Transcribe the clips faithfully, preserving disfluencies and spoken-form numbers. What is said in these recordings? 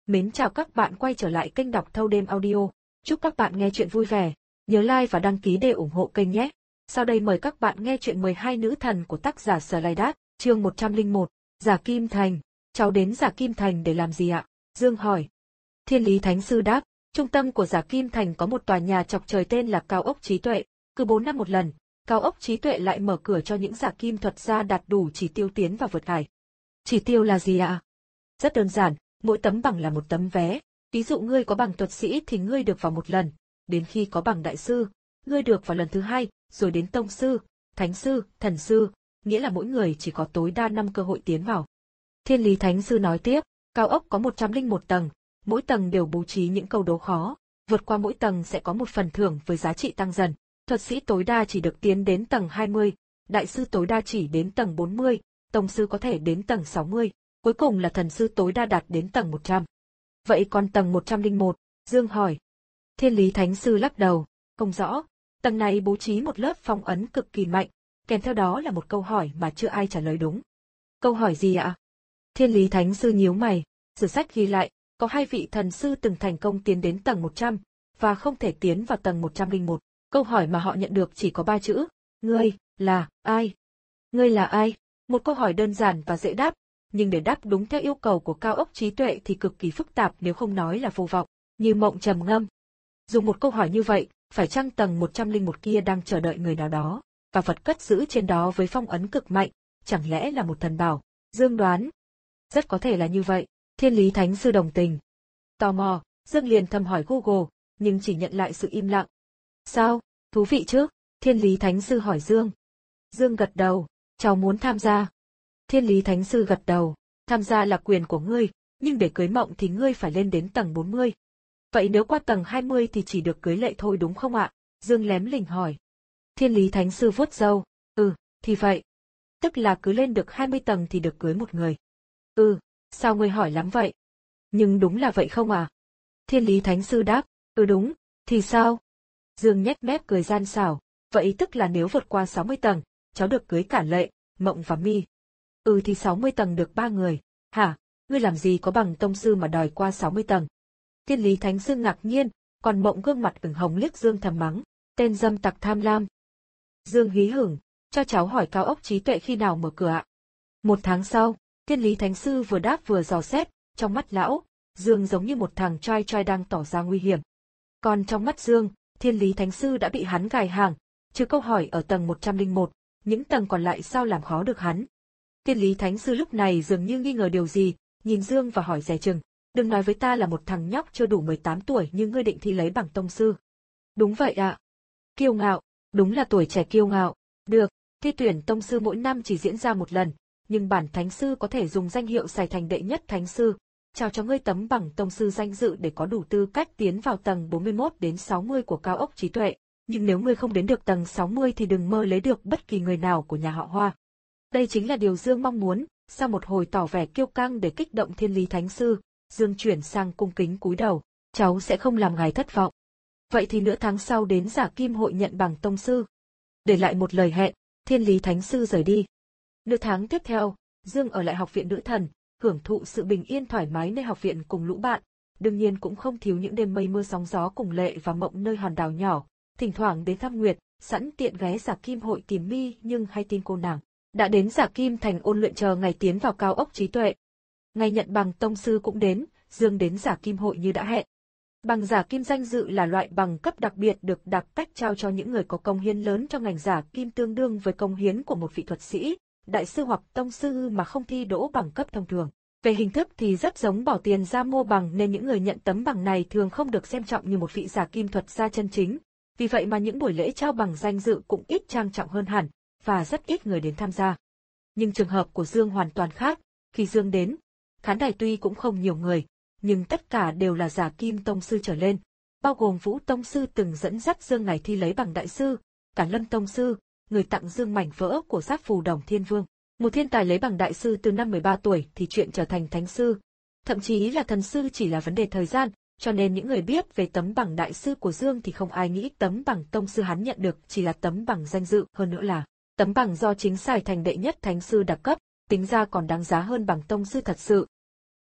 Mến chào các bạn quay trở lại kênh đọc thâu đêm audio. Chúc các bạn nghe chuyện vui vẻ. Nhớ like và đăng ký để ủng hộ kênh nhé. Sau đây mời các bạn nghe chuyện mười hai nữ thần của tác giả Sở Lai Đát, chương một trăm lẻ một, Giả Kim Thành. Cháu đến Giả Kim Thành để làm gì ạ? Dương hỏi. Thiên Lý Thánh Sư đáp, trung tâm của Giả Kim Thành có một tòa nhà chọc trời tên là Cao ốc Trí Tuệ. Cứ bốn năm một lần, Cao ốc Trí Tuệ lại mở cửa cho những giả kim thuật gia đạt đủ chỉ tiêu tiến và vượt hải. Chỉ tiêu là gì ạ? Rất đơn giản. Mỗi tấm bằng là một tấm vé, ví dụ ngươi có bằng thuật sĩ thì ngươi được vào một lần, đến khi có bằng đại sư, ngươi được vào lần thứ hai, rồi đến tông sư, thánh sư, thần sư, nghĩa là mỗi người chỉ có tối đa năm cơ hội tiến vào. Thiên Lý Thánh Sư nói tiếp, cao ốc có một trăm lẻ một tầng, mỗi tầng đều bố trí những câu đố khó, vượt qua mỗi tầng sẽ có một phần thưởng với giá trị tăng dần. Thuật sĩ tối đa chỉ được tiến đến tầng hai mươi, đại sư tối đa chỉ đến tầng bốn mươi, tông sư có thể đến tầng sáu mươi. Cuối cùng là thần sư tối đa đạt đến tầng một trăm. Vậy còn tầng một trăm lẻ một, Dương hỏi. Thiên Lý Thánh Sư lắc đầu, không rõ, tầng này bố trí một lớp phong ấn cực kỳ mạnh, kèm theo đó là một câu hỏi mà chưa ai trả lời đúng. Câu hỏi gì ạ? Thiên Lý Thánh Sư nhíu mày, sử sách ghi lại, có hai vị thần sư từng thành công tiến đến tầng một trăm, và không thể tiến vào tầng một trăm lẻ một. Câu hỏi mà họ nhận được chỉ có ba chữ, ngươi, là, ai? Ngươi là ai? Một câu hỏi đơn giản và dễ đáp. Nhưng để đáp đúng theo yêu cầu của Cao ốc Trí Tuệ thì cực kỳ phức tạp nếu không nói là vô vọng, như mộng trầm ngâm. Dùng một câu hỏi như vậy, phải chăng tầng một trăm lẻ một kia đang chờ đợi người nào đó, và vật cất giữ trên đó với phong ấn cực mạnh, chẳng lẽ là một thần bảo? Dương đoán. Rất có thể là như vậy, Thiên Lý Thánh Sư đồng tình. Tò mò, Dương liền thầm hỏi Google, nhưng chỉ nhận lại sự im lặng. Sao, thú vị chứ? Thiên Lý Thánh Sư hỏi Dương. Dương gật đầu, cháu muốn tham gia. Thiên Lý Thánh Sư gật đầu, tham gia là quyền của ngươi, nhưng để cưới mộng thì ngươi phải lên đến tầng bốn mươi. Vậy nếu qua tầng hai mươi thì chỉ được cưới lệ thôi đúng không ạ? Dương lém lỉnh hỏi. Thiên Lý Thánh Sư vuốt râu, ừ, thì vậy. Tức là cứ lên được hai mươi tầng thì được cưới một người. Ừ, sao ngươi hỏi lắm vậy? Nhưng đúng là vậy không à? Thiên Lý Thánh Sư đáp, ừ đúng, thì sao? Dương nhếch mép cười gian xảo, vậy tức là nếu vượt qua sáu mươi tầng, cháu được cưới cả lệ, mộng và mi. Ừ thì sáu mươi tầng được ba người. Hả, ngươi làm gì có bằng tông sư mà đòi qua sáu mươi tầng? Thiên Lý Thánh Sư ngạc nhiên, còn mộng gương mặt ửng hồng liếc Dương thầm mắng, tên dâm tặc tham lam. Dương hí hửng, cho cháu hỏi Cao ốc Trí Tuệ khi nào mở cửa ạ? Một tháng sau, Thiên Lý Thánh Sư vừa đáp vừa dò xét, trong mắt lão, Dương giống như một thằng trai trai đang tỏ ra nguy hiểm. Còn trong mắt Dương, Thiên Lý Thánh Sư đã bị hắn gài hàng, trừ câu hỏi ở tầng một trăm lẻ một, những tầng còn lại sao làm khó được hắn. Thiên Lý Thánh Sư lúc này dường như nghi ngờ điều gì, nhìn Dương và hỏi dè chừng, đừng nói với ta là một thằng nhóc chưa đủ mười tám tuổi nhưng ngươi định thi lấy bằng tông sư. Đúng vậy ạ. Kiêu ngạo, đúng là tuổi trẻ kiêu ngạo. Được, thi tuyển tông sư mỗi năm chỉ diễn ra một lần, nhưng bản thánh sư có thể dùng danh hiệu xài thành đệ nhất thánh sư. Chào cho ngươi tấm bằng tông sư danh dự để có đủ tư cách tiến vào tầng bốn mươi mốt đến sáu mươi của Cao ốc Trí Tuệ, nhưng nếu ngươi không đến được tầng sáu mươi thì đừng mơ lấy được bất kỳ người nào của nhà họ Hoa. Đây chính là điều Dương mong muốn, sau một hồi tỏ vẻ kiêu căng để kích động Thiên Lý Thánh Sư, Dương chuyển sang cung kính cúi đầu, cháu sẽ không làm ngài thất vọng. Vậy thì nửa tháng sau đến Giả Kim hội nhận bằng tông sư. Để lại một lời hẹn, Thiên Lý Thánh Sư rời đi. Nửa tháng tiếp theo, Dương ở lại học viện nữ thần, hưởng thụ sự bình yên thoải mái nơi học viện cùng lũ bạn, đương nhiên cũng không thiếu những đêm mây mưa sóng gió cùng Lệ và Mộng nơi hòn đảo nhỏ, thỉnh thoảng đến thăm Nguyệt, sẵn tiện ghé Giả Kim hội tìm Mi nhưng hay tin cô nàng. Đã đến Giả Kim Thành ôn luyện chờ ngày tiến vào Cao ốc Trí Tuệ. Ngày nhận bằng tông sư cũng đến, Dương đến Giả Kim hội như đã hẹn. Bằng Giả Kim danh dự là loại bằng cấp đặc biệt được đặc cách trao cho những người có công hiến lớn trong ngành Giả Kim, tương đương với công hiến của một vị thuật sĩ, đại sư hoặc tông sư mà không thi đỗ bằng cấp thông thường. Về hình thức thì rất giống bỏ tiền ra mua bằng nên những người nhận tấm bằng này thường không được xem trọng như một vị Giả Kim thuật gia chân chính. Vì vậy mà những buổi lễ trao bằng danh dự cũng ít trang trọng hơn hẳn, và rất ít người đến tham gia. Nhưng trường hợp của Dương hoàn toàn khác, khi Dương đến, khán đài tuy cũng không nhiều người, nhưng tất cả đều là Giả Kim tông sư trở lên, bao gồm Vũ tông sư từng dẫn dắt Dương ngày thi lấy bằng đại sư, cả Lâm tông sư, người tặng Dương mảnh vỡ của Giáp Phù Đồng Thiên Vương. Một thiên tài lấy bằng đại sư từ năm mười ba tuổi thì chuyện trở thành thánh sư, thậm chí là thần sư chỉ là vấn đề thời gian, cho nên những người biết về tấm bằng đại sư của Dương thì không ai nghĩ tấm bằng tông sư hắn nhận được chỉ là tấm bằng danh dự, hơn nữa là tấm bằng do chính xài thành đệ nhất thánh sư đặc cấp, tính ra còn đáng giá hơn bằng tông sư thật sự.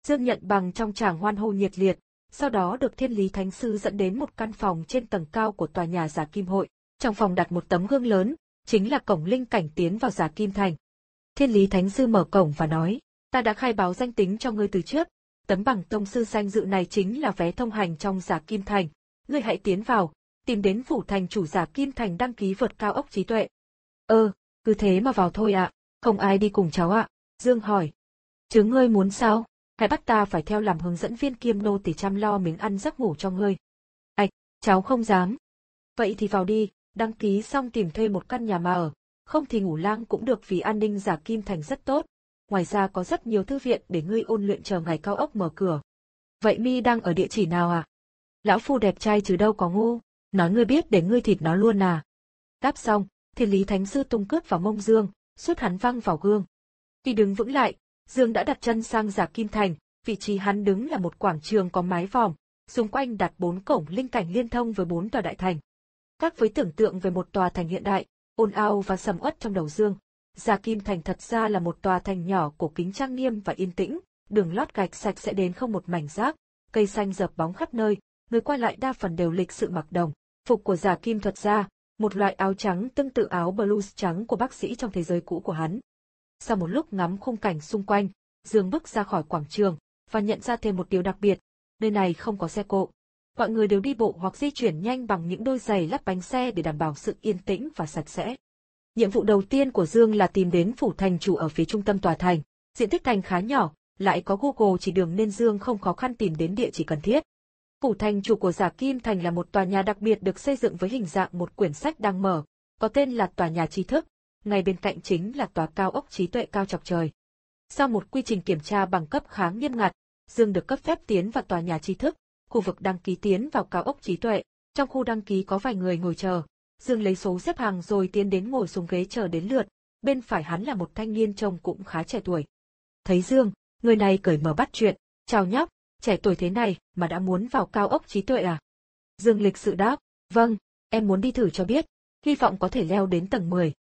Dương nhận bằng trong tràng hoan hô nhiệt liệt, sau đó được Thiên Lý Thánh Sư dẫn đến một căn phòng trên tầng cao của tòa nhà Giả Kim Hội. Trong phòng đặt một tấm gương lớn, chính là cổng linh cảnh tiến vào Giả Kim Thành. Thiên Lý Thánh Sư mở cổng và nói, ta đã khai báo danh tính cho ngươi từ trước, tấm bằng tông sư danh dự này chính là vé thông hành trong Giả Kim Thành, ngươi hãy tiến vào, tìm đến phủ thành chủ Giả Kim Thành đăng ký vượt cao ốc trí tuệ. Ơ, cứ thế mà vào thôi ạ, không ai đi cùng cháu ạ, Dương hỏi. Chứ ngươi muốn sao? Hãy bắt ta phải theo làm hướng dẫn viên kiêm nô tỳ chăm lo miếng ăn giấc ngủ cho ngươi. Ảch, cháu không dám. Vậy thì vào đi, đăng ký xong tìm thuê một căn nhà mà ở, không thì ngủ lang cũng được vì an ninh Giả Kim Thành rất tốt. Ngoài ra có rất nhiều thư viện để ngươi ôn luyện chờ ngày cao ốc mở cửa. Vậy mi đang ở địa chỉ nào à? Lão phu đẹp trai chứ đâu có ngu, nói ngươi biết để ngươi thịt nó luôn à. Đáp xong, Thiên Lý Thánh Sư tung cước vào mông Dương, suốt hắn văng vào gương. Khi đứng vững lại, Dương đã đặt chân sang Giả Kim Thành, vị trí hắn đứng là một quảng trường có mái vòm, xung quanh đặt bốn cổng linh cảnh liên thông với bốn tòa đại thành. Khác với tưởng tượng về một tòa thành hiện đại, ồn ào và sầm uất trong đầu Dương, Giả Kim Thành thật ra là một tòa thành nhỏ cổ kính trang nghiêm và yên tĩnh, đường lót gạch sạch sẽ đến không một mảnh rác, cây xanh dợp bóng khắp nơi, người qua lại đa phần đều lịch sự mặc đồng. Phục của Giả Kim thuật ra, một loại áo trắng tương tự áo blues trắng của bác sĩ trong thế giới cũ của hắn. Sau một lúc ngắm khung cảnh xung quanh, Dương bước ra khỏi quảng trường, và nhận ra thêm một điều đặc biệt, nơi này không có xe cộ. Mọi người đều đi bộ hoặc di chuyển nhanh bằng những đôi giày lắp bánh xe để đảm bảo sự yên tĩnh và sạch sẽ. Nhiệm vụ đầu tiên của Dương là tìm đến phủ thành chủ ở phía trung tâm tòa thành. Diện tích thành khá nhỏ, lại có Google chỉ đường nên Dương không khó khăn tìm đến địa chỉ cần thiết. Phủ thành chủ của Giả Kim Thành là một tòa nhà đặc biệt được xây dựng với hình dạng một quyển sách đang mở, có tên là tòa nhà trí thức, ngay bên cạnh chính là tòa cao ốc trí tuệ cao chọc trời. Sau một quy trình kiểm tra bằng cấp khá nghiêm ngặt, Dương được cấp phép tiến vào tòa nhà trí thức, khu vực đăng ký tiến vào cao ốc trí tuệ. Trong khu đăng ký có vài người ngồi chờ. Dương lấy số xếp hàng rồi tiến đến ngồi xuống ghế chờ đến lượt, bên phải hắn là một thanh niên trông cũng khá trẻ tuổi. Thấy Dương, người này cởi mở bắt chuyện, chào nhóc, trẻ tuổi thế này mà đã muốn vào cao ốc trí tuệ à? Dương lịch sự đáp, vâng, em muốn đi thử cho biết, hy vọng có thể leo đến tầng mười.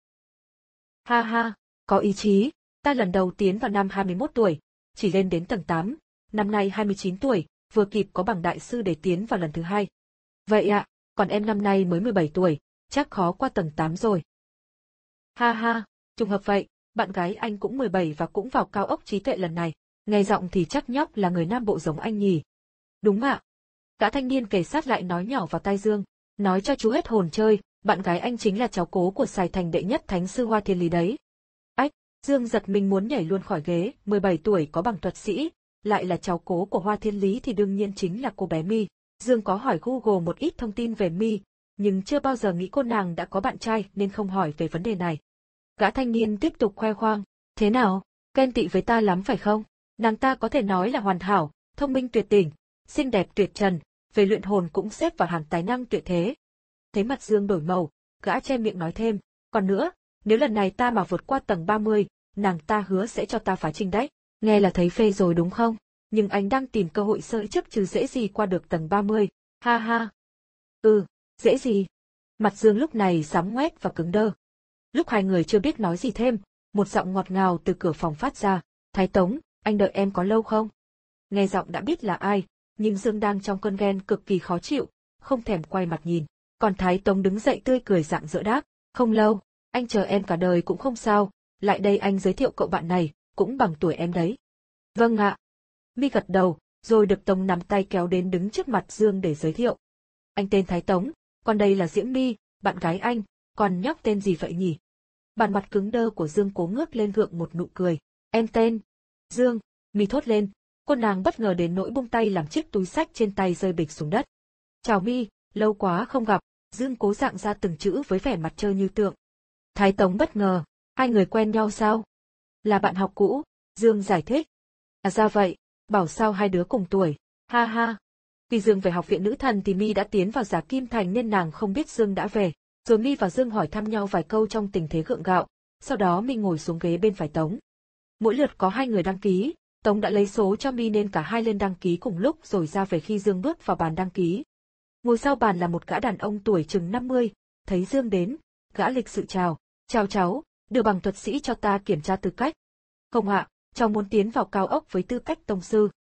Ha ha, có ý chí, ta lần đầu tiến vào năm hai mươi mốt tuổi, chỉ lên đến tầng tám, năm nay hai mươi chín tuổi, vừa kịp có bằng đại sư để tiến vào lần thứ hai. Vậy ạ, còn em năm nay mới mười bảy tuổi, chắc khó qua tầng tám rồi. Ha ha, trùng hợp vậy, bạn gái anh cũng mười bảy và cũng vào cao ốc trí tuệ lần này, nghe giọng thì chắc nhóc là người Nam Bộ giống anh nhỉ. Đúng ạ. Gã thanh niên kề sát lại nói nhỏ vào tai Dương, nói cho chú hết hồn chơi, bạn gái anh chính là cháu cố của Sài Thành đệ nhất thánh sư Hoa Thiên Lý đấy. Ách, Dương giật mình muốn nhảy luôn khỏi ghế, mười bảy tuổi có bằng thuật sĩ, lại là cháu cố của Hoa Thiên Lý thì đương nhiên chính là cô bé My. Dương có hỏi Google một ít thông tin về My, nhưng chưa bao giờ nghĩ cô nàng đã có bạn trai nên không hỏi về vấn đề này. Gã thanh niên tiếp tục khoe khoang, thế nào, ghen tị với ta lắm phải không? Nàng ta có thể nói là hoàn hảo, thông minh tuyệt đỉnh, xinh đẹp tuyệt trần, về luyện hồn cũng xếp vào hàng tài năng tuyệt thế. Thấy mặt Dương đổi màu, gã che miệng nói thêm, còn nữa, nếu lần này ta mà vượt qua tầng ba mươi, nàng ta hứa sẽ cho ta phá trình đấy. Nghe là thấy phê rồi đúng không? Nhưng anh đang tìm cơ hội sợi trước chứ dễ gì qua được tầng ba mươi, ha ha. Ừ, dễ gì? Mặt Dương lúc này sám ngoét và cứng đơ. Lúc hai người chưa biết nói gì thêm, một giọng ngọt ngào từ cửa phòng phát ra, Thái Tống, anh đợi em có lâu không? Nghe giọng đã biết là ai, nhưng Dương đang trong cơn ghen cực kỳ khó chịu, không thèm quay mặt nhìn. Còn Thái Tống đứng dậy tươi cười rạng rỡ đáp, không lâu, anh chờ em cả đời cũng không sao, lại đây anh giới thiệu cậu bạn này, cũng bằng tuổi em đấy. Vâng ạ. My gật đầu, rồi được Tống nắm tay kéo đến đứng trước mặt Dương để giới thiệu. Anh tên Thái Tống, còn đây là Diễm My, bạn gái anh, còn nhóc tên gì vậy nhỉ? Bản mặt cứng đơ của Dương cố ngước lên gượng một nụ cười. Em tên Dương, My thốt lên, cô nàng bất ngờ đến nỗi buông tay làm chiếc túi xách trên tay rơi bịch xuống đất. Chào My, lâu quá không gặp, Dương cố dạng ra từng chữ với vẻ mặt trơ như tượng. Thái Tống bất ngờ, hai người quen nhau sao? Là bạn học cũ, Dương giải thích. À ra vậy, bảo sao hai đứa cùng tuổi, ha ha. Vì Dương về học viện nữ thần thì My đã tiến vào Giả Kim Thành nên nàng không biết Dương đã về. Rồi My và Dương hỏi thăm nhau vài câu trong tình thế gượng gạo, sau đó My ngồi xuống ghế bên phải Tống. Mỗi lượt có hai người đăng ký, Tống đã lấy số cho My nên cả hai lên đăng ký cùng lúc rồi ra về khi Dương bước vào bàn đăng ký. Ngồi sau bàn là một gã đàn ông tuổi chừng năm mươi, thấy Dương đến, gã lịch sự chào, chào cháu, đưa bằng thuật sĩ cho ta kiểm tra tư cách. Không ạ, cháu muốn tiến vào cao ốc với tư cách tông sư.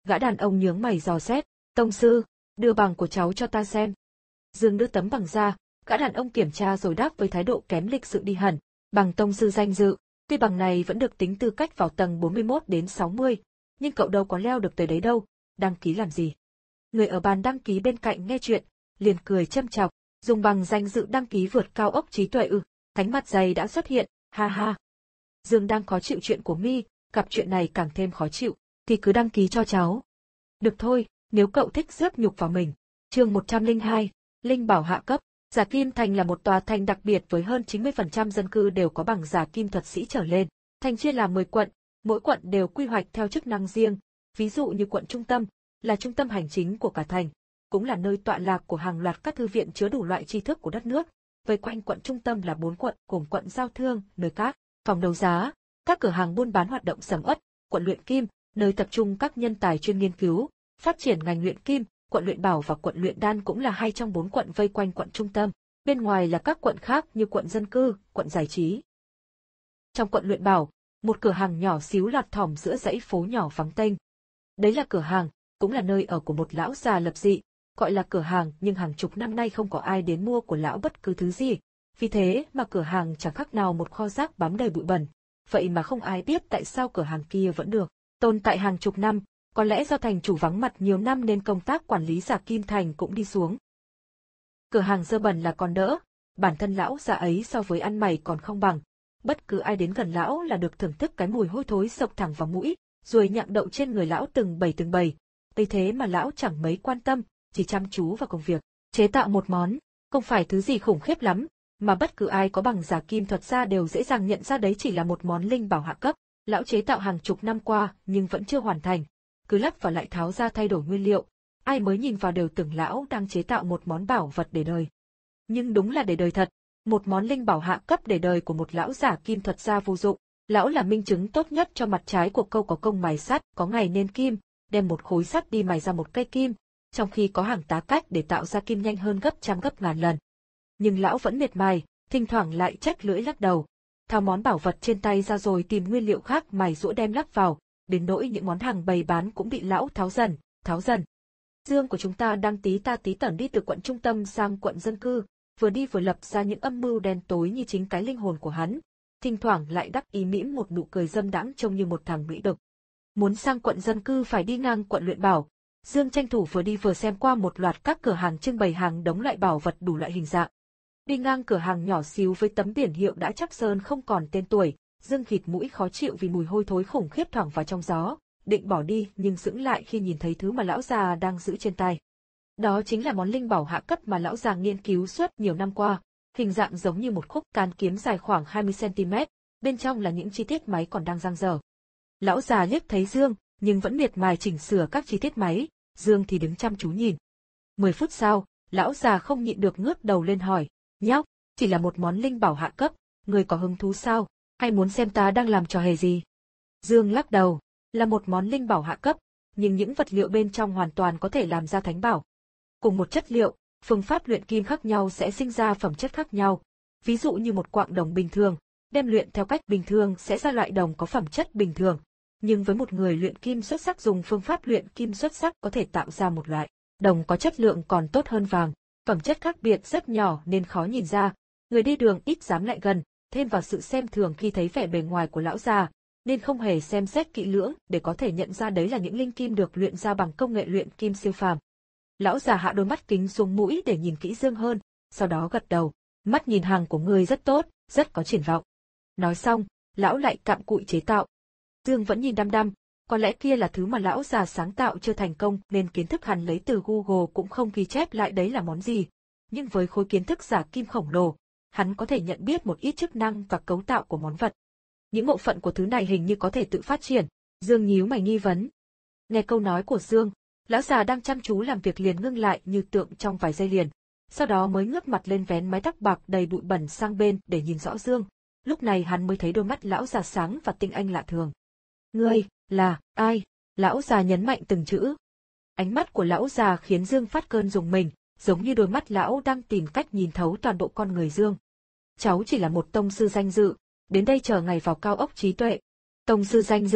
Gã đàn ông nhướng mày dò xét, tông sư, đưa bằng của cháu cho ta xem. Dương đưa tấm bằng ra, gã đàn ông kiểm tra rồi đáp với thái độ kém lịch sự đi hẳn, bằng tông sư danh dự, tuy bằng này vẫn được tính tư cách vào tầng bốn mươi mốt đến sáu mươi, nhưng cậu đâu có leo được tới đấy đâu, đăng ký làm gì. Người ở bàn đăng ký bên cạnh nghe chuyện, liền cười châm chọc, dùng bằng danh dự đăng ký vượt cao ốc trí tuệ ư, thánh mặt dày đã xuất hiện, ha ha. Dương đang khó chịu chuyện của Mi, gặp chuyện này càng thêm khó chịu, thì cứ đăng ký cho cháu. Được thôi, nếu cậu thích rước nhục vào mình. Chương một trăm lẻ hai, Linh bảo hạ cấp. Giả Kim Thành là một tòa thành đặc biệt với hơn chín mươi phần trăm dân cư đều có bằng giả kim thuật sĩ trở lên. Thành chia làm mười quận, mỗi quận đều quy hoạch theo chức năng riêng, ví dụ như quận trung tâm, là trung tâm hành chính của cả thành, cũng là nơi tọa lạc của hàng loạt các thư viện chứa đủ loại tri thức của đất nước. Vây quanh quận trung tâm là bốn quận gồm quận giao thương, nơi các phòng đấu giá, các cửa hàng buôn bán hoạt động sầm uất, quận luyện kim, nơi tập trung các nhân tài chuyên nghiên cứu, phát triển ngành luyện kim, quận luyện bảo và quận luyện đan cũng là hai trong bốn quận vây quanh quận trung tâm. Bên ngoài là các quận khác như quận dân cư, quận giải trí. Trong quận luyện bảo, một cửa hàng nhỏ xíu lọt thỏm giữa dãy phố nhỏ vắng tênh. Đấy là cửa hàng, cũng là nơi ở của một lão già lập dị, gọi là cửa hàng nhưng hàng chục năm nay không có ai đến mua của lão bất cứ thứ gì. Vì thế mà cửa hàng chẳng khác nào một kho rác bám đầy bụi bẩn. Vậy mà không ai biết tại sao cửa hàng kia vẫn được tồn tại hàng chục năm, có lẽ do thành chủ vắng mặt nhiều năm nên công tác quản lý Giả Kim Thành cũng đi xuống. Cửa hàng dơ bẩn là còn đỡ, bản thân lão già ấy so với ăn mày còn không bằng. Bất cứ ai đến gần lão là được thưởng thức cái mùi hôi thối xộc thẳng vào mũi, rồi nhặng đậu trên người lão từng bầy từng bầy. Vì thế mà lão chẳng mấy quan tâm, chỉ chăm chú vào công việc. Chế tạo một món, không phải thứ gì khủng khiếp lắm, mà bất cứ ai có bằng giả kim thuật ra đều dễ dàng nhận ra đấy chỉ là một món linh bảo hạ cấp. Lão chế tạo hàng chục năm qua nhưng vẫn chưa hoàn thành, cứ lắp vào lại tháo ra thay đổi nguyên liệu. Ai mới nhìn vào đều tưởng lão đang chế tạo một món bảo vật để đời. Nhưng đúng là để đời thật, một món linh bảo hạ cấp để đời của một lão giả kim thuật gia vô dụng. Lão là minh chứng tốt nhất cho mặt trái của câu có công mài sắt, có ngày nên kim, đem một khối sắt đi mài ra một cây kim, trong khi có hàng tá cách để tạo ra kim nhanh hơn gấp trăm gấp ngàn lần. Nhưng lão vẫn miệt mài, thỉnh thoảng lại trách lưỡi lắc đầu, tháo món bảo vật trên tay ra rồi tìm nguyên liệu khác mài giũa đem lắp vào, đến nỗi những món hàng bày bán cũng bị lão tháo dần, tháo dần. Dương của chúng ta đang tí ta tí tẩn đi từ quận trung tâm sang quận dân cư, vừa đi vừa lập ra những âm mưu đen tối như chính cái linh hồn của hắn, thỉnh thoảng lại đắc ý mỉm một nụ cười dâm đãng trông như một thằng mỹ đực. Muốn sang quận dân cư phải đi ngang quận luyện bảo. Dương tranh thủ vừa đi vừa xem qua một loạt các cửa hàng trưng bày hàng đống loại bảo vật đủ loại hình dạng. Đi ngang cửa hàng nhỏ xíu với tấm biển hiệu đã chắc sơn không còn tên tuổi, Dương khịt mũi khó chịu vì mùi hôi thối khủng khiếp thoảng vào trong gió, định bỏ đi nhưng sững lại khi nhìn thấy thứ mà lão già đang giữ trên tay. Đó chính là món linh bảo hạ cấp mà lão già nghiên cứu suốt nhiều năm qua, hình dạng giống như một khúc cán kiếm dài khoảng hai mươi xăng ti mét, bên trong là những chi tiết máy còn đang dang dở. Lão già liếc thấy Dương, nhưng vẫn miệt mài chỉnh sửa các chi tiết máy, Dương thì đứng chăm chú nhìn. Mười phút sau, lão già không nhịn được ngước đầu lên hỏi, nhóc, chỉ là một món linh bảo hạ cấp, người có hứng thú sao, hay muốn xem ta đang làm trò hề gì? Dương lắc đầu, là một món linh bảo hạ cấp, nhưng những vật liệu bên trong hoàn toàn có thể làm ra thánh bảo. Cùng một chất liệu, phương pháp luyện kim khác nhau sẽ sinh ra phẩm chất khác nhau. Ví dụ như một quặng đồng bình thường, đem luyện theo cách bình thường sẽ ra loại đồng có phẩm chất bình thường. Nhưng với một người luyện kim xuất sắc dùng phương pháp luyện kim xuất sắc có thể tạo ra một loại đồng có chất lượng còn tốt hơn vàng. Phẩm chất khác biệt rất nhỏ nên khó nhìn ra, người đi đường ít dám lại gần, thêm vào sự xem thường khi thấy vẻ bề ngoài của lão già, nên không hề xem xét kỹ lưỡng để có thể nhận ra đấy là những linh kim được luyện ra bằng công nghệ luyện kim siêu phàm. Lão già hạ đôi mắt kính xuống mũi để nhìn kỹ Dương hơn, sau đó gật đầu, mắt nhìn hàng của ngươi rất tốt, rất có triển vọng. Nói xong, lão lại cặm cụi chế tạo. Dương vẫn nhìn đăm đăm, có lẽ kia là thứ mà lão già sáng tạo chưa thành công nên kiến thức hắn lấy từ Google cũng không ghi chép lại đấy là món gì. Nhưng với khối kiến thức giả kim khổng lồ, hắn có thể nhận biết một ít chức năng và cấu tạo của món vật. Những bộ phận của thứ này hình như có thể tự phát triển. Dương nhíu mày nghi vấn. Nghe câu nói của Dương, lão già đang chăm chú làm việc liền ngưng lại như tượng trong vài giây liền, sau đó mới ngước mặt lên vén mái tóc bạc đầy bụi bẩn sang bên để nhìn rõ Dương. Lúc này hắn mới thấy đôi mắt lão già sáng và tinh anh lạ thường. Ngươi, là, ai? Lão già nhấn mạnh từng chữ. Ánh mắt của lão già khiến Dương phát cơn rùng mình, giống như đôi mắt lão đang tìm cách nhìn thấu toàn bộ con người Dương. Cháu chỉ là một tông sư danh dự, đến đây chờ ngày vào cao ốc trí tuệ. Tông sư danh dự,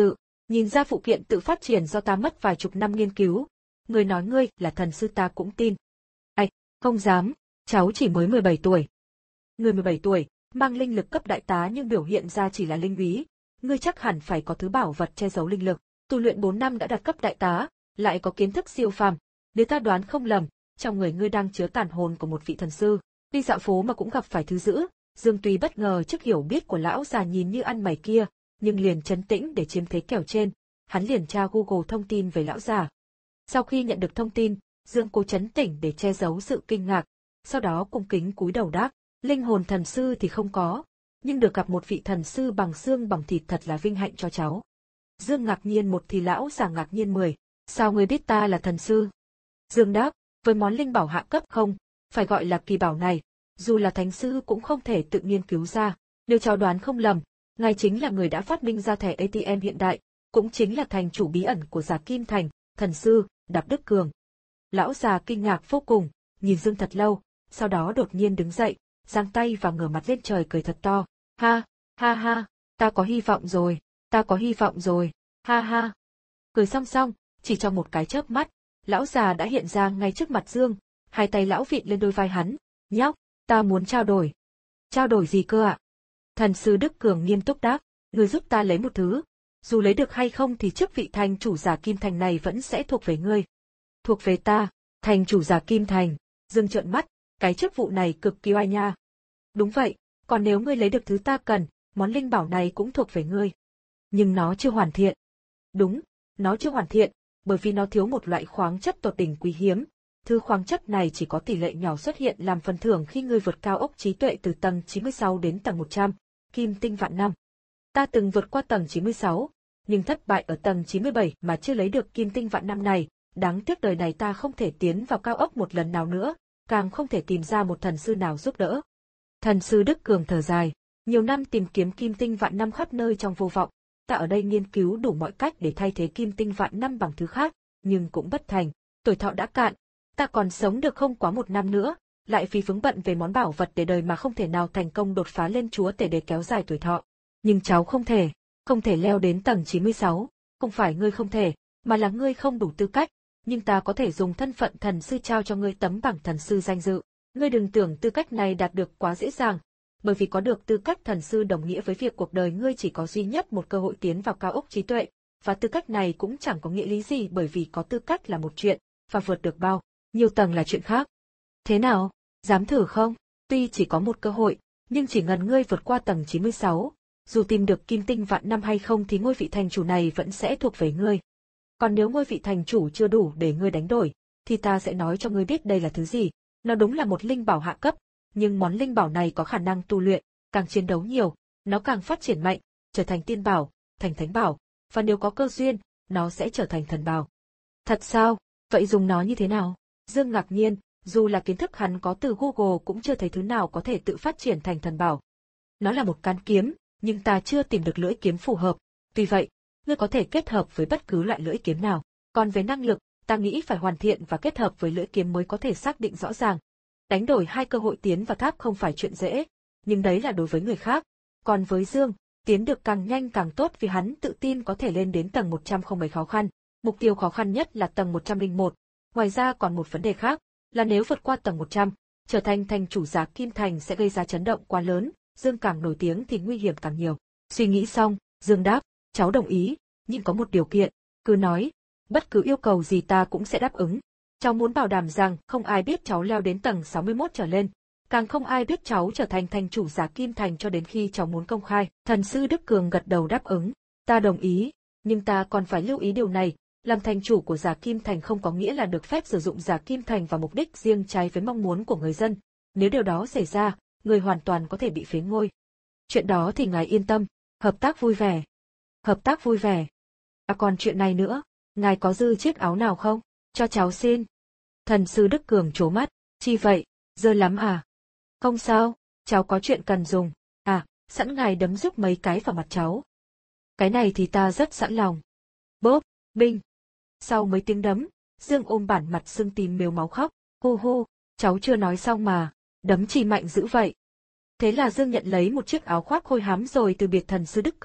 Nhìn ra phụ kiện tự phát triển do ta mất vài chục năm nghiên cứu. Người nói ngươi là thần sư ta cũng tin. Ây, không dám, cháu chỉ mới mười bảy tuổi. Người mười bảy tuổi, mang linh lực cấp đại tá nhưng biểu hiện ra chỉ là linh úy. Ngươi chắc hẳn phải có thứ bảo vật che giấu linh lực. Tu luyện bốn năm đã đạt cấp đại tá, lại có kiến thức siêu phàm. Nếu ta đoán không lầm, trong người ngươi đang chứa tàn hồn của một vị thần sư. Đi dạo phố mà cũng gặp phải thứ dữ. Dương tuy bất ngờ trước hiểu biết của lão già nhìn như ăn mày kia, nhưng liền trấn tĩnh để chiếm thế kèo trên. Hắn liền tra Google thông tin về lão già. Sau khi nhận được thông tin, Dương cố trấn tĩnh để che giấu sự kinh ngạc, sau đó cung kính cúi đầu đáp, linh hồn thần sư thì không có, nhưng được gặp một vị thần sư bằng xương bằng thịt thật là vinh hạnh cho cháu. Dương ngạc nhiên một thì lão già ngạc nhiên mười, sao ngươi biết ta là thần sư? Dương đáp, với món linh bảo hạ cấp không, phải gọi là kỳ bảo này, dù là thánh sư cũng không thể tự nghiên cứu ra. Nếu cháu đoán không lầm, ngài chính là người đã phát minh ra thẻ a tê em hiện đại, cũng chính là thành chủ bí ẩn của Già Kim Thành, thần sư, Đạp Đức Cường. Lão già kinh ngạc vô cùng, nhìn Dương thật lâu, sau đó đột nhiên đứng dậy, giang tay và ngửa mặt lên trời cười thật to. Ha, ha ha, ta có hy vọng rồi, ta có hy vọng rồi, ha ha. Cười xong xong, chỉ trong một cái chớp mắt, lão già đã hiện ra ngay trước mặt Dương, hai tay lão vịn lên đôi vai hắn. Nhóc, ta muốn trao đổi. Trao đổi gì cơ ạ? Thần sư Đức Cường nghiêm túc đáp, người giúp ta lấy một thứ. Dù lấy được hay không thì chức vị thành chủ Già Kim Thành này vẫn sẽ thuộc về ngươi. Thuộc về ta, thành chủ Già Kim Thành. Dương trợn mắt, cái chức vụ này cực kỳ oai nha. Đúng vậy, còn nếu ngươi lấy được thứ ta cần, món linh bảo này cũng thuộc về ngươi. Nhưng nó chưa hoàn thiện. Đúng, nó chưa hoàn thiện, bởi vì nó thiếu một loại khoáng chất tột đỉnh quý hiếm. Thứ khoáng chất này chỉ có tỷ lệ nhỏ xuất hiện làm phần thưởng khi ngươi vượt cao ốc trí tuệ từ tầng chín mươi sáu đến tầng một trăm, kim tinh vạn năm. Ta từng vượt qua tầng chín mươi sáu, nhưng thất bại ở tầng chín mươi bảy mà chưa lấy được kim tinh vạn năm này, đáng tiếc đời này ta không thể tiến vào cao ốc một lần nào nữa, càng không thể tìm ra một thần sư nào giúp đỡ. Thần sư Đức Cường thở dài, nhiều năm tìm kiếm kim tinh vạn năm khắp nơi trong vô vọng, ta ở đây nghiên cứu đủ mọi cách để thay thế kim tinh vạn năm bằng thứ khác, nhưng cũng bất thành, tuổi thọ đã cạn, ta còn sống được không quá một năm nữa, lại vì vướng bận về món bảo vật để đời mà không thể nào thành công đột phá lên chúa tể để kéo dài tuổi thọ. Nhưng cháu không thể, không thể leo đến tầng chín mươi sáu, không phải ngươi không thể, mà là ngươi không đủ tư cách, nhưng ta có thể dùng thân phận thần sư trao cho ngươi tấm bằng thần sư danh dự. Ngươi đừng tưởng tư cách này đạt được quá dễ dàng, bởi vì có được tư cách thần sư đồng nghĩa với việc cuộc đời ngươi chỉ có duy nhất một cơ hội tiến vào cao ốc trí tuệ, và tư cách này cũng chẳng có nghĩa lý gì bởi vì có tư cách là một chuyện, và vượt được bao nhiêu tầng là chuyện khác. Thế nào, dám thử không? Tuy chỉ có một cơ hội, nhưng chỉ cần ngươi vượt qua tầng chín mươi sáu, dù tìm được kim tinh vạn năm hay không thì ngôi vị thành chủ này vẫn sẽ thuộc về ngươi. Còn nếu ngôi vị thành chủ chưa đủ để ngươi đánh đổi, thì ta sẽ nói cho ngươi biết đây là thứ gì. Nó đúng là một linh bảo hạ cấp, nhưng món linh bảo này có khả năng tu luyện, càng chiến đấu nhiều, nó càng phát triển mạnh, trở thành tiên bảo, thành thánh bảo, và nếu có cơ duyên, nó sẽ trở thành thần bảo. Thật sao? Vậy dùng nó như thế nào? Dương ngạc nhiên, dù là kiến thức hắn có từ Google cũng chưa thấy thứ nào có thể tự phát triển thành thần bảo. Nó là một cán kiếm, nhưng ta chưa tìm được lưỡi kiếm phù hợp, vì vậy, ngươi có thể kết hợp với bất cứ loại lưỡi kiếm nào. Còn về năng lực, ta nghĩ phải hoàn thiện và kết hợp với lưỡi kiếm mới có thể xác định rõ ràng. Đánh đổi hai cơ hội tiến vào tháp không phải chuyện dễ, nhưng đấy là đối với người khác. Còn với Dương, tiến được càng nhanh càng tốt vì hắn tự tin có thể lên đến tầng một trăm không mấy khó khăn. Mục tiêu khó khăn nhất là tầng một trăm lẻ một. Ngoài ra còn một vấn đề khác, là nếu vượt qua tầng một trăm, trở thành thành chủ Già Kim Thành sẽ gây ra chấn động quá lớn, Dương càng nổi tiếng thì nguy hiểm càng nhiều. Suy nghĩ xong, Dương đáp, cháu đồng ý, nhưng có một điều kiện, cứ nói, bất cứ yêu cầu gì ta cũng sẽ đáp ứng. Cháu muốn bảo đảm rằng không ai biết cháu leo đến tầng sáu mươi mốt trở lên, càng không ai biết cháu trở thành thành chủ Già Kim Thành cho đến khi cháu muốn công khai. Thần sư Đức Cường gật đầu đáp ứng, ta đồng ý, nhưng ta còn phải lưu ý điều này, làm thành chủ của Già Kim Thành không có nghĩa là được phép sử dụng Già Kim Thành vào mục đích riêng trái với mong muốn của người dân. Nếu điều đó xảy ra, người hoàn toàn có thể bị phế ngôi. Chuyện đó thì ngài yên tâm, hợp tác vui vẻ. Hợp tác vui vẻ. À còn chuyện này nữa, ngài có dư chiếc áo nào không? Cho cháu xin. Thần sư Đức Cường trố mắt, chi vậy, dơ lắm à? Không sao, cháu có chuyện cần dùng. À, sẵn ngài đấm giúp mấy cái vào mặt cháu. Cái này thì ta rất sẵn lòng. Bốp, binh. Sau mấy tiếng đấm, Dương ôm bản mặt sưng tím mếu máu khóc, hô hô, cháu chưa nói xong mà, đấm chi mạnh dữ vậy. Thế là Dương nhận lấy một chiếc áo khoác hôi hám rồi từ biệt thần sư Đức Cường,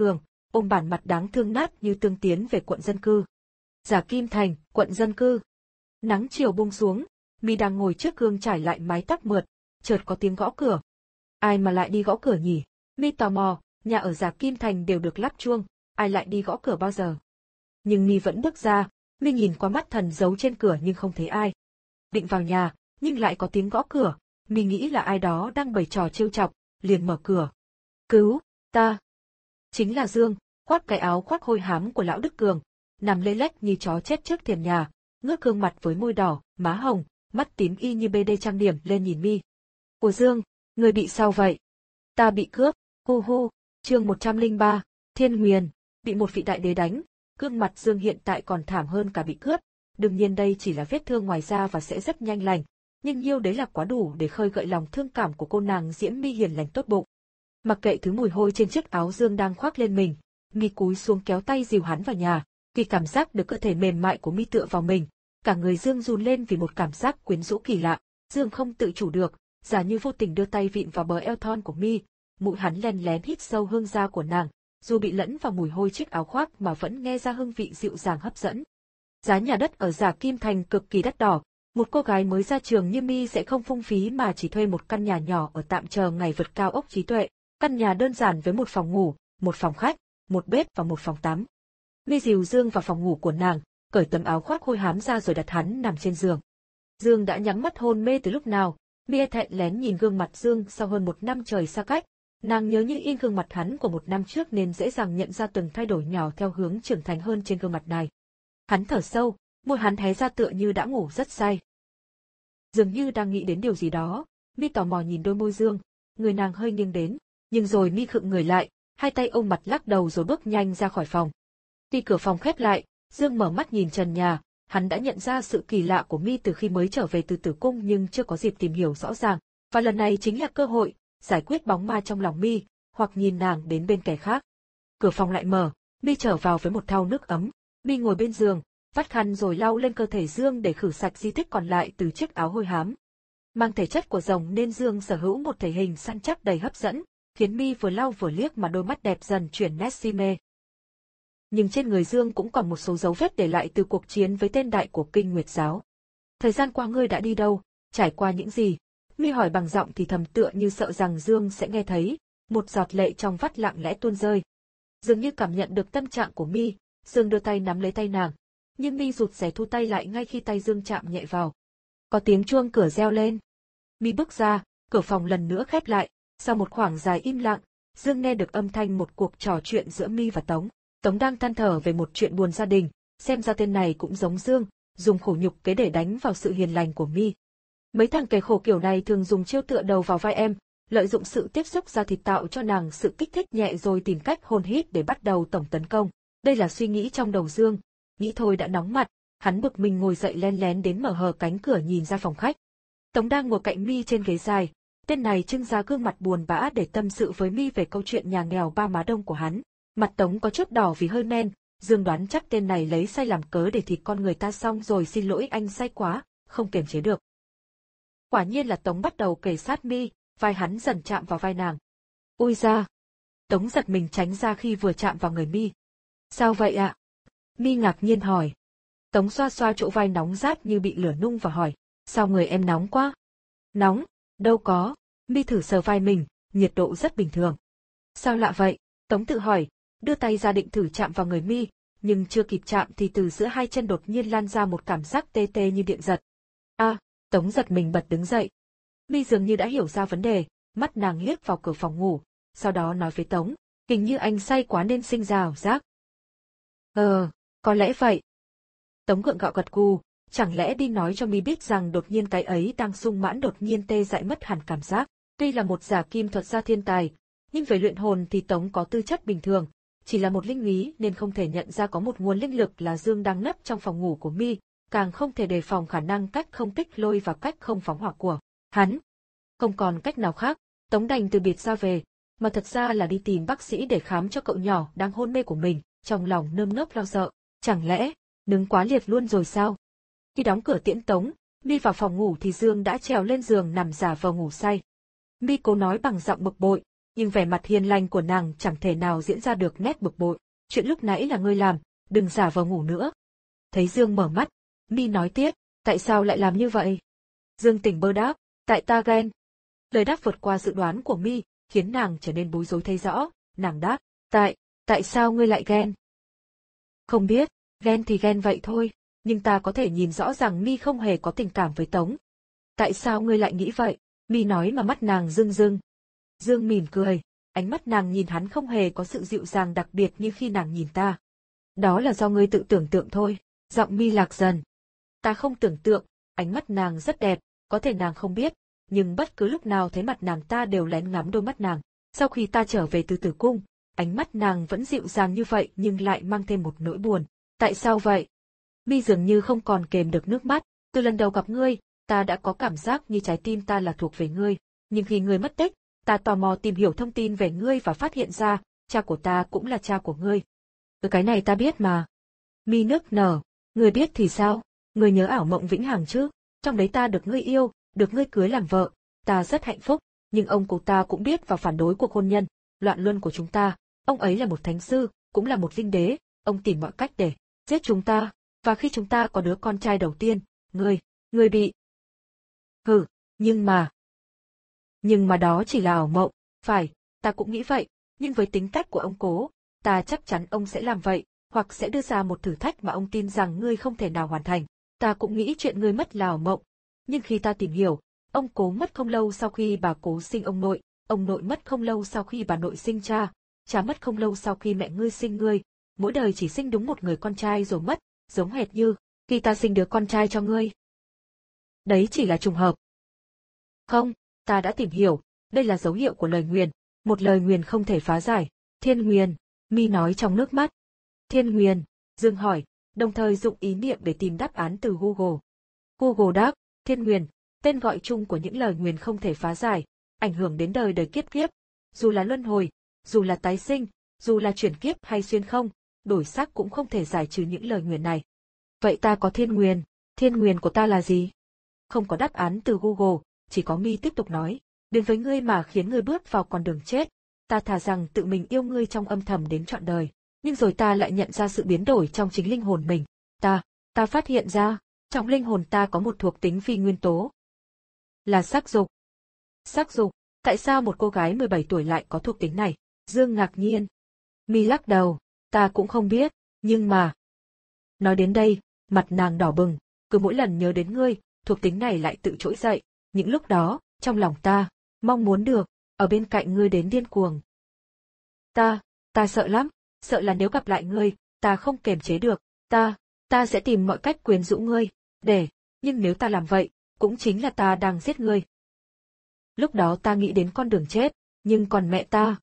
ôm bản mặt đáng thương nát như tương tiến về quận dân cư. Giả Kim Thành, quận dân cư. Nắng chiều buông xuống, Mi đang ngồi trước gương trải lại mái tóc mượt, chợt có tiếng gõ cửa. Ai mà lại đi gõ cửa nhỉ? Mi tò mò, nhà ở Giả Kim Thành đều được lắp chuông, ai lại đi gõ cửa bao giờ? Nhưng Mi vẫn bước ra, Mi nhìn qua mắt thần giấu trên cửa nhưng không thấy ai. Định vào nhà, nhưng lại có tiếng gõ cửa, Mi nghĩ là ai đó đang bày trò trêu chọc, liền mở cửa. Cứu, ta. Chính là Dương, khoác cái áo khoác hôi hám của lão Đức Cường, nằm lê lách như chó chết trước thềm nhà, ngước gương mặt với môi đỏ, má hồng, mắt tím y như bê đê trang điểm lên nhìn Mi. Ủa Dương, người bị sao vậy? Ta bị cướp, hu hu. Chương một trăm lẻ ba, Thiên Nguyền, bị một vị đại đế đánh, gương mặt Dương hiện tại còn thảm hơn cả bị cướp. Đương nhiên đây chỉ là vết thương ngoài da và sẽ rất nhanh lành, nhưng nhiêu đấy là quá đủ để khơi gợi lòng thương cảm của cô nàng Diễm Mi hiền lành tốt bụng. Mặc kệ thứ mùi hôi trên chiếc áo Dương đang khoác lên mình, Mi cúi xuống kéo tay dìu hắn vào nhà. Khi cảm giác được cơ thể mềm mại của Mi tựa vào mình, cả người Dương run lên vì một cảm giác quyến rũ kỳ lạ. Dương không tự chủ được, giả như vô tình đưa tay vịn vào bờ eo thon của Mi, mũi hắn len lén hít sâu hương da của nàng, dù bị lẫn vào mùi hôi chiếc áo khoác mà vẫn nghe ra hương vị dịu dàng hấp dẫn. Giá nhà đất ở Giả Kim Thành cực kỳ đắt đỏ, một cô gái mới ra trường như Mi sẽ không phung phí mà chỉ thuê một căn nhà nhỏ ở tạm chờ ngày vượt cao ốc trí tuệ. Căn nhà đơn giản với một phòng ngủ, một phòng khách, một bếp và một phòng tắm. Mi dìu Dương vào phòng ngủ của nàng, cởi tấm áo khoác hôi hám ra rồi đặt hắn nằm trên giường. Dương đã nhắm mắt hôn mê từ lúc nào, Mi e thẹn lén nhìn gương mặt Dương sau hơn một năm trời xa cách. Nàng nhớ như in gương mặt hắn của một năm trước nên dễ dàng nhận ra từng thay đổi nhỏ theo hướng trưởng thành hơn trên gương mặt này. Hắn thở sâu, môi hắn hé ra tựa như đã ngủ rất say. Dường như đang nghĩ đến điều gì đó, Mi tò mò nhìn đôi môi Dương, người nàng hơi nghiêng đến, nhưng rồi Mi khựng người lại, hai tay ôm mặt lắc đầu rồi bước nhanh ra khỏi phòng. Khi cửa phòng khép lại, Dương mở mắt nhìn trần nhà, hắn đã nhận ra sự kỳ lạ của Mi từ khi mới trở về từ tử cung nhưng chưa có dịp tìm hiểu rõ ràng, và lần này chính là cơ hội giải quyết bóng ma trong lòng Mi, hoặc nhìn nàng đến bên kẻ khác. Cửa phòng lại mở, Mi trở vào với một thau nước ấm. Mi ngồi bên giường, vắt khăn rồi lau lên cơ thể Dương để khử sạch di tích còn lại từ chiếc áo hôi hám. Mang thể chất của rồng nên Dương sở hữu một thể hình săn chắc đầy hấp dẫn, khiến Mi vừa lau vừa liếc mà đôi mắt đẹp dần chuyển nét si mê. Nhưng trên người Dương cũng còn một số dấu vết để lại từ cuộc chiến với tên đại của Kinh Nguyệt Giáo. Thời gian qua ngươi đã đi đâu, trải qua những gì? Mi hỏi bằng giọng thì thầm tựa như sợ rằng Dương sẽ nghe thấy, một giọt lệ trong vắt lặng lẽ tuôn rơi. Dường như cảm nhận được tâm trạng của Mi, Dương đưa tay nắm lấy tay nàng, nhưng Mi rụt rè thu tay lại ngay khi tay Dương chạm nhẹ vào. Có tiếng chuông cửa reo lên. Mi bước ra, cửa phòng lần nữa khép lại, sau một khoảng dài im lặng, Dương nghe được âm thanh một cuộc trò chuyện giữa Mi và Tống. Tống đang than thở về một chuyện buồn gia đình, xem ra tên này cũng giống Dương, dùng khổ nhục kế để đánh vào sự hiền lành của Mi. Mấy thằng kẻ khổ kiểu này thường dùng chiêu tựa đầu vào vai em, lợi dụng sự tiếp xúc da thịt tạo cho nàng sự kích thích nhẹ rồi tìm cách hôn hít để bắt đầu tổng tấn công. Đây là suy nghĩ trong đầu Dương, nghĩ thôi đã nóng mặt, hắn bực mình ngồi dậy len lén đến mở hờ cánh cửa nhìn ra phòng khách. Tống đang ngồi cạnh Mi trên ghế dài, tên này trưng ra gương mặt buồn bã để tâm sự với Mi về câu chuyện nhà nghèo ba má đông của hắn. Mặt Tống có chút đỏ vì hơi men, Dương đoán chắc tên này lấy say làm cớ để thịt con người ta xong rồi xin lỗi anh say quá, không kiềm chế được. Quả nhiên là Tống bắt đầu kề sát Mi, vai hắn dần chạm vào vai nàng. Ui da! Tống giật mình tránh ra khi vừa chạm vào người Mi. Sao vậy ạ? Mi ngạc nhiên hỏi. Tống xoa xoa chỗ vai nóng rát như bị lửa nung và hỏi, sao người em nóng quá? Nóng? Đâu có. Mi thử sờ vai mình, nhiệt độ rất bình thường. Sao lạ vậy? Tống tự hỏi, đưa tay ra định thử chạm vào người Mi, nhưng chưa kịp chạm thì từ giữa hai chân đột nhiên lan ra một cảm giác tê tê như điện giật. A, à, Tống giật mình bật đứng dậy. Mi dường như đã hiểu ra vấn đề, mắt nàng liếc vào cửa phòng ngủ, sau đó nói với Tống, hình như anh say quá nên sinh ra ảo giác. Ờ, có lẽ vậy. Tống gượng gạo gật gù, chẳng lẽ đi nói cho Mi biết rằng đột nhiên cái ấy đang sung mãn đột nhiên tê dại mất hẳn cảm giác. Tuy là một giả kim thuật gia thiên tài, nhưng về luyện hồn thì Tống có tư chất bình thường, chỉ là một linh lý nên không thể nhận ra có một nguồn linh lực là Dương đang nấp trong phòng ngủ của Mi, càng không thể đề phòng khả năng cách không kích lôi và cách không phóng hỏa của hắn. Không còn cách nào khác, Tống đành từ biệt ra về, mà thật ra là đi tìm bác sĩ để khám cho cậu nhỏ đang hôn mê của mình, trong lòng nơm nớp lo sợ, chẳng lẽ nứng quá liệt luôn rồi sao? Khi đóng cửa tiễn Tống, Mi vào phòng ngủ thì Dương đã trèo lên giường nằm giả vờ ngủ say. Mi cố nói bằng giọng bực bội, nhưng vẻ mặt hiền lành của nàng chẳng thể nào diễn ra được nét bực bội. Chuyện lúc nãy là ngươi làm, đừng giả vờ ngủ nữa. Thấy Dương mở mắt, Mi nói tiếp, tại sao lại làm như vậy? Dương tỉnh bơ đáp, tại ta ghen. Lời đáp vượt qua dự đoán của Mi, khiến nàng trở nên bối rối thấy rõ, nàng đáp, tại, tại sao ngươi lại ghen? Không biết, ghen thì ghen vậy thôi, nhưng ta có thể nhìn rõ rằng Mi không hề có tình cảm với Tống. Tại sao ngươi lại nghĩ vậy? Mi nói mà mắt nàng rưng rưng. Dương mỉm cười, ánh mắt nàng nhìn hắn không hề có sự dịu dàng đặc biệt như khi nàng nhìn ta. Đó là do ngươi tự tưởng tượng thôi. Giọng Mi lạc dần. Ta không tưởng tượng, ánh mắt nàng rất đẹp, có thể nàng không biết, nhưng bất cứ lúc nào thấy mặt nàng ta đều lén ngắm đôi mắt nàng. Sau khi ta trở về từ Tử Cung, ánh mắt nàng vẫn dịu dàng như vậy nhưng lại mang thêm một nỗi buồn. Tại sao vậy? Mi dường như không còn kềm được nước mắt. Từ lần đầu gặp ngươi, ta đã có cảm giác như trái tim ta là thuộc về ngươi, nhưng khi ngươi mất tích, ta tò mò tìm hiểu thông tin về ngươi và phát hiện ra, cha của ta cũng là cha của ngươi. Từ cái này ta biết mà. Mi nức nở, ngươi biết thì sao? Ngươi nhớ ảo mộng vĩnh hằng chứ? Trong đấy ta được ngươi yêu, được ngươi cưới làm vợ, ta rất hạnh phúc, nhưng ông cụ ta cũng biết và phản đối cuộc hôn nhân, loạn luân của chúng ta. Ông ấy là một thánh sư, cũng là một linh đế, ông tìm mọi cách để giết chúng ta, và khi chúng ta có đứa con trai đầu tiên, ngươi, ngươi bị... Hừ, nhưng mà... Nhưng mà đó chỉ là ảo mộng, phải, ta cũng nghĩ vậy, nhưng với tính cách của ông Cố, ta chắc chắn ông sẽ làm vậy, hoặc sẽ đưa ra một thử thách mà ông tin rằng ngươi không thể nào hoàn thành. Ta cũng nghĩ chuyện ngươi mất là ảo mộng, nhưng khi ta tìm hiểu, ông Cố mất không lâu sau khi bà Cố sinh ông nội, ông nội mất không lâu sau khi bà nội sinh cha, cha mất không lâu sau khi mẹ ngươi sinh ngươi, mỗi đời chỉ sinh đúng một người con trai rồi mất, giống hệt như khi ta sinh đứa con trai cho ngươi. Đấy chỉ là trùng hợp. Không, ta đã tìm hiểu, đây là dấu hiệu của lời nguyền, một lời nguyền không thể phá giải. Thiên nguyền, Mi nói trong nước mắt. Thiên nguyền, Dương hỏi, đồng thời dụng ý niệm để tìm đáp án từ Google. Google đáp, thiên nguyền, tên gọi chung của những lời nguyền không thể phá giải, ảnh hưởng đến đời đời kiếp kiếp, dù là luân hồi, dù là tái sinh, dù là chuyển kiếp hay xuyên không, đổi xác cũng không thể giải trừ những lời nguyền này. Vậy ta có thiên nguyền, thiên nguyền của ta là gì? Không có đáp án từ Google, chỉ có Mi tiếp tục nói, đến với ngươi mà khiến ngươi bước vào con đường chết, ta thà rằng tự mình yêu ngươi trong âm thầm đến trọn đời, nhưng rồi ta lại nhận ra sự biến đổi trong chính linh hồn mình, ta, ta phát hiện ra, trong linh hồn ta có một thuộc tính phi nguyên tố. Là sắc dục. Sắc dục, tại sao một cô gái mười bảy tuổi lại có thuộc tính này? Dương ngạc nhiên. Mi lắc đầu, ta cũng không biết, nhưng mà... Nói đến đây, mặt nàng đỏ bừng, cứ mỗi lần nhớ đến ngươi, thuộc tính này lại tự trỗi dậy, những lúc đó, trong lòng ta, mong muốn được, ở bên cạnh ngươi đến điên cuồng. Ta, ta sợ lắm, sợ là nếu gặp lại ngươi, ta không kiềm chế được, ta, ta sẽ tìm mọi cách quyến rũ ngươi, để, nhưng nếu ta làm vậy, cũng chính là ta đang giết ngươi. Lúc đó ta nghĩ đến con đường chết, nhưng còn mẹ ta.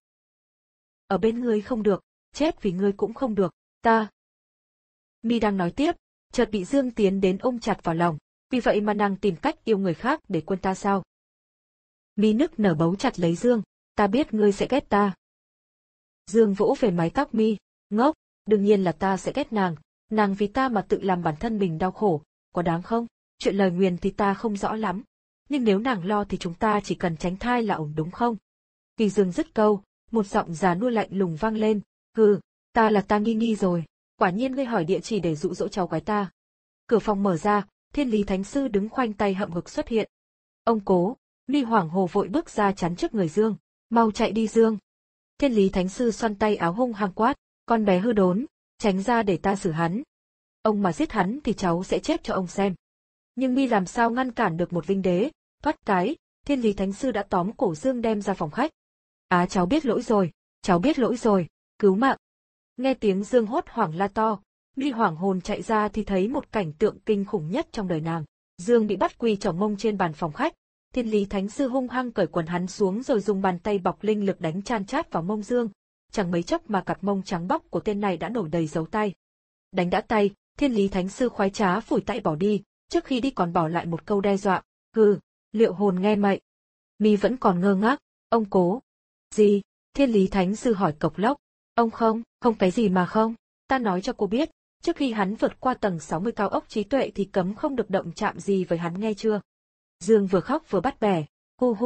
Ở bên ngươi không được, chết vì ngươi cũng không được, ta. Mi đang nói tiếp, chợt bị Dương tiến đến ôm chặt vào lòng, vì vậy mà nàng tìm cách yêu người khác để quên ta sao? Mi nức nở bấu chặt lấy Dương, ta biết ngươi sẽ ghét ta. Dương vỗ về mái tóc Mi, ngốc, đương nhiên là ta sẽ ghét nàng, nàng vì ta mà tự làm bản thân mình đau khổ, có đáng không? Chuyện lời nguyền thì ta không rõ lắm, nhưng nếu nàng lo thì chúng ta chỉ cần tránh thai là ổn đúng không? Khi Dương dứt câu, một giọng già nua lạnh lùng vang lên, hừ, ta là ta nghi nghi rồi, quả nhiên ngươi hỏi địa chỉ để dụ dỗ cháu gái ta. Cửa phòng mở ra, Thiên Lý Thánh Sư đứng khoanh tay hậm hực xuất hiện. Ông Cố, Mi hoảng hồ vội bước ra chắn trước người Dương, mau chạy đi Dương. Thiên Lý Thánh Sư xoăn tay áo hung hăng quát, con bé hư đốn, tránh ra để ta xử hắn. Ông mà giết hắn thì cháu sẽ chết cho ông xem. Nhưng Mi làm sao ngăn cản được một linh đế, thoát cái, Thiên Lý Thánh Sư đã tóm cổ Dương đem ra phòng khách. Á cháu biết lỗi rồi, cháu biết lỗi rồi, cứu mạng. Nghe tiếng Dương hốt hoảng la to, Mi hoảng hồn chạy ra thì thấy một cảnh tượng kinh khủng nhất trong đời nàng. Dương bị bắt quỳ chổng mông trên bàn phòng khách, Thiên Lý Thánh Sư hung hăng cởi quần hắn xuống rồi dùng bàn tay bọc linh lực đánh chan chát vào mông Dương. Chẳng mấy chốc mà cặp mông trắng bóc của tên này đã nổi đầy dấu tay. Đánh đã tay, Thiên Lý Thánh Sư khoái trá phủi tay bỏ đi, trước khi đi còn bỏ lại một câu đe dọa, hừ, liệu hồn nghe mệnh. Mi vẫn còn ngơ ngác, ông Cố. Gì? Thiên Lý Thánh Sư hỏi cộc lốc. Ông không, không cái gì mà không, ta nói cho cô biết, trước khi hắn vượt qua tầng sáu mươi cao ốc trí tuệ thì cấm không được động chạm gì với hắn nghe chưa? Dương vừa khóc vừa bắt bẻ, hu hu,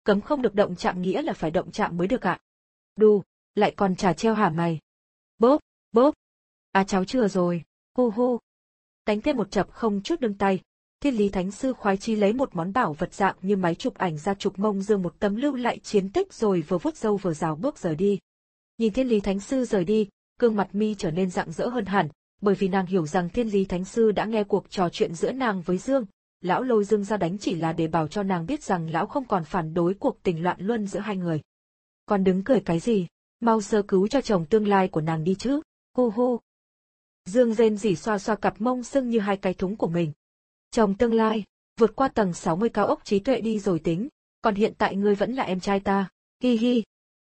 Cấm không được động chạm nghĩa là phải động chạm mới được ạ. Đù, lại còn trà treo hả mày? Bốp, bốp. À cháu chừa rồi, hu hu. Đánh thêm một chập không chút nương tay. Thiên Lý Thánh Sư khoái chí lấy một món bảo vật dạng như máy chụp ảnh ra chụp mông Dương một tấm lưu lại chiến tích rồi vừa vuốt râu vừa rào bước rời đi. Nhìn Thiên Lý Thánh Sư rời đi, gương mặt Mi trở nên rạng rỡ hơn hẳn, bởi vì nàng hiểu rằng Thiên Lý Thánh Sư đã nghe cuộc trò chuyện giữa nàng với Dương. Lão lôi Dương ra đánh chỉ là để bảo cho nàng biết rằng lão không còn phản đối cuộc tình loạn luân giữa hai người. Còn đứng cười cái gì, mau sơ cứu cho chồng tương lai của nàng đi chứ, hu hu. Dương rên rỉ xoa xoa cặp mông sưng như hai cái thúng của mình. Chồng tương lai, vượt qua tầng sáu mươi cao ốc trí tuệ đi rồi tính, còn hiện tại ngươi vẫn là em trai ta, hi hi.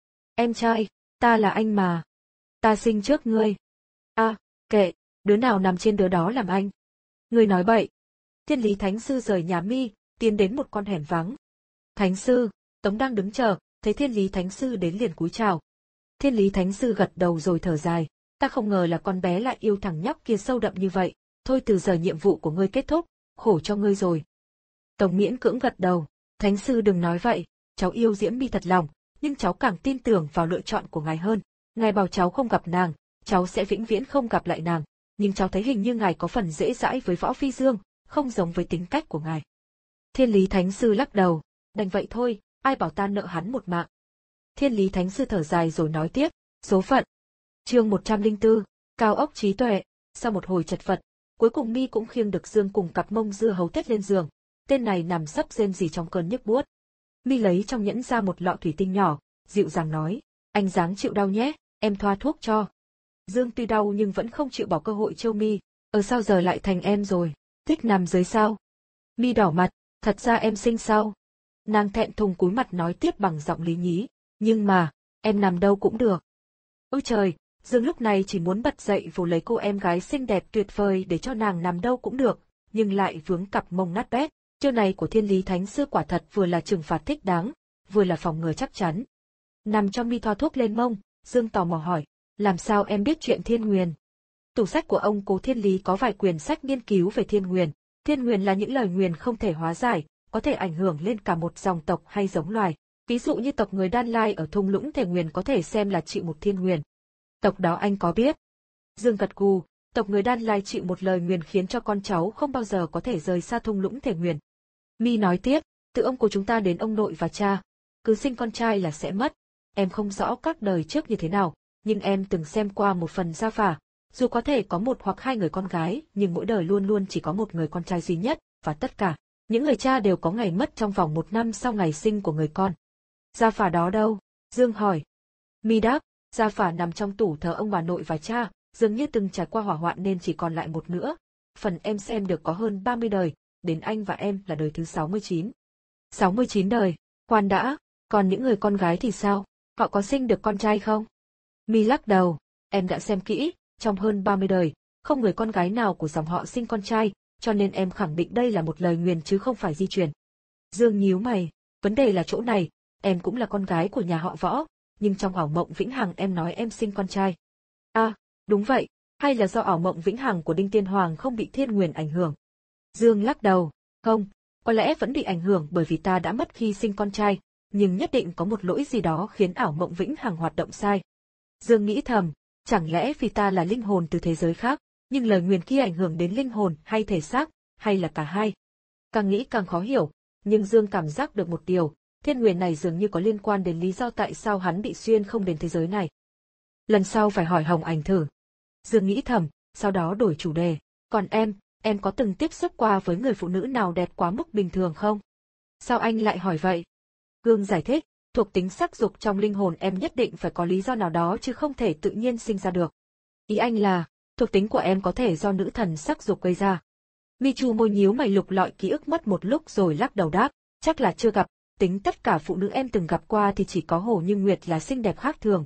Em trai, ta là anh mà. Ta sinh trước ngươi. À, kệ, đứa nào nằm trên đứa đó làm anh. Ngươi nói bậy. Thiên Lý Thánh Sư rời nhà Mi, tiến đến một con hẻm vắng. Thánh Sư, Tống đang đứng chờ, thấy Thiên Lý Thánh Sư đến liền cúi chào. Thiên Lý Thánh Sư gật đầu rồi thở dài, ta không ngờ là con bé lại yêu thằng nhóc kia sâu đậm như vậy, thôi từ giờ nhiệm vụ của ngươi kết thúc, khổ cho ngươi rồi. Tống miễn cưỡng gật đầu, Thánh Sư đừng nói vậy, cháu yêu Diễm My thật lòng, nhưng cháu càng tin tưởng vào lựa chọn của ngài hơn. Ngài bảo cháu không gặp nàng, cháu sẽ vĩnh viễn không gặp lại nàng, nhưng cháu thấy hình như ngài có phần dễ dãi với Võ Phi Dương, không giống với tính cách của ngài. Thiên Lý Thánh Sư lắc đầu, đành vậy thôi, ai bảo ta nợ hắn một mạng. Thiên Lý Thánh Sư thở dài rồi nói tiếp, số phận. Chương một trăm lẻ bốn, cao ốc trí tuệ. Sau một hồi chật vật, cuối cùng Mi cũng khiêng được Dương cùng cặp mông dưa hấu tết lên giường. Tên này nằm sấp rên rỉ trong cơn nhức buốt. Mi lấy trong nhẫn ra một lọ thủy tinh nhỏ, dịu dàng nói, anh dáng chịu đau nhé, em thoa thuốc cho. Dương tuy đau nhưng vẫn không chịu bỏ cơ hội trêu Mi, ở sao giờ lại thành em rồi, thích nằm dưới sao? Mi đỏ mặt, thật ra em sinh sao? Nàng thẹn thùng cúi mặt nói tiếp bằng giọng lý nhí, nhưng mà, em nằm đâu cũng được. Ôi trời, Dương lúc này chỉ muốn bật dậy vồ lấy cô em gái xinh đẹp tuyệt vời để cho nàng nằm đâu cũng được, nhưng lại vướng cặp mông nát bét. Chiêu này của Thiên Lý Thánh Sư quả thật vừa là trừng phạt thích đáng, vừa là phòng ngừa chắc chắn. Nằm cho Mi thoa thuốc lên mông, Dương tò mò hỏi, làm sao em biết chuyện Thiên Nguyền? Tủ sách của ông Cố Thiên Lý có vài quyển sách nghiên cứu về Thiên Nguyền. Thiên Nguyền là những lời nguyền không thể hóa giải, có thể ảnh hưởng lên cả một dòng tộc hay giống loài. Ví dụ như tộc người Đan Lai ở thung lũng Thể Nguyền có thể xem là chịu một thiên nguyền. Tộc đó anh có biết? Dương gật gù, tộc người Đan Lai chịu một lời nguyền khiến cho con cháu không bao giờ có thể rời xa thung lũng Thể Nguyền. Mi nói tiếp, từ ông của chúng ta đến ông nội và cha, cứ sinh con trai là sẽ mất. Em không rõ các đời trước như thế nào, nhưng em từng xem qua một phần gia phả, dù có thể có một hoặc hai người con gái, nhưng mỗi đời luôn luôn chỉ có một người con trai duy nhất, và tất cả những người cha đều có ngày mất trong vòng một năm sau ngày sinh của người con. Gia phả đó đâu? Dương hỏi. Mi đáp, gia phả nằm trong tủ thờ ông bà nội và cha, dường như từng trải qua hỏa hoạn nên chỉ còn lại một nữa. Phần em xem được có hơn ba mươi đời, đến anh và em là đời thứ sáu mươi chín. sáu mươi chín đời, khoan đã, còn những người con gái thì sao? Họ có sinh được con trai không? Mi lắc đầu, em đã xem kỹ, trong hơn ba mươi đời, không người con gái nào của dòng họ sinh con trai, cho nên em khẳng định đây là một lời nguyền chứ không phải di truyền. Dương nhíu mày, vấn đề là chỗ này, em cũng là con gái của nhà họ Võ, nhưng trong ảo mộng vĩnh hằng em nói em sinh con trai. À, đúng vậy, hay là do ảo mộng vĩnh hằng của Đinh Tiên Hoàng không bị thiên nguyền ảnh hưởng? Dương lắc đầu, không, có lẽ vẫn bị ảnh hưởng bởi vì ta đã mất khi sinh con trai, nhưng nhất định có một lỗi gì đó khiến ảo mộng vĩnh hằng hoạt động sai. Dương nghĩ thầm, chẳng lẽ vì ta là linh hồn từ thế giới khác, nhưng lời nguyền kia ảnh hưởng đến linh hồn hay thể xác, hay là cả hai? Càng nghĩ càng khó hiểu, nhưng Dương cảm giác được một điều, thiên nguyền này dường như có liên quan đến lý do tại sao hắn bị xuyên không đến thế giới này. Lần sau phải hỏi Hồng Ảnh thử. Dương nghĩ thầm, sau đó đổi chủ đề, còn em, em có từng tiếp xúc qua với người phụ nữ nào đẹp quá mức bình thường không? Sao anh lại hỏi vậy? Gương giải thích, thuộc tính sắc dục trong linh hồn em nhất định phải có lý do nào đó chứ không thể tự nhiên sinh ra được. Ý anh là, thuộc tính của em có thể do nữ thần sắc dục gây ra. Mi chu môi nhíu mày lục lọi ký ức mất một lúc rồi lắc đầu đáp, chắc là chưa gặp, tính tất cả phụ nữ em từng gặp qua thì chỉ có Hồ Như Nguyệt là xinh đẹp khác thường.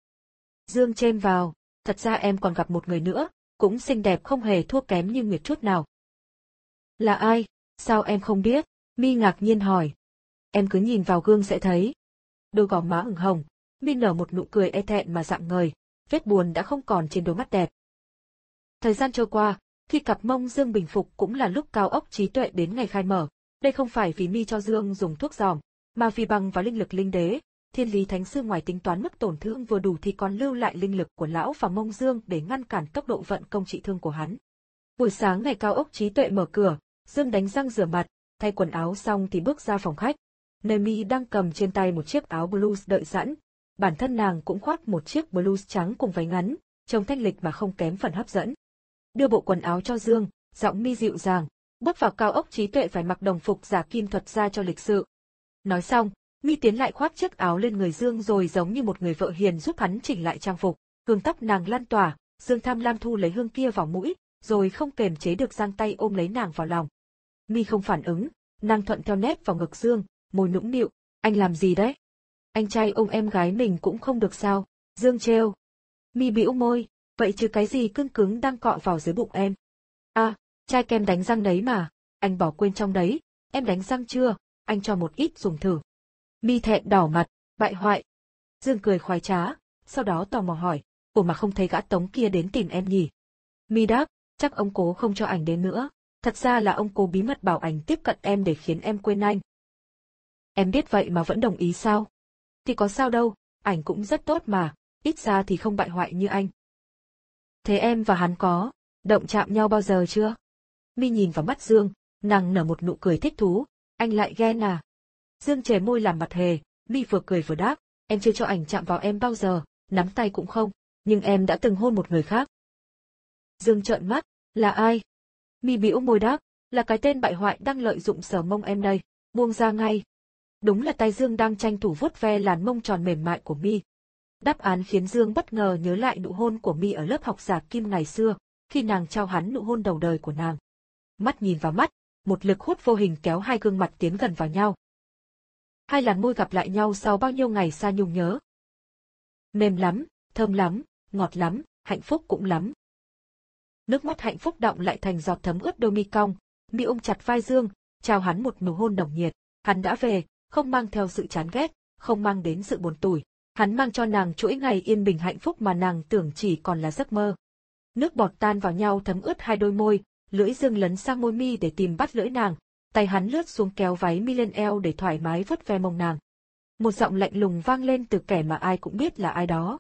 Dương chen vào, thật ra em còn gặp một người nữa, cũng xinh đẹp không hề thua kém như Nguyệt chút nào. Là ai? Sao em không biết? Mi ngạc nhiên hỏi. Em cứ nhìn vào gương sẽ thấy. Đôi gò má ửng hồng, Mi nở một nụ cười e thẹn mà rạng ngời, vết buồn đã không còn trên đôi mắt đẹp. Thời gian trôi qua, khi cặp mông Dương bình phục cũng là lúc cao ốc trí tuệ đến ngày khai mở. Đây không phải vì Mi cho Dương dùng thuốc giòm, Mà vì bằng vào linh lực linh đế, Thiên Lý Thánh Sư ngoài tính toán mức tổn thương vừa đủ thì còn lưu lại linh lực của lão và Mông Dương để ngăn cản tốc độ vận công trị thương của hắn. Buổi sáng ngày Cao Ốc Trí Tuệ mở cửa, Dương đánh răng rửa mặt, thay quần áo xong thì bước ra phòng khách. Nơi Mi đang cầm trên tay một chiếc áo blues đợi sẵn, bản thân nàng cũng khoác một chiếc blues trắng cùng váy ngắn, trông thanh lịch mà không kém phần hấp dẫn. Đưa bộ quần áo cho Dương, giọng Mi dịu dàng, bước vào Cao Ốc Trí Tuệ phải mặc đồng phục giả kim thuật ra cho lịch sự. Nói xong, Mi tiến lại khoác chiếc áo lên người Dương rồi giống như một người vợ hiền giúp hắn chỉnh lại trang phục, hương tóc nàng lan tỏa, Dương tham lam thu lấy hương kia vào mũi, rồi không kềm chế được giang tay ôm lấy nàng vào lòng. Mi không phản ứng, nàng thuận theo nép vào ngực Dương, môi nũng nịu, anh làm gì đấy? Anh trai ôm em gái mình cũng không được sao? Dương trêu. Mi bĩu môi, vậy chứ cái gì cưng cứng đang cọ vào dưới bụng em? À, chai kem đánh răng đấy mà, anh bỏ quên trong đấy, em đánh răng chưa? Anh cho một ít dùng thử. Mi thẹn đỏ mặt, bại hoại. Dương cười khoái trá, sau đó tò mò hỏi, ủa mà không thấy gã Tống kia đến tìm em nhỉ? Mi đáp, chắc ông cố không cho ảnh đến nữa, thật ra là ông cố bí mật bảo ảnh tiếp cận em để khiến em quên anh. Em biết vậy mà vẫn đồng ý sao? Thì có sao đâu, ảnh cũng rất tốt mà, ít ra thì không bại hoại như anh. Thế em và hắn có động chạm nhau bao giờ chưa? Mi nhìn vào mắt Dương, nàng nở một nụ cười thích thú, anh lại ghen à? Dương chề môi làm mặt hề, Mi vừa cười vừa đáp, em chưa cho ảnh chạm vào em bao giờ, nắm tay cũng không, nhưng em đã từng hôn một người khác. Dương trợn mắt, là ai? Mi bĩu môi đáp, là cái tên bại hoại đang lợi dụng sờ mông em đây, buông ra ngay. Đúng là tay Dương đang tranh thủ vuốt ve làn mông tròn mềm mại của Mi. Đáp án khiến Dương bất ngờ nhớ lại nụ hôn của Mi ở lớp học giả kim ngày xưa, khi nàng trao hắn nụ hôn đầu đời của nàng. Mắt nhìn vào mắt, một lực hút vô hình kéo hai gương mặt tiến gần vào nhau. Hai làn môi gặp lại nhau sau bao nhiêu ngày xa nhung nhớ. Mềm lắm, thơm lắm, ngọt lắm, hạnh phúc cũng lắm. Nước mắt hạnh phúc đọng lại thành giọt thấm ướt đôi mi cong, Mi ôm chặt vai Dương, trao hắn một nụ hôn nồng nhiệt. Hắn đã về, không mang theo sự chán ghét, không mang đến sự buồn tủi. Hắn mang cho nàng chuỗi ngày yên bình hạnh phúc mà nàng tưởng chỉ còn là giấc mơ. Nước bọt tan vào nhau thấm ướt hai đôi môi, lưỡi Dương lấn sang môi Mi để tìm bắt lưỡi nàng, tay hắn lướt xuống kéo váy Mi lên eo để thoải mái vuốt ve mông nàng. Một giọng lạnh lùng vang lên từ kẻ mà ai cũng biết là ai đó.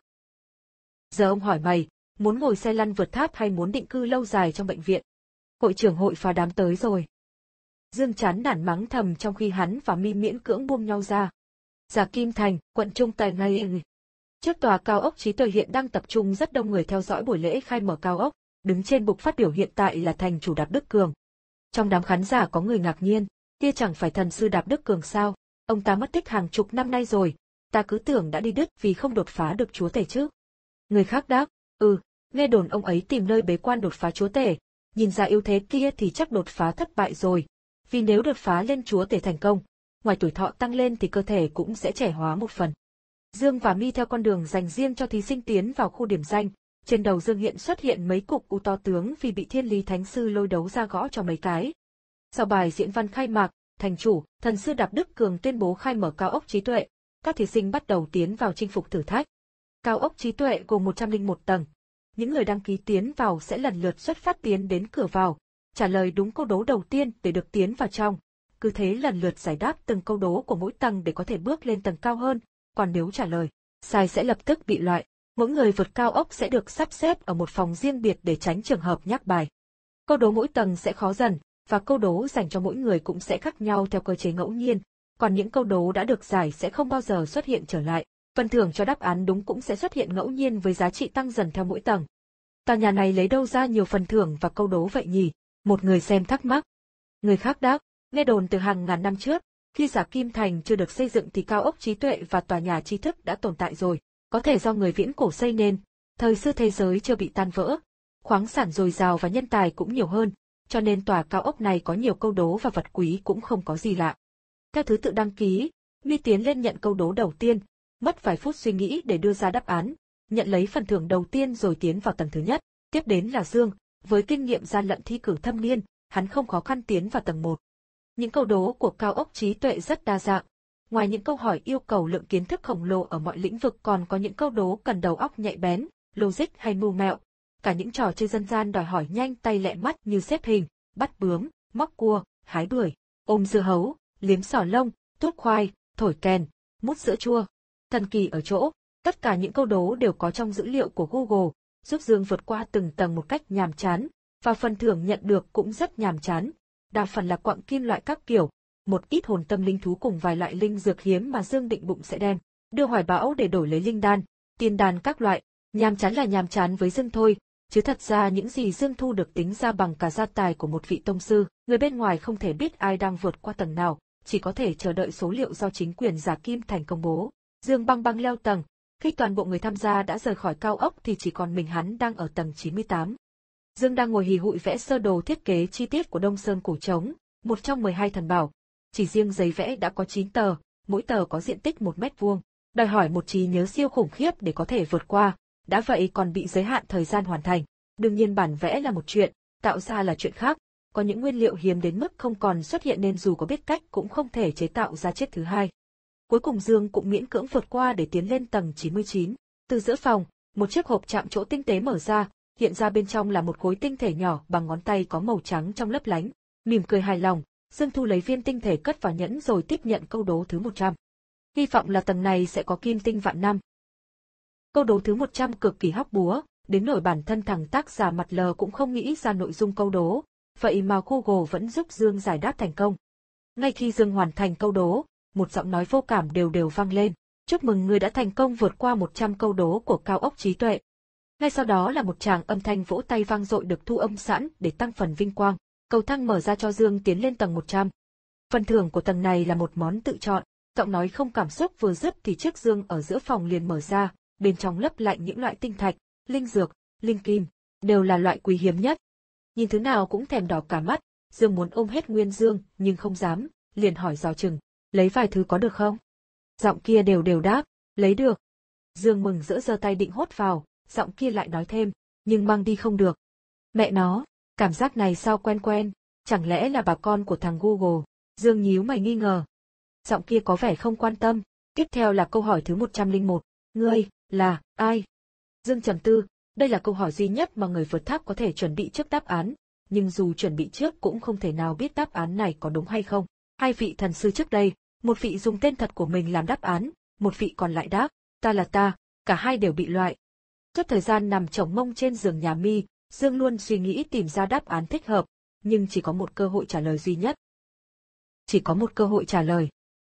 Giờ ông hỏi mày, muốn ngồi xe lăn vượt tháp hay muốn định cư lâu dài trong bệnh viện? Hội trưởng hội phá đám tới rồi. Dương chán nản mắng thầm trong khi hắn và Mi miễn cưỡng buông nhau ra. Giả Kim Thành, quận Trung Tài ngay. Trước tòa Cao Ốc Trí Tuệ hiện đang tập trung rất đông người theo dõi buổi lễ khai mở Cao Ốc, đứng trên bục phát biểu hiện tại là thành chủ Đạp Đức Cường. Trong đám khán giả có người ngạc nhiên, kia chẳng phải thần sư Đạp Đức Cường sao, ông ta mất tích hàng chục năm nay rồi, ta cứ tưởng đã đi đứt vì không đột phá được chúa tể chứ. Người khác đáp, ừ, nghe đồn ông ấy tìm nơi bế quan đột phá chúa tể, nhìn ra ưu thế kia thì chắc đột phá thất bại rồi, vì nếu đột phá lên chúa tể thành công, ngoài tuổi thọ tăng lên thì cơ thể cũng sẽ trẻ hóa một phần. Dương và Mi theo con đường dành riêng cho thí sinh tiến vào khu điểm danh, trên đầu Dương hiện xuất hiện mấy cục u to tướng vì bị Thiên Lý Thánh Sư lôi đấu ra gõ cho mấy cái. Sau bài diễn văn khai mạc, thành chủ, thần sư Đạp Đức Cường tuyên bố khai mở Cao Ốc Trí Tuệ, các thí sinh bắt đầu tiến vào chinh phục thử thách. Cao Ốc Trí Tuệ gồm một trăm lẻ một tầng. Những người đăng ký tiến vào sẽ lần lượt xuất phát tiến đến cửa vào, trả lời đúng câu đố đầu tiên để được tiến vào trong. Cứ thế lần lượt giải đáp từng câu đố của mỗi tầng để có thể bước lên tầng cao hơn, còn nếu trả lời sai sẽ lập tức bị loại. Mỗi người vượt cao ốc sẽ được sắp xếp ở một phòng riêng biệt để tránh trường hợp nhắc bài. Câu đố mỗi tầng sẽ khó dần, và câu đố dành cho mỗi người cũng sẽ khác nhau theo cơ chế ngẫu nhiên, còn những câu đố đã được giải sẽ không bao giờ xuất hiện trở lại. Phần thưởng cho đáp án đúng cũng sẽ xuất hiện ngẫu nhiên với giá trị tăng dần theo mỗi tầng. Tòa nhà này lấy đâu ra nhiều phần thưởng và câu đố vậy nhỉ? Một người xem thắc mắc. Người khác đáp, nghe đồn từ hàng ngàn năm trước, khi Giả Kim Thành chưa được xây dựng thì Cao Ốc Trí Tuệ và tòa nhà tri thức đã tồn tại rồi, có thể do người viễn cổ xây nên, thời xưa thế giới chưa bị tan vỡ, khoáng sản dồi dào và nhân tài cũng nhiều hơn, cho nên tòa cao ốc này có nhiều câu đố và vật quý cũng không có gì lạ. Theo thứ tự đăng ký, Mi tiến lên nhận câu đố đầu tiên, mất vài phút suy nghĩ để đưa ra đáp án, nhận lấy phần thưởng đầu tiên rồi tiến vào tầng thứ nhất. Tiếp đến là Dương, với kinh nghiệm gian lận thi cử thâm niên, hắn không khó khăn tiến vào tầng một. Những câu đố của Cao Ốc Trí Tuệ rất đa dạng. Ngoài những câu hỏi yêu cầu lượng kiến thức khổng lồ ở mọi lĩnh vực còn có những câu đố cần đầu óc nhạy bén, logic hay mưu mẹo. Cả những trò chơi dân gian đòi hỏi nhanh tay lẹ mắt như xếp hình, bắt bướm, móc cua, hái bưởi, ôm dưa hấu, liếm sò lông, tuốt khoai, thổi kèn, mút sữa chua. Thần kỳ ở chỗ, tất cả những câu đố đều có trong dữ liệu của Google, giúp Dương vượt qua từng tầng một cách nhàm chán, và phần thưởng nhận được cũng rất nhàm chán. Đa phần là quặng kim loại các kiểu, một ít hồn tâm linh thú cùng vài loại linh dược hiếm mà Dương định bụng sẽ đem đưa hoài bão để đổi lấy linh đan, tiên đan các loại. Nhàm chán là nhàm chán với Dương thôi, chứ thật ra những gì Dương thu được tính ra bằng cả gia tài của một vị tông sư. Người bên ngoài không thể biết ai đang vượt qua tầng nào, chỉ có thể chờ đợi số liệu do chính quyền Giả Kim Thành công bố. Dương băng băng leo tầng, khi toàn bộ người tham gia đã rời khỏi cao ốc thì chỉ còn mình hắn đang ở tầng chín mươi tám. Dương đang ngồi hì hụi vẽ sơ đồ thiết kế chi tiết của Đông Sơn Cổ Trống, một trong mười hai thần bảo. Chỉ riêng giấy vẽ đã có chín tờ, mỗi tờ có diện tích một mét vuông, đòi hỏi một trí nhớ siêu khủng khiếp để có thể vượt qua, đã vậy còn bị giới hạn thời gian hoàn thành. Đương nhiên bản vẽ là một chuyện, tạo ra là chuyện khác, có những nguyên liệu hiếm đến mức không còn xuất hiện nên dù có biết cách cũng không thể chế tạo ra chiếc thứ hai. Cuối cùng Dương cũng miễn cưỡng vượt qua để tiến lên tầng chín mươi chín. Từ giữa phòng, một chiếc hộp chạm trổ tinh tế mở ra, hiện ra bên trong là một khối tinh thể nhỏ bằng ngón tay có màu trắng trong lấp lánh. Mỉm cười hài lòng, Dương thu lấy viên tinh thể cất vào nhẫn rồi tiếp nhận câu đố thứ một trăm. Hy vọng là tầng này sẽ có kim tinh vạn năm. Câu đố thứ một trăm cực kỳ hóc búa, đến nỗi bản thân thằng tác giả mặt lờ cũng không nghĩ ra nội dung câu đố, vậy mà Google vẫn giúp Dương giải đáp thành công. Ngay khi Dương hoàn thành câu đố, một giọng nói vô cảm đều đều vang lên. Chúc mừng người đã thành công vượt qua một trăm câu đố của cao ốc trí tuệ. Ngay sau đó là một tràng âm thanh vỗ tay vang dội được thu âm sẵn để tăng phần vinh quang. Cầu thang mở ra cho Dương tiến lên tầng một trăm. Phần thưởng của tầng này là một món tự chọn. Giọng nói không cảm xúc vừa dứt thì chiếc dương ở giữa phòng liền mở ra, bên trong lấp lạnh những loại tinh thạch, linh dược, linh kim, đều là loại quý hiếm nhất. Nhìn thứ nào cũng thèm đỏ cả mắt, Dương muốn ôm hết nguyên dương nhưng không dám, liền hỏi dò chừng, lấy vài thứ có được không? Giọng kia đều đều đáp, lấy được. Dương mừng rỡ giơ tay định hốt vào, giọng kia lại nói thêm, nhưng mang đi không được. Mẹ nó, cảm giác này sao quen quen, chẳng lẽ là bà con của thằng Google? Dương nhíu mày nghi ngờ. Giọng kia có vẻ không quan tâm. Tiếp theo là câu hỏi thứ một trăm lẻ một, ngươi, là, ai? Dương trầm tư, đây là câu hỏi duy nhất mà người vượt tháp có thể chuẩn bị trước đáp án, nhưng dù chuẩn bị trước cũng không thể nào biết đáp án này có đúng hay không. Hai vị thần sư trước đây, một vị dùng tên thật của mình làm đáp án, một vị còn lại đáp, ta là ta, cả hai đều bị loại. Suốt thời gian nằm chồng mông trên giường nhà Mi, Dương luôn suy nghĩ tìm ra đáp án thích hợp, nhưng chỉ có một cơ hội trả lời duy nhất. Chỉ có một cơ hội trả lời.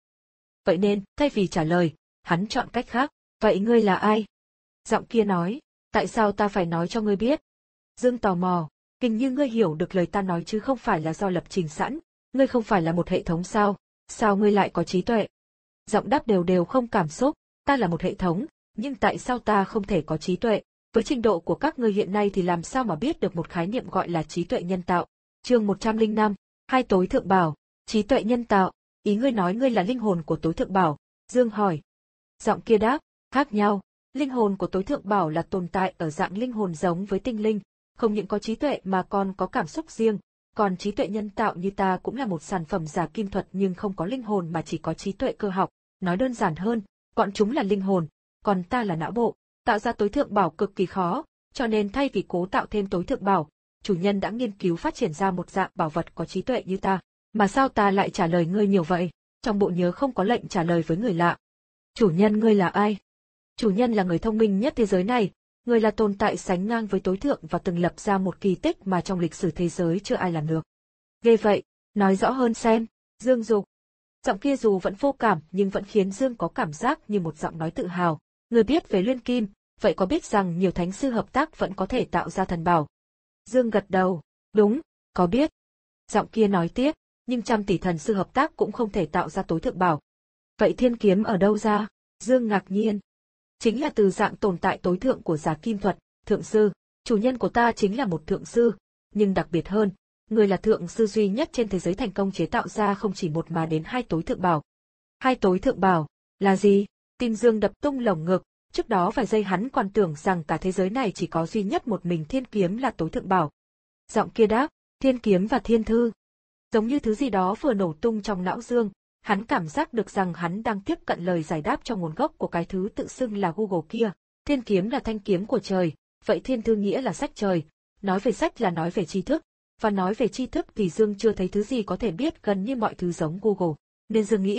Vậy nên, thay vì trả lời, hắn chọn cách khác. Vậy ngươi là ai? Giọng kia nói, tại sao ta phải nói cho ngươi biết? Dương tò mò, hình như ngươi hiểu được lời ta nói chứ không phải là do lập trình sẵn, ngươi không phải là một hệ thống sao? Sao ngươi lại có trí tuệ? Giọng đáp đều đều không cảm xúc, ta là một hệ thống, nhưng tại sao ta không thể có trí tuệ? Với trình độ của các ngươi hiện nay thì làm sao mà biết được một khái niệm gọi là trí tuệ nhân tạo? Chương một trăm lẻ năm, hai tối thượng bảo, trí tuệ nhân tạo, ý ngươi nói ngươi là linh hồn của tối thượng bảo? Dương hỏi. Giọng kia đáp, khác nhau, linh hồn của tối thượng bảo là tồn tại ở dạng linh hồn giống với tinh linh, không những có trí tuệ mà còn có cảm xúc riêng, còn trí tuệ nhân tạo như ta cũng là một sản phẩm giả kim thuật nhưng không có linh hồn mà chỉ có trí tuệ cơ học, nói đơn giản hơn, bọn chúng là linh hồn, còn ta là não bộ. Tạo ra tối thượng bảo cực kỳ khó, cho nên thay vì cố tạo thêm tối thượng bảo, chủ nhân đã nghiên cứu phát triển ra một dạng bảo vật có trí tuệ như ta. Mà sao ta lại trả lời ngươi nhiều vậy? Trong bộ nhớ không có lệnh trả lời với người lạ. Chủ nhân ngươi là ai? Chủ nhân là người thông minh nhất thế giới này, người là tồn tại sánh ngang với tối thượng và từng lập ra một kỳ tích mà trong lịch sử thế giới chưa ai làm được. Ghê vậy, nói rõ hơn xem. Dương dục. Giọng kia dù vẫn vô cảm nhưng vẫn khiến Dương có cảm giác như một giọng nói tự hào. Người biết về Luyện Kim, vậy có biết rằng nhiều thánh sư hợp tác vẫn có thể tạo ra thần bảo? Dương gật đầu, đúng, có biết. Giọng kia nói tiếp, nhưng trăm tỷ thần sư hợp tác cũng không thể tạo ra tối thượng bảo. Vậy thiên kiếm ở đâu ra? Dương ngạc nhiên. Chính là từ dạng tồn tại tối thượng của giả kim thuật, thượng sư. Chủ nhân của ta chính là một thượng sư, nhưng đặc biệt hơn, người là thượng sư duy nhất trên thế giới thành công chế tạo ra không chỉ một mà đến hai tối thượng bảo. Hai tối thượng bảo, là gì? Tim Dương đập tung lồng ngực, trước đó vài giây hắn còn tưởng rằng cả thế giới này chỉ có duy nhất một mình thiên kiếm là tối thượng bảo. Giọng kia đáp, thiên kiếm và thiên thư. Giống như thứ gì đó vừa nổ tung trong não Dương, hắn cảm giác được rằng hắn đang tiếp cận lời giải đáp cho nguồn gốc của cái thứ tự xưng là Google kia. Thiên kiếm là thanh kiếm của trời, vậy thiên thư nghĩa là sách trời, nói về sách là nói về tri thức, và nói về tri thức thì Dương chưa thấy thứ gì có thể biết gần như mọi thứ giống Google. Nên Dương nghĩ,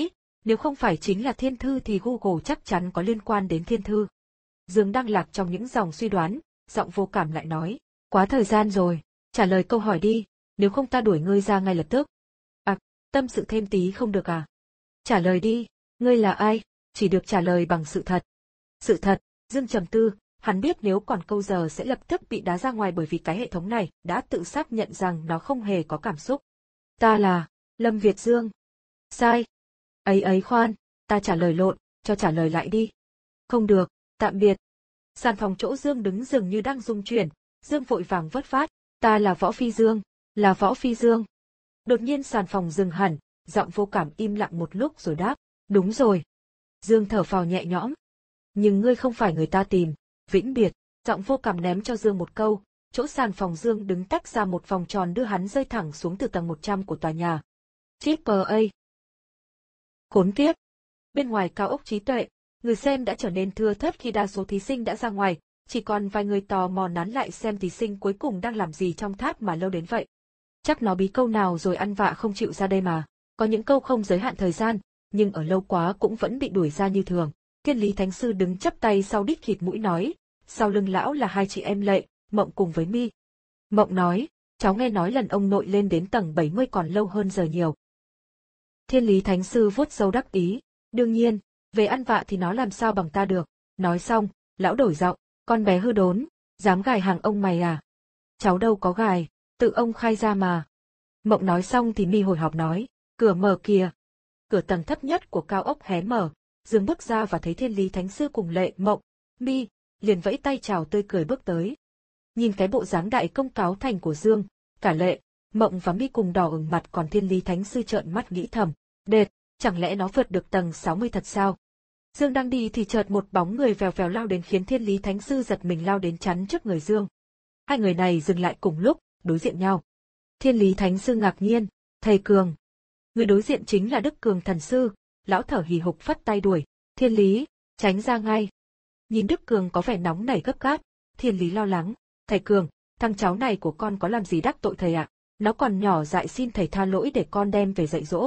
Nếu không phải chính là thiên thư thì Google chắc chắn có liên quan đến thiên thư. Dương đang lạc trong những dòng suy đoán, giọng vô cảm lại nói, quá thời gian rồi, trả lời câu hỏi đi, nếu không ta đuổi ngươi ra ngay lập tức. À, tâm sự thêm tí không được à? Trả lời đi, ngươi là ai? Chỉ được trả lời bằng sự thật. Sự thật, Dương trầm tư, hắn biết nếu còn câu giờ sẽ lập tức bị đá ra ngoài bởi vì cái hệ thống này đã tự xác nhận rằng nó không hề có cảm xúc. Ta là Lâm Việt Dương. Sai. Ấy ấy khoan, ta trả lời lộn, cho trả lời lại đi. Không được, tạm biệt. Sàn phòng chỗ Dương đứng dường như đang rung chuyển, Dương vội vàng vớt phát, ta là Võ Phi Dương, là Võ Phi Dương. Đột nhiên sàn phòng dừng hẳn, giọng vô cảm im lặng một lúc rồi đáp, đúng rồi. Dương thở phào nhẹ nhõm. Nhưng ngươi không phải người ta tìm, vĩnh biệt. Giọng vô cảm ném cho Dương một câu, chỗ sàn phòng Dương đứng tách ra một vòng tròn đưa hắn rơi thẳng xuống từ tầng một trăm của tòa nhà. Triple A. Khốn kiếp. Bên ngoài cao ốc trí tuệ, người xem đã trở nên thưa thớt khi đa số thí sinh đã ra ngoài, chỉ còn vài người tò mò nán lại xem thí sinh cuối cùng đang làm gì trong tháp mà lâu đến vậy. Chắc nó bí câu nào rồi ăn vạ không chịu ra đây mà, có những câu không giới hạn thời gian, nhưng ở lâu quá cũng vẫn bị đuổi ra như thường. Thiên Lý Thánh Sư đứng chắp tay sau đít khịt mũi nói, sau lưng lão là hai chị em Lệ, Mộng cùng với Mi. Mộng nói, cháu nghe nói lần ông nội lên đến tầng bảy mươi còn lâu hơn giờ nhiều. Thiên Lý Thánh Sư vuốt râu đắc ý, đương nhiên, về ăn vạ thì nó làm sao bằng ta được. Nói xong, lão đổi giọng, con bé hư đốn, dám gài hàng ông mày à? Cháu đâu có gài, tự ông khai ra mà. Mộng nói xong thì Mi hồi hộp nói, cửa mở kìa. Cửa tầng thấp nhất của cao ốc hé mở, Dương bước ra và thấy Thiên Lý Thánh Sư cùng Lệ, Mộng, Mi, liền vẫy tay chào tươi cười bước tới. Nhìn cái bộ dáng đại công cáo thành của Dương, cả Lệ, Mộng và Mi cùng đỏ ửng mặt, còn Thiên Lý Thánh Sư trợn mắt nghĩ thầm, đệt, chẳng lẽ nó vượt được tầng sáu mươi thật sao? Dương đang đi thì chợt một bóng người vèo vèo lao đến khiến Thiên Lý Thánh Sư giật mình lao đến chắn trước người Dương. Hai người này dừng lại cùng lúc, đối diện nhau. Thiên Lý Thánh Sư ngạc nhiên, thầy Cường. Người đối diện chính là Đức Cường Thần Sư, lão thở hì hục phất tay đuổi, Thiên Lý, tránh ra ngay. Nhìn Đức Cường có vẻ nóng nảy gấp gáp, Thiên Lý lo lắng, thầy Cường, thằng cháu này của con có làm gì đắc tội thầy ạ? Nó còn nhỏ dại, xin thầy tha lỗi để con đem về dạy dỗ.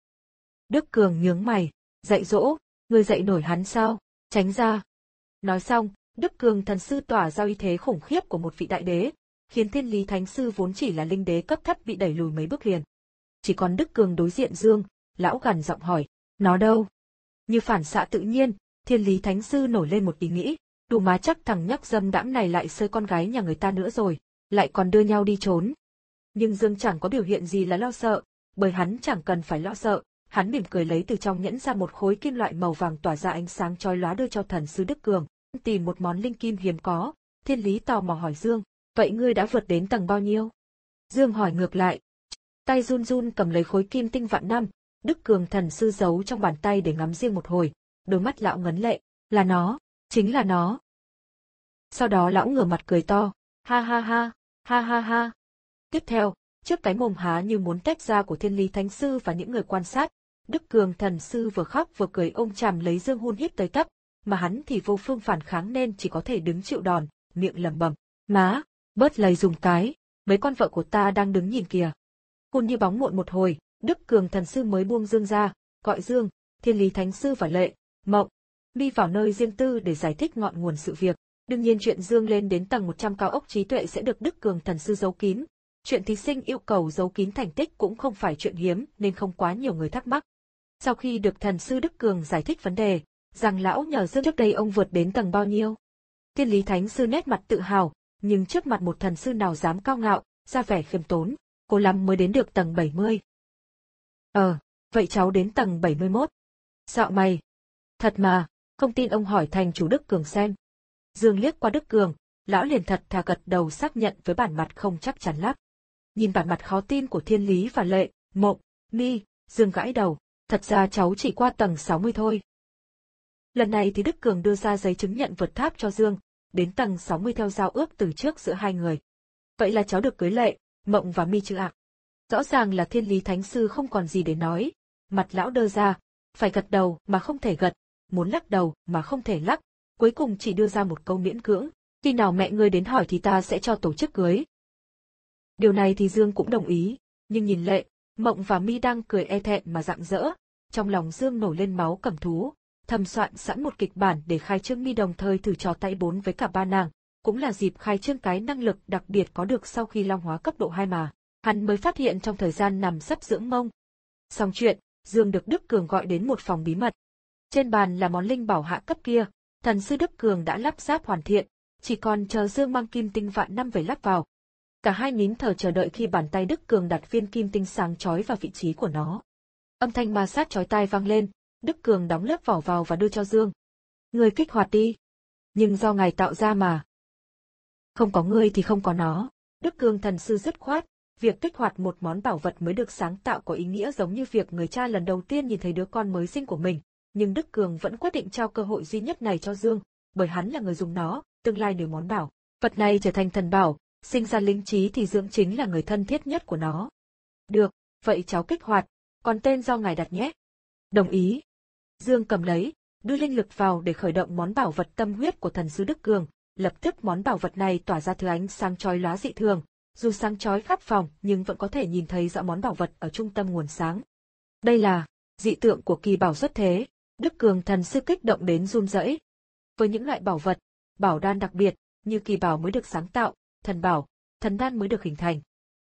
Đức Cường nhướng mày, dạy dỗ, người dạy nổi hắn sao, tránh ra. Nói xong, Đức Cường Thần Sư tỏa ra uy thế khủng khiếp của một vị đại đế, khiến Thiên Lý Thánh Sư vốn chỉ là linh đế cấp thấp bị đẩy lùi mấy bước liền. Chỉ còn Đức Cường đối diện Dương, lão gằn giọng hỏi, nó đâu? Như phản xạ tự nhiên, Thiên Lý Thánh Sư nổi lên một ý nghĩ, đủ má chắc thằng nhóc dâm đãng này lại sơi con gái nhà người ta nữa rồi, lại còn đưa nhau đi trốn. Nhưng Dương chẳng có biểu hiện gì là lo sợ, bởi hắn chẳng cần phải lo sợ, hắn mỉm cười lấy từ trong nhẫn ra một khối kim loại màu vàng tỏa ra ánh sáng chói lóa đưa cho Thần Sư Đức Cường, tìm một món linh kim hiếm có. Thiên Lý tò mò hỏi Dương, vậy ngươi đã vượt đến tầng bao nhiêu? Dương hỏi ngược lại. Tay run run cầm lấy khối kim tinh vạn năm, Đức Cường Thần Sư giấu trong bàn tay để ngắm riêng một hồi, đôi mắt lão ngấn lệ, là nó, chính là nó. Sau đó lão ngửa mặt cười to, ha ha ha, ha ha ha. Tiếp theo, trước cái mồm há như muốn tách ra của Thiên Lý Thánh Sư và những người quan sát, Đức Cường Thần Sư vừa khóc vừa cười ôm chầm lấy Dương hun hít tới tấp, mà hắn thì vô phương phản kháng nên chỉ có thể đứng chịu đòn, miệng lẩm bẩm, má, bớt lầy dùng cái, mấy con vợ của ta đang đứng nhìn kìa. Hôn như bóng muộn một hồi, Đức Cường Thần Sư mới buông Dương ra, gọi Dương, Thiên Lý Thánh Sư và Lệ, Mộng, Mi vào nơi riêng tư để giải thích ngọn nguồn sự việc. Đương nhiên chuyện Dương lên đến tầng một trăm cao ốc trí tuệ sẽ được Đức Cường Thần Sư giấu kín. Chuyện thí sinh yêu cầu giấu kín thành tích cũng không phải chuyện hiếm nên không quá nhiều người thắc mắc. Sau khi được Thần Sư Đức Cường giải thích vấn đề, rằng lão nhờ Dương trước đây ông vượt đến tầng bao nhiêu. Thiên Lý Thánh Sư nét mặt tự hào, nhưng trước mặt một thần sư nào dám cao ngạo, ra vẻ khiêm tốn, cố lắm mới đến được tầng bảy mươi. Ờ, vậy cháu đến tầng bảy mươi mốt. Dạo mày. Thật mà, không tin ông hỏi thành chủ Đức Cường xem. Dương liếc qua Đức Cường, lão liền thật thà gật đầu xác nhận với bản mặt không chắc chắn lắm. Nhìn bản mặt khó tin của Thiên Lý và Lệ, Mộng, Mi, Dương gãi đầu, thật ra cháu chỉ qua tầng sáu mươi thôi. Lần này thì Đức Cường đưa ra giấy chứng nhận vượt tháp cho Dương, đến tầng sáu mươi theo giao ước từ trước giữa hai người. Vậy là cháu được cưới Lệ, Mộng và Mi chứ ạ? Rõ ràng là Thiên Lý Thánh Sư không còn gì để nói, mặt lão đơ ra, phải gật đầu mà không thể gật, muốn lắc đầu mà không thể lắc, cuối cùng chỉ đưa ra một câu miễn cưỡng, khi nào mẹ ngươi đến hỏi thì ta sẽ cho tổ chức cưới. Điều này thì Dương cũng đồng ý, nhưng nhìn Lệ, Mộng và Mi đang cười e thẹn mà rạng rỡ, trong lòng Dương nổi lên máu cầm thú, thầm soạn sẵn một kịch bản để khai trương mi đồng thời thử trò tay bốn với cả ba nàng, cũng là dịp khai trương cái năng lực đặc biệt có được sau khi long hóa cấp độ hai mà hắn mới phát hiện trong thời gian nằm sấp dưỡng mông. Xong chuyện, Dương được Đức Cường gọi đến một phòng bí mật. Trên bàn là món linh bảo hạ cấp kia, thần sư Đức Cường đã lắp ráp hoàn thiện, chỉ còn chờ Dương mang kim tinh vạn năm về lắp vào. Cả hai nín thở chờ đợi khi bàn tay Đức Cường đặt viên kim tinh sáng chói vào vị trí của nó. Âm thanh ma sát chói tai vang lên, Đức Cường đóng lớp vỏ vào và đưa cho Dương. Ngươi kích hoạt đi. Nhưng do ngài tạo ra mà. Không có ngươi thì không có nó. Đức Cường thần sư dứt khoát, việc kích hoạt một món bảo vật mới được sáng tạo có ý nghĩa giống như việc người cha lần đầu tiên nhìn thấy đứa con mới sinh của mình, nhưng Đức Cường vẫn quyết định trao cơ hội duy nhất này cho Dương, bởi hắn là người dùng nó, tương lai nếu món bảo vật này trở thành thần bảo, sinh ra linh trí thì Dương chính là người thân thiết nhất của nó. Được, vậy cháu kích hoạt, còn tên do ngài đặt nhé. Đồng ý. Dương cầm lấy, đưa linh lực vào để khởi động món bảo vật tâm huyết của thần sư Đức Cường, lập tức món bảo vật này tỏa ra thứ ánh sáng chói lóa dị thường, dù sáng chói khắp phòng nhưng vẫn có thể nhìn thấy rõ món bảo vật ở trung tâm nguồn sáng. Đây là dị tượng của kỳ bảo xuất thế, Đức Cường thần sư kích động đến run rẩy. Với những loại bảo vật, bảo đan đặc biệt, như kỳ bảo mới được sáng tạo, thần bảo, thần đan mới được hình thành,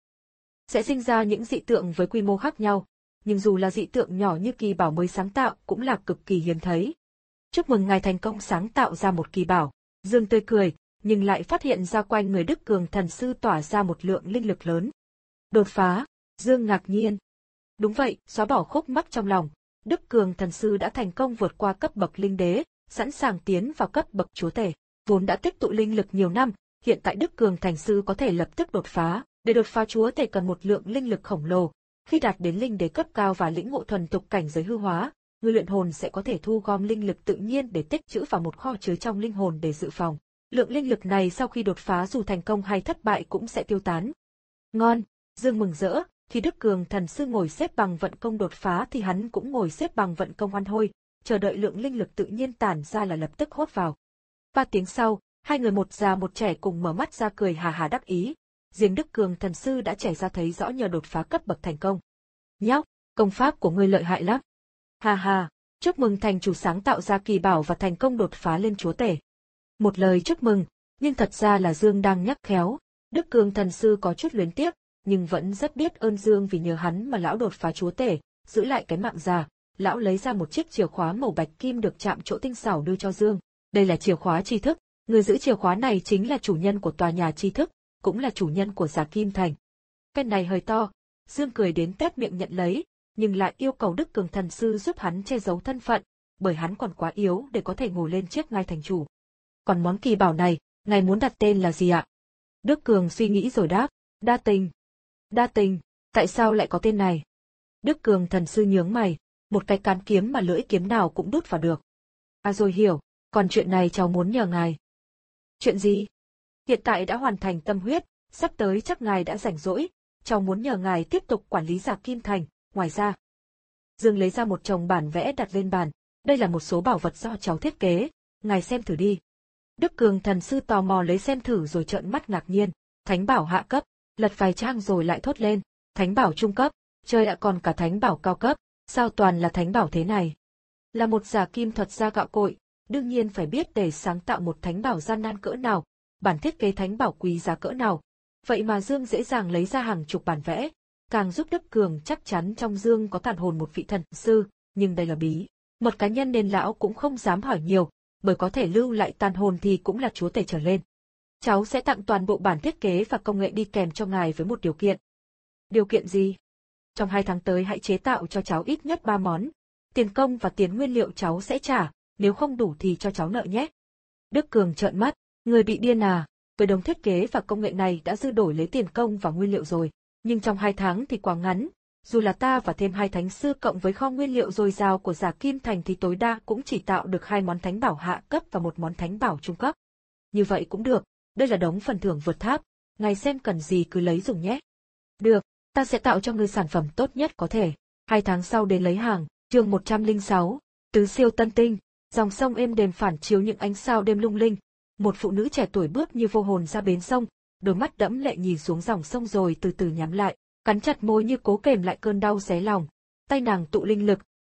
sẽ sinh ra những dị tượng với quy mô khác nhau, nhưng dù là dị tượng nhỏ như kỳ bảo mới sáng tạo cũng là cực kỳ hiếm thấy. Chúc mừng ngài thành công sáng tạo ra một kỳ bảo. Dương tươi cười, nhưng lại phát hiện ra quanh người Đức Cường thần sư tỏa ra một lượng linh lực lớn. Đột phá, Dương ngạc nhiên. Đúng vậy, xóa bỏ khúc mắc trong lòng, Đức Cường thần sư đã thành công vượt qua cấp bậc linh đế, sẵn sàng tiến vào cấp bậc chúa tể. Vốn đã tích tụ linh lực nhiều năm, hiện tại Đức Cường thần sư có thể lập tức đột phá. Để đột phá chúa tể cần một lượng linh lực khổng lồ. Khi đạt đến linh đế cấp cao và lĩnh ngộ thuần tục cảnh giới hư hóa, người luyện hồn sẽ có thể thu gom linh lực tự nhiên để tích trữ vào một kho chứa trong linh hồn để dự phòng. Lượng linh lực này sau khi đột phá dù thành công hay thất bại cũng sẽ tiêu tán. Ngon, Dương mừng rỡ, khi Đức Cường thần sư ngồi xếp bằng vận công đột phá thì hắn cũng ngồi xếp bằng vận công ăn hôi, chờ đợi lượng linh lực tự nhiên tản ra là lập tức hốt vào. Ba tiếng sau, hai người một già một trẻ cùng mở mắt ra cười hà hà đắc ý. Riêng Đức Cường thần sư đã trẻ ra thấy rõ nhờ đột phá cấp bậc thành công. Nhóc, công pháp của ngươi lợi hại lắm. Hà hà, chúc mừng thành chủ sáng tạo ra kỳ bảo và thành công đột phá lên chúa tể. Một lời chúc mừng, nhưng thật ra là Dương đang nhắc khéo. Đức Cường thần sư có chút luyến tiếc, nhưng vẫn rất biết ơn Dương vì nhờ hắn mà lão đột phá chúa tể, giữ lại cái mạng già. Lão lấy ra một chiếc chìa khóa màu bạch kim được chạm chỗ tinh xảo đưa cho Dương. Đây là chìa khóa tri thức, người giữ chìa khóa này chính là chủ nhân của tòa nhà tri thức, cũng là chủ nhân của Giả Kim Thành. Cái này hơi to, Dương cười đến tét miệng nhận lấy, nhưng lại yêu cầu Đức Cường thần sư giúp hắn che giấu thân phận, bởi hắn còn quá yếu để có thể ngồi lên chiếc ngai thành chủ. Còn món kỳ bảo này, ngài muốn đặt tên là gì ạ? Đức Cường suy nghĩ rồi đáp, Đa Tình. Đa Tình, tại sao lại có tên này? Đức Cường thần sư nhướng mày, một cái cán kiếm mà lưỡi kiếm nào cũng đút vào được. À rồi hiểu, còn chuyện này cháu muốn nhờ ngài. Chuyện gì? Hiện tại đã hoàn thành tâm huyết, sắp tới chắc ngài đã rảnh rỗi, cháu muốn nhờ ngài tiếp tục quản lý Giả Kim Thành, ngoài ra. Dương lấy ra một chồng bản vẽ đặt lên bàn, đây là một số bảo vật do cháu thiết kế, ngài xem thử đi. Đức Cường thần sư tò mò lấy xem thử rồi trợn mắt ngạc nhiên, thánh bảo hạ cấp, lật vài trang rồi lại thốt lên, thánh bảo trung cấp, trời ạ còn cả thánh bảo cao cấp, sao toàn là thánh bảo thế này. Là một giả kim thuật gia gạo cội, đương nhiên phải biết để sáng tạo một thánh bảo gian nan cỡ nào, bản thiết kế thánh bảo quý giá cỡ nào. Vậy mà Dương dễ dàng lấy ra hàng chục bản vẽ, càng giúp Đức Cường chắc chắn trong Dương có tàn hồn một vị thần sư, nhưng đây là bí mật cá nhân nên lão cũng không dám hỏi nhiều, bởi có thể lưu lại tàn hồn thì cũng là chúa tể trở lên. Cháu sẽ tặng toàn bộ bản thiết kế và công nghệ đi kèm cho ngài với một điều kiện. Điều kiện gì? Trong hai tháng tới hãy chế tạo cho cháu ít nhất ba món. Tiền công và tiền nguyên liệu cháu sẽ trả, nếu không đủ thì cho cháu nợ nhé. Đức Cường trợn mắt, người bị điên à, với đống thiết kế và công nghệ này đã dư đổi lấy tiền công và nguyên liệu rồi, nhưng trong hai tháng thì quá ngắn, dù là ta và thêm hai thánh sư cộng với kho nguyên liệu dồi dào của Giả Kim Thành thì tối đa cũng chỉ tạo được hai món thánh bảo hạ cấp và một món thánh bảo trung cấp. Như vậy cũng được, đây là đống phần thưởng vượt tháp, ngài xem cần gì cứ lấy dùng nhé. Được, ta sẽ tạo cho ngươi sản phẩm tốt nhất có thể. Hai tháng sau đến lấy hàng, chương một trăm lẻ sáu, Tứ Siêu Tân Tinh, dòng sông êm đềm phản chiếu những ánh sao đêm lung linh. Một phụ nữ trẻ tuổi bước như vô hồn ra bến sông, đôi mắt đẫm lệ nhìn xuống dòng sông rồi từ từ nhắm lại, cắn chặt môi như cố kềm lại cơn đau xé lòng. Tay nàng tụ linh lực,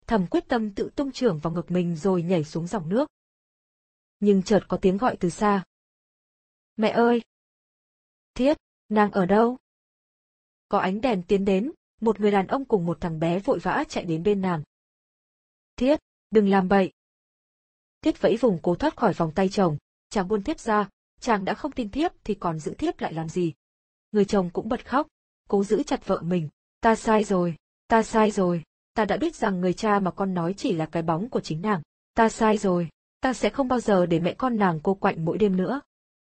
thầm quyết tâm tự tung chưởng vào ngực mình rồi nhảy xuống dòng nước. Nhưng chợt có tiếng gọi từ xa. Mẹ ơi! Thiết, nàng ở đâu? Có ánh đèn tiến đến, một người đàn ông cùng một thằng bé vội vã chạy đến bên nàng. Thiết, đừng làm bậy. Thiết vẫy vùng cố thoát khỏi vòng tay chồng, chàng buông thiếp ra, chàng đã không tin thiếp thì còn giữ thiếp lại làm gì. Người chồng cũng bật khóc, cố giữ chặt vợ mình. Ta sai rồi, ta sai rồi, ta đã biết rằng người cha mà con nói chỉ là cái bóng của chính nàng. Ta sai rồi, ta sẽ không bao giờ để mẹ con nàng cô quạnh mỗi đêm nữa.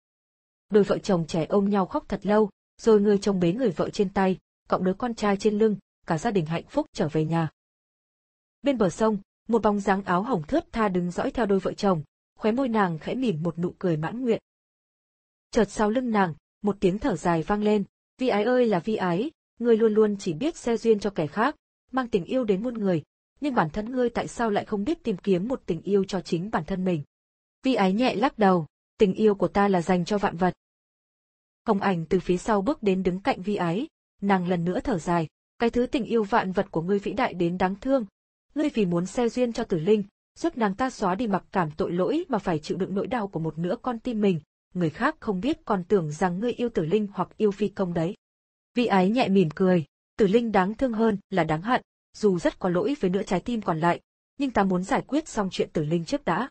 Đôi vợ chồng trẻ ôm nhau khóc thật lâu, rồi người chồng bế người vợ trên tay, cõng đứa con trai trên lưng, cả gia đình hạnh phúc trở về nhà. Bên bờ sông, một bóng dáng áo hồng thướt tha đứng dõi theo đôi vợ chồng, khóe môi nàng khẽ mỉm một nụ cười mãn nguyện. Chợt sau lưng nàng, một tiếng thở dài vang lên, Vi ái ơi là Vi ái, ngươi luôn luôn chỉ biết gieo duyên cho kẻ khác, mang tình yêu đến muôn người, nhưng bản thân ngươi tại sao lại không biết tìm kiếm một tình yêu cho chính bản thân mình? Vi ái nhẹ lắc đầu, tình yêu của ta là dành cho vạn vật. Hồng Ảnh từ phía sau bước đến đứng cạnh Vi ái, nàng lần nữa thở dài, cái thứ tình yêu vạn vật của ngươi vĩ đại đến đáng thương, ngươi vì muốn gieo duyên cho Tử Linh, giúp nàng ta xóa đi mặc cảm tội lỗi mà phải chịu đựng nỗi đau của một nửa con tim mình, người khác không biết còn tưởng rằng ngươi yêu Tử Linh hoặc yêu phi công đấy. Vi ái nhẹ mỉm cười, Tử Linh đáng thương hơn là đáng hận, dù rất có lỗi với nửa trái tim còn lại, nhưng ta muốn giải quyết xong chuyện Tử Linh trước đã.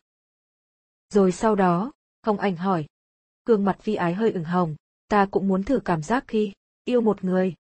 Rồi sau đó, Hồng Ảnh hỏi. Gương mặt Vi ái hơi ửng hồng, ta cũng muốn thử cảm giác khi yêu một người.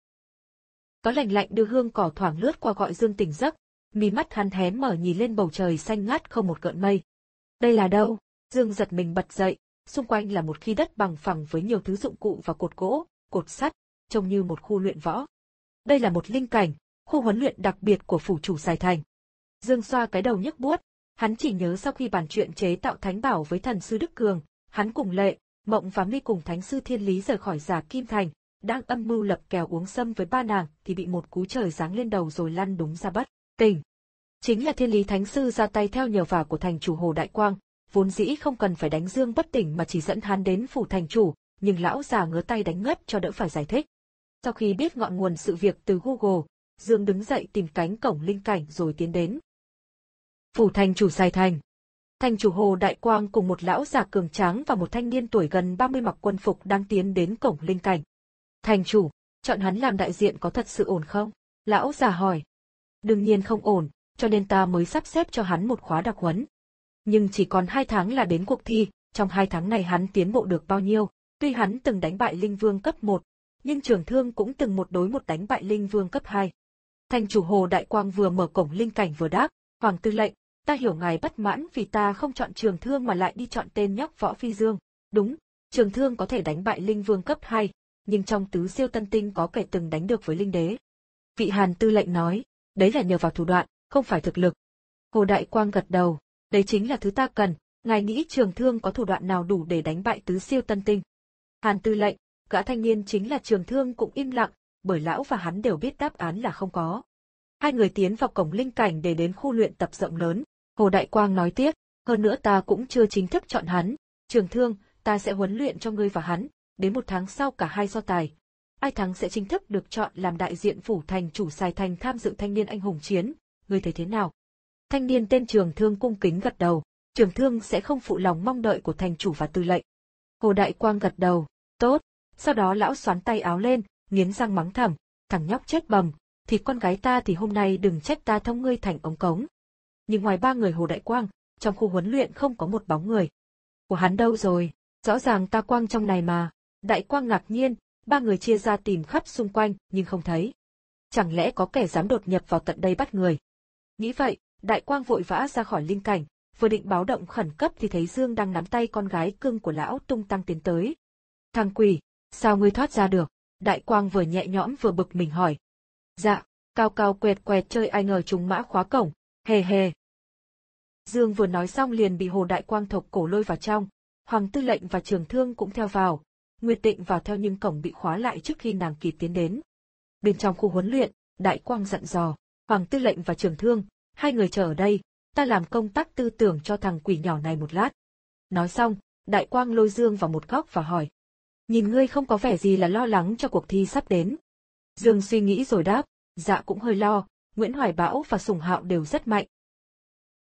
Có lạnh lạnh đưa hương cỏ thoảng lướt qua gọi Dương tỉnh giấc, mí mắt hắn hé mở nhìn lên bầu trời xanh ngát không một gợn mây. Đây là đâu? Dương giật mình bật dậy, xung quanh là một khi đất bằng phẳng với nhiều thứ dụng cụ và cột gỗ, cột sắt, trông như một khu luyện võ. Đây là một linh cảnh, khu huấn luyện đặc biệt của phủ chủ Sài Thành. Dương xoa cái đầu nhức buốt, hắn chỉ nhớ sau khi bàn chuyện chế tạo thánh bảo với thần sư Đức Cường, hắn cùng Lệ, Mộng và Mi cùng thánh sư Thiên Lý rời khỏi Giả Kim Thành, đang âm mưu lập kèo uống sâm với ba nàng thì bị một cú trời giáng lên đầu rồi lăn đúng ra bất tỉnh. Chính là Thiên Lý thánh sư ra tay theo nhờ vả của thành chủ Hồ Đại Quang, vốn dĩ không cần phải đánh Dương bất tỉnh mà chỉ dẫn hắn đến phủ thành chủ, nhưng lão già ngứa tay đánh ngất cho đỡ phải giải thích. Sau khi biết ngọn nguồn sự việc từ Google, Dương đứng dậy tìm cánh cổng linh cảnh rồi tiến đến. Phủ thành chủ Sài Thành. Thành chủ Hồ Đại Quang cùng một lão già cường tráng và một thanh niên tuổi gần ba mươi mặc quân phục đang tiến đến cổng linh cảnh. Thành chủ, chọn hắn làm đại diện có thật sự ổn không? Lão già hỏi. Đương nhiên không ổn, cho nên ta mới sắp xếp cho hắn một khóa đặc huấn. Nhưng chỉ còn hai tháng là đến cuộc thi, trong hai tháng này hắn tiến bộ được bao nhiêu? Tuy hắn từng đánh bại linh vương cấp một, nhưng Trường Thương cũng từng một đối một đánh bại linh vương cấp hai. Thành chủ Hồ Đại Quang vừa mở cổng linh cảnh vừa đáp, Hoàng tư lệnh, ta hiểu ngài bất mãn vì ta không chọn Trường Thương mà lại đi chọn tên nhóc Võ Phi Dương. Đúng, Trường Thương có thể đánh bại linh vương cấp hai, nhưng trong tứ siêu tân tinh có kẻ từng đánh được với linh đế. Vị Hàn tư lệnh nói, đấy là nhờ vào thủ đoạn, không phải thực lực. Hồ Đại Quang gật đầu, đấy chính là thứ ta cần, ngài nghĩ Trường Thương có thủ đoạn nào đủ để đánh bại tứ siêu tân tinh? Hàn tư lệnh, gã thanh niên chính là Trường Thương cũng im lặng, bởi lão và hắn đều biết đáp án là không có. Hai người tiến vào cổng linh cảnh để đến khu luyện tập rộng lớn. Hồ Đại Quang nói tiếp, hơn nữa ta cũng chưa chính thức chọn hắn. Trường Thương, ta sẽ huấn luyện cho ngươi và hắn, đến một tháng sau cả hai so tài. Ai thắng sẽ chính thức được chọn làm đại diện phủ thành chủ Sài Thành tham dự thanh niên anh hùng chiến, ngươi thấy thế nào? Thanh niên tên Trường Thương cung kính gật đầu, Trường Thương sẽ không phụ lòng mong đợi của thành chủ và tư lệnh. Hồ Đại Quang gật đầu, tốt, sau đó lão xoắn tay áo lên, nghiến răng mắng thầm, thằng nhóc chết bầm, thì con gái ta thì hôm nay đừng trách ta thông ngươi thành ống cống. Nhưng ngoài ba người Hồ Đại Quang, trong khu huấn luyện không có một bóng người. Của hắn đâu rồi? Rõ ràng ta Quang trong này mà. Đại Quang ngạc nhiên, ba người chia ra tìm khắp xung quanh nhưng không thấy. Chẳng lẽ có kẻ dám đột nhập vào tận đây bắt người? Nghĩ vậy, Đại Quang vội vã ra khỏi linh cảnh, vừa định báo động khẩn cấp thì thấy Dương đang nắm tay con gái cưng của lão tung tăng tiến tới. Thằng quỷ, sao ngươi thoát ra được? Đại Quang vừa nhẹ nhõm vừa bực mình hỏi. Dạ, cao cao quẹt quẹt chơi ai ngờ trúng mã khóa cổng, hề hề. Dương vừa nói xong liền bị Hồ Đại Quang thộc cổ lôi vào trong, Hoàng tư lệnh và Trường Thương cũng theo vào, Nguyệt Tịnh vào theo nhưng cổng bị khóa lại trước khi nàng kịp tiến đến. Bên trong khu huấn luyện, Đại Quang dặn dò, Hoàng tư lệnh và Trường Thương, hai người chờ ở đây, ta làm công tác tư tưởng cho thằng quỷ nhỏ này một lát. Nói xong, Đại Quang lôi Dương vào một góc và hỏi. Nhìn ngươi không có vẻ gì là lo lắng cho cuộc thi sắp đến. Dương suy nghĩ rồi đáp, dạ cũng hơi lo, Nguyễn Hoài Bão và Sùng Hạo đều rất mạnh,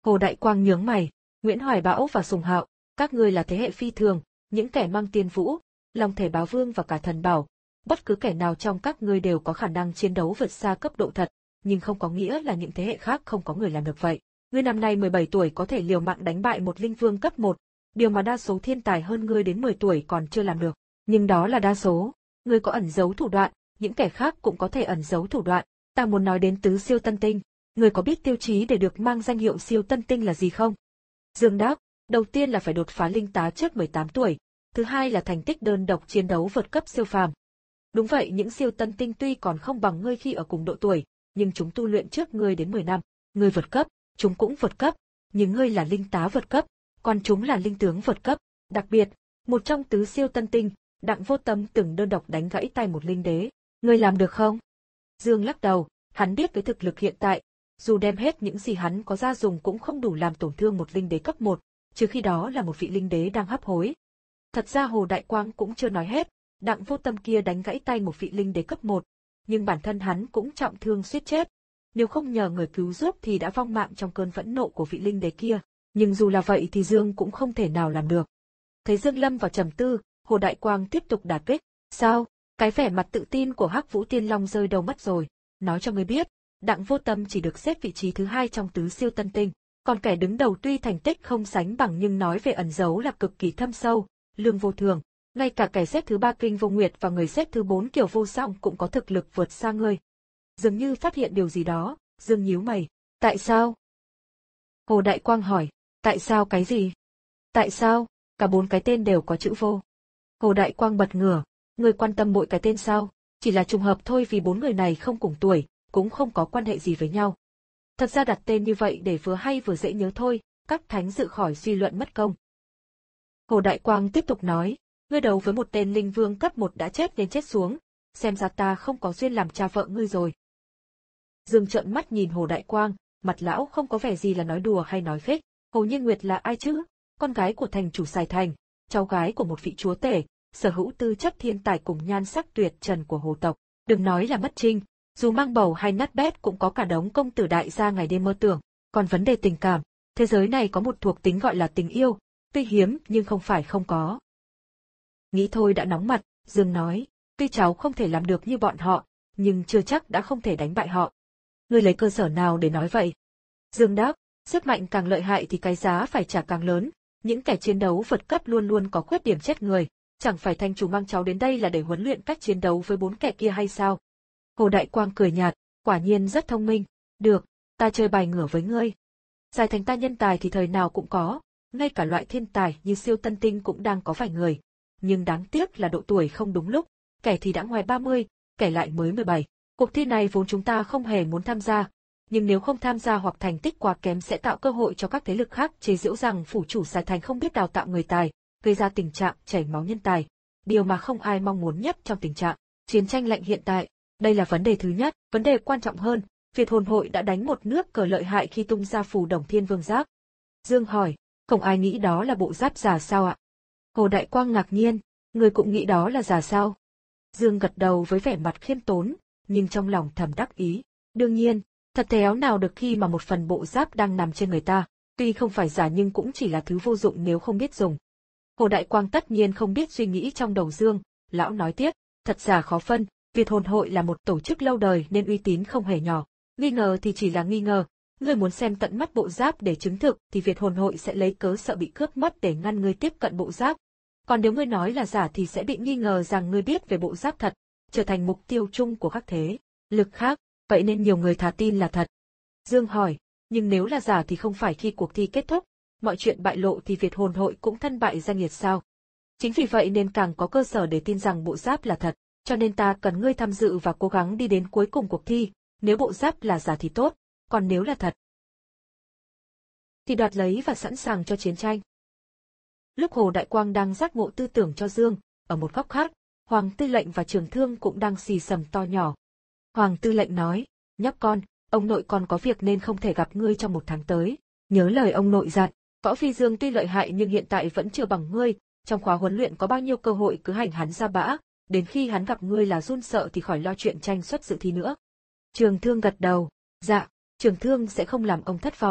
Hồ Đại Quang nhướng mày, Nguyễn Hoài Bão và Sùng Hạo, các ngươi là thế hệ phi thường, những kẻ mang tiên vũ, Long Thể Bá Vương và cả thần bảo. Bất cứ kẻ nào trong các ngươi đều có khả năng chiến đấu vượt xa cấp độ thật, nhưng không có nghĩa là những thế hệ khác không có người làm được vậy. Ngươi năm nay mười bảy tuổi có thể liều mạng đánh bại một linh vương cấp một, điều mà đa số thiên tài hơn ngươi đến mười tuổi còn chưa làm được. Nhưng đó là đa số. Ngươi có ẩn giấu thủ đoạn, những kẻ khác cũng có thể ẩn giấu thủ đoạn. Ta muốn nói đến tứ siêu tân tinh. Ngươi có biết tiêu chí để được mang danh hiệu siêu tân tinh là gì không? Dương đáp, đầu tiên là phải đột phá linh tá trước mười tám tuổi, thứ hai là thành tích đơn độc chiến đấu vượt cấp siêu phàm. Đúng vậy, những siêu tân tinh tuy còn không bằng ngươi khi ở cùng độ tuổi, nhưng chúng tu luyện trước ngươi đến mười năm. Ngươi vượt cấp, chúng cũng vượt cấp, nhưng ngươi là linh tá vượt cấp, còn chúng là linh tướng vượt cấp. Đặc biệt, một trong tứ siêu tân tinh, Đặng Vô Tâm từng đơn độc đánh gãy tay một linh đế. Ngươi làm được không? Dương lắc đầu, hắn biết với thực lực hiện tại, dù đem hết những gì hắn có ra dùng cũng không đủ làm tổn thương một linh đế cấp một, trừ khi đó là một vị linh đế đang hấp hối. Thật ra Hồ Đại Quang cũng chưa nói hết, Đặng Vô Tâm kia đánh gãy tay một vị linh đế cấp một, nhưng bản thân hắn cũng trọng thương suýt chết. Nếu không nhờ người cứu giúp thì đã vong mạng trong cơn phẫn nộ của vị linh đế kia, nhưng dù là vậy thì Dương cũng không thể nào làm được. Thấy Dương lâm vào trầm tư, Hồ Đại Quang tiếp tục đả kích, sao, cái vẻ mặt tự tin của Hắc Vũ Tiên Long rơi đâu mất rồi, nói cho ngươi biết, Đặng Vô Tâm chỉ được xếp vị trí thứ hai trong tứ siêu tân tinh, còn kẻ đứng đầu tuy thành tích không sánh bằng nhưng nói về ẩn giấu là cực kỳ thâm sâu, lương vô thường, ngay cả kẻ xếp thứ ba Kinh Vô Nguyệt và người xếp thứ bốn Kiều Vô Song cũng có thực lực vượt xa ngươi. Dường như phát hiện điều gì đó, Dương nhíu mày, tại sao? Hồ Đại Quang hỏi, tại sao cái gì? Tại sao? Cả bốn cái tên đều có chữ Vô. Hồ Đại Quang bật ngửa, ngươi quan tâm mỗi cái tên sao? Chỉ là trùng hợp thôi, vì bốn người này không cùng tuổi, cũng không có quan hệ gì với nhau. Thật ra đặt tên như vậy để vừa hay vừa dễ nhớ thôi, các thánh dự khỏi suy luận mất công. Hồ Đại Quang tiếp tục nói, ngươi đấu với một tên linh vương cấp một đã chết nên chết xuống, xem ra ta không có duyên làm cha vợ ngươi rồi. Dương trợn mắt nhìn Hồ Đại Quang, mặt lão không có vẻ gì là nói đùa hay nói phích. Hồ Nhiên Nguyệt là ai chứ? Con gái của thành chủ Sài Thành, cháu gái của một vị chúa tể, sở hữu tư chất thiên tài cùng nhan sắc tuyệt trần của Hồ tộc. Đừng nói là mất trinh, dù mang bầu hay nát bét cũng có cả đống công tử đại gia ngày đêm mơ tưởng. Còn vấn đề tình cảm, thế giới này có một thuộc tính gọi là tình yêu, tuy hiếm nhưng không phải không có. Nghĩ thôi đã nóng mặt, Dương nói, tuy cháu không thể làm được như bọn họ, nhưng chưa chắc đã không thể đánh bại họ. Ngươi lấy cơ sở nào để nói vậy? Dương đáp, sức mạnh càng lợi hại thì cái giá phải trả càng lớn, những kẻ chiến đấu vượt cấp luôn luôn có khuyết điểm chết người, chẳng phải thành chủ mang cháu đến đây là để huấn luyện cách chiến đấu với bốn kẻ kia hay sao? Hồ Đại Quang cười nhạt, quả nhiên rất thông minh, được, ta chơi bài ngửa với ngươi. Sài Thành ta nhân tài thì thời nào cũng có, ngay cả loại thiên tài như siêu tân tinh cũng đang có vài người, nhưng đáng tiếc là độ tuổi không đúng lúc, kẻ thì đã ngoài ba mươi, kẻ lại mới mười bảy. Cuộc thi này vốn chúng ta không hề muốn tham gia, nhưng nếu không tham gia hoặc thành tích quá kém sẽ tạo cơ hội cho các thế lực khác chế giễu rằng phủ chủ Sài Thành không biết đào tạo người tài, gây ra tình trạng chảy máu nhân tài, điều mà không ai mong muốn nhất trong tình trạng chiến tranh lạnh hiện tại. Đây là vấn đề thứ nhất. Vấn đề quan trọng hơn, Việt Hồn Hội đã đánh một nước cờ lợi hại khi tung ra phù Đồng Thiên Vương giáp. Dương hỏi, không ai nghĩ đó là bộ giáp giả sao ạ? Hồ Đại Quang ngạc nhiên, người cũng nghĩ đó là giả sao? Dương gật đầu với vẻ mặt khiêm tốn, nhưng trong lòng thầm đắc ý. Đương nhiên, thật théo nào được khi mà một phần bộ giáp đang nằm trên người ta, tuy không phải giả nhưng cũng chỉ là thứ vô dụng nếu không biết dùng. Hồ Đại Quang tất nhiên không biết suy nghĩ trong đầu Dương, lão nói tiếp, thật giả khó phân, Việt Hồn Hội là một tổ chức lâu đời nên uy tín không hề nhỏ. Nghi ngờ thì chỉ là nghi ngờ, ngươi muốn xem tận mắt bộ giáp để chứng thực thì Việt Hồn Hội sẽ lấy cớ sợ bị cướp mất để ngăn ngươi tiếp cận bộ giáp. Còn nếu ngươi nói là giả thì sẽ bị nghi ngờ rằng ngươi biết về bộ giáp thật, trở thành mục tiêu chung của các thế lực khác, vậy nên nhiều người thà tin là thật. Dương hỏi, nhưng nếu là giả thì không phải khi cuộc thi kết thúc, mọi chuyện bại lộ thì Việt Hồn Hội cũng thân bại danh liệt sao? Chính vì vậy nên càng có cơ sở để tin rằng bộ giáp là thật, cho nên ta cần ngươi tham dự và cố gắng đi đến cuối cùng cuộc thi, nếu bộ giáp là giả thì tốt, còn nếu là thật thì đoạt lấy và sẵn sàng cho chiến tranh. Lúc Hồ Đại Quang đang giác ngộ tư tưởng cho Dương, ở một góc khác, Hoàng Tư Lệnh và Trường Thương cũng đang xì xầm to nhỏ. Hoàng Tư Lệnh nói, nhóc con, ông nội con có việc nên không thể gặp ngươi trong một tháng tới, nhớ lời ông nội dặn. Võ Phi Dương tuy lợi hại nhưng hiện tại vẫn chưa bằng ngươi, trong khóa huấn luyện có bao nhiêu cơ hội cứ hành hắn ra bã, đến khi hắn gặp ngươi là run sợ thì khỏi lo chuyện tranh xuất dự thi nữa. Trường Thương gật đầu, dạ, Trường Thương sẽ không làm ông thất vọng.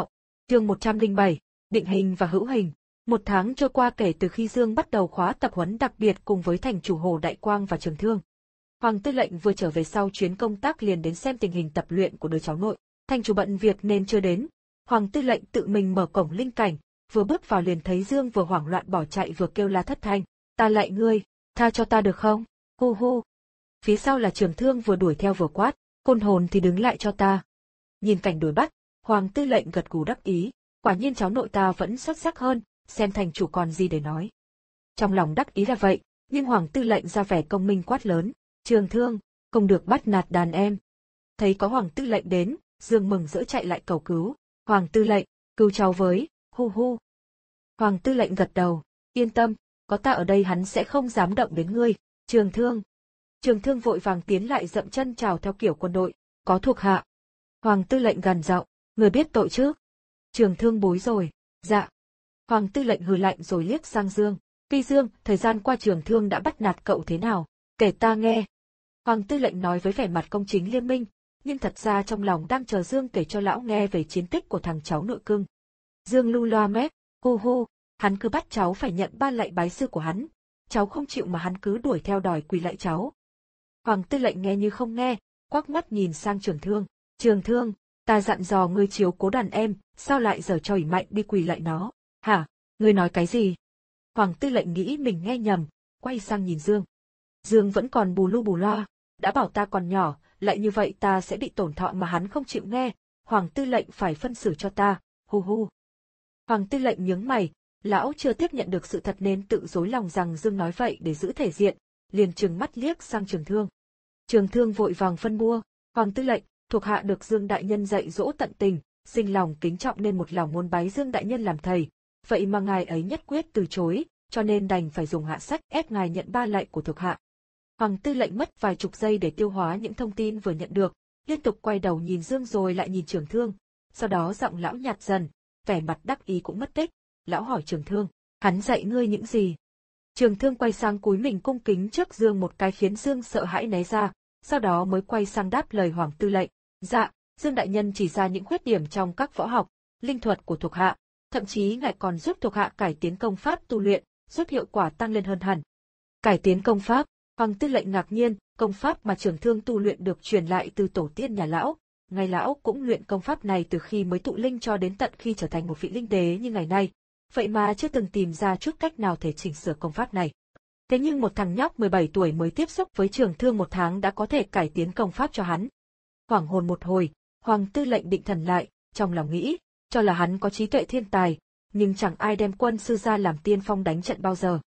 Chương một trăm lẻ bảy, định hình và hữu hình. Một tháng trôi qua kể từ khi Dương bắt đầu khóa tập huấn đặc biệt cùng với thành chủ Hồ Đại Quang và Trường Thương. Hoàng Tư Lệnh vừa trở về sau chuyến công tác liền đến xem tình hình tập luyện của đứa cháu nội. Thành chủ bận việc nên chưa đến. Hoàng Tư Lệnh tự mình mở cổng linh cảnh, vừa bước vào liền thấy Dương vừa hoảng loạn bỏ chạy vừa kêu la thất thanh. Ta lạy ngươi, tha cho ta được không? Hu hu. Phía sau là Trường Thương vừa đuổi theo vừa quát, côn hồn thì đứng lại cho ta. Nhìn cảnh đuổi bắt, Hoàng Tư Lệnh gật gù đắc ý, quả nhiên cháu nội ta vẫn xuất sắc hơn, xem thành chủ còn gì để nói. Trong lòng đắc ý là vậy, nhưng Hoàng Tư Lệnh ra vẻ công minh quát lớn, Trường Thương, không được bắt nạt đàn em. Thấy có Hoàng Tư Lệnh đến, Dương mừng rỡ chạy lại cầu cứu, Hoàng Tư Lệnh, cứu cháu với, hu hu. Hoàng Tư Lệnh gật đầu, yên tâm, có ta ở đây hắn sẽ không dám động đến ngươi, Trường Thương. Trường Thương vội vàng tiến lại dậm chân chào theo kiểu quân đội, có thuộc hạ. Hoàng Tư Lệnh gằn giọng, người biết tội chứ? Trường Thương bối rồi, dạ. Hoàng Tư Lệnh hừ lạnh rồi liếc sang Dương, Phi Dương, thời gian qua Trường Thương đã bắt nạt cậu thế nào? Kể ta nghe. Hoàng Tư Lệnh nói với vẻ mặt công chính nghiêm minh, nhưng thật ra trong lòng đang chờ Dương kể cho lão nghe về chiến tích của thằng cháu nội cưng. Dương lu loa mép, hu hu, hắn cứ bắt cháu phải nhận ba lạy bái sư của hắn, cháu không chịu mà hắn cứ đuổi theo đòi quỳ lạy cháu. Hoàng Tư Lệnh nghe như không nghe, quắc mắt nhìn sang Trường Thương, Trường Thương, ta dặn dò ngươi chiếu cố đàn em, sao lại giở trò ỷ mạnh đi quỳ lạy nó, hả, ngươi nói cái gì? Hoàng Tư Lệnh nghĩ mình nghe nhầm, quay sang nhìn Dương. Dương vẫn còn bù lu bù loa, đã bảo ta còn nhỏ, lại như vậy ta sẽ bị tổn thọ mà hắn không chịu nghe, Hoàng Tư Lệnh phải phân xử cho ta, hu hu. Hoàng Tư Lệnh nhướng mày, lão chưa tiếp nhận được sự thật nên tự dối lòng rằng Dương nói vậy để giữ thể diện, liền trừng mắt liếc sang Trường Thương. Trường Thương vội vàng phân bua, Hoàng Tư Lệnh, thuộc hạ được Dương đại nhân dạy dỗ tận tình, sinh lòng kính trọng nên một lòng muốn bái Dương đại nhân làm thầy, vậy mà ngài ấy nhất quyết từ chối, cho nên đành phải dùng hạ sách ép ngài nhận ba lạy của thuộc hạ. Hoàng Tư Lệnh mất vài chục giây để tiêu hóa những thông tin vừa nhận được, liên tục quay đầu nhìn Dương rồi lại nhìn Trường Thương, sau đó giọng lão nhạt dần, vẻ mặt đắc ý cũng mất tích, lão hỏi Trường Thương, hắn dạy ngươi những gì? Trường Thương quay sang cúi mình cung kính trước Dương một cái khiến Dương sợ hãi né ra, sau đó mới quay sang đáp lời Hoàng Tư Lệnh, dạ, Dương đại nhân chỉ ra những khuyết điểm trong các võ học, linh thuật của thuộc hạ, thậm chí ngài còn giúp thuộc hạ cải tiến công pháp tu luyện, giúp hiệu quả tăng lên hơn hẳn. Cải tiến công pháp? Hoàng Tư Lệnh ngạc nhiên, công pháp mà Trường Thương tu luyện được truyền lại từ tổ tiên nhà lão, ngay lão cũng luyện công pháp này từ khi mới tụ linh cho đến tận khi trở thành một vị linh đế như ngày nay, vậy mà chưa từng tìm ra chút cách nào thể chỉnh sửa công pháp này. Thế nhưng một thằng nhóc mười bảy tuổi mới tiếp xúc với Trường Thương một tháng đã có thể cải tiến công pháp cho hắn. Hoảng hồn một hồi, Hoàng Tư Lệnh định thần lại, trong lòng nghĩ, cho là hắn có trí tuệ thiên tài, nhưng chẳng ai đem quân sư ra làm tiên phong đánh trận bao giờ.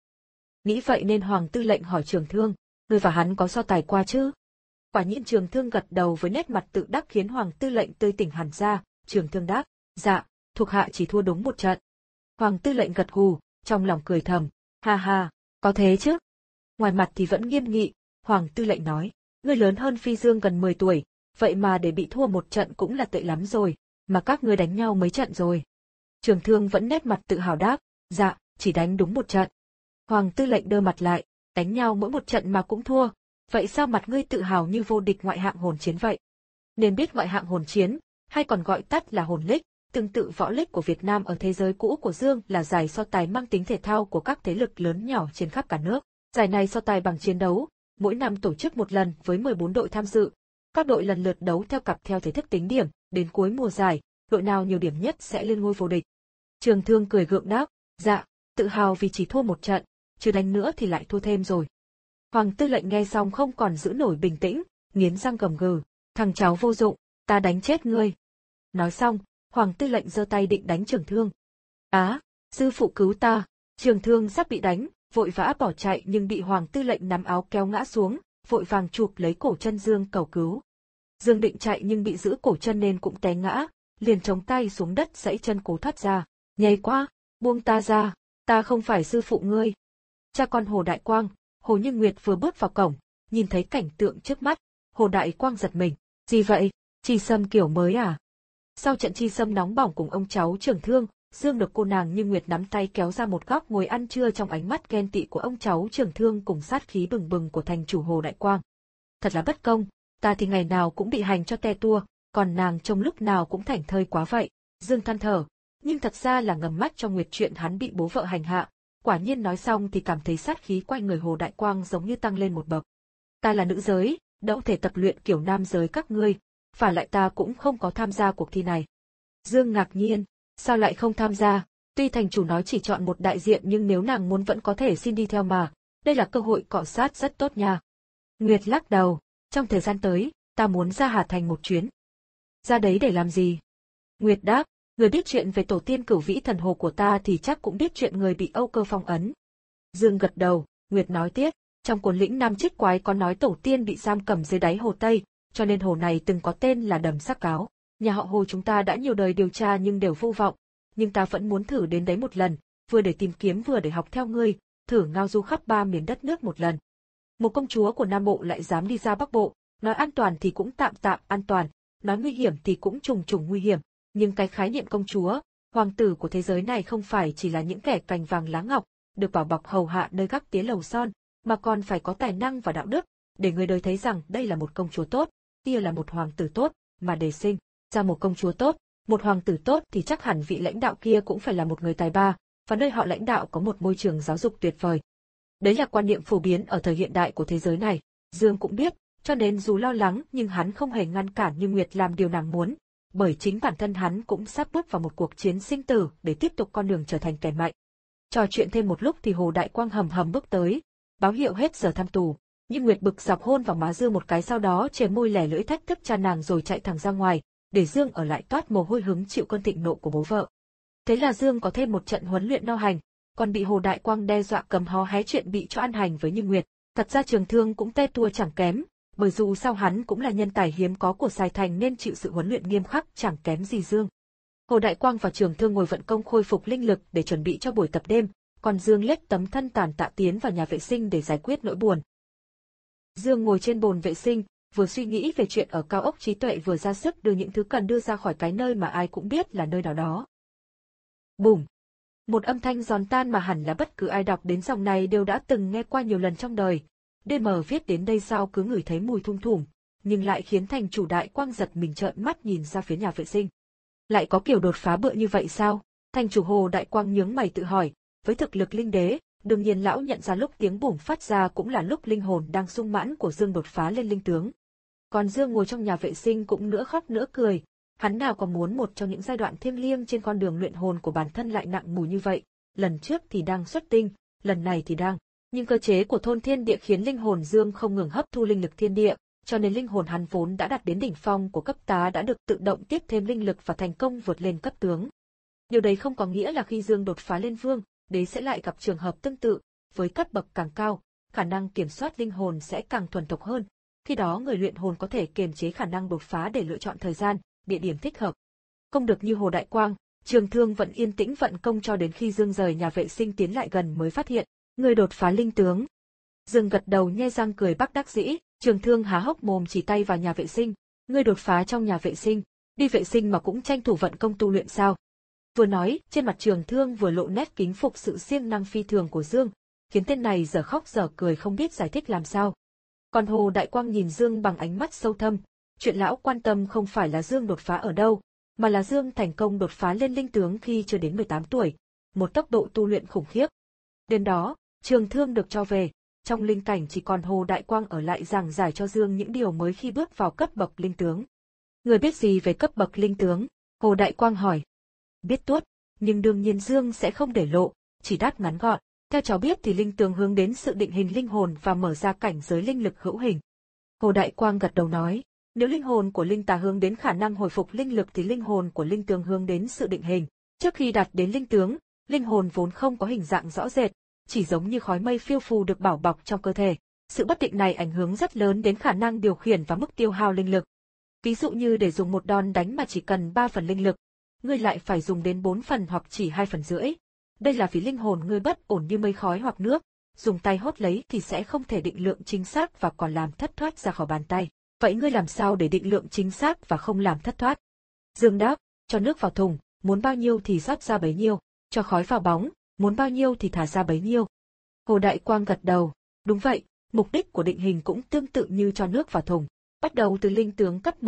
Nghĩ vậy nên Hoàng Tư Lệnh hỏi Trường Thương, ngươi và hắn có so tài qua chứ? Quả nhiên Trường Thương gật đầu với nét mặt tự đắc khiến Hoàng Tư Lệnh tươi tỉnh hẳn ra, Trường Thương đáp, dạ, thuộc hạ chỉ thua đúng một trận. Hoàng Tư Lệnh gật gù, trong lòng cười thầm, ha ha, có thế chứ? Ngoài mặt thì vẫn nghiêm nghị, Hoàng Tư Lệnh nói, ngươi lớn hơn Phi Dương gần mười tuổi, vậy mà để bị thua một trận cũng là tệ lắm rồi, mà các ngươi đánh nhau mấy trận rồi? Trường Thương vẫn nét mặt tự hào đáp, dạ, chỉ đánh đúng một trận. Hoàng Tư Lệnh đơ mặt lại, đánh nhau mỗi một trận mà cũng thua, vậy sao mặt ngươi tự hào như vô địch ngoại hạng hồn chiến vậy? Nên biết ngoại hạng hồn chiến, hay còn gọi tắt là hồn lích, tương tự võ lích của Việt Nam ở thế giới cũ của Dương là giải so tài mang tính thể thao của các thế lực lớn nhỏ trên khắp cả nước. Giải này so tài bằng chiến đấu, mỗi năm tổ chức một lần với mười bốn đội tham dự. Các đội lần lượt đấu theo cặp theo thể thức tính điểm, đến cuối mùa giải, đội nào nhiều điểm nhất sẽ lên ngôi vô địch. Trường Thương cười gượng đáp, dạ, tự hào vì chỉ thua một trận, chứ đánh nữa thì lại thua thêm rồi. Hoàng Tư Lệnh nghe xong không còn giữ nổi bình tĩnh, nghiến răng gầm gừ, thằng cháu vô dụng, ta đánh chết ngươi. Nói xong, Hoàng Tư Lệnh giơ tay định đánh Trường Thương. Á, sư phụ cứu ta, Trường Thương sắp bị đánh, vội vã bỏ chạy nhưng bị Hoàng Tư Lệnh nắm áo kéo ngã xuống, vội vàng chụp lấy cổ chân Dương cầu cứu. Dương định chạy nhưng bị giữ cổ chân nên cũng té ngã, liền chống tay xuống đất giãy chân cố thoát ra, nhây quá, buông ta ra, ta không phải sư phụ ngươi. Cha con Hồ Đại Quang, Hồ Như Nguyệt vừa bước vào cổng, nhìn thấy cảnh tượng trước mắt, Hồ Đại Quang giật mình, gì vậy, Chi Sâm kiểu mới à? Sau trận Chi Sâm nóng bỏng cùng ông cháu Trường Thương, Dương được cô nàng Như Nguyệt nắm tay kéo ra một góc ngồi ăn trưa trong ánh mắt ghen tị của ông cháu Trường Thương cùng sát khí bừng bừng của thành chủ Hồ Đại Quang. Thật là bất công, ta thì ngày nào cũng bị hành cho te tua, còn nàng trông lúc nào cũng thảnh thơi quá vậy. Dương than thở, nhưng thật ra là ngầm mắt cho Nguyệt chuyện hắn bị bố vợ hành hạ. Quả nhiên nói xong thì cảm thấy sát khí quanh người Hồ Đại Quang giống như tăng lên một bậc. Ta là nữ giới, đâu thể tập luyện kiểu nam giới các ngươi, và lại ta cũng không có tham gia cuộc thi này. Dương ngạc nhiên, sao lại không tham gia? Tuy thành chủ nói chỉ chọn một đại diện nhưng nếu nàng muốn vẫn có thể xin đi theo mà, đây là cơ hội cọ sát rất tốt nha. Nguyệt lắc đầu, trong thời gian tới, ta muốn ra Hà Thành một chuyến. Ra đấy để làm gì? Nguyệt đáp, người biết chuyện về tổ tiên Cửu Vĩ Thần Hồ của ta thì chắc cũng biết chuyện người bị Âu Cơ phong ấn. Dương gật đầu, Nguyệt nói tiếp, trong cuốn lĩnh Nam Trích Quái có nói tổ tiên bị giam cầm dưới đáy hồ Tây, cho nên hồ này từng có tên là Đầm Sắc Cáo. Nhà họ Hồ chúng ta đã nhiều đời điều tra nhưng đều vô vọng, nhưng ta vẫn muốn thử đến đấy một lần, vừa để tìm kiếm vừa để học theo ngươi, thử ngao du khắp ba miền đất nước một lần. Một công chúa của Nam Bộ lại dám đi ra Bắc Bộ, nói an toàn thì cũng tạm tạm an toàn, nói nguy hiểm thì cũng trùng trùng nguy hiểm, nhưng cái khái niệm công chúa, hoàng tử của thế giới này không phải chỉ là những kẻ cành vàng lá ngọc, được bảo bọc hầu hạ nơi gác tía lầu son, mà còn phải có tài năng và đạo đức, để người đời thấy rằng đây là một công chúa tốt, kia là một hoàng tử tốt, mà để sinh ra một công chúa tốt, một hoàng tử tốt thì chắc hẳn vị lãnh đạo kia cũng phải là một người tài ba, và nơi họ lãnh đạo có một môi trường giáo dục tuyệt vời. Đấy là quan niệm phổ biến ở thời hiện đại của thế giới này, Dương cũng biết, cho nên dù lo lắng nhưng hắn không hề ngăn cản Như Nguyệt làm điều nàng muốn, bởi chính bản thân hắn cũng sắp bước vào một cuộc chiến sinh tử để tiếp tục con đường trở thành kẻ mạnh. Trò chuyện thêm một lúc thì Hồ Đại Quang hầm hầm bước tới, báo hiệu hết giờ thăm tù. Như Nguyệt bực dọc hôn vào má Dương một cái, sau đó chề môi lẻ lưỡi thách thức cha nàng rồi chạy thẳng ra ngoài, để Dương ở lại toát mồ hôi hứng chịu cơn thịnh nộ của bố vợ. Thế là Dương có thêm một trận huấn luyện no hành, còn bị Hồ Đại Quang đe dọa cầm hó hé chuyện bị cho ăn hành với Như Nguyệt. Thật ra Trường Thương cũng tê tua chẳng kém, bởi dù sao hắn cũng là nhân tài hiếm có của Sài Thành nên chịu sự huấn luyện nghiêm khắc chẳng kém gì Dương. Hồ Đại Quang và Trường Thương ngồi vận công khôi phục linh lực để chuẩn bị cho buổi tập đêm, còn Dương lết tấm thân tàn tạ tiến vào nhà vệ sinh để giải quyết nỗi buồn. Dương ngồi trên bồn vệ sinh, vừa suy nghĩ về chuyện ở cao ốc trí tuệ vừa ra sức đưa những thứ cần đưa ra khỏi cái nơi mà ai cũng biết là nơi nào đó. Bùm! Một âm thanh giòn tan mà hẳn là bất cứ ai đọc đến dòng này đều đã từng nghe qua nhiều lần trong đời. đê em viết đến đây sao cứ ngửi thấy mùi thum thủm, nhưng lại khiến thành chủ Đại Quang giật mình trợn mắt nhìn ra phía nhà vệ sinh. Lại có kiểu đột phá bựa như vậy sao? Thành chủ Hồ Đại Quang nhướng mày tự hỏi, với thực lực linh đế, đương nhiên lão nhận ra lúc tiếng bùm phát ra cũng là lúc linh hồn đang sung mãn của Dương đột phá lên linh tướng. Còn Dương ngồi trong nhà vệ sinh cũng nửa khóc nửa cười, hắn nào có muốn một trong những giai đoạn thiêng liêng trên con đường luyện hồn của bản thân lại nặng mùi như vậy, lần trước thì đang xuất tinh, lần này thì đang, nhưng cơ chế của thôn thiên địa khiến linh hồn Dương không ngừng hấp thu linh lực thiên địa, cho nên linh hồn hắn vốn đã đạt đến đỉnh phong của cấp tá đã được tự động tiếp thêm linh lực và thành công vượt lên cấp tướng. Điều đấy không có nghĩa là khi Dương đột phá lên vương, đế sẽ lại gặp trường hợp tương tự, với cấp bậc càng cao, khả năng kiểm soát linh hồn sẽ càng thuần thục hơn. Khi đó người luyện hồn có thể kiềm chế khả năng đột phá để lựa chọn thời gian, địa điểm thích hợp. Không được như Hồ Đại Quang, Trường Thương vẫn yên tĩnh vận công cho đến khi Dương rời nhà vệ sinh tiến lại gần mới phát hiện, người đột phá linh tướng. Dương gật đầu nhe răng cười bắc đắc dĩ, Trường Thương há hốc mồm chỉ tay vào nhà vệ sinh, người đột phá trong nhà vệ sinh, đi vệ sinh mà cũng tranh thủ vận công tu luyện sao? Vừa nói, trên mặt Trường Thương vừa lộ nét kính phục sự siêng năng phi thường của Dương, khiến tên này giờ khóc giờ cười không biết giải thích làm sao. Còn Hồ Đại Quang nhìn Dương bằng ánh mắt sâu thâm, chuyện lão quan tâm không phải là Dương đột phá ở đâu, mà là Dương thành công đột phá lên linh tướng khi chưa đến mười tám tuổi, một tốc độ tu luyện khủng khiếp. Đến đó, Trường Thương được cho về, trong linh cảnh chỉ còn Hồ Đại Quang ở lại giảng giải cho Dương những điều mới khi bước vào cấp bậc linh tướng. Người biết gì về cấp bậc linh tướng? Hồ Đại Quang hỏi. Biết tuốt, nhưng đương nhiên Dương sẽ không để lộ, chỉ đáp ngắn gọn. Theo cháu biết thì linh tướng hướng đến sự định hình linh hồn và mở ra cảnh giới linh lực hữu hình. Hồ Đại Quang gật đầu nói, nếu linh hồn của linh tà hướng đến khả năng hồi phục linh lực thì linh hồn của linh tướng hướng đến sự định hình. Trước khi đạt đến linh tướng, linh hồn vốn không có hình dạng rõ rệt, chỉ giống như khói mây phiêu phù được bảo bọc trong cơ thể. Sự bất định này ảnh hưởng rất lớn đến khả năng điều khiển và mức tiêu hao linh lực. Ví dụ như để dùng một đòn đánh mà chỉ cần ba phần linh lực, ngươi lại phải dùng đến bốn phần hoặc chỉ hai phần rưỡi. Đây là vì linh hồn ngươi bất ổn như mây khói hoặc nước, dùng tay hốt lấy thì sẽ không thể định lượng chính xác và còn làm thất thoát ra khỏi bàn tay. Vậy ngươi làm sao để định lượng chính xác và không làm thất thoát? Dương đáp, cho nước vào thùng, muốn bao nhiêu thì rót ra bấy nhiêu, cho khói vào bóng, muốn bao nhiêu thì thả ra bấy nhiêu. Hồ Đại Quang gật đầu, đúng vậy, mục đích của định hình cũng tương tự như cho nước vào thùng. Bắt đầu từ linh tướng cấp một,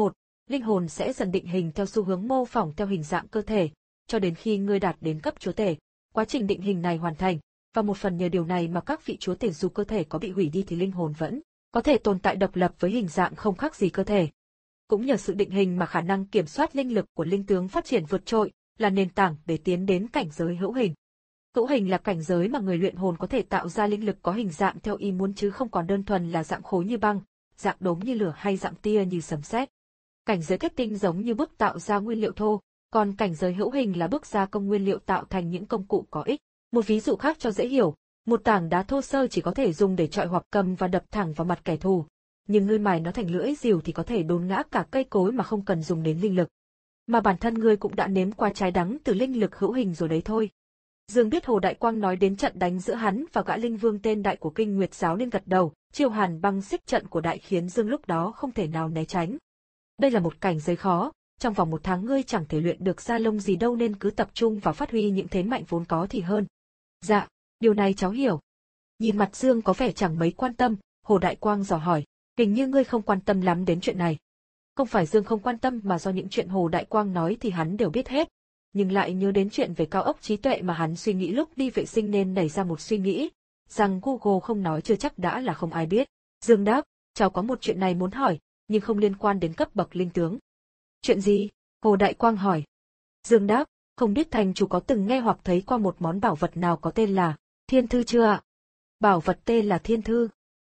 linh hồn sẽ dần định hình theo xu hướng mô phỏng theo hình dạng cơ thể, cho đến khi ngươi đạt đến cấp chúa tể. Quá trình định hình này hoàn thành, và một phần nhờ điều này mà các vị chúa tể dù cơ thể có bị hủy đi thì linh hồn vẫn có thể tồn tại độc lập với hình dạng không khác gì cơ thể. Cũng nhờ sự định hình mà khả năng kiểm soát linh lực của linh tướng phát triển vượt trội, là nền tảng để tiến đến cảnh giới hữu hình. Hữu hình là cảnh giới mà người luyện hồn có thể tạo ra linh lực có hình dạng theo ý muốn chứ không còn đơn thuần là dạng khối như băng, dạng đốm như lửa hay dạng tia như sấm sét. Cảnh giới kết tinh giống như bước tạo ra nguyên liệu thô, còn cảnh giới hữu hình là bước gia công nguyên liệu tạo thành những công cụ có ích. Một ví dụ khác cho dễ hiểu, một tảng đá thô sơ chỉ có thể dùng để chọi hoặc cầm và đập thẳng vào mặt kẻ thù, nhưng ngươi mài nó thành lưỡi rìu thì có thể đốn ngã cả cây cối mà không cần dùng đến linh lực. Mà bản thân ngươi cũng đã nếm qua trái đắng từ linh lực hữu hình rồi đấy thôi. Dương biết Hồ Đại Quang nói đến trận đánh giữa hắn và gã linh vương tên Đại của Kinh Nguyệt giáo nên gật đầu, chiêu hàn băng xích trận của Đại khiến Dương lúc đó không thể nào né tránh. Đây là một cảnh giới khó, trong vòng một tháng ngươi chẳng thể luyện được ra lông gì đâu nên cứ tập trung vào phát huy những thế mạnh vốn có thì hơn. Dạ, điều này cháu hiểu. Nhìn mặt Dương có vẻ chẳng mấy quan tâm, Hồ Đại Quang dò hỏi, hình như ngươi không quan tâm lắm đến chuyện này. Không phải Dương không quan tâm mà do những chuyện Hồ Đại Quang nói thì hắn đều biết hết, nhưng lại nhớ đến chuyện về cao ốc trí tuệ mà hắn suy nghĩ lúc đi vệ sinh nên nảy ra một suy nghĩ, rằng Google không nói chưa chắc đã là không ai biết. Dương đáp, cháu có một chuyện này muốn hỏi, nhưng không liên quan đến cấp bậc linh tướng. Chuyện gì? Hồ Đại Quang hỏi. Dương đáp, không biết thành chủ có từng nghe hoặc thấy qua một món bảo vật nào có tên là Thiên Thư chưa ạ? Bảo vật tên là Thiên Thư.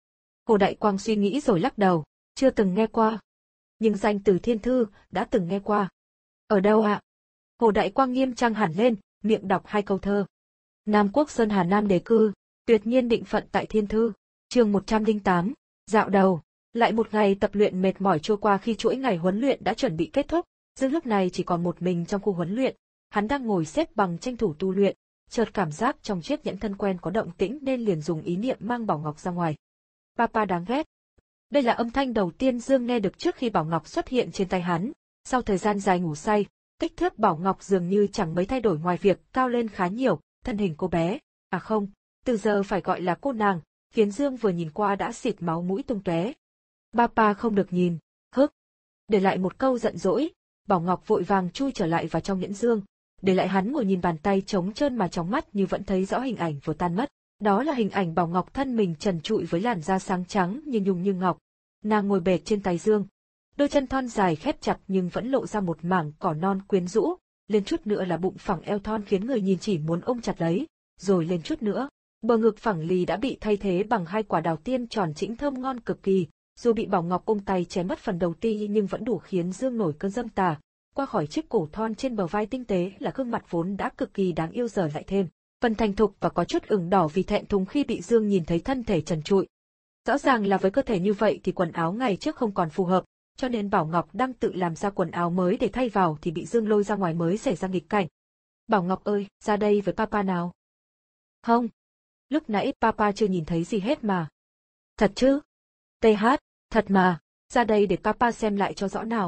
Hồ Đại Quang suy nghĩ rồi lắc đầu, chưa từng nghe qua. Nhưng danh từ Thiên Thư đã từng nghe qua. Ở đâu ạ? Hồ Đại Quang nghiêm trang hẳn lên, miệng đọc hai câu thơ. Nam Quốc Sơn Hà Nam đế cư, tuyệt nhiên định phận tại Thiên Thư. Chương một trăm lẻ tám, dạo đầu. Lại một ngày tập luyện mệt mỏi trôi qua khi chuỗi ngày huấn luyện đã chuẩn bị kết thúc, Dương lúc này chỉ còn một mình trong khu huấn luyện, hắn đang ngồi xếp bằng tranh thủ tu luyện, chợt cảm giác trong chiếc nhẫn thân quen có động tĩnh nên liền dùng ý niệm mang Bảo Ngọc ra ngoài. Papa đáng ghét. Đây là âm thanh đầu tiên Dương nghe được trước khi Bảo Ngọc xuất hiện trên tay hắn, sau thời gian dài ngủ say, kích thước Bảo Ngọc dường như chẳng mấy thay đổi ngoài việc cao lên khá nhiều, thân hình cô bé, à không, từ giờ phải gọi là cô nàng, khiến Dương vừa nhìn qua đã xịt máu mũi tung tóe. Papa không được nhìn, hức. Để lại một câu giận dỗi, Bảo Ngọc vội vàng chui trở lại vào trong nhẫn Dương, để lại hắn ngồi nhìn bàn tay trống trơn mà trong mắt như vẫn thấy rõ hình ảnh vừa tan mất. Đó là hình ảnh Bảo Ngọc thân mình trần trụi với làn da sáng trắng như nhung như ngọc. Nàng ngồi bệt trên tay Dương, đôi chân thon dài khép chặt nhưng vẫn lộ ra một mảng cỏ non quyến rũ, lên chút nữa là bụng phẳng eo thon khiến người nhìn chỉ muốn ôm chặt lấy, rồi lên chút nữa, bờ ngực phẳng lì đã bị thay thế bằng hai quả đào tiên tròn trĩnh thơm ngon cực kỳ. Dù bị Bảo Ngọc ôm tay chém mất phần đầu ti nhưng vẫn đủ khiến Dương nổi cơn dâm tà, qua khỏi chiếc cổ thon trên bờ vai tinh tế là gương mặt vốn đã cực kỳ đáng yêu giờ lại thêm phần thành thục và có chút ửng đỏ vì thẹn thùng khi bị Dương nhìn thấy thân thể trần trụi. Rõ ràng là với cơ thể như vậy thì quần áo ngày trước không còn phù hợp, cho nên Bảo Ngọc đang tự làm ra quần áo mới để thay vào thì bị Dương lôi ra ngoài mới xảy ra nghịch cảnh. Bảo Ngọc ơi, ra đây với Papa nào. Không, lúc nãy Papa chưa nhìn thấy gì hết mà. Thật chứ? tê hát, thật mà, ra đây để Papa xem lại cho rõ nào.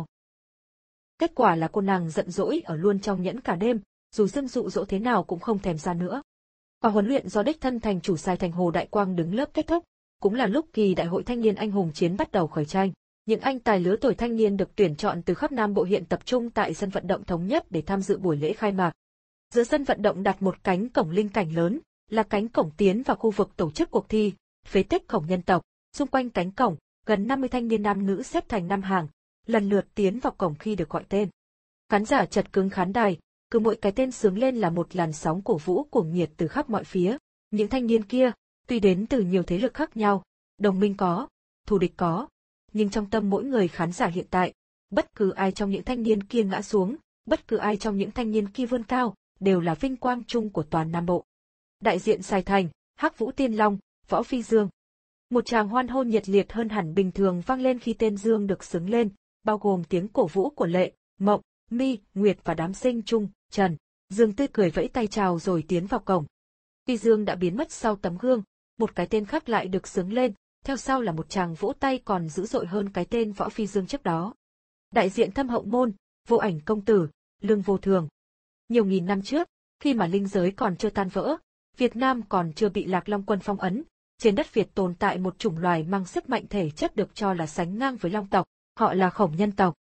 Kết quả là cô nàng giận dỗi ở luôn trong nhẫn cả đêm, dù Dương dụ dỗ thế nào cũng không thèm ra nữa. Khóa huấn luyện do đích thân thành chủ sai thành Hồ Đại Quang đứng lớp kết thúc, cũng là lúc kỳ đại hội thanh niên anh hùng chiến bắt đầu khởi tranh. Những anh tài lứa tuổi thanh niên được tuyển chọn từ khắp Nam Bộ hiện tập trung tại sân vận động thống nhất để tham dự buổi lễ khai mạc. Giữa sân vận động đặt một cánh cổng linh cảnh lớn, là cánh cổng tiến vào khu vực tổ chức cuộc thi, phế tích cổng nhân tộc. Xung quanh cánh cổng, gần năm mươi thanh niên nam nữ xếp thành năm hàng, lần lượt tiến vào cổng khi được gọi tên. Khán giả chật cứng khán đài, cứ mỗi cái tên xướng lên là một làn sóng cổ vũ cuồng nhiệt từ khắp mọi phía. Những thanh niên kia, tuy đến từ nhiều thế lực khác nhau, đồng minh có, thù địch có, nhưng trong tâm mỗi người khán giả hiện tại, bất cứ ai trong những thanh niên kia ngã xuống, bất cứ ai trong những thanh niên kia vươn cao, đều là vinh quang chung của toàn Nam Bộ. Đại diện Sài Thành, Hắc Vũ Tiên Long, Võ Phi Dương. Một tràng hoan hô nhiệt liệt hơn hẳn bình thường vang lên khi tên Dương được xướng lên, bao gồm tiếng cổ vũ của Lệ, Mộng, Mi, Nguyệt và đám sinh Trung, Trần. Dương tươi cười vẫy tay chào rồi tiến vào cổng. Khi Dương đã biến mất sau tấm gương, một cái tên khác lại được xướng lên, theo sau là một tràng vỗ tay còn dữ dội hơn cái tên Võ Phi Dương trước đó. Đại diện Thâm Hậu Môn, Vô Ảnh Công Tử, Lương Vô Thường. Nhiều nghìn năm trước, khi mà linh giới còn chưa tan vỡ, Việt Nam còn chưa bị Lạc Long quân phong ấn, trên đất Việt tồn tại một chủng loài mang sức mạnh thể chất được cho là sánh ngang với Long tộc, họ là Khổng Nhân tộc.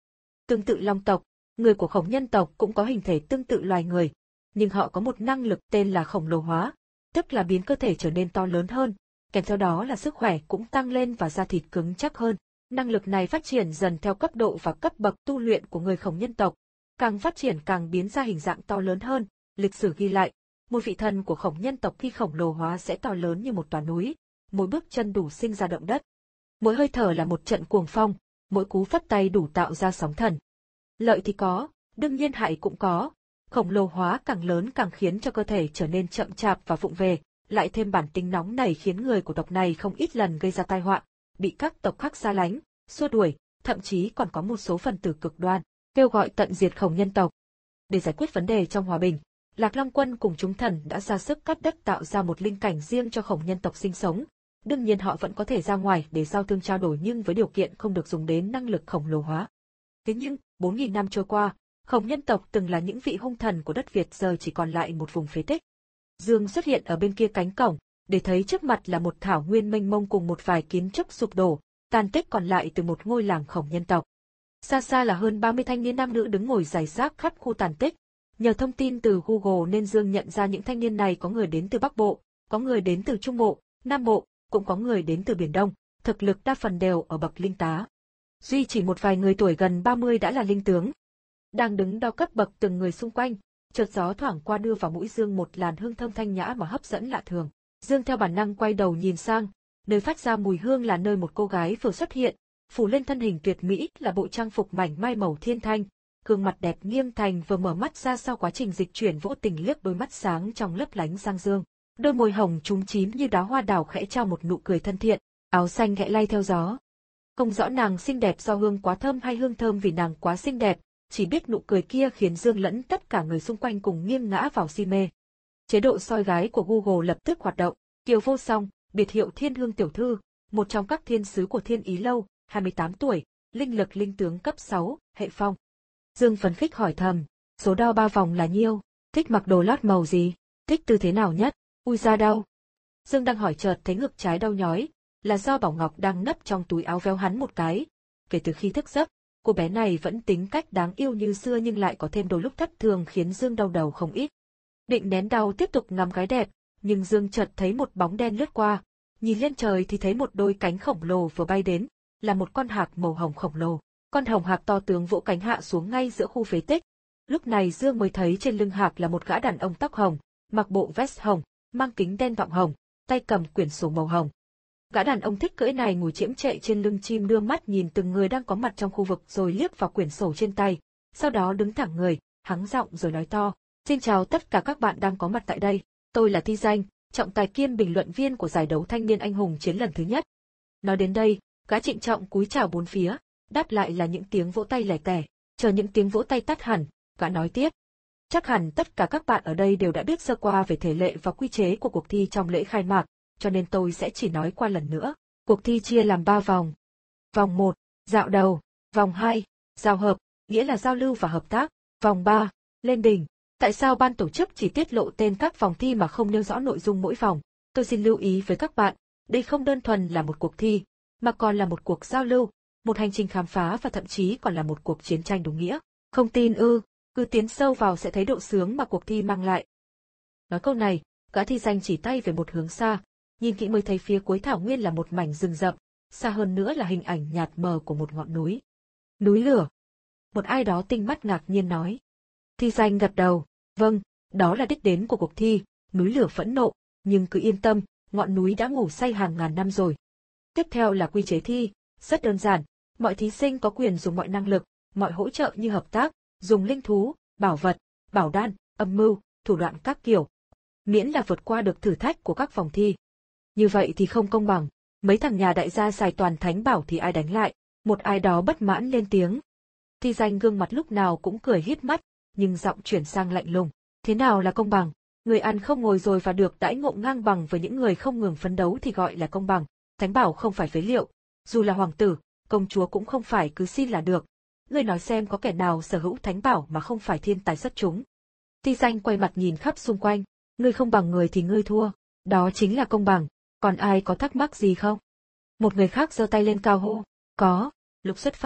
Tương tự Long tộc, người của Khổng nhân tộc cũng có hình thể tương tự loài người, nhưng họ có một năng lực tên là khổng lồ hóa, tức là biến cơ thể trở nên to lớn hơn, kèm theo đó là sức khỏe cũng tăng lên và da thịt cứng chắc hơn. Năng lực này phát triển dần theo cấp độ và cấp bậc tu luyện của người Khổng nhân tộc, càng phát triển càng biến ra hình dạng to lớn hơn. Lịch sử ghi lại, một vị thần của Khổng nhân tộc khi khổng lồ hóa sẽ to lớn như một tòa núi, mỗi bước chân đủ sinh ra động đất. Mỗi hơi thở là một trận cuồng phong, mỗi cú phất tay đủ tạo ra sóng thần. Lợi thì có, đương nhiên hại cũng có. Khổng lồ hóa càng lớn càng khiến cho cơ thể trở nên chậm chạp và vụng về, lại thêm bản tính nóng này khiến người của tộc này không ít lần gây ra tai họa, bị các tộc khác xa lánh, xua đuổi, thậm chí còn có một số phần tử cực đoan kêu gọi tận diệt Khổng nhân tộc. Để giải quyết vấn đề trong hòa bình, Lạc Long Quân cùng chúng thần đã ra sức cắt đất tạo ra một linh cảnh riêng cho Khổng nhân tộc sinh sống. Đương nhiên họ vẫn có thể ra ngoài để giao thương trao đổi nhưng với điều kiện không được dùng đến năng lực khổng lồ hóa. Thế nhưng, bốn nghìn năm trôi qua, Khổng nhân tộc từng là những vị hung thần của đất Việt giờ chỉ còn lại một vùng phế tích. Dương xuất hiện ở bên kia cánh cổng, để thấy trước mặt là một thảo nguyên mênh mông cùng một vài kiến trúc sụp đổ, tàn tích còn lại từ một ngôi làng Khổng nhân tộc. Xa xa là hơn ba mươi thanh niên nam nữ đứng ngồi rải rác khắp khu tàn tích. Nhờ thông tin từ Google nên Dương nhận ra những thanh niên này có người đến từ Bắc Bộ, có người đến từ Trung Bộ, Nam Bộ, cũng có người đến từ Biển Đông, thực lực đa phần đều ở bậc linh tá. Duy chỉ một vài người tuổi gần ba mươi đã là linh tướng. Đang đứng đo cấp bậc từng người xung quanh, chợt gió thoảng qua đưa vào mũi Dương một làn hương thơm thanh nhã mà hấp dẫn lạ thường. Dương theo bản năng quay đầu nhìn sang, nơi phát ra mùi hương là nơi một cô gái vừa xuất hiện, phủ lên thân hình tuyệt mỹ là bộ trang phục mảnh mai màu thiên thanh, gương mặt đẹp nghiêng thành vừa mở mắt ra sau quá trình dịch chuyển vô tình liếc đôi mắt sáng trong lấp lánh sang Dương. Đôi môi hồng chúm chím như đóa hoa đào khẽ trao một nụ cười thân thiện, áo xanh khẽ lay theo gió. Không rõ nàng xinh đẹp do hương quá thơm hay hương thơm vì nàng quá xinh đẹp, chỉ biết nụ cười kia khiến Dương lẫn tất cả người xung quanh cùng nghiêng ngã vào si mê. Chế độ soi gái của Google lập tức hoạt động. Kiều Vô Song, biệt hiệu Thiên Hương tiểu thư, một trong các thiên sứ của Thiên Ý Lâu, hai mươi tám tuổi, linh lực linh tướng cấp sáu, hệ phong. Dương phấn khích hỏi thầm, số đo ba vòng là nhiêu, thích mặc đồ lót màu gì, thích tư thế nào nhất, ui da đau. Dương đang hỏi chợt thấy ngực trái đau nhói, là do Bảo Ngọc đang nấp trong túi áo véo hắn một cái. Kể từ khi thức giấc, cô bé này vẫn tính cách đáng yêu như xưa nhưng lại có thêm đôi lúc thất thường khiến Dương đau đầu không ít. Định nén đau tiếp tục ngắm gái đẹp, nhưng Dương chợt thấy một bóng đen lướt qua, nhìn lên trời thì thấy một đôi cánh khổng lồ vừa bay đến, là một con hạc màu hồng khổng lồ. Con hồng hạc to tướng vỗ cánh hạ xuống ngay giữa khu phế tích. Lúc này Dương mới thấy trên lưng hạc là một gã đàn ông tóc hồng, mặc bộ vest hồng, mang kính đen vọng hồng, tay cầm quyển sổ màu hồng. Gã đàn ông thích cưỡi này ngồi chiếm trệ trên lưng chim đưa mắt nhìn từng người đang có mặt trong khu vực rồi liếc vào quyển sổ trên tay, sau đó đứng thẳng người, hắng giọng rồi nói to: "Xin chào tất cả các bạn đang có mặt tại đây, tôi là Thi Danh, trọng tài kiêm bình luận viên của giải đấu thanh niên anh hùng chiến lần thứ nhất." Nói đến đây, gã trịnh trọng cúi chào bốn phía, đáp lại là những tiếng vỗ tay lẻ tẻ. Chờ những tiếng vỗ tay tắt hẳn, gã nói tiếp: "Chắc hẳn tất cả các bạn ở đây đều đã biết sơ qua về thể lệ và quy chế của cuộc thi trong lễ khai mạc, cho nên tôi sẽ chỉ nói qua lần nữa. Cuộc thi chia làm ba vòng. Vòng một, dạo đầu. Vòng hai, giao hợp, nghĩa là giao lưu và hợp tác. Vòng ba, lên đỉnh. Tại sao ban tổ chức chỉ tiết lộ tên các vòng thi mà không nêu rõ nội dung mỗi vòng? Tôi xin lưu ý với các bạn, đây không đơn thuần là một cuộc thi, mà còn là một cuộc giao lưu, một hành trình khám phá và thậm chí còn là một cuộc chiến tranh đúng nghĩa. Không tin ư, cứ tiến sâu vào sẽ thấy độ sướng mà cuộc thi mang lại." Nói câu này, gã Thi Danh chỉ tay về một hướng xa, nhìn kỹ mới thấy phía cuối thảo nguyên là một mảnh rừng rậm, xa hơn nữa là hình ảnh nhạt mờ của một ngọn núi. "Núi lửa." Một ai đó tinh mắt ngạc nhiên nói. Thi Danh gật đầu, "Vâng, đó là đích đến của cuộc thi, núi lửa phẫn nộ, nhưng cứ yên tâm, ngọn núi đã ngủ say hàng ngàn năm rồi." Tiếp theo là quy chế thi, rất đơn giản, mọi thí sinh có quyền dùng mọi năng lực, mọi hỗ trợ như hợp tác, dùng linh thú, bảo vật, bảo đan, âm mưu, thủ đoạn các kiểu, miễn là vượt qua được thử thách của các vòng thi. Như vậy thì không công bằng, mấy thằng nhà đại gia xài toàn thánh bảo thì ai đánh lại, một ai đó bất mãn lên tiếng. Thi Danh gương mặt lúc nào cũng cười híp mắt, nhưng giọng chuyển sang lạnh lùng. "Thế nào là công bằng? Người ăn không ngồi rồi và được đãi ngộ ngang bằng với những người không ngừng phấn đấu thì gọi là công bằng. Thánh bảo không phải phế liệu, dù là hoàng tử, công chúa cũng không phải cứ xin là được. Ngươi nói xem có kẻ nào sở hữu thánh bảo mà không phải thiên tài xuất chúng?" Thi Danh quay mặt nhìn khắp xung quanh, "Ngươi không bằng người thì ngươi thua, đó chính là công bằng, còn ai có thắc mắc gì không?" Một người khác giơ tay lên cao hô, "Có." Lúc xuất phát,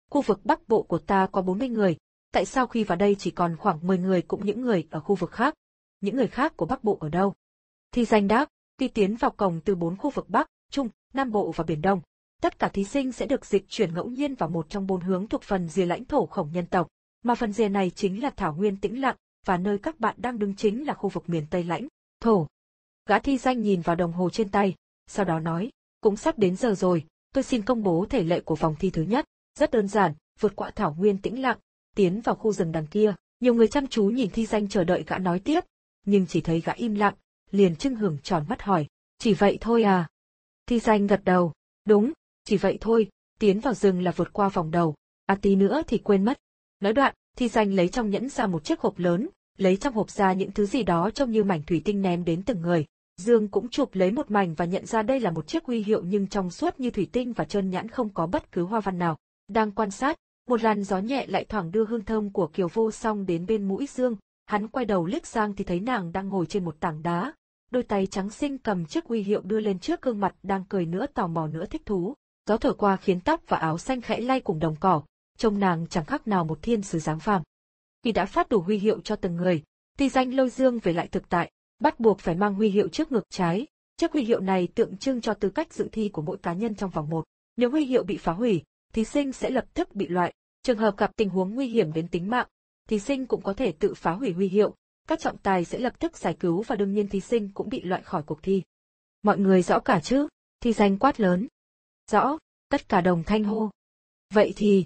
Khu vực Bắc Bộ của ta có bốn mươi người, tại sao khi vào đây chỉ còn khoảng mười người cũng những người ở khu vực khác? Những người khác của Bắc Bộ ở đâu? Thi danh đáp, khi tiến vào cổng từ bốn khu vực Bắc, Trung, Nam Bộ và Biển Đông, tất cả thí sinh sẽ được dịch chuyển ngẫu nhiên vào một trong bốn hướng thuộc phần rìa lãnh thổ Khổng nhân tộc, mà phần rìa này chính là thảo nguyên tĩnh lặng, và nơi các bạn đang đứng chính là khu vực miền Tây lãnh thổ. Gã thi danh nhìn vào đồng hồ trên tay, sau đó nói, cũng sắp đến giờ rồi, tôi xin công bố thể lệ của vòng thi thứ nhất. Rất đơn giản, vượt qua thảo nguyên tĩnh lặng, tiến vào khu rừng đằng kia. Nhiều người chăm chú nhìn thi danh chờ đợi gã nói tiếp, nhưng chỉ thấy gã im lặng, liền chưng hửng tròn mắt hỏi, chỉ vậy thôi à? Thi danh gật đầu, đúng, chỉ vậy thôi, tiến vào rừng là vượt qua vòng đầu, à tí nữa thì quên mất. Nói đoạn, thi danh lấy trong nhẫn ra một chiếc hộp lớn, lấy trong hộp ra những thứ gì đó trông như mảnh thủy tinh ném đến từng người. Dương cũng chụp lấy một mảnh và nhận ra đây là một chiếc huy hiệu nhưng trong suốt như thủy tinh và trơn nhẵn không có bất cứ hoa văn nào. Đang quan sát, một làn gió nhẹ lại thoảng đưa hương thơm của Kiều Vô Song đến bên mũi Dương, hắn quay đầu liếc sang thì thấy nàng đang ngồi trên một tảng đá, đôi tay trắng xinh cầm chiếc huy hiệu đưa lên trước gương mặt đang cười nữa tò mò nữa thích thú. Gió thổi qua khiến tóc và áo xanh khẽ lay cùng đồng cỏ, trông nàng chẳng khác nào một thiên sứ dáng phàm. Khi đã phát đủ huy hiệu cho từng người, Thi danh lôi Dương về lại thực tại, bắt buộc phải mang huy hiệu trước ngực trái. Chiếc huy hiệu này tượng trưng cho tư cách dự thi của mỗi cá nhân trong vòng một. Nếu huy hiệu bị phá hủy, thí sinh sẽ lập tức bị loại. Trường hợp gặp tình huống nguy hiểm đến tính mạng, thí sinh cũng có thể tự phá hủy huy hiệu. Các trọng tài sẽ lập tức giải cứu và đương nhiên thí sinh cũng bị loại khỏi cuộc thi. Mọi người rõ cả chứ? Thi danh quát lớn. Rõ, tất cả đồng thanh hô. Vậy thì...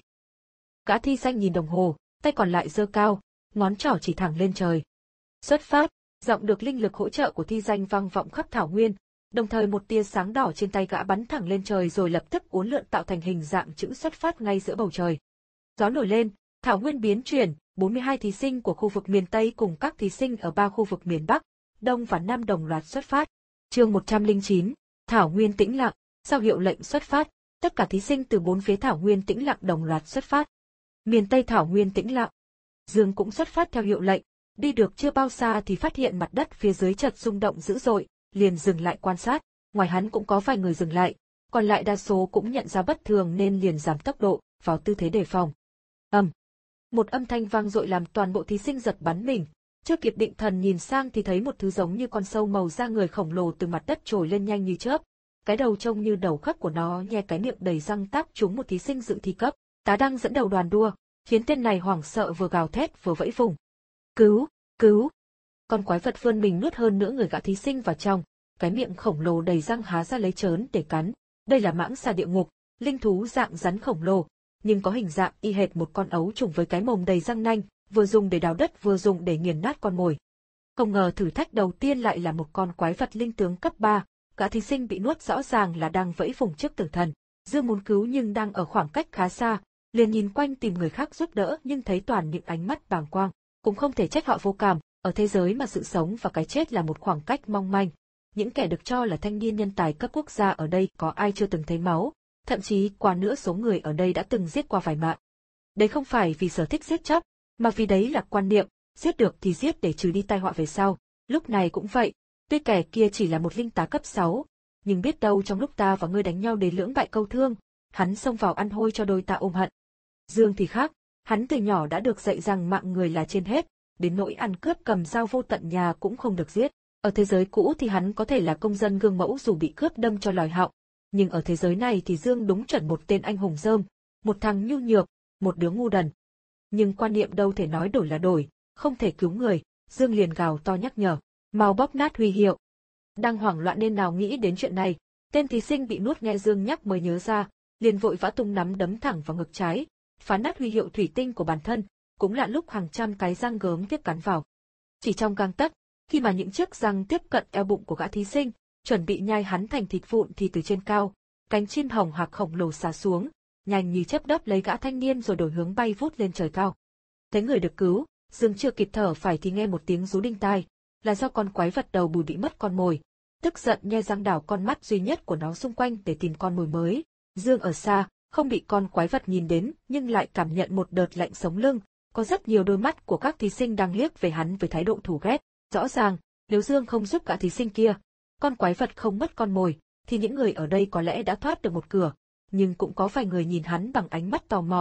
Gã thi danh nhìn đồng hồ, tay còn lại giơ cao, ngón trỏ chỉ thẳng lên trời. Xuất phát, giọng được linh lực hỗ trợ của thi danh vang vọng khắp thảo nguyên, đồng thời một tia sáng đỏ trên tay gã bắn thẳng lên trời rồi lập tức uốn lượn tạo thành hình dạng chữ xuất phát ngay giữa bầu trời. Gió nổi lên, thảo nguyên biến chuyển, bốn mươi hai thí sinh của khu vực miền Tây cùng các thí sinh ở ba khu vực miền Bắc, Đông và Nam đồng loạt xuất phát. Chương một trăm lẻ chín, Thảo nguyên tĩnh lặng, sau hiệu lệnh xuất phát, tất cả thí sinh từ bốn phía thảo nguyên tĩnh lặng đồng loạt xuất phát. Miền Tây thảo nguyên tĩnh lặng. Dương cũng xuất phát theo hiệu lệnh, đi được chưa bao xa thì phát hiện mặt đất phía dưới chợt rung động dữ dội, liền dừng lại quan sát, ngoài hắn cũng có vài người dừng lại, còn lại đa số cũng nhận ra bất thường nên liền giảm tốc độ, vào tư thế đề phòng. Ầm. Um. Một âm thanh vang dội làm toàn bộ thí sinh giật bắn mình, chưa kịp định thần nhìn sang thì thấy một thứ giống như con sâu màu da người khổng lồ từ mặt đất trồi lên nhanh như chớp. Cái đầu trông như đầu khắc của nó nhe cái miệng đầy răng táp trúng một thí sinh dự thi cấp tá đang dẫn đầu đoàn đua, khiến tên này hoảng sợ vừa gào thét vừa vẫy vùng. Cứu, cứu! Con quái vật vươn mình nuốt hơn nữa người gã thí sinh vào trong, cái miệng khổng lồ đầy răng há ra lấy trớn để cắn. Đây là mãng xà địa ngục, linh thú dạng rắn khổng lồ, nhưng có hình dạng y hệt một con ấu trùng với cái mồm đầy răng nanh, vừa dùng để đào đất vừa dùng để nghiền nát con mồi. Không ngờ thử thách đầu tiên lại là một con quái vật linh tướng cấp ba, gã thí sinh bị nuốt rõ ràng là đang vẫy vùng trước tử thần. Dương muốn cứu nhưng đang ở khoảng cách khá xa, liền nhìn quanh tìm người khác giúp đỡ nhưng thấy toàn những ánh mắt bàng quang, cũng không thể trách họ vô cảm, ở thế giới mà sự sống và cái chết là một khoảng cách mong manh. Những kẻ được cho là thanh niên nhân tài cấp quốc gia ở đây có ai chưa từng thấy máu, thậm chí qua nữa số người ở đây đã từng giết qua vài mạng. Đấy không phải vì sở thích giết chóc, mà vì đấy là quan niệm, giết được thì giết để trừ đi tai họa về sau. Lúc này cũng vậy, tuy kẻ kia chỉ là một linh tá cấp sáu, nhưng biết đâu trong lúc ta và ngươi đánh nhau đến lưỡng bại câu thương, hắn xông vào ăn hôi cho đôi ta ôm hận. Dương thì khác, hắn từ nhỏ đã được dạy rằng mạng người là trên hết, đến nỗi ăn cướp cầm dao vô tận nhà cũng không được giết. Ở thế giới cũ thì hắn có thể là công dân gương mẫu dù bị cướp đâm cho lòi họng, nhưng ở thế giới này thì Dương đúng chuẩn một tên anh hùng rơm, một thằng nhu nhược, một đứa ngu đần. Nhưng quan niệm đâu thể nói đổi là đổi, không thể cứu người, Dương liền gào to nhắc nhở, mau bóp nát huy hiệu. Đang hoảng loạn nên nào nghĩ đến chuyện này, tên thí sinh bị nuốt nghe Dương nhắc mới nhớ ra, liền vội vã tung nắm đấm thẳng vào ngực trái, phá nát huy hiệu thủy tinh của bản thân, cũng là lúc hàng trăm cái răng gớm tiếp cắn vào. Chỉ trong gang tấc, khi mà những chiếc răng tiếp cận eo bụng của gã thí sinh, chuẩn bị nhai hắn thành thịt vụn thì từ trên cao, cánh chim hồng hạc khổng lồ xà xuống, nhanh như chớp đấp lấy gã thanh niên rồi đổi hướng bay vút lên trời cao. Thấy người được cứu, Dương chưa kịp thở phải thì nghe một tiếng rú đinh tai, là do con quái vật đầu bùi bị mất con mồi, tức giận nhe răng đảo con mắt duy nhất của nó xung quanh để tìm con mồi mới. Dương ở xa, không bị con quái vật nhìn đến nhưng lại cảm nhận một đợt lạnh sống lưng, có rất nhiều đôi mắt của các thí sinh đang liếc về hắn với thái độ thù ghét. Rõ ràng, nếu Dương không giúp cả thí sinh kia, con quái vật không mất con mồi, thì những người ở đây có lẽ đã thoát được một cửa, nhưng cũng có vài người nhìn hắn bằng ánh mắt tò mò,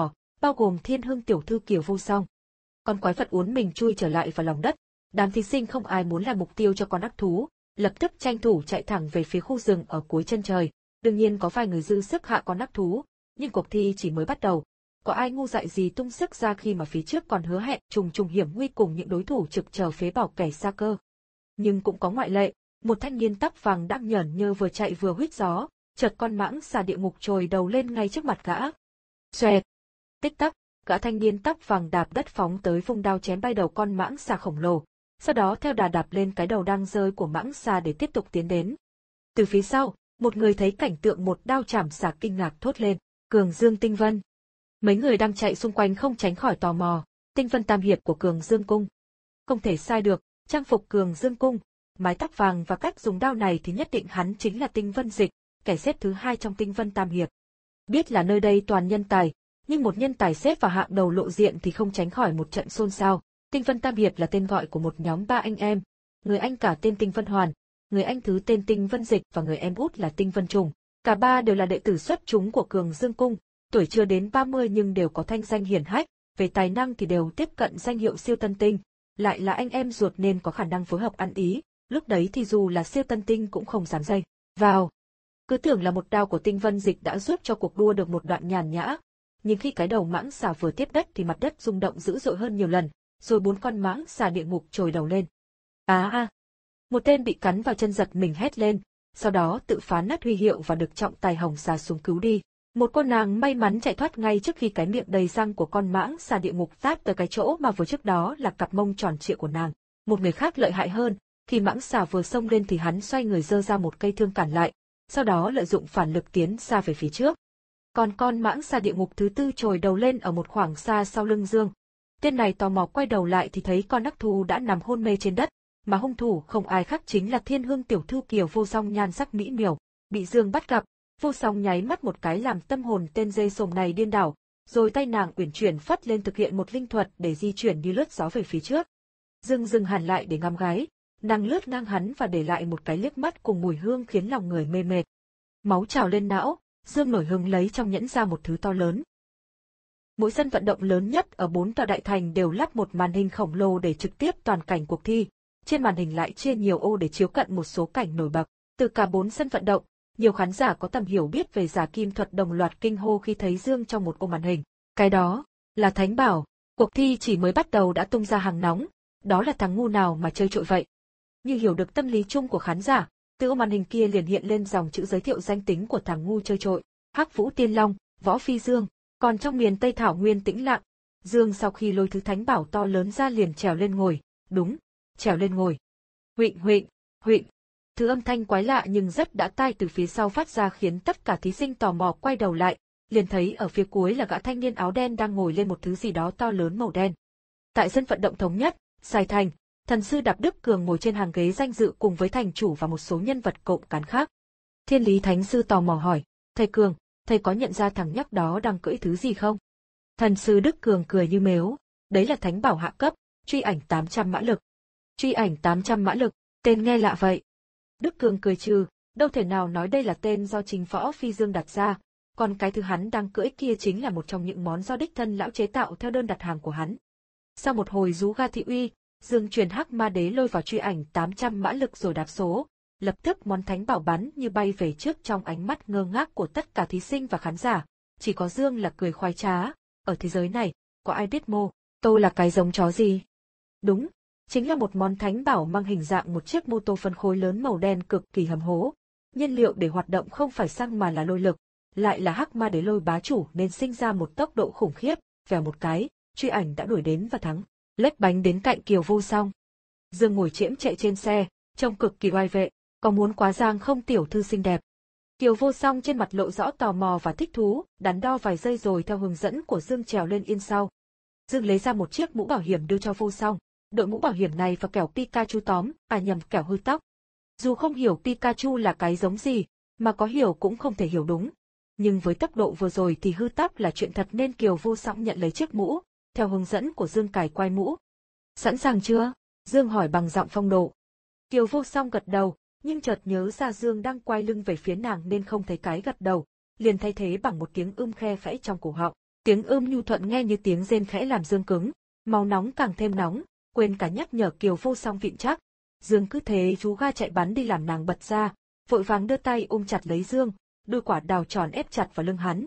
bao gồm Thiên Hương tiểu thư Kiều Vô Song. Con quái vật uốn mình chui trở lại vào lòng đất, đám thí sinh không ai muốn làm mục tiêu cho con ác thú, lập tức tranh thủ chạy thẳng về phía khu rừng ở cuối chân trời. Đương nhiên có vài người dư sức hạ con ác thú, nhưng cuộc thi chỉ mới bắt đầu. Có ai ngu dại gì tung sức ra khi mà phía trước còn hứa hẹn trùng trùng hiểm nguy cùng những đối thủ trực chờ phế bỏ kẻ xa cơ. Nhưng cũng có ngoại lệ, một thanh niên tóc vàng đang nhởn nhơ vừa chạy vừa huýt gió, chợt con mãng xà địa ngục trồi đầu lên ngay trước mặt gã. Xoẹt! Tích tắc, gã thanh niên tóc vàng đạp đất phóng tới vung đao chém bay đầu con mãng xà khổng lồ, sau đó theo đà đạp lên cái đầu đang rơi của mãng xà để tiếp tục tiến đến. Từ phía sau, một người thấy cảnh tượng một đao chảm xà kinh ngạc thốt lên, Cường Dương Tinh Vân. Mấy người đang chạy xung quanh không tránh khỏi tò mò, Tinh Vân tam hiệp của Cường Dương Cung. Không thể sai được, trang phục Cường Dương Cung, mái tóc vàng và cách dùng đao này thì nhất định hắn chính là Tinh Vân Dịch, kẻ xếp thứ hai trong Tinh Vân tam hiệp. Biết là nơi đây toàn nhân tài, nhưng một nhân tài xếp vào hạng đầu lộ diện thì không tránh khỏi một trận xôn xao. Tinh Vân tam hiệp là tên gọi của một nhóm ba anh em, người anh cả tên Tinh Vân Hoàn, người anh thứ tên Tinh Vân Dịch và người em út là Tinh Vân Trùng. Cả ba đều là đệ tử xuất chúng của Cường Dương Cung, tuổi chưa đến ba mươi nhưng đều có thanh danh hiển hách, về tài năng thì đều tiếp cận danh hiệu siêu tân tinh, lại là anh em ruột nên có khả năng phối hợp ăn ý, lúc đấy thì dù là siêu tân tinh cũng không dám dây vào. Cứ tưởng là một đao của Tinh Vân Dịch đã giúp cho cuộc đua được một đoạn nhàn nhã, nhưng khi cái đầu mãng xà vừa tiếp đất thì mặt đất rung động dữ dội hơn nhiều lần, rồi bốn con mãng xà địa ngục trồi đầu lên. Á a! Một tên bị cắn vào chân giật mình hét lên, sau đó tự phá nát huy hiệu và được trọng tài hồng xà xuống cứu đi. Một cô nàng may mắn chạy thoát ngay trước khi cái miệng đầy răng của con mãng xà địa ngục tát tới cái chỗ mà vừa trước đó là cặp mông tròn trịa của nàng. Một người khác lợi hại hơn, khi mãng xà vừa xông lên thì hắn xoay người giơ ra một cây thương cản lại, sau đó lợi dụng phản lực tiến xa về phía trước. Còn con mãng xà địa ngục thứ tư trồi đầu lên ở một khoảng xa sau lưng Dương. Tên này tò mò quay đầu lại thì thấy con ác thú đã nằm hôn mê trên đất, mà hung thủ không ai khác chính là Thiên Hương tiểu thư Kiều Vô Song nhan sắc mỹ miều, bị Dương bắt gặp. Vô Song nháy mắt một cái làm tâm hồn tên dê sồm này điên đảo, rồi tay nàng uyển chuyển phất lên thực hiện một linh thuật để di chuyển như lướt gió về phía trước. Dương dừng hẳn lại để ngắm gái, nàng lướt ngang hắn và để lại một cái liếc mắt cùng mùi hương khiến lòng người mê mệt. Máu trào lên não, Dương nổi hứng lấy trong nhẫn ra một thứ to lớn. Mỗi sân vận động lớn nhất ở bốn tòa đại thành đều lắp một màn hình khổng lồ để trực tiếp toàn cảnh cuộc thi. Trên màn hình lại chia nhiều ô để chiếu cận một số cảnh nổi bật. Từ cả bốn sân vận động, nhiều khán giả có tầm hiểu biết về giả kim thuật đồng loạt kinh hô khi thấy Dương trong một ô màn hình. Cái đó là Thánh Bảo. Cuộc thi chỉ mới bắt đầu đã tung ra hàng nóng. Đó là thằng ngu nào mà chơi trội vậy? Như hiểu được tâm lý chung của khán giả, từ ô màn hình kia liền hiện lên dòng chữ giới thiệu danh tính của thằng ngu chơi trội: Hắc Vũ Tiên Long, Võ Phi Dương. Còn trong miền Tây Thảo Nguyên tĩnh lặng, Dương sau khi lôi thứ thánh bảo to lớn ra liền trèo lên ngồi, đúng, trèo lên ngồi. Huỵnh huỵnh, huỵnh. Thứ âm thanh quái lạ nhưng rất đã tai từ phía sau phát ra khiến tất cả thí sinh tò mò quay đầu lại, liền thấy ở phía cuối là gã thanh niên áo đen đang ngồi lên một thứ gì đó to lớn màu đen. Tại sân vận động thống nhất, Sài Thành, thần sư Đạp Đức Cường ngồi trên hàng ghế danh dự cùng với thành chủ và một số nhân vật cộng cán khác. Thiên Lý Thánh sư tò mò hỏi, thầy Cường, thầy có nhận ra thằng nhóc đó đang cưỡi thứ gì không? Thần sư Đức Cường cười như mếu, đấy là thánh bảo hạ cấp, truy ảnh tám trăm mã lực. Truy ảnh tám trăm mã lực, tên nghe lạ vậy. Đức Cường cười trừ, đâu thể nào nói đây là tên do chính Võ Phi Dương đặt ra, còn cái thứ hắn đang cưỡi kia chính là một trong những món do đích thân lão chế tạo theo đơn đặt hàng của hắn. Sau một hồi rú ga thị uy, Dương truyền Hắc Ma Đế lôi vào truy ảnh tám trăm mã lực rồi đạp số, lập tức món thánh bảo bắn như bay về trước trong ánh mắt ngơ ngác của tất cả thí sinh và khán giả. Chỉ có Dương là cười khoái trá, ở thế giới này, có ai biết mô tô là cái giống chó gì? Đúng, chính là một món thánh bảo mang hình dạng một chiếc mô tô phân khối lớn màu đen cực kỳ hầm hố. Nhiên liệu để hoạt động không phải xăng mà là lôi lực, lại là Hắc Ma Đế lôi bá chủ nên sinh ra một tốc độ khủng khiếp, vèo một cái, truy ảnh đã đuổi đến và thắng, lếch bánh đến cạnh Kiều Vô Song. Dương ngồi chễm chạy trên xe, trông cực kỳ oai vệ, có muốn quá giang không tiểu thư xinh đẹp? Kiều Vô Song trên mặt lộ rõ tò mò và thích thú, đắn đo vài giây rồi theo hướng dẫn của Dương trèo lên yên sau. Dương lấy ra một chiếc mũ bảo hiểm đưa cho Vô Song, đội mũ bảo hiểm này và kẻo Pikachu tóm, à nhầm kẻo hư tóc. Dù không hiểu Pikachu là cái giống gì, mà có hiểu cũng không thể hiểu đúng. Nhưng với tốc độ vừa rồi thì hư tóc là chuyện thật nên Kiều Vô Song nhận lấy chiếc mũ, theo hướng dẫn của Dương cài quai mũ. Sẵn sàng chưa? Dương hỏi bằng giọng phong độ. Kiều Vô Song gật đầu, nhưng chợt nhớ ra Dương đang quay lưng về phía nàng nên không thấy cái gật đầu, liền thay thế bằng một tiếng ưm khe khẽ trong cổ họng. Tiếng ưm nhu thuận nghe như tiếng rên khẽ làm Dương cứng, máu nóng càng thêm nóng, quên cả nhắc nhở Kiều Vô Song vịn chắc. Dương cứ thế chú ga chạy bắn đi làm nàng bật ra, vội vàng đưa tay ôm chặt lấy Dương, đôi quả đào tròn ép chặt vào lưng hắn.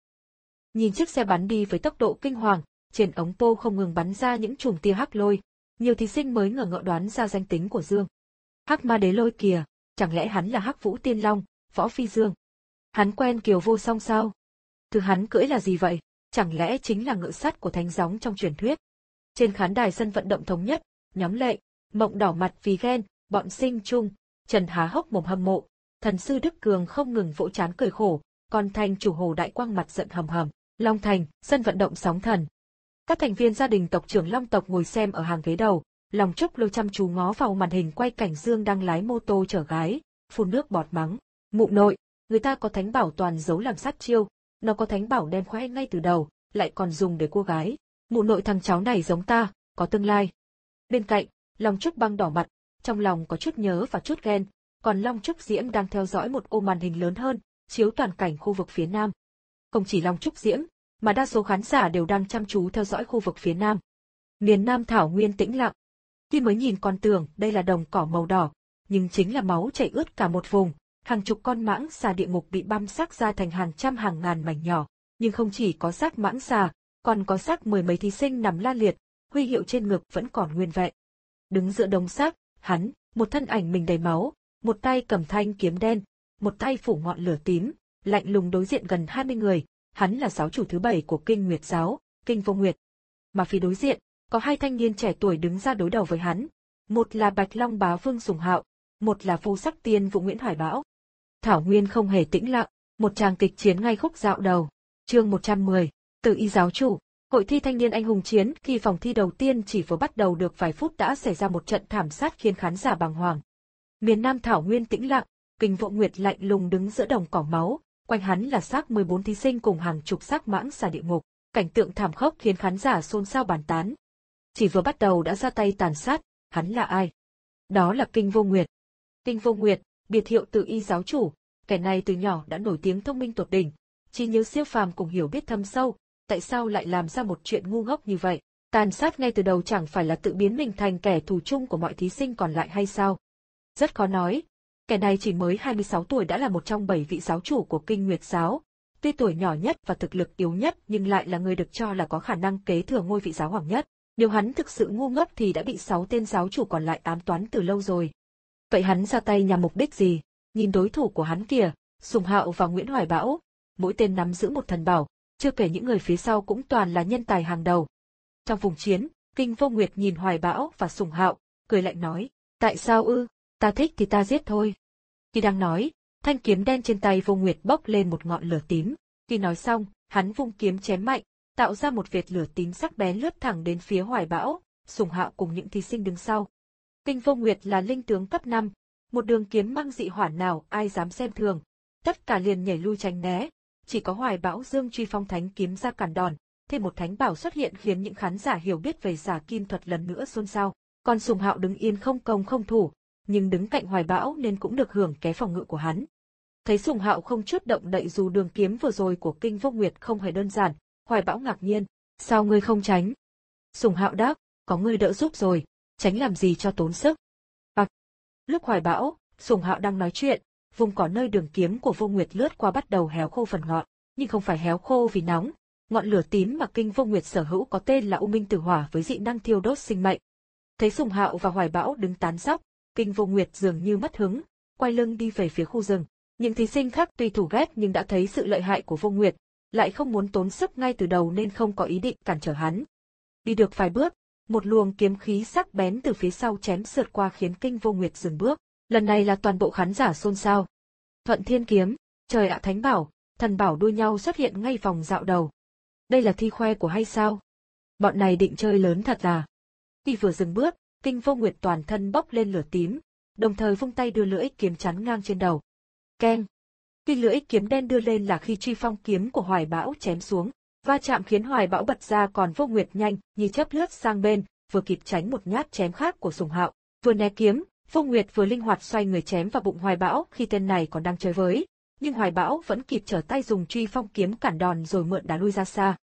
Nhìn chiếc xe bắn đi với tốc độ kinh hoàng, trên ống pô không ngừng bắn ra những chùm tia hắc lôi, nhiều thí sinh mới ngờ ngợ đoán ra danh tính của Dương. Hắc ma đế lôi kìa, chẳng lẽ hắn là Hắc Vũ Tiên Long, Võ Phi Dương? Hắn quen Kiều Vô Song sao? Thứ hắn cưỡi là gì vậy? Chẳng lẽ chính là ngựa sắt của thánh gióng trong truyền thuyết? Trên khán đài sân vận động thống nhất, nhóm Lệ, Mộng đỏ mặt vì ghen, bọn Sinh Trung, Trần há hốc mồm hâm mộ, thần sư Đức Cường không ngừng vỗ trán cười khổ, còn Thành chủ Hồ Đại Quang mặt giận hầm hầm. Long Thành, sân vận động sóng thần. Các thành viên gia đình tộc trưởng Long tộc ngồi xem ở hàng ghế đầu, Long Trúc Lôi chăm chú ngó vào màn hình quay cảnh Dương đang lái mô tô chở gái, phun nước bọt mắng. Mụ nội, người ta có thánh bảo toàn giấu làm sát chiêu, nó có thánh bảo đen khoe ngay từ đầu, lại còn dùng để cua gái. Mụ nội thằng cháu này giống ta, có tương lai. Bên cạnh, Long Trúc Băng đỏ mặt, trong lòng có chút nhớ và chút ghen, còn Long Trúc Diễm đang theo dõi một ô màn hình lớn hơn, chiếu toàn cảnh khu vực phía Nam. Không chỉ Long Trúc Diễm, mà đa số khán giả đều đang chăm chú theo dõi khu vực phía Nam. Miền Nam thảo nguyên tĩnh lặng. Khi mới nhìn còn tưởng đây là đồng cỏ màu đỏ, nhưng chính là máu chảy ướt cả một vùng, hàng chục con mãng xà địa ngục bị băm xác ra thành hàng trăm hàng ngàn mảnh nhỏ. Nhưng không chỉ có xác mãng xà, còn có xác mười mấy thí sinh nằm la liệt, huy hiệu trên ngực vẫn còn nguyên vẹn. Đứng giữa đống xác, hắn, một thân ảnh mình đầy máu, một tay cầm thanh kiếm đen, một tay phủ ngọn lửa tím, lạnh lùng đối diện gần hai mươi người, hắn là giáo chủ thứ bảy của Kinh Nguyệt giáo, Kinh Vô Nguyệt. Mà phía đối diện, có hai thanh niên trẻ tuổi đứng ra đối đầu với hắn, một là Bạch Long Bá Vương Sùng Hạo, một là Vô Sắc Tiên Vũ Nguyễn Hoài Bão. Thảo nguyên không hề tĩnh lặng, một tràng kịch chiến ngay khúc dạo đầu. Chương một trăm mười, Từ Y giáo chủ. Hội thi thanh niên anh hùng chiến, khi vòng thi đầu tiên chỉ vừa bắt đầu được vài phút đã xảy ra một trận thảm sát khiến khán giả bàng hoàng. Miền Nam thảo nguyên tĩnh lặng, Kinh Vô Nguyệt lạnh lùng đứng giữa đồng cỏ máu, quanh hắn là xác mười bốn thí sinh cùng hàng chục xác mãng xà địa ngục, cảnh tượng thảm khốc khiến khán giả xôn xao bàn tán. Chỉ vừa bắt đầu đã ra tay tàn sát, hắn là ai? Đó là Kinh Vô Nguyệt. Kinh Vô Nguyệt, biệt hiệu Từ Y giáo chủ, kẻ này từ nhỏ đã nổi tiếng thông minh tột đỉnh, trí nhớ siêu phàm cùng hiểu biết thâm sâu, tại sao lại làm ra một chuyện ngu ngốc như vậy? Tàn sát ngay từ đầu chẳng phải là tự biến mình thành kẻ thù chung của mọi thí sinh còn lại hay sao? Rất khó nói. Kẻ này chỉ mới hai mươi sáu tuổi đã là một trong bảy vị giáo chủ của Kinh Nguyệt giáo, tuy tuổi nhỏ nhất và thực lực yếu nhất nhưng lại là người được cho là có khả năng kế thừa ngôi vị giáo hoàng nhất. Nếu hắn thực sự ngu ngốc thì đã bị sáu tên giáo chủ còn lại ám toán từ lâu rồi. Vậy hắn ra tay nhằm mục đích gì? Nhìn đối thủ của hắn kìa, Sùng Hạo và Nguyễn Hoài Bão, mỗi tên nắm giữ một thần bảo, chưa kể những người phía sau cũng toàn là nhân tài hàng đầu. Trong vùng chiến, Kinh Vô Nguyệt nhìn Hoài Bão và Sùng Hạo, cười lạnh nói, tại sao ư, ta thích thì ta giết thôi. Khi đang nói, thanh kiếm đen trên tay Vô Nguyệt bốc lên một ngọn lửa tím. Khi nói xong, hắn vung kiếm chém mạnh, tạo ra một vệt lửa tím sắc bén lướt thẳng đến phía Hoài Bão, Sùng Hạo cùng những thí sinh đứng sau. Kinh Vô Nguyệt là linh tướng cấp năm, một đường kiếm mang dị hỏa nào ai dám xem thường, tất cả liền nhảy lui tránh né. Chỉ có Hoài Bão dương truy phong thánh kiếm ra cản đòn, thêm một thánh bảo xuất hiện khiến những khán giả hiểu biết về giả kim thuật lần nữa xôn xao. Còn Sùng Hạo đứng yên không công không thủ, nhưng đứng cạnh Hoài Bão nên cũng được hưởng ké phòng ngự của hắn. Thấy Sùng Hạo không chút động đậy dù đường kiếm vừa rồi của Kinh Vô Nguyệt không hề đơn giản, Hoài Bão ngạc nhiên, sao ngươi không tránh? Sùng Hạo đáp, có ngươi đỡ giúp rồi, tránh làm gì cho tốn sức. Bạc. Lúc Hoài Bão, Sùng Hạo đang nói chuyện, vùng cỏ nơi đường kiếm của Vô Nguyệt lướt qua bắt đầu héo khô phần ngọn, nhưng không phải héo khô vì nóng. Ngọn lửa tím mà Kinh Vô Nguyệt sở hữu có tên là U Minh Tử Hỏa với dị năng thiêu đốt sinh mệnh. Thấy Sùng Hạo và Hoài Bão đứng tán dóc, Kinh Vô Nguyệt dường như mất hứng, quay lưng đi về phía khu rừng. Những thí sinh khác tuy thù ghét nhưng đã thấy sự lợi hại của Vô Nguyệt, lại không muốn tốn sức ngay từ đầu nên không có ý định cản trở hắn. Đi được vài bước, một luồng kiếm khí sắc bén từ phía sau chém sượt qua khiến Kinh Vô Nguyệt dừng bước. Lần này là toàn bộ khán giả xôn xao. Thuận Thiên kiếm, trời ạ, thánh bảo, thần bảo đua nhau xuất hiện ngay vòng dạo đầu. Đây là thi khoe của hay sao? Bọn này định chơi lớn thật à? Khi vừa dừng bước, Kinh Vô Nguyệt toàn thân bốc lên lửa tím, đồng thời vung tay đưa lưỡi kiếm chắn ngang trên đầu. Keng! Khi lưỡi kiếm đen đưa lên là khi truy phong kiếm của Hoài Bão chém xuống, va chạm khiến Hoài Bão bật ra, còn Vô Nguyệt nhanh như chớp lướt sang bên, vừa kịp tránh một nhát chém khác của Sùng Hạo, vừa né kiếm. Vô Nguyệt vừa linh hoạt xoay người chém vào bụng Hoài Bão khi tên này còn đang chơi với, nhưng Hoài Bão vẫn kịp trở tay dùng truy phong kiếm cản đòn rồi mượn đá lui ra xa.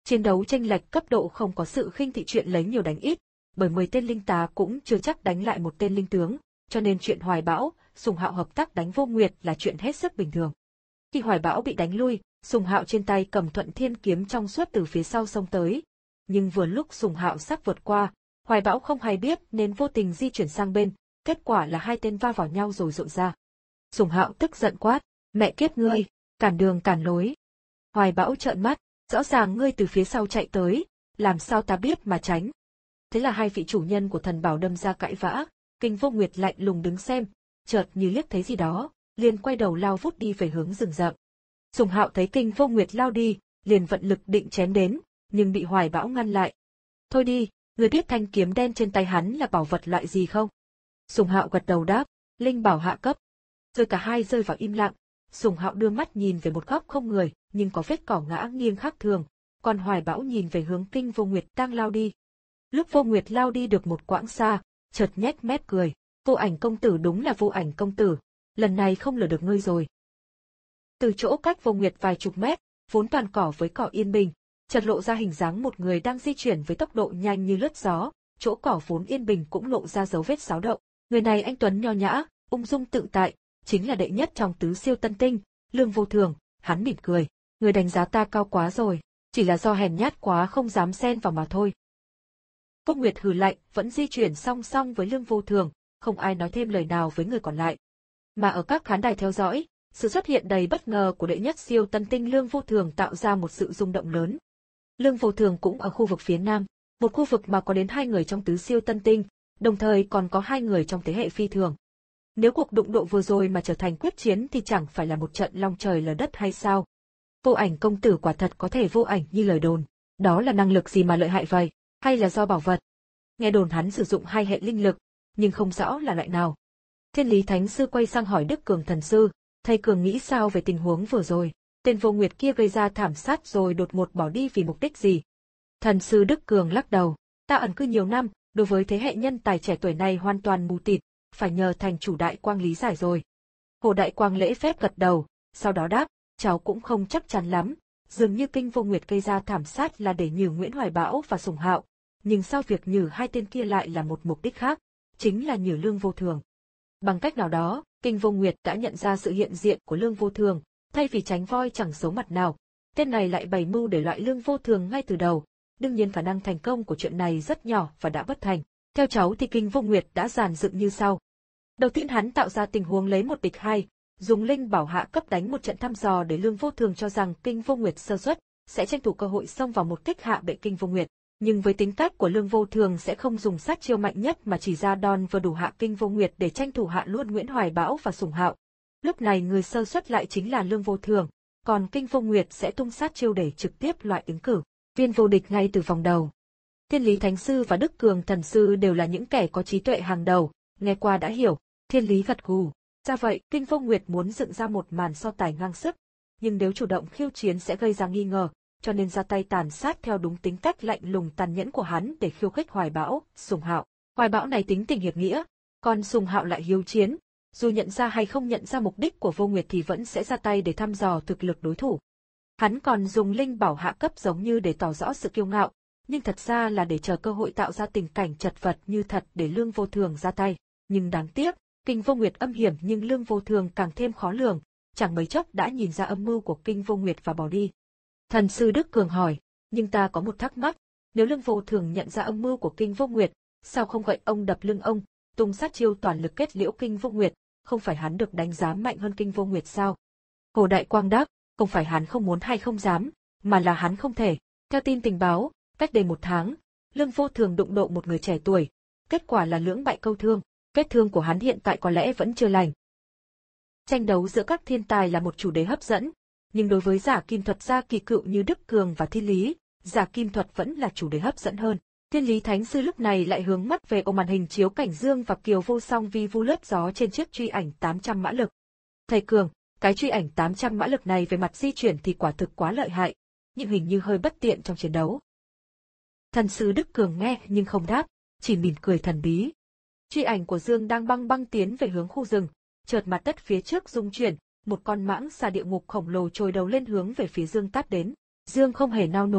Chiến đấu chênh lệch cấp độ không có sự khinh thị chuyện lấy nhiều đánh ít, bởi mười tên linh tá cũng chưa chắc đánh lại một tên linh tướng, cho nên chuyện Hoài Bão, Sùng Hạo hợp tác đánh Vô Nguyệt là chuyện hết sức bình thường. Khi Hoài Bão bị đánh lui, Sùng Hạo trên tay cầm Thuận Thiên kiếm trong suốt từ phía sau xông tới. Nhưng vừa lúc Sùng Hạo sắp vượt qua, Hoài Bão không hay biết nên vô tình di chuyển sang bên, kết quả là hai tên va vào nhau rồi rộn ra. Sùng Hạo tức giận quát, mẹ kiếp ngươi, cản đường cản lối. Hoài Bão trợn mắt, rõ ràng ngươi từ phía sau chạy tới, làm sao ta biết mà tránh. Thế là hai vị chủ nhân của thần bảo đâm ra cãi vã, Kinh Vô Nguyệt lạnh lùng đứng xem, chợt như liếc thấy gì đó, liền quay đầu lao vút đi về hướng rừng rậm. Sùng Hạo thấy Kinh Vô Nguyệt lao đi, liền vận lực định chém đến, nhưng bị Hoài Bão ngăn lại. Thôi đi, ngươi biết thanh kiếm đen trên tay hắn là bảo vật loại gì không? Sùng Hạo gật đầu đáp, linh bảo hạ cấp. Rồi cả hai rơi vào im lặng, Sùng Hạo đưa mắt nhìn về một góc không người, nhưng có vết cỏ ngã nghiêng khác thường, còn Hoài Bão nhìn về hướng Kinh Vô Nguyệt đang lao đi. Lúc Vô Nguyệt lao đi được một quãng xa, chợt nhếch mép cười, Vô Ảnh công tử đúng là Vô Ảnh công tử, lần này không lừa được ngươi rồi. Từ chỗ cách Vô Nguyệt vài chục mét, vốn toàn cỏ với cỏ yên bình, chợt lộ ra hình dáng một người đang di chuyển với tốc độ nhanh như lướt gió, chỗ cỏ vốn yên bình cũng lộ ra dấu vết xáo động. Người này anh tuấn nho nhã, ung dung tự tại, chính là đệ nhất trong tứ siêu tân tinh, Lương Vô Thường. Hắn mỉm cười, người đánh giá ta cao quá rồi, chỉ là do hèn nhát quá không dám xen vào mà thôi. Vô Nguyệt hừ lạnh, vẫn di chuyển song song với Lương Vô Thường, không ai nói thêm lời nào với người còn lại. Mà ở các khán đài theo dõi, sự xuất hiện đầy bất ngờ của đệ nhất siêu tân tinh Lương Vô Thường tạo ra một sự rung động lớn. Lương Vô Thường cũng ở khu vực phía Nam, một khu vực mà có đến hai người trong tứ siêu tân tinh, đồng thời còn có hai người trong thế hệ phi thường. Nếu cuộc đụng độ vừa rồi mà trở thành quyết chiến thì chẳng phải là một trận long trời lở đất hay sao? Vô Ảnh công tử quả thật có thể vô ảnh như lời đồn, đó là năng lực gì mà lợi hại vậy, hay là do bảo vật? Nghe đồn hắn sử dụng hai hệ linh lực, nhưng không rõ là loại nào. Thiên Lý Thánh Sư quay sang hỏi Đức Cường Thần Sư, thầy Cường nghĩ sao về tình huống vừa rồi? Tên Vô Nguyệt kia gây ra thảm sát rồi đột ngột bỏ đi vì mục đích gì? Thần Sư Đức Cường lắc đầu, ta ẩn cư nhiều năm, đối với thế hệ nhân tài trẻ tuổi này hoàn toàn mù tịt, phải nhờ thành chủ Đại Quang lý giải rồi. Hồ Đại Quang lễ phép gật đầu, sau đó đáp, cháu cũng không chắc chắn lắm, dường như Kinh Vô Nguyệt gây ra thảm sát là để nhử Nguyễn Hoài Bão và Sùng Hạo, nhưng sao việc nhử hai tên kia lại là một mục đích khác, chính là nhử Lương Vô Thường. Bằng cách nào đó, Kinh Vô Nguyệt đã nhận ra sự hiện diện của Lương Vô Thường, thay vì tránh voi chẳng xấu mặt nào, tên này lại bày mưu để loại Lương Vô Thường ngay từ đầu. Đương nhiên khả năng thành công của chuyện này rất nhỏ và đã bất thành. Theo cháu thì Kinh Vô Nguyệt đã dàn dựng như sau. Đầu tiên hắn tạo ra tình huống lấy một địch hai, dùng linh bảo hạ cấp đánh một trận thăm dò để Lương Vô Thường cho rằng Kinh Vô Nguyệt sơ suất, sẽ tranh thủ cơ hội xông vào một kích hạ bệ Kinh Vô Nguyệt. Nhưng với tính cách của Lương Vô Thường sẽ không dùng sát chiêu mạnh nhất mà chỉ ra đòn vừa đủ hạ Kinh Vô Nguyệt để tranh thủ hạ luôn Nguyễn Hoài Bão và Sùng Hạo. Lúc này người sơ suất lại chính là Lương Vô Thường, còn Kinh Vô Nguyệt sẽ tung sát chiêu để trực tiếp loại ứng cử viên vô địch ngay từ vòng đầu. Thiên Lý Thánh Sư và Đức Cường Thần Sư đều là những kẻ có trí tuệ hàng đầu, nghe qua đã hiểu, Thiên Lý gật gù. Ra vậy, Kinh Vô Nguyệt muốn dựng ra một màn so tài ngang sức, nhưng nếu chủ động khiêu chiến sẽ gây ra nghi ngờ, cho nên ra tay tàn sát theo đúng tính cách lạnh lùng tàn nhẫn của hắn để khiêu khích Hoài Bão, Sùng Hạo. Hoài Bão này tính tình hiệp nghĩa, còn Sùng Hạo lại hiếu chiến, dù nhận ra hay không nhận ra mục đích của Vô Nguyệt thì vẫn sẽ ra tay để thăm dò thực lực đối thủ. Hắn còn dùng linh bảo hạ cấp giống như để tỏ rõ sự kiêu ngạo, nhưng thật ra là để chờ cơ hội tạo ra tình cảnh chật vật như thật để Lương Vô Thường ra tay. Nhưng đáng tiếc, Kinh Vô Nguyệt âm hiểm nhưng Lương Vô Thường càng thêm khó lường, chẳng mấy chốc đã nhìn ra âm mưu của Kinh Vô Nguyệt và bỏ đi. Thần Sư Đức Cường hỏi, nhưng ta có một thắc mắc, nếu Lương Vô Thường nhận ra âm mưu của Kinh Vô Nguyệt, sao không gậy ông đập lưng ông, tung sát chiêu toàn lực kết liễu Kinh Vô Nguyệt, không phải hắn được đánh giá mạnh hơn Kinh Vô Nguyệt sao? Hồ Đại Quang đáp, không phải hắn không muốn hay không dám, mà là hắn không thể. Theo tin tình báo, cách đây một tháng, Lương Vô Thường đụng độ một người trẻ tuổi, kết quả là lưỡng bại câu thương, vết thương của hắn hiện tại có lẽ vẫn chưa lành. Tranh đấu giữa các thiên tài là một chủ đề hấp dẫn, nhưng đối với giả kim thuật gia kỳ cựu như Đức Cường và Thiên Lý, giả kim thuật vẫn là chủ đề hấp dẫn hơn. Thiên Lý Thánh Sư lúc này lại hướng mắt về ôm màn hình chiếu cảnh Dương và Kiều Vô Song vi vu lướt gió trên chiếc truy ảnh tám trăm mã lực. Thầy Cường, cái truy ảnh tám trăm mã lực này về mặt di chuyển thì quả thực quá lợi hại, nhưng hình như hơi bất tiện trong chiến đấu. Thần Sư Đức Cường nghe nhưng không đáp, chỉ mỉm cười thần bí. Truy ảnh của Dương đang băng băng tiến về hướng khu rừng, chợt mặt đất phía trước rung chuyển, một con mãng xà địa ngục khổng lồ trồi đầu lên hướng về phía Dương tát đến. Dương không hề nao núng,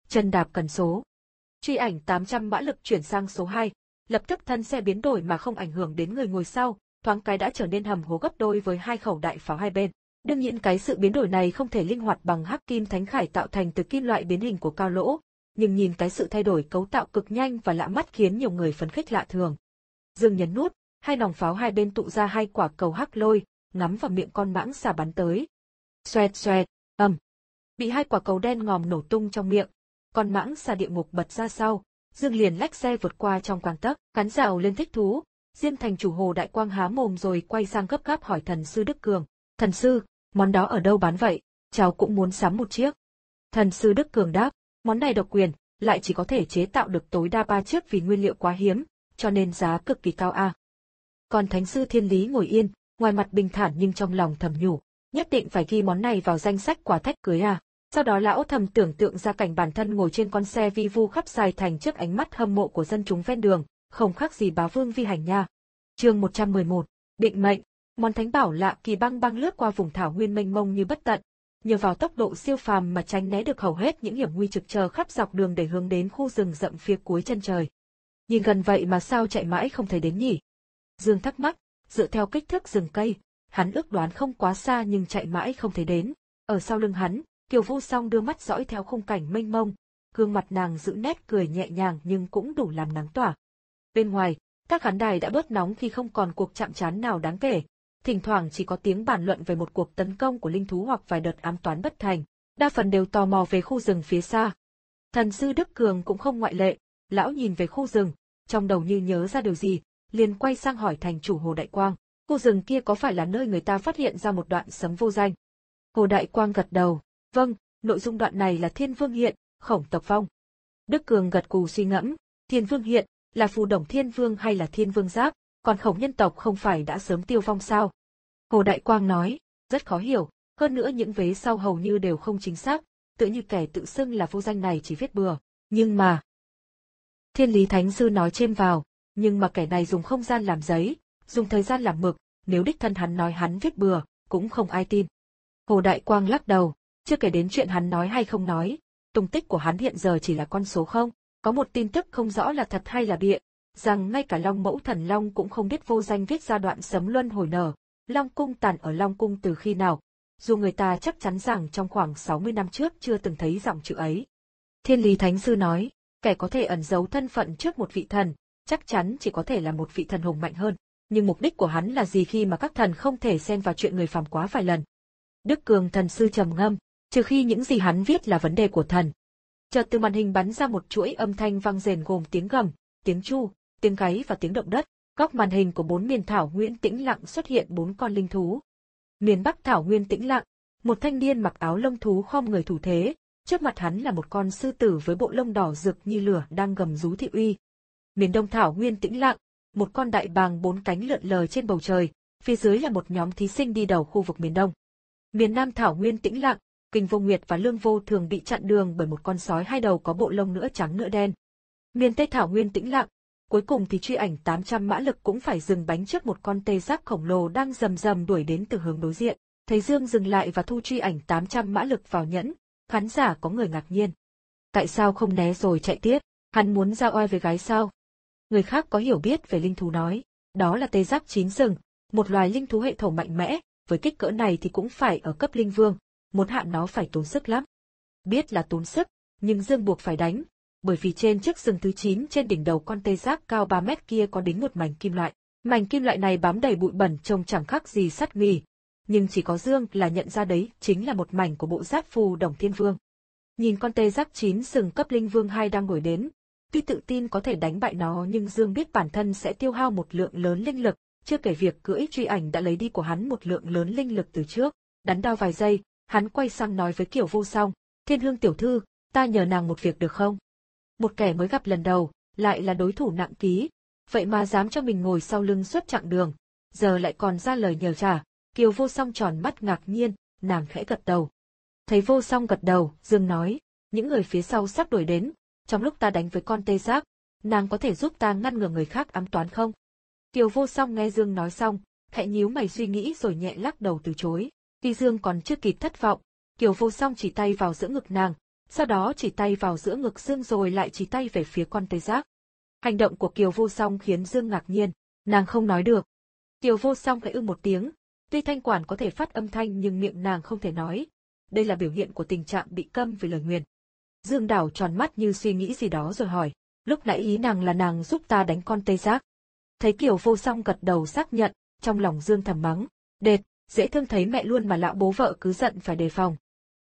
chân đạp cần số. Truy ảnh tám trăm mã lực chuyển sang số hai, lập tức thân xe biến đổi mà không ảnh hưởng đến người ngồi sau, thoáng cái đã trở nên hầm hố gấp đôi với hai khẩu đại pháo hai bên. Đương nhiên cái sự biến đổi này không thể linh hoạt bằng hắc kim thánh khải tạo thành từ kim loại biến hình của Cao Lỗ, nhưng nhìn cái sự thay đổi cấu tạo cực nhanh và lạ mắt khiến nhiều người phấn khích lạ thường. Dương nhấn nút, hai nòng pháo hai bên tụ ra hai quả cầu hắc lôi, ngắm vào miệng con mãng xà bắn tới. Xoẹt xoẹt, ầm. Bị hai quả cầu đen ngòm nổ tung trong miệng, con mãng xà địa ngục bật ra sau, Dương liền lách xe vượt qua trong gang tấc, khán giả ồ lên thích thú. Diêm thành chủ Hồ Đại Quang há mồm rồi quay sang gấp gáp hỏi thần sư Đức Cường, thần sư, món đó ở đâu bán vậy, cháu cũng muốn sắm một chiếc. Thần sư Đức Cường đáp, món này độc quyền, lại chỉ có thể chế tạo được tối đa ba chiếc vì nguyên liệu quá hiếm, cho nên giá cực kỳ cao a. Còn thánh sư Thiên Lý ngồi yên, ngoài mặt bình thản nhưng trong lòng thầm nhủ, nhất định phải ghi món này vào danh sách quà thách cưới a. Sau đó lão thầm tưởng tượng ra cảnh bản thân ngồi trên con xe vi vu khắp dài thành trước ánh mắt hâm mộ của dân chúng ven đường, không khác gì bá vương vi hành nha. Chương một trăm mười một, định mệnh. Món thánh bảo lạ kỳ băng băng lướt qua vùng thảo nguyên mênh mông như bất tận, nhờ vào tốc độ siêu phàm mà tránh né được hầu hết những hiểm nguy trực chờ khắp dọc đường để hướng đến khu rừng rậm phía cuối chân trời. Nhìn gần vậy mà sao chạy mãi không thấy đến nhỉ? Dương thắc mắc, dựa theo kích thước rừng cây, hắn ước đoán không quá xa nhưng chạy mãi không thấy đến. Ở sau lưng hắn, Kiều Vô Song đưa mắt dõi theo khung cảnh mênh mông, gương mặt nàng giữ nét cười nhẹ nhàng nhưng cũng đủ làm nắng tỏa. Bên ngoài, các khán đài đã bớt nóng khi không còn cuộc chạm trán nào đáng kể, thỉnh thoảng chỉ có tiếng bàn luận về một cuộc tấn công của linh thú hoặc vài đợt ám toán bất thành, đa phần đều tò mò về khu rừng phía xa. Thần sư Đức Cường cũng không ngoại lệ, lão nhìn về khu rừng, trong đầu như nhớ ra điều gì, liền quay sang hỏi thành chủ Hồ Đại Quang, khu rừng kia có phải là nơi người ta phát hiện ra một đoạn sấm vô danh? Hồ Đại Quang gật đầu, vâng, nội dung đoạn này là Thiên Vương Hiện, Khổng tộc vong. Đức Cường gật cù suy ngẫm, Thiên Vương Hiện, là phù đồng Thiên Vương hay là Thiên Vương Giáp, còn Khổng nhân tộc không phải đã sớm tiêu vong sao? Hồ Đại Quang nói, rất khó hiểu, hơn nữa những vế sau hầu như đều không chính xác, tự như kẻ tự xưng là vô danh này chỉ viết bừa, nhưng mà... Thiên Lý Thánh Sư nói chêm vào, nhưng mà kẻ này dùng không gian làm giấy, dùng thời gian làm mực, nếu đích thân hắn nói hắn viết bừa, cũng không ai tin. Hồ Đại Quang lắc đầu, chưa kể đến chuyện hắn nói hay không nói, tung tích của hắn hiện giờ chỉ là con số không, có một tin tức không rõ là thật hay là bịa, rằng ngay cả Long Mẫu Thần Long cũng không biết vô danh viết ra đoạn sấm luân hồi nở, Long Cung tàn ở Long Cung từ khi nào, dù người ta chắc chắn rằng trong khoảng sáu mươi năm trước chưa từng thấy dòng chữ ấy. Thiên Lý Thánh Sư nói, kẻ có thể ẩn giấu thân phận trước một vị thần, chắc chắn chỉ có thể là một vị thần hùng mạnh hơn, nhưng mục đích của hắn là gì khi mà các thần không thể xen vào chuyện người phàm quá vài lần. Đức Cường thần sư trầm ngâm, trừ khi những gì hắn viết là vấn đề của thần. Chợt từ màn hình bắn ra một chuỗi âm thanh vang rền gồm tiếng gầm, tiếng chu, tiếng gáy và tiếng động đất. Góc màn hình của bốn miền thảo nguyên tĩnh lặng xuất hiện bốn con linh thú. Miền Bắc thảo nguyên tĩnh lặng, một thanh niên mặc áo lông thú khom người thủ thế, trước mặt hắn là một con sư tử với bộ lông đỏ rực như lửa đang gầm rú thị uy. Miền Đông thảo nguyên tĩnh lặng, một con đại bàng bốn cánh lượn lờ trên bầu trời, phía dưới là một nhóm thí sinh đi đầu khu vực miền Đông. Miền Nam thảo nguyên tĩnh lặng, Kình Vô Nguyệt và Lương Vô Thường bị chặn đường bởi một con sói hai đầu có bộ lông nửa trắng nửa đen. Miền Tây thảo nguyên tĩnh lặng, cuối cùng thì truy ảnh tám trăm mã lực cũng phải dừng bánh trước một con tê giác khổng lồ đang rầm rầm đuổi đến từ hướng đối diện. Thấy Dương dừng lại và thu truy ảnh tám trăm mã lực vào nhẫn, khán giả có người ngạc nhiên. Tại sao không né rồi chạy tiếp, hắn muốn ra oai với gái sao? Người khác có hiểu biết về linh thú nói, đó là tê giác chín rừng, một loài linh thú hệ thổ mạnh mẽ, với kích cỡ này thì cũng phải ở cấp linh vương, muốn hạ nó phải tốn sức lắm. Biết là tốn sức, nhưng Dương buộc phải đánh, bởi vì trên chiếc rừng thứ chín trên đỉnh đầu con tê giác cao ba mét kia có đính một mảnh kim loại. Mảnh kim loại này bám đầy bụi bẩn trông chẳng khác gì sắt nghỉ, nhưng chỉ có Dương là nhận ra đấy chính là một mảnh của bộ giáp phù đồng Thiên Vương. Nhìn con tê giác chín rừng cấp linh vương hai đang đuổi đến, tuy tự tin có thể đánh bại nó nhưng Dương biết bản thân sẽ tiêu hao một lượng lớn linh lực, chưa kể việc cưỡi truy ảnh đã lấy đi của hắn một lượng lớn linh lực từ trước. Đắn đo vài giây, hắn quay sang nói với Kiều Vô Song, Thiên Hương tiểu thư, ta nhờ nàng một việc được không? Một kẻ mới gặp lần đầu, lại là đối thủ nặng ký, vậy mà dám cho mình ngồi sau lưng suốt chặng đường, giờ lại còn ra lời nhờ trả. Kiều Vô Song tròn mắt ngạc nhiên, nàng khẽ gật đầu. Thấy Vô Song gật đầu, Dương nói, những người phía sau sắp đuổi đến, trong lúc ta đánh với con tê giác, nàng có thể giúp ta ngăn ngừa người khác ám toán không? Kiều Vô Song nghe Dương nói xong, khẽ nhíu mày suy nghĩ rồi nhẹ lắc đầu từ chối. Khi Dương còn chưa kịp thất vọng, Kiều Vô Song chỉ tay vào giữa ngực nàng, sau đó chỉ tay vào giữa ngực Dương rồi lại chỉ tay về phía con tê giác. Hành động của Kiều Vô Song khiến Dương ngạc nhiên, nàng không nói được. Kiều Vô Song khẽ ư một tiếng, tuy thanh quản có thể phát âm thanh nhưng miệng nàng không thể nói. Đây là biểu hiện của tình trạng bị câm vì lời nguyền. Dương đảo tròn mắt như suy nghĩ gì đó rồi hỏi, lúc nãy ý nàng là nàng giúp ta đánh con tê giác. Thấy Kiều Vô Song gật đầu xác nhận, trong lòng Dương thầm mắng, đệt, dễ thương thấy mẹ luôn mà lão bố vợ cứ giận phải đề phòng.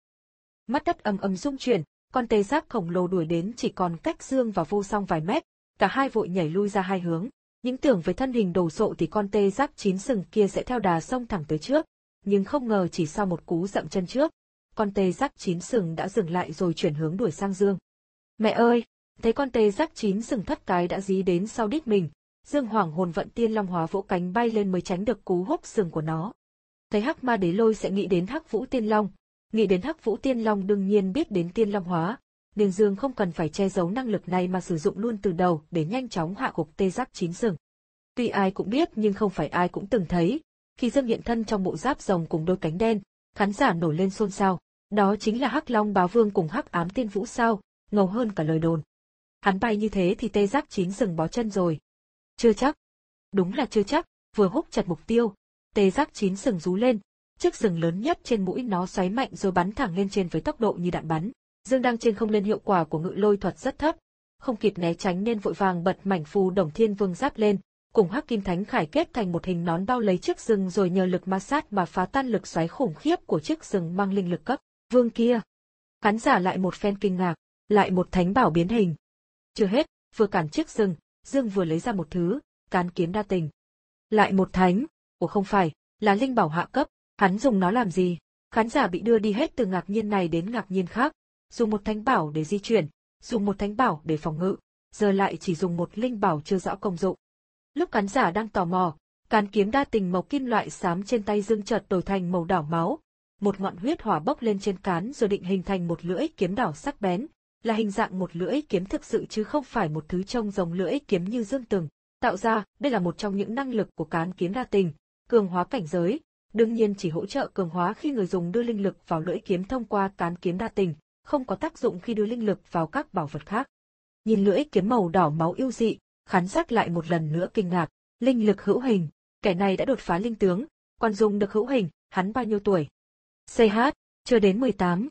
Mắt đất ầm ầm rung chuyển, con tê giác khổng lồ đuổi đến chỉ còn cách Dương và Vô Song vài mét, cả hai vội nhảy lui ra hai hướng. Những tưởng với thân hình đồ sộ thì con tê giác chín sừng kia sẽ theo đà xông thẳng tới trước, nhưng không ngờ chỉ sau một cú dậm chân trước, con tê giác chín sừng đã dừng lại rồi chuyển hướng đuổi sang Dương. Mẹ ơi! Thấy con tê giác chín sừng thất cái đã dí đến sau đít mình, Dương hoảng hồn vận tiên long hóa vỗ cánh bay lên mới tránh được cú húc sừng của nó. Thấy Hắc Ma Đế Lôi sẽ nghĩ đến Hắc Vũ Tiên Long, nghĩ đến Hắc Vũ Tiên Long đương nhiên biết đến tiên long hóa, nên Dương không cần phải che giấu năng lực này mà sử dụng luôn từ đầu để nhanh chóng hạ gục tê giác chín sừng. Tuy ai cũng biết nhưng không phải ai cũng từng thấy, khi Dương hiện thân trong bộ giáp rồng cùng đôi cánh đen, khán giả nổi lên xôn xao, đó chính là Hắc Long Bá Vương cùng Hắc Ám Tiên Vũ sao, ngầu hơn cả lời đồn. Hắn bay như thế thì tê giác chín sừng bó chân rồi. Chưa chắc. Đúng là chưa chắc, vừa húc chặt mục tiêu, tê giác chín sừng rú lên, chiếc sừng lớn nhất trên mũi nó xoáy mạnh rồi bắn thẳng lên trên với tốc độ như đạn bắn. Dương đang trên không lên hiệu quả của ngự lôi thuật rất thấp, không kịp né tránh nên vội vàng bật mảnh phù Đồng Thiên Vương giáp lên, cùng Hắc Kim Thánh Khải kết thành một hình nón bao lấy chiếc sừng rồi nhờ lực ma sát mà phá tan lực xoáy khủng khiếp của chiếc sừng mang linh lực cấp vương kia. Khán giả lại một phen kinh ngạc, lại một thánh bảo biến hình. Chưa hết, vừa cản chiếc sừng, Dương vừa lấy ra một thứ, cán kiếm đa tình. Lại một thánh, ủa không phải, là linh bảo hạ cấp, hắn dùng nó làm gì? Khán giả bị đưa đi hết từ ngạc nhiên này đến ngạc nhiên khác, dùng một thánh bảo để di chuyển, dùng một thánh bảo để phòng ngự, giờ lại chỉ dùng một linh bảo chưa rõ công dụng. Lúc khán giả đang tò mò, cán kiếm đa tình màu kim loại xám trên tay Dương chợt đổi thành màu đỏ máu, một ngọn huyết hỏa bốc lên trên cán rồi định hình thành một lưỡi kiếm đỏ sắc bén, là hình dạng một lưỡi kiếm thực sự chứ không phải một thứ trông giống lưỡi kiếm như Dương từng tạo ra. Đây là một trong những năng lực của cán kiếm đa tình, cường hóa cảnh giới, đương nhiên chỉ hỗ trợ cường hóa khi người dùng đưa linh lực vào lưỡi kiếm thông qua cán kiếm đa tình, không có tác dụng khi đưa linh lực vào các bảo vật khác. Nhìn lưỡi kiếm màu đỏ máu yêu dị, khán giả lại một lần nữa kinh ngạc, linh lực hữu hình, kẻ này đã đột phá linh tướng, còn dùng được hữu hình, hắn bao nhiêu tuổi? xê hát, chưa đến mười tám.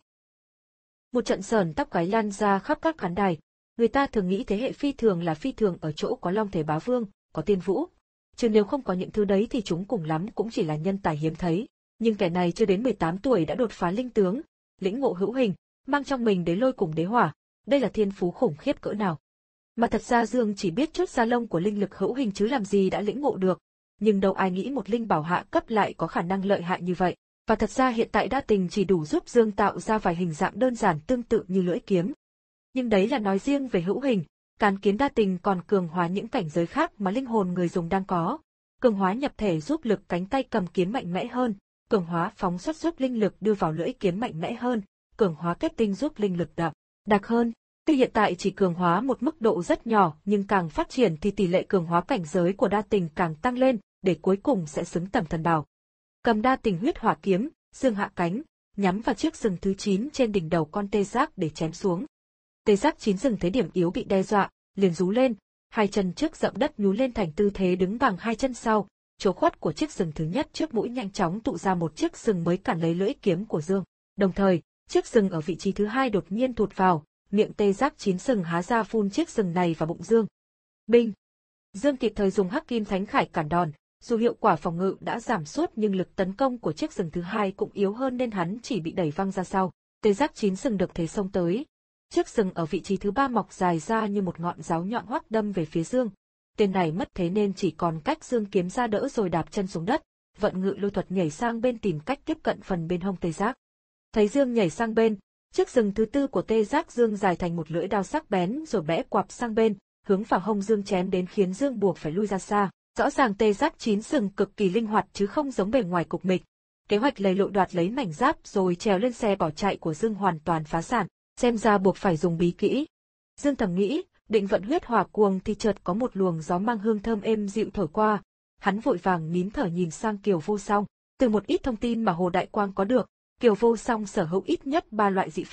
Một trận sờn tóc gáy lan ra khắp các khán đài, người ta thường nghĩ thế hệ phi thường là phi thường ở chỗ có Long Thể Bá Vương, có Tiên Vũ, chứ nếu không có những thứ đấy thì chúng cùng lắm cũng chỉ là nhân tài hiếm thấy, nhưng kẻ này chưa đến mười tám tuổi đã đột phá linh tướng, lĩnh ngộ hữu hình, mang trong mình đế lôi cùng đế hỏa, đây là thiên phú khủng khiếp cỡ nào. Mà thật ra Dương chỉ biết chút da lông của linh lực hữu hình chứ làm gì đã lĩnh ngộ được, nhưng đâu ai nghĩ một linh bảo hạ cấp lại có khả năng lợi hại như vậy. Và thật ra hiện tại đa tình chỉ đủ giúp Dương tạo ra vài hình dạng đơn giản tương tự như lưỡi kiếm. Nhưng đấy là nói riêng về hữu hình, cán kiếm đa tình còn cường hóa những cảnh giới khác mà linh hồn người dùng đang có. Cường hóa nhập thể giúp lực cánh tay cầm kiếm mạnh mẽ hơn, cường hóa phóng xuất giúp linh lực đưa vào lưỡi kiếm mạnh mẽ hơn, cường hóa kết tinh giúp linh lực đậm, đặc hơn. Tuy hiện tại chỉ cường hóa một mức độ rất nhỏ nhưng càng phát triển thì tỷ lệ cường hóa cảnh giới của đa tình càng tăng lên, để cuối cùng sẽ xứng tầm thần bảo. Cầm đa tình huyết hỏa kiếm, Dương hạ cánh, nhắm vào chiếc sừng thứ chín trên đỉnh đầu con tê giác để chém xuống. Tê giác chín sừng thấy điểm yếu bị đe dọa, liền rú lên, hai chân trước dậm đất nhú lên thành tư thế đứng bằng hai chân sau, chỗ khuất của chiếc sừng thứ nhất trước mũi nhanh chóng tụ ra một chiếc sừng mới cản lấy lưỡi kiếm của Dương. Đồng thời, chiếc sừng ở vị trí thứ hai đột nhiên thụt vào, miệng tê giác chín sừng há ra phun chiếc sừng này vào bụng Dương. Binh! Dương kịp thời dùng Hắc Kim Thánh Khải cản đòn. Dù hiệu quả phòng ngự đã giảm sút nhưng lực tấn công của chiếc sừng thứ hai cũng yếu hơn nên hắn chỉ bị đẩy văng ra sau. Tê giác chín sừng được thế xông tới. Chiếc sừng ở vị trí thứ ba mọc dài ra như một ngọn giáo nhọn hoắt đâm về phía Dương. Tên này mất thế nên chỉ còn cách Dương kiếm ra đỡ rồi đạp chân xuống đất, vận ngự lôi thuật nhảy sang bên tìm cách tiếp cận phần bên hông tê giác. Thấy Dương nhảy sang bên, chiếc sừng thứ tư của tê giác Dương dài thành một lưỡi đao sắc bén rồi bẽ quặp sang bên, hướng vào hông Dương chém đến khiến Dương buộc phải lui ra xa. Rõ ràng tê giác chín sừng cực kỳ linh hoạt chứ không giống bề ngoài cục mịch. Kế hoạch lầy lội đoạt lấy mảnh giáp rồi trèo lên xe bỏ chạy của Dương hoàn toàn phá sản, xem ra buộc phải dùng bí kỹ. Dương thầm nghĩ, định vận huyết hỏa cuồng thì chợt có một luồng gió mang hương thơm êm dịu thổi qua. Hắn vội vàng nín thở nhìn sang Kiều Vô Song. Từ một ít thông tin mà Hồ Đại Quang có được, Kiều Vô Song sở hữu ít nhất ba loại dị phong.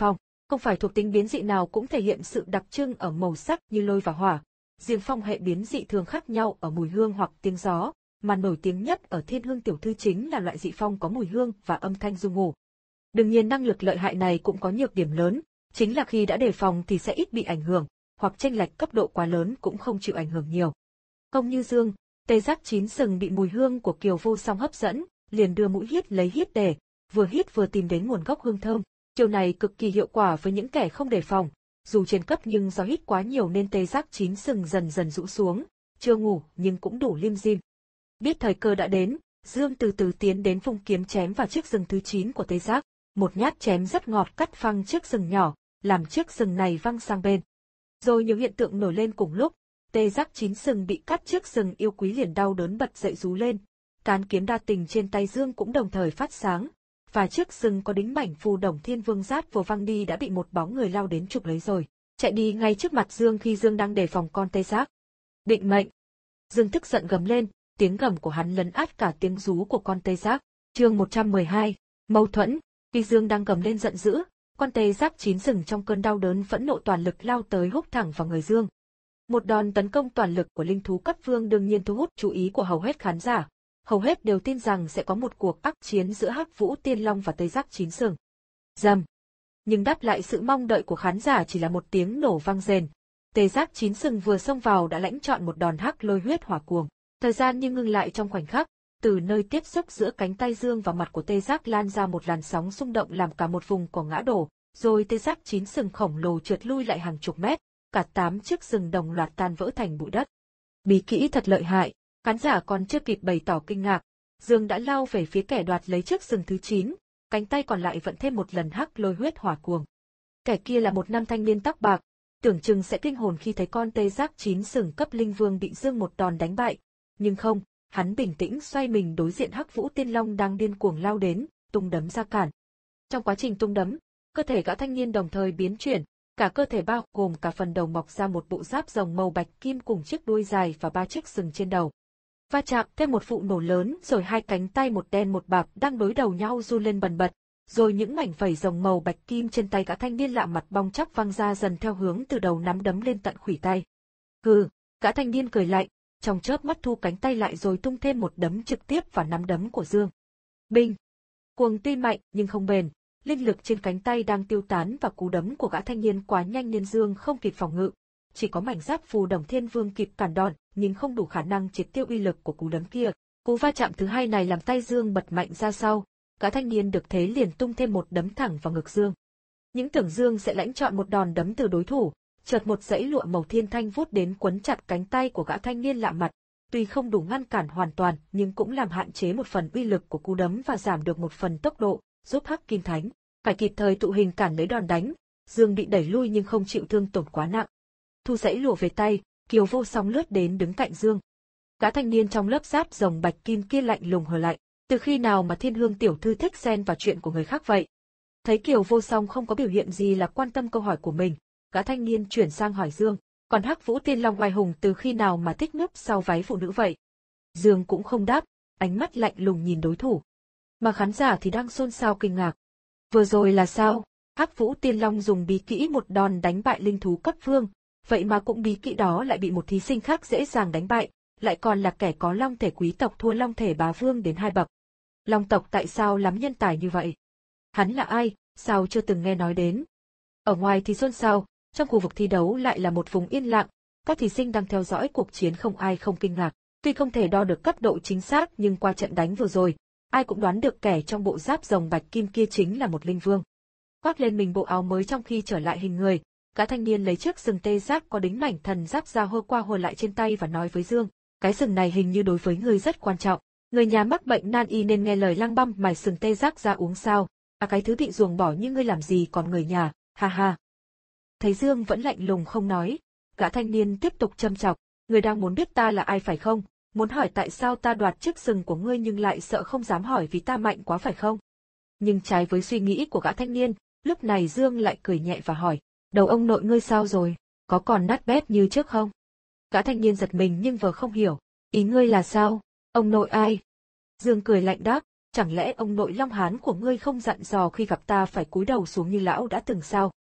Không phải thuộc tính biến dị nào cũng thể hiện sự đặc trưng ở màu sắc như lôi và hỏa, riêng phong hệ biến dị thường khác nhau ở mùi hương hoặc tiếng gió, mà nổi tiếng nhất ở Thiên Hương tiểu thư chính là loại dị phong có mùi hương và âm thanh du ngủ. Đương nhiên năng lực lợi hại này cũng có nhược điểm lớn, chính là khi đã đề phòng thì sẽ ít bị ảnh hưởng, hoặc chênh lệch cấp độ quá lớn cũng không chịu ảnh hưởng nhiều. Không như Dương, tê giác chín sừng bị mùi hương của Kiều Vô Song hấp dẫn, liền đưa mũi hít lấy hít để, vừa hít vừa tìm đến nguồn gốc hương thơm. Chiêu này cực kỳ hiệu quả với những kẻ không đề phòng, dù trên cấp nhưng do hít quá nhiều nên tê giác chín sừng dần dần rũ xuống, chưa ngủ nhưng cũng đủ lim dim. Biết thời cơ đã đến, Dương từ từ tiến đến vung kiếm chém vào chiếc sừng thứ chín của tê giác, một nhát chém rất ngọt cắt phăng chiếc sừng nhỏ, làm chiếc sừng này văng sang bên. Rồi nhiều hiện tượng nổi lên cùng lúc, tê giác chín sừng bị cắt chiếc sừng yêu quý liền đau đớn bật dậy rú lên, cán kiếm đa tình trên tay Dương cũng đồng thời phát sáng, và chiếc sừng có đính mảnh phù đồng thiên vương giáp vừa văng đi đã bị một bóng người lao đến chụp lấy rồi, chạy đi ngay trước mặt Dương khi Dương đang đề phòng con tê giác. Định mệnh! Dương tức giận gầm lên, tiếng gầm của hắn lấn át cả tiếng rú của con tê giác. Chương một trăm mười hai, mâu thuẫn. Khi Dương đang gầm lên giận dữ, con tê giác chín sừng trong cơn đau đớn phẫn nộ toàn lực lao tới húc thẳng vào người Dương. Một đòn tấn công toàn lực của linh thú cấp vương đương nhiên thu hút chú ý của hầu hết khán giả. Hầu hết đều tin rằng sẽ có một cuộc ác chiến giữa Hắc Vũ Tiên Long và tê giác chín sừng. Rầm. Nhưng đáp lại sự mong đợi của khán giả chỉ là một tiếng nổ vang rền. Tê giác chín sừng vừa xông vào đã lãnh trọn một đòn hắc lôi huyết hỏa cuồng. Thời gian như ngưng lại trong khoảnh khắc, từ nơi tiếp xúc giữa cánh tay Dương và mặt của tê giác lan ra một làn sóng xung động làm cả một vùng cỏ ngã đổ, rồi tê giác chín sừng khổng lồ trượt lui lại hàng chục mét, cả tám chiếc sừng đồng loạt tan vỡ thành bụi đất. Bí kỹ thật lợi hại, khán giả còn chưa kịp bày tỏ kinh ngạc, Dương đã lao về phía kẻ đoạt lấy chiếc sừng thứ chín, cánh tay còn lại vẫn thêm một lần hắc lôi huyết hỏa cuồng. Kẻ kia là một nam thanh niên tóc bạc, tưởng chừng sẽ kinh hồn khi thấy con tê giác chín sừng cấp linh vương bị Dương một đòn đánh bại, nhưng không, hắn bình tĩnh xoay mình đối diện Hắc Vũ Tiên Long đang điên cuồng lao đến, tung đấm ra cản. Trong quá trình tung đấm, cơ thể gã thanh niên đồng thời biến chuyển, cả cơ thể bao gồm cả phần đầu mọc ra một bộ giáp rồng màu bạch kim cùng chiếc đuôi dài và ba chiếc sừng trên đầu. Va chạm thêm một vụ nổ lớn rồi hai cánh tay một đen một bạc đang đối đầu nhau run lên bần bật, rồi những mảnh vảy rồng màu bạch kim trên tay gã thanh niên lạ mặt bong chóc văng ra dần theo hướng từ đầu nắm đấm lên tận khuỷu tay. Hừ, gã thanh niên cười lạnh, trong chớp mắt thu cánh tay lại rồi tung thêm một đấm trực tiếp vào nắm đấm của Dương. Binh! Cuồng tuy mạnh nhưng không bền, linh lực trên cánh tay đang tiêu tán và cú đấm của gã thanh niên quá nhanh nên Dương không kịp phòng ngự. Chỉ có mảnh giáp phù đồng thiên vương kịp cản đòn, nhưng không đủ khả năng triệt tiêu uy lực của cú đấm kia. Cú va chạm thứ hai này làm tay Dương bật mạnh ra sau, gã thanh niên được thế liền tung thêm một đấm thẳng vào ngực Dương. Những tưởng Dương sẽ lãnh trọn một đòn đấm từ đối thủ, chợt một dãy lụa màu thiên thanh vút đến quấn chặt cánh tay của gã thanh niên lạ mặt, tuy không đủ ngăn cản hoàn toàn nhưng cũng làm hạn chế một phần uy lực của cú đấm và giảm được một phần tốc độ, giúp Hắc Kim Thánh phải kịp thời tụ hình cản lấy đòn đánh. Dương bị đẩy lui nhưng không chịu thương tổn quá nặng. Thu dãy lụa về tay, Kiều Vô Song lướt đến đứng cạnh Dương. Gã thanh niên trong lớp giáp rồng bạch kim kia lạnh lùng hờ lạnh, từ khi nào mà Thiên Hương tiểu thư thích xen vào chuyện của người khác vậy? Thấy Kiều Vô Song không có biểu hiện gì là quan tâm câu hỏi của mình, gã thanh niên chuyển sang hỏi Dương, còn Hắc Vũ Tiên Long oai hùng từ khi nào mà thích núp sau váy phụ nữ vậy? Dương cũng không đáp, ánh mắt lạnh lùng nhìn đối thủ. Mà khán giả thì đang xôn xao kinh ngạc. Vừa rồi là sao? Hắc Vũ Tiên Long dùng bí kỹ một đòn đánh bại linh thú cấp vương, vậy mà cũng bí kỹ đó lại bị một thí sinh khác dễ dàng đánh bại, lại còn là kẻ có long thể quý tộc thua long thể bá vương đến hai bậc. Long tộc tại sao lắm nhân tài như vậy? Hắn là ai, sao chưa từng nghe nói đến? Ở ngoài thì xôn xao, trong khu vực thi đấu lại là một vùng yên lặng, các thí sinh đang theo dõi cuộc chiến không ai không kinh ngạc. Tuy không thể đo được cấp độ chính xác nhưng qua trận đánh vừa rồi, ai cũng đoán được kẻ trong bộ giáp rồng bạch kim kia chính là một linh vương. Khoác lên mình bộ áo mới trong khi trở lại hình người, gã thanh niên lấy chiếc sừng tê giác có đính mảnh thần giáp ra hơ qua hơ lại trên tay và nói với Dương, cái sừng này hình như đối với người rất quan trọng. Người nhà mắc bệnh nan y nên nghe lời lang băm mài sừng tê giác ra uống sao, à cái thứ bị ruồng bỏ như ngươi làm gì còn người nhà, ha ha. Thấy Dương vẫn lạnh lùng không nói, gã thanh niên tiếp tục châm chọc, người đang muốn biết ta là ai phải không, muốn hỏi tại sao ta đoạt chiếc sừng của ngươi nhưng lại sợ không dám hỏi vì ta mạnh quá phải không? Nhưng trái với suy nghĩ của gã thanh niên, lúc này Dương lại cười nhẹ và hỏi, đầu ông nội ngươi sao rồi, có còn nát bét như trước không? Gã thanh niên giật mình nhưng vờ không hiểu, ý ngươi là sao, ông nội ai? Dương cười lạnh đáp, chẳng lẽ ông nội Long Hán của ngươi không dặn dò khi gặp ta phải cúi đầu xuống như lão đã từng sao?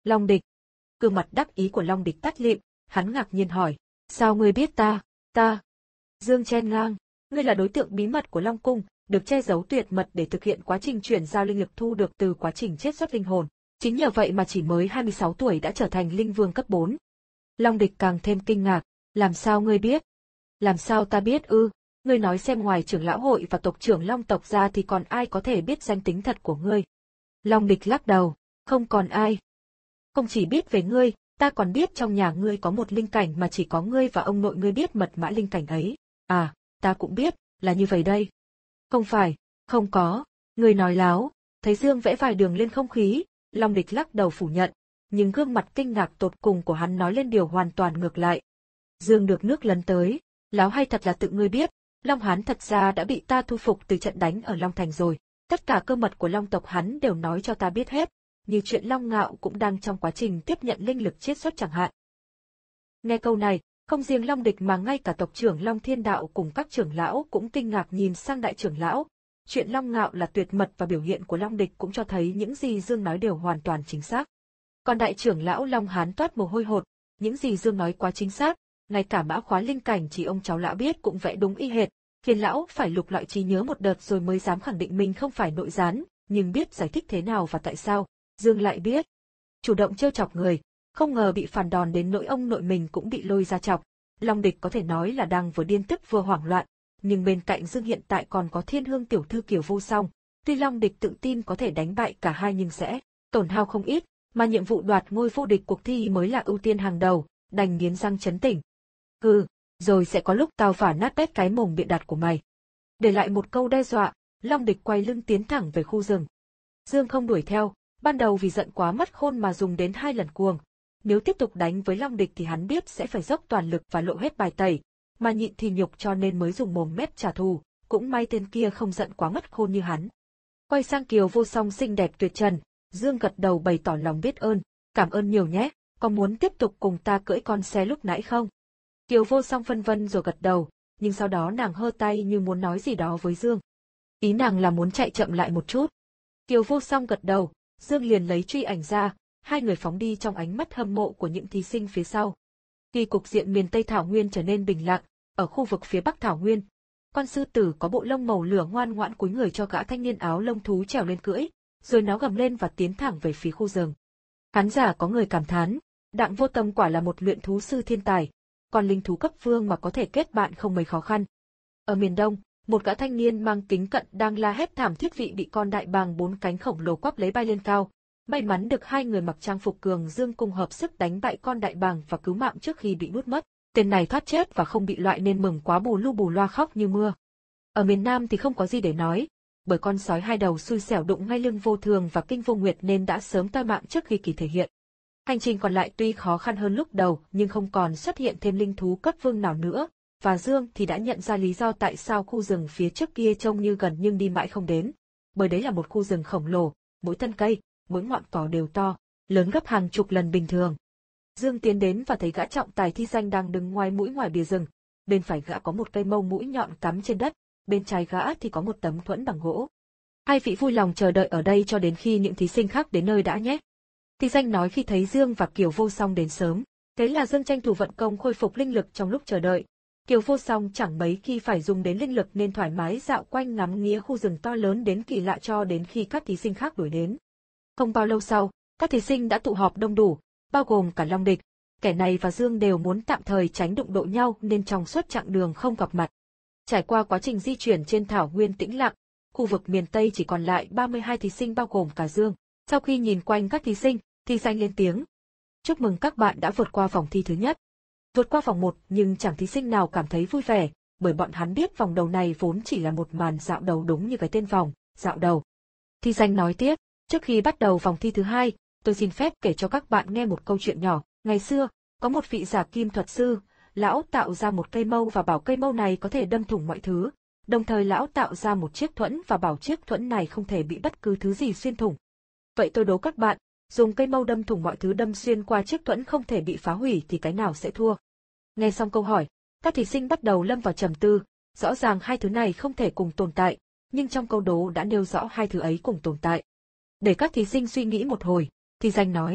Long Địch. Gương mặt đắc ý của Long Địch tắt lịm, hắn ngạc nhiên hỏi, sao ngươi biết ta, ta? Dương chen ngang, ngươi là đối tượng bí mật của Long Cung, được che giấu tuyệt mật để thực hiện quá trình chuyển giao linh lực thu được từ quá trình chiết xuất linh hồn. Chính nhờ vậy mà chỉ mới hai mươi sáu tuổi đã trở thành linh vương cấp bốn. Long Địch càng thêm kinh ngạc, làm sao ngươi biết? Làm sao ta biết ư? Ngươi nói xem, ngoài trưởng lão hội và tộc trưởng Long tộc ra thì còn ai có thể biết danh tính thật của ngươi? Long Địch lắc đầu, không còn ai. Không chỉ biết về ngươi, ta còn biết trong nhà ngươi có một linh cảnh mà chỉ có ngươi và ông nội ngươi biết mật mã linh cảnh ấy. À, ta cũng biết, là như vậy đây. Không phải, không có, ngươi nói láo. Thấy Dương vẽ vài đường lên không khí, Long Địch lắc đầu phủ nhận, nhưng gương mặt kinh ngạc tột cùng của hắn nói lên điều hoàn toàn ngược lại. Dương được nước lấn tới, láo hay thật là tự ngươi biết, Long Hán thật ra đã bị ta thu phục từ trận đánh ở Long Thành rồi, tất cả cơ mật của Long tộc hắn đều nói cho ta biết hết, như chuyện Long Ngạo cũng đang trong quá trình tiếp nhận linh lực chiết xuất chẳng hạn. Nghe câu này, không riêng Long Địch mà ngay cả tộc trưởng Long Thiên Đạo cùng các trưởng lão cũng kinh ngạc nhìn sang đại trưởng lão. Chuyện Long Ngạo là tuyệt mật và biểu hiện của Long Địch cũng cho thấy những gì Dương nói đều hoàn toàn chính xác. Còn đại trưởng lão Long Hán toát mồ hôi hột, những gì Dương nói quá chính xác, ngay cả mã khóa linh cảnh chỉ ông cháu lão biết cũng vẽ đúng y hệt, khiến lão phải lục lọi trí nhớ một đợt rồi mới dám khẳng định mình không phải nội gián, nhưng biết giải thích thế nào và tại sao, Dương lại biết. Chủ động trêu chọc người, không ngờ bị phản đòn đến nỗi ông nội mình cũng bị lôi ra chọc. Long Địch có thể nói là đang vừa điên tức vừa hoảng loạn, nhưng bên cạnh Dương hiện tại còn có Thiên Hương tiểu thư Kiều Vô Song. Tuy Long Địch tự tin có thể đánh bại cả hai nhưng sẽ tổn hao không ít, mà nhiệm vụ đoạt ngôi vô địch cuộc thi mới là ưu tiên hàng đầu, đành nghiến răng trấn tĩnh. Hừ, rồi sẽ có lúc tao phả nát bét cái mồm bịa đặt của mày. Để lại một câu đe dọa, Long Địch quay lưng tiến thẳng về khu rừng. Dương không đuổi theo, ban đầu vì giận quá mất khôn mà dùng đến hai lần cuồng. Nếu tiếp tục đánh với Long Địch thì hắn biết sẽ phải dốc toàn lực và lộ hết bài tẩy, mà nhịn thì nhục cho nên mới dùng mồm mép trả thù, cũng may tên kia không giận quá mất khôn như hắn. Quay sang Kiều Vô Song xinh đẹp tuyệt trần, Dương gật đầu bày tỏ lòng biết ơn, cảm ơn nhiều nhé, có muốn tiếp tục cùng ta cưỡi con xe lúc nãy không? Kiều Vô Song phân vân rồi gật đầu, nhưng sau đó nàng hơ tay như muốn nói gì đó với Dương. Ý nàng là muốn chạy chậm lại một chút. Kiều Vô Song gật đầu, Dương liền lấy truy ảnh ra, hai người phóng đi trong ánh mắt hâm mộ của những thí sinh phía sau. Khi cục diện miền Tây Thảo Nguyên trở nên bình lặng, ở khu vực phía Bắc Thảo Nguyên, con sư tử có bộ lông màu lửa ngoan ngoãn cúi người cho gã thanh niên áo lông thú trèo lên cưỡi, rồi nó gầm lên và tiến thẳng về phía khu rừng. Khán giả có người cảm thán, Đặng Vô Tâm quả là một luyện thú sư thiên tài, còn linh thú cấp vương mà có thể kết bạn không mấy khó khăn. Ở miền Đông, một gã thanh niên mang kính cận đang la hét thảm thiết vị bị con đại bàng bốn cánh khổng lồ quắp lấy bay lên cao. May mắn được hai người mặc trang phục cường dương cùng hợp sức đánh bại con đại bàng và cứu mạng trước khi bị nuốt mất. Tên này thoát chết và không bị loại nên mừng quá bù lu bù loa khóc như mưa. Ở miền Nam thì không có gì để nói, bởi con sói hai đầu xui xẻo đụng ngay lưng Vô Thường và Kinh Vô Nguyệt nên đã sớm toi mạng trước khi kỳ thể hiện. Hành trình còn lại tuy khó khăn hơn lúc đầu nhưng không còn xuất hiện thêm linh thú cấp vương nào nữa, và Dương thì đã nhận ra lý do tại sao khu rừng phía trước kia trông như gần nhưng đi mãi không đến. Bởi đấy là một khu rừng khổng lồ, mỗi thân cây, mỗi ngọn cỏ đều to, lớn gấp hàng chục lần bình thường. Dương tiến đến và thấy gã trọng tài thi danh đang đứng ngoài mũi ngoài bìa rừng, bên phải gã có một cây mâu mũi nhọn cắm trên đất, bên trái gã thì có một tấm thuẫn bằng gỗ. Hai vị vui lòng chờ đợi ở đây cho đến khi những thí sinh khác đến nơi đã nhé. Thi danh nói khi thấy Dương và Kiều Vô Song đến sớm, thế là Dương tranh thủ vận công khôi phục linh lực trong lúc chờ đợi. Kiều Vô Song chẳng mấy khi phải dùng đến linh lực nên thoải mái dạo quanh ngắm nghía khu rừng to lớn đến kỳ lạ cho đến khi các thí sinh khác đuổi đến. Không bao lâu sau, các thí sinh đã tụ họp đông đủ, bao gồm cả Long Địch. Kẻ này và Dương đều muốn tạm thời tránh đụng độ nhau nên trong suốt chặng đường không gặp mặt. Trải qua quá trình di chuyển trên thảo nguyên tĩnh lặng, khu vực miền Tây chỉ còn lại ba mươi hai thí sinh bao gồm cả Dương. Sau khi nhìn quanh các thí sinh, thi danh lên tiếng. Chúc mừng các bạn đã vượt qua vòng thi thứ nhất. Vượt qua vòng một nhưng chẳng thí sinh nào cảm thấy vui vẻ, bởi bọn hắn biết vòng đầu này vốn chỉ là một màn dạo đầu đúng như cái tên vòng, dạo đầu. Thi danh nói tiếp, trước khi bắt đầu vòng thi thứ hai, tôi xin phép kể cho các bạn nghe một câu chuyện nhỏ. Ngày xưa, có một vị giả kim thuật sư, lão tạo ra một cây mâu và bảo cây mâu này có thể đâm thủng mọi thứ, đồng thời lão tạo ra một chiếc thuẫn và bảo chiếc thuẫn này không thể bị bất cứ thứ gì xuyên thủng. Vậy tôi đố các bạn, dùng cây mâu đâm thủng mọi thứ đâm xuyên qua chiếc thuẫn không thể bị phá hủy thì cái nào sẽ thua? Nghe xong câu hỏi, các thí sinh bắt đầu lâm vào trầm tư, rõ ràng hai thứ này không thể cùng tồn tại, nhưng trong câu đố đã nêu rõ hai thứ ấy cùng tồn tại. Để các thí sinh suy nghĩ một hồi, thi danh nói,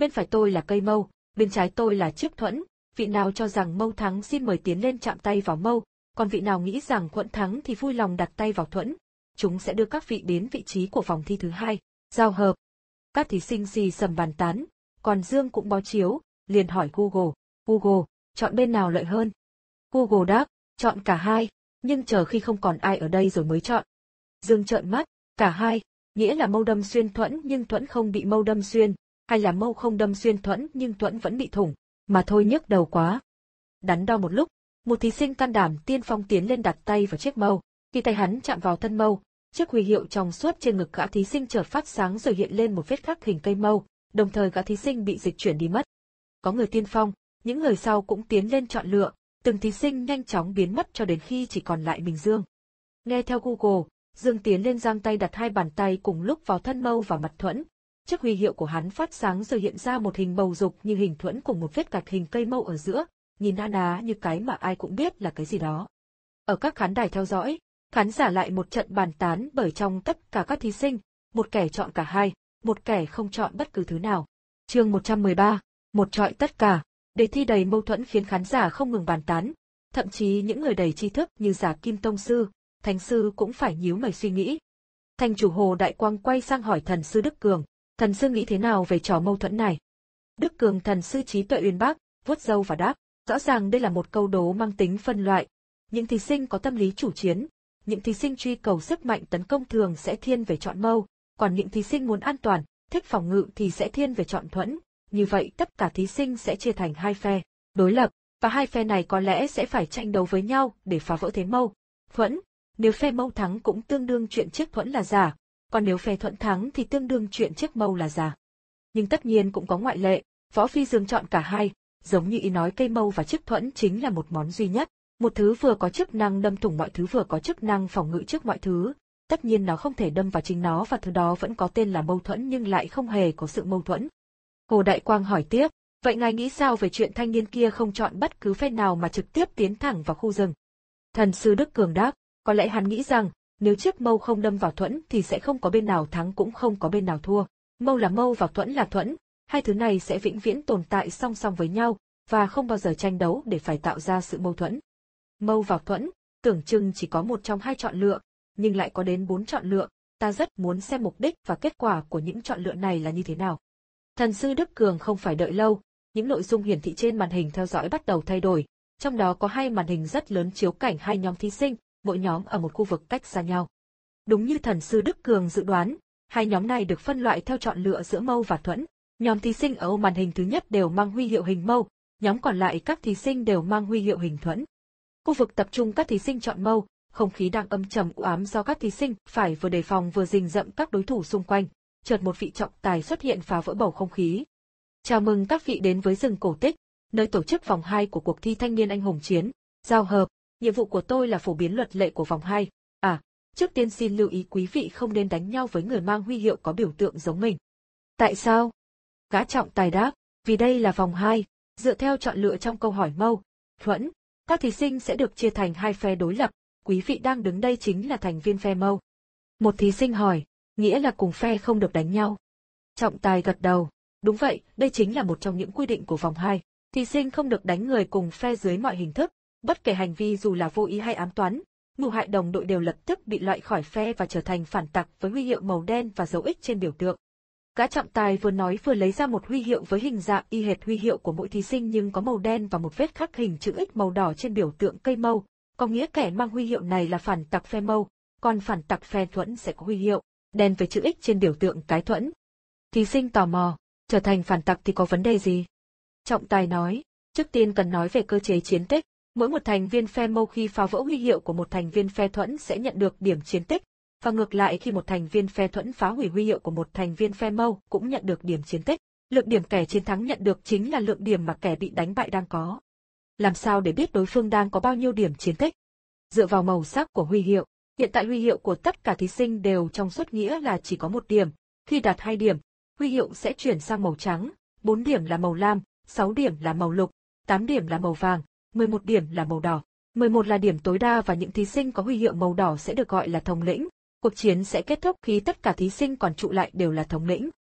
Bên phải tôi là cây mâu, bên trái tôi là chiếc thuẫn, vị nào cho rằng mâu thắng xin mời tiến lên chạm tay vào mâu, còn vị nào nghĩ rằng thuẫn thắng thì vui lòng đặt tay vào thuẫn. Chúng sẽ đưa các vị đến vị trí của vòng thi thứ hai, giao hợp. Các thí sinh xì xầm bàn tán, còn Dương cũng bó chiếu, liền hỏi Google, Google, chọn bên nào lợi hơn? Google đáp, chọn cả hai, nhưng chờ khi không còn ai ở đây rồi mới chọn. Dương trợn mắt, cả hai, nghĩa là mâu đâm xuyên thuẫn nhưng thuẫn không bị mâu đâm xuyên, hay là mâu không đâm xuyên thuẫn nhưng thuẫn vẫn bị thủng, mà thôi nhức đầu quá. Đắn đo một lúc, một thí sinh can đảm tiên phong tiến lên đặt tay vào chiếc mâu, khi tay hắn chạm vào thân mâu, chiếc huy hiệu trong suốt trên ngực gã thí sinh chợt phát sáng rồi hiện lên một vết khắc hình cây mâu, đồng thời gã thí sinh bị dịch chuyển đi mất. Có người tiên phong, những người sau cũng tiến lên chọn lựa, từng thí sinh nhanh chóng biến mất cho đến khi chỉ còn lại mình Dương. Nghe theo Google, Dương tiến lên giang tay đặt hai bàn tay cùng lúc vào thân mâu và mặt thuẫn. Chiếc huy hiệu của hắn phát sáng rồi hiện ra một hình bầu dục như hình thuẫn cùng một vết gạch hình cây mâu ở giữa, nhìn na ná như cái mà ai cũng biết là cái gì đó. Ở các khán đài theo dõi, khán giả lại một trận bàn tán bởi trong tất cả các thí sinh, một kẻ chọn cả hai, một kẻ không chọn bất cứ thứ nào. Chương một trăm mười ba, một chọi tất cả. Đề thi đầy mâu thuẫn khiến khán giả không ngừng bàn tán, thậm chí những người đầy tri thức như giả Kim Tông Sư, Thánh Sư cũng phải nhíu mày suy nghĩ. Thành chủ Hồ Đại Quang quay sang hỏi thần sư Đức Cường, thần sư nghĩ thế nào về trò mâu thuẫn này? Đức Cường thần sư trí tuệ uyên bác, vuốt râu và đáp, rõ ràng đây là một câu đố mang tính phân loại. Những thí sinh có tâm lý chủ chiến, những thí sinh truy cầu sức mạnh tấn công thường sẽ thiên về chọn mâu, còn những thí sinh muốn an toàn, thích phòng ngự thì sẽ thiên về chọn thuẫn. Như vậy tất cả thí sinh sẽ chia thành hai phe, đối lập, và hai phe này có lẽ sẽ phải tranh đấu với nhau để phá vỡ thế mâu, thuẫn. Nếu phe mâu thắng cũng tương đương chuyện chiếc thuẫn là giả, còn nếu phe thuẫn thắng thì tương đương chuyện chiếc mâu là giả. Nhưng tất nhiên cũng có ngoại lệ, Võ Phi Dương chọn cả hai, giống như ý nói cây mâu và chiếc thuẫn chính là một món duy nhất, một thứ vừa có chức năng đâm thủng mọi thứ vừa có chức năng phòng ngự trước mọi thứ. Tất nhiên nó không thể đâm vào chính nó và thứ đó vẫn có tên là mâu thuẫn nhưng lại không hề có sự mâu thuẫn. Hồ Đại Quang hỏi tiếp, vậy ngài nghĩ sao về chuyện thanh niên kia không chọn bất cứ phe nào mà trực tiếp tiến thẳng vào khu rừng? Thần sư Đức Cường đáp, có lẽ hắn nghĩ rằng, nếu chiếc mâu không đâm vào thuẫn thì sẽ không có bên nào thắng cũng không có bên nào thua. Mâu là mâu và thuẫn là thuẫn, hai thứ này sẽ vĩnh viễn tồn tại song song với nhau, và không bao giờ tranh đấu để phải tạo ra sự mâu thuẫn. Mâu và thuẫn, tưởng chừng chỉ có một trong hai chọn lựa, nhưng lại có đến bốn chọn lựa, ta rất muốn xem mục đích và kết quả của những chọn lựa này là như thế nào. Thần sư Đức Cường không phải đợi lâu, những nội dung hiển thị trên màn hình theo dõi bắt đầu thay đổi, trong đó có hai màn hình rất lớn chiếu cảnh hai nhóm thí sinh, mỗi nhóm ở một khu vực cách xa nhau. Đúng như thần sư Đức Cường dự đoán, hai nhóm này được phân loại theo chọn lựa giữa mâu và thuẫn. Nhóm thí sinh ở ô màn hình thứ nhất đều mang huy hiệu hình mâu, nhóm còn lại các thí sinh đều mang huy hiệu hình thuẫn. Khu vực tập trung các thí sinh chọn mâu, không khí đang âm trầm u ám do các thí sinh phải vừa đề phòng vừa rình rậm các đối thủ xung quanh. Chợt một vị trọng tài xuất hiện phá vỡ bầu không khí. Chào mừng các vị đến với rừng cổ tích, nơi tổ chức vòng hai của cuộc thi thanh niên anh hùng chiến, giao hợp. Nhiệm vụ của tôi là phổ biến luật lệ của vòng hai. À, trước tiên xin lưu ý quý vị không nên đánh nhau với người mang huy hiệu có biểu tượng giống mình. Tại sao? Gã trọng tài đáp, vì đây là vòng hai, dựa theo chọn lựa trong câu hỏi mâu, thuẫn, các thí sinh sẽ được chia thành hai phe đối lập, quý vị đang đứng đây chính là thành viên phe mâu. Một thí sinh hỏi, nghĩa là cùng phe không được đánh nhau. Trọng tài gật đầu, đúng vậy, đây chính là một trong những quy định của vòng hai, thí sinh không được đánh người cùng phe dưới mọi hình thức, bất kể hành vi dù là vô ý hay ám toán, mưu hại đồng đội đều lập tức bị loại khỏi phe và trở thành phản tặc với huy hiệu màu đen và dấu X trên biểu tượng. Gã trọng tài vừa nói vừa lấy ra một huy hiệu với hình dạng y hệt huy hiệu của mỗi thí sinh nhưng có màu đen và một vết khắc hình chữ X màu đỏ trên biểu tượng cây mâu, có nghĩa kẻ mang huy hiệu này là phản tặc phe mâu, còn phản tặc phe thuẫn sẽ có huy hiệu đen với chữ X trên biểu tượng cái thuẫn. Thí sinh tò mò, trở thành phản tặc thì có vấn đề gì? Trọng tài nói, trước tiên cần nói về cơ chế chiến tích, mỗi một thành viên phe mâu khi phá vỡ huy hiệu của một thành viên phe thuẫn sẽ nhận được điểm chiến tích, và ngược lại khi một thành viên phe thuẫn phá hủy huy hiệu của một thành viên phe mâu cũng nhận được điểm chiến tích. Lượng điểm kẻ chiến thắng nhận được chính là lượng điểm mà kẻ bị đánh bại đang có. Làm sao để biết đối phương đang có bao nhiêu điểm chiến tích? Dựa vào màu sắc của huy hiệu, hiện tại huy hiệu của tất cả thí sinh đều trong suốt nghĩa là chỉ có một điểm. Khi đạt hai điểm, huy hiệu sẽ chuyển sang màu trắng, bốn điểm là màu lam, sáu điểm là màu lục, tám điểm là màu vàng, mười một điểm là màu đỏ. mười một là điểm tối đa và những thí sinh có huy hiệu màu đỏ sẽ được gọi là thống lĩnh. Cuộc chiến sẽ kết thúc khi tất cả thí sinh còn trụ lại đều là thống lĩnh.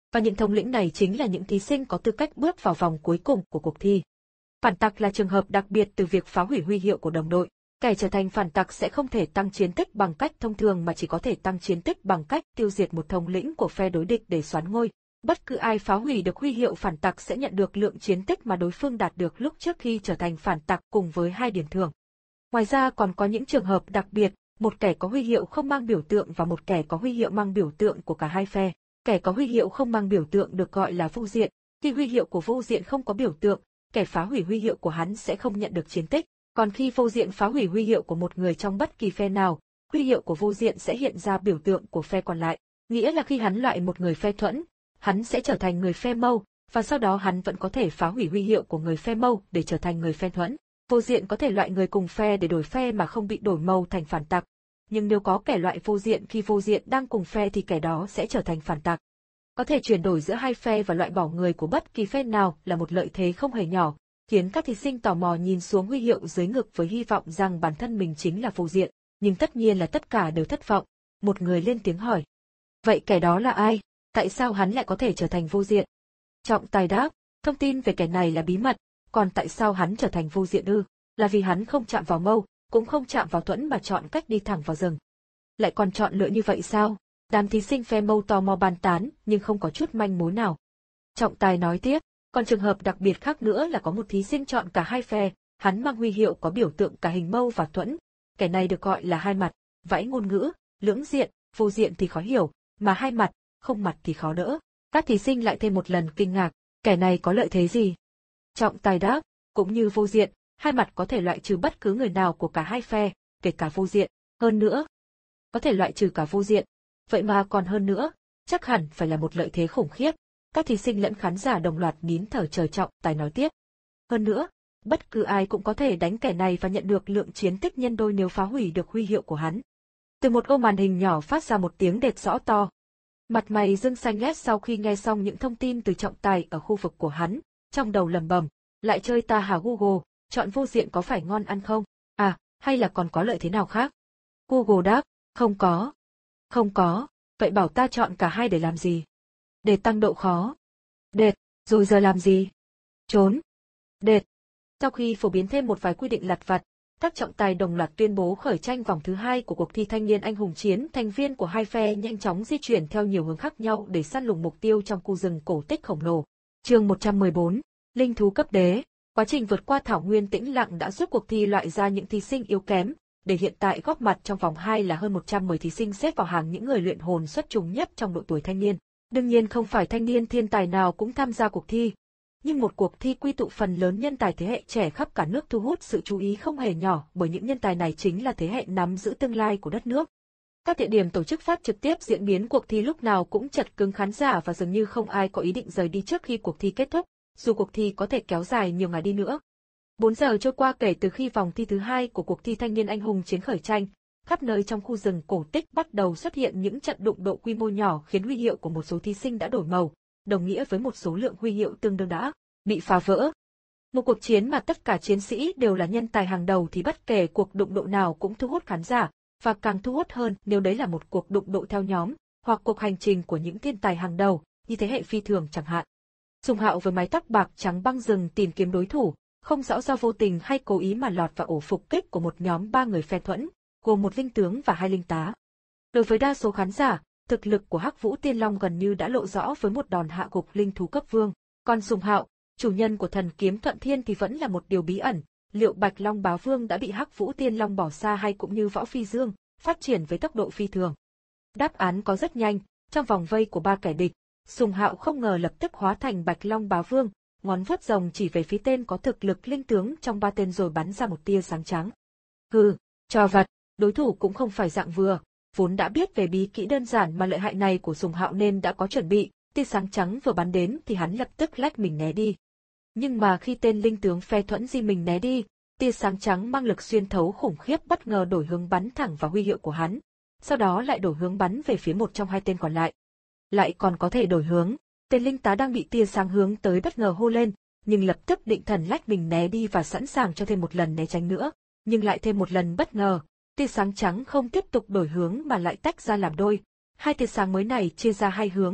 Và những thống lĩnh này chính là những thí sinh có tư cách bước vào vòng cuối cùng của cuộc thi. Phản tặc là trường hợp đặc biệt từ việc phá hủy huy hiệu của đồng đội. Kẻ trở thành phản tặc sẽ không thể tăng chiến tích bằng cách thông thường mà chỉ có thể tăng chiến tích bằng cách tiêu diệt một thống lĩnh của phe đối địch để soán ngôi. Bất cứ ai phá hủy được huy hiệu phản tặc sẽ nhận được lượng chiến tích mà đối phương đạt được lúc trước khi trở thành phản tặc cùng với hai điểm thưởng. Ngoài ra còn có những trường hợp đặc biệt, một kẻ có huy hiệu không mang biểu tượng và một kẻ có huy hiệu mang biểu tượng của cả hai phe. Kẻ có huy hiệu không mang biểu tượng được gọi là vô diện. Khi huy hiệu của vô diện không có biểu tượng, kẻ phá hủy huy hiệu của hắn sẽ không nhận được chiến tích. Còn khi vô diện phá hủy huy hiệu của một người trong bất kỳ phe nào, huy hiệu của vô diện sẽ hiện ra biểu tượng của phe còn lại. Nghĩa là khi hắn loại một người phe thuẫn, hắn sẽ trở thành người phe mâu, và sau đó hắn vẫn có thể phá hủy huy hiệu của người phe mâu để trở thành người phe thuẫn. Vô diện có thể loại người cùng phe để đổi phe mà không bị đổi màu thành phản tặc. Nhưng nếu có kẻ loại vô diện khi vô diện đang cùng phe thì kẻ đó sẽ trở thành phản tặc. Có thể chuyển đổi giữa hai phe và loại bỏ người của bất kỳ phe nào là một lợi thế không hề nhỏ, khiến các thí sinh tò mò nhìn xuống huy hiệu dưới ngực với hy vọng rằng bản thân mình chính là vô diện, nhưng tất nhiên là tất cả đều thất vọng. Một người lên tiếng hỏi. Vậy kẻ đó là ai? Tại sao hắn lại có thể trở thành vô diện? Trọng tài đáp, thông tin về kẻ này là bí mật, còn tại sao hắn trở thành vô diện ư? Là vì hắn không chạm vào mâu, cũng không chạm vào thuẫn mà chọn cách đi thẳng vào rừng. Lại còn chọn lựa như vậy sao? Đám thí sinh phe mâu tò mò bàn tán nhưng không có chút manh mối nào. Trọng tài nói tiếp, còn trường hợp đặc biệt khác nữa là có một thí sinh chọn cả hai phe, hắn mang huy hiệu có biểu tượng cả hình mâu và thuẫn. Kẻ này được gọi là hai mặt, vẫy ngôn ngữ, lưỡng diện, vô diện thì khó hiểu, mà hai mặt, không mặt thì khó đỡ. Các thí sinh lại thêm một lần kinh ngạc, kẻ này có lợi thế gì? Trọng tài đáp, cũng như vô diện, hai mặt có thể loại trừ bất cứ người nào của cả hai phe, kể cả vô diện. Hơn nữa, có thể loại trừ cả vô diện. Vậy mà còn hơn nữa, chắc hẳn phải là một lợi thế khủng khiếp. Các thí sinh lẫn khán giả đồng loạt nín thở chờ trọng tài nói tiếp. Hơn nữa, bất cứ ai cũng có thể đánh kẻ này và nhận được lượng chiến tích nhân đôi nếu phá hủy được huy hiệu của hắn. Từ một ô màn hình nhỏ phát ra một tiếng đệt rõ to. Mặt mày Dương xanh lét sau khi nghe xong những thông tin từ trọng tài ở khu vực của hắn, trong đầu lầm bầm, lại chơi ta hả Google, chọn vô diện có phải ngon ăn không? À, hay là còn có lợi thế nào khác? Google đáp, không có. Không có, vậy bảo ta chọn cả hai để làm gì? Để tăng độ khó. Đệt, rồi giờ làm gì? Trốn. Đệt. Sau khi phổ biến thêm một vài quy định lặt vặt, các trọng tài đồng loạt tuyên bố khởi tranh vòng thứ hai của cuộc thi thanh niên anh hùng chiến. Thành viên của hai phe nhanh chóng di chuyển theo nhiều hướng khác nhau để săn lùng mục tiêu trong khu rừng cổ tích khổng lồ. Chương một trăm mười bốn, Linh thú cấp đế. Quá trình vượt qua thảo nguyên tĩnh lặng đã giúp cuộc thi loại ra những thí sinh yếu kém, để hiện tại góp mặt trong vòng hai là hơn một trăm mười thí sinh xếp vào hàng những người luyện hồn xuất chúng nhất trong độ tuổi thanh niên. Đương nhiên không phải thanh niên thiên tài nào cũng tham gia cuộc thi, nhưng một cuộc thi quy tụ phần lớn nhân tài thế hệ trẻ khắp cả nước thu hút sự chú ý không hề nhỏ bởi những nhân tài này chính là thế hệ nắm giữ tương lai của đất nước. Các địa điểm tổ chức phát trực tiếp diễn biến cuộc thi lúc nào cũng chật cứng khán giả và dường như không ai có ý định rời đi trước khi cuộc thi kết thúc, dù cuộc thi có thể kéo dài nhiều ngày đi nữa. bốn giờ trôi qua kể từ khi vòng thi thứ hai của cuộc thi thanh niên anh hùng chiến khởi tranh, khắp nơi trong khu rừng cổ tích bắt đầu xuất hiện những trận đụng độ quy mô nhỏ khiến huy hiệu của một số thí sinh đã đổi màu, đồng nghĩa với một số lượng huy hiệu tương đương đã bị phá vỡ. Một cuộc chiến mà tất cả chiến sĩ đều là nhân tài hàng đầu thì bất kể cuộc đụng độ nào cũng thu hút khán giả, và càng thu hút hơn nếu đấy là một cuộc đụng độ theo nhóm, hoặc cuộc hành trình của những thiên tài hàng đầu, như thế hệ phi thường chẳng hạn. Sùng Hạo với mái tóc bạc trắng băng rừng tìm kiếm đối thủ, không rõ do vô tình hay cố ý mà lọt vào ổ phục kích của một nhóm ba người phe thuẫn, gồm một linh tướng và hai linh tá. Đối với đa số khán giả, thực lực của Hắc Vũ Tiên Long gần như đã lộ rõ với một đòn hạ gục linh thú cấp vương. Còn Sùng Hạo, chủ nhân của thần kiếm Thuận Thiên thì vẫn là một điều bí ẩn. Liệu Bạch Long Bá Vương đã bị Hắc Vũ Tiên Long bỏ xa hay cũng như Võ Phi Dương, phát triển với tốc độ phi thường? Đáp án có rất nhanh, trong vòng vây của ba kẻ địch, Sùng Hạo không ngờ lập tức hóa thành Bạch Long Bá Vương, ngón vuốt rồng chỉ về phía tên có thực lực linh tướng trong ba tên rồi bắn ra một tia sáng trắng. Hừ, trò vặt, đối thủ cũng không phải dạng vừa, vốn đã biết về bí kỹ đơn giản mà lợi hại này của Sùng Hạo nên đã có chuẩn bị, tia sáng trắng vừa bắn đến thì hắn lập tức lách mình né đi. Nhưng mà khi tên linh tướng phe thuẫn di mình né đi, tia sáng trắng mang lực xuyên thấu khủng khiếp bất ngờ đổi hướng bắn thẳng vào huy hiệu của hắn, sau đó lại đổi hướng bắn về phía một trong hai tên còn lại. Lại còn có thể đổi hướng, tên linh tá đang bị tia sáng hướng tới bất ngờ hô lên, nhưng lập tức định thần lách mình né đi và sẵn sàng cho thêm một lần né tránh nữa, nhưng lại thêm một lần bất ngờ, tia sáng trắng không tiếp tục đổi hướng mà lại tách ra làm đôi. Hai tia sáng mới này chia ra hai hướng,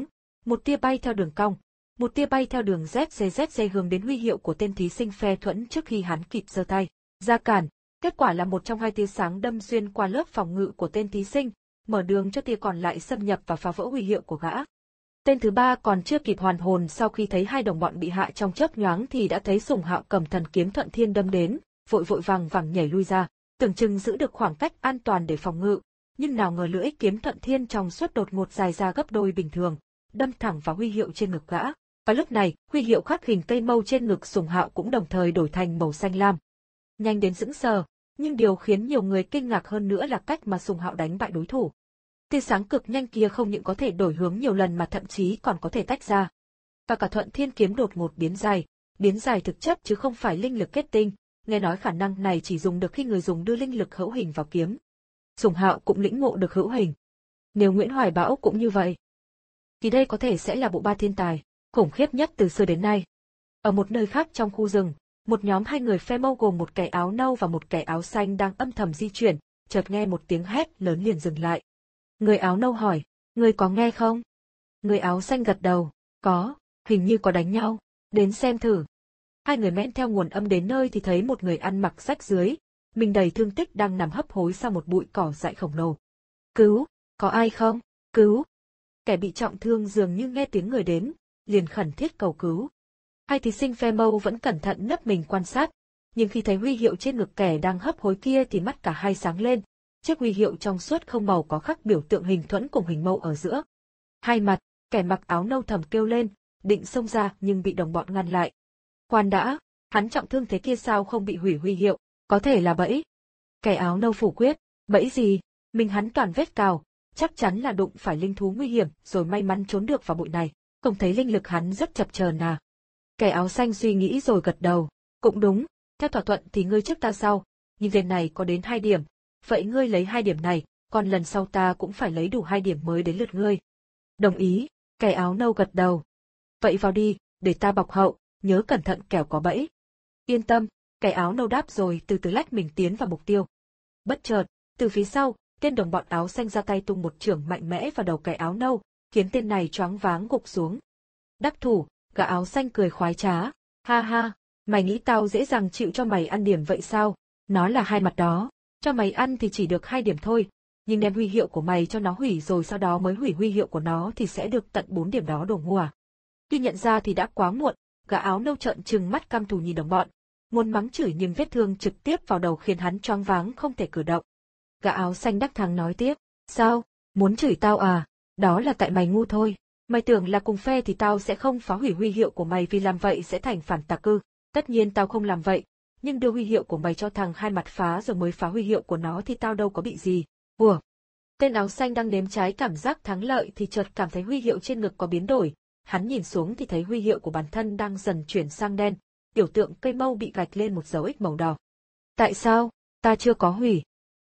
Một tia bay theo đường cong, một tia bay theo đường Z Z Z Z hướng đến huy hiệu của tên thí sinh phe thuẫn trước khi hắn kịp giơ tay ra cản. Kết quả là một trong hai tia sáng đâm xuyên qua lớp phòng ngự của tên thí sinh, mở đường cho tia còn lại xâm nhập và phá vỡ huy hiệu của gã. Tên thứ ba còn chưa kịp hoàn hồn sau khi thấy hai đồng bọn bị hạ trong chớp nhoáng thì đã thấy Sùng Hạo cầm thần kiếm thuận thiên đâm đến, vội vội vàng vàng nhảy lui ra, tưởng chừng giữ được khoảng cách an toàn để phòng ngự, nhưng nào ngờ lưỡi kiếm thuận thiên trong suốt đột ngột dài ra gấp đôi bình thường, đâm thẳng vào huy hiệu trên ngực gã. Và lúc này, huy hiệu khắc hình cây mâu trên ngực Sùng Hạo cũng đồng thời đổi thành màu xanh lam. Nhanh đến sững sờ, nhưng điều khiến nhiều người kinh ngạc hơn nữa là cách mà Sùng Hạo đánh bại đối thủ. Tia sáng cực nhanh kia không những có thể đổi hướng nhiều lần mà thậm chí còn có thể tách ra. Và cả thuận thiên kiếm đột ngột biến dài, biến dài thực chất chứ không phải linh lực kết tinh, nghe nói khả năng này chỉ dùng được khi người dùng đưa linh lực hữu hình vào kiếm. Sùng Hạo cũng lĩnh ngộ được hữu hình. Nếu Nguyễn Hoài Bão cũng như vậy, thì đây có thể sẽ là bộ ba thiên tài khủng khiếp nhất từ xưa đến nay. Ở một nơi khác trong khu rừng, một nhóm hai người phe mâu gồm một kẻ áo nâu và một kẻ áo xanh đang âm thầm di chuyển, chợt nghe một tiếng hét lớn liền dừng lại. Người áo nâu hỏi, người có nghe không? Người áo xanh gật đầu, có, hình như có đánh nhau, đến xem thử. Hai người men theo nguồn âm đến nơi thì thấy một người ăn mặc rách rưới, mình đầy thương tích đang nằm hấp hối sau một bụi cỏ dại khổng lồ. Cứu, có ai không? Cứu. Kẻ bị trọng thương dường như nghe tiếng người đến, liền khẩn thiết cầu cứu. Hai thí sinh phe mâu vẫn cẩn thận nấp mình quan sát, nhưng khi thấy huy hiệu trên ngực kẻ đang hấp hối kia thì mắt cả hai sáng lên. Chiếc huy hiệu trong suốt không màu có khắc biểu tượng hình thuẫn cùng hình mâu ở giữa. Hai mặt, kẻ mặc áo nâu thầm kêu lên, định xông ra nhưng bị đồng bọn ngăn lại. Khoan đã, hắn trọng thương thế kia sao không bị hủy huy hiệu, có thể là bẫy. Kẻ áo nâu phủ quyết, bẫy gì, mình hắn toàn vết cào, chắc chắn là đụng phải linh thú nguy hiểm rồi may mắn trốn được vào bụi này, không thấy linh lực hắn rất chập chờn à. Kẻ áo xanh suy nghĩ rồi gật đầu, cũng đúng, theo thỏa thuận thì ngươi trước ta sau, nhưng lần này có đến hai điểm, vậy ngươi lấy hai điểm này, còn lần sau ta cũng phải lấy đủ hai điểm mới đến lượt ngươi. Đồng ý, kẻ áo nâu gật đầu. Vậy vào đi, để ta bọc hậu, nhớ cẩn thận kẻo có bẫy. Yên tâm, kẻ áo nâu đáp rồi từ từ lách mình tiến vào mục tiêu. Bất chợt, từ phía sau, tên đồng bọn áo xanh ra tay tung một chưởng mạnh mẽ vào đầu kẻ áo nâu, khiến tên này choáng váng gục xuống. Đắc thủ, gã áo xanh cười khoái trá, ha ha, mày nghĩ tao dễ dàng chịu cho mày ăn điểm vậy sao? Nó là hai mặt đó, cho mày ăn thì chỉ được hai điểm thôi, nhưng đem huy hiệu của mày cho nó hủy rồi sau đó mới hủy huy hiệu của nó thì sẽ được tận bốn điểm đó đồ ngu à? Khi nhận ra thì đã quá muộn, gã áo nâu trợn trừng mắt căm thù nhìn đồng bọn, muốn mắng chửi nhưng vết thương trực tiếp vào đầu khiến hắn choáng váng không thể cử động. Gã áo xanh đắc thắng nói tiếp, sao, muốn chửi tao à, đó là tại mày ngu thôi, mày tưởng là cùng phe thì tao sẽ không phá hủy huy hiệu của mày vì làm vậy sẽ thành phản tặc ư, tất nhiên tao không làm vậy, nhưng đưa huy hiệu của mày cho thằng hai mặt phá rồi mới phá huy hiệu của nó thì tao đâu có bị gì. Ủa? Tên áo xanh đang nếm trái cảm giác thắng lợi thì chợt cảm thấy huy hiệu trên ngực có biến đổi, hắn nhìn xuống thì thấy huy hiệu của bản thân đang dần chuyển sang đen, biểu tượng cây mâu bị gạch lên một dấu X màu đỏ. Tại sao, ta chưa có hủy?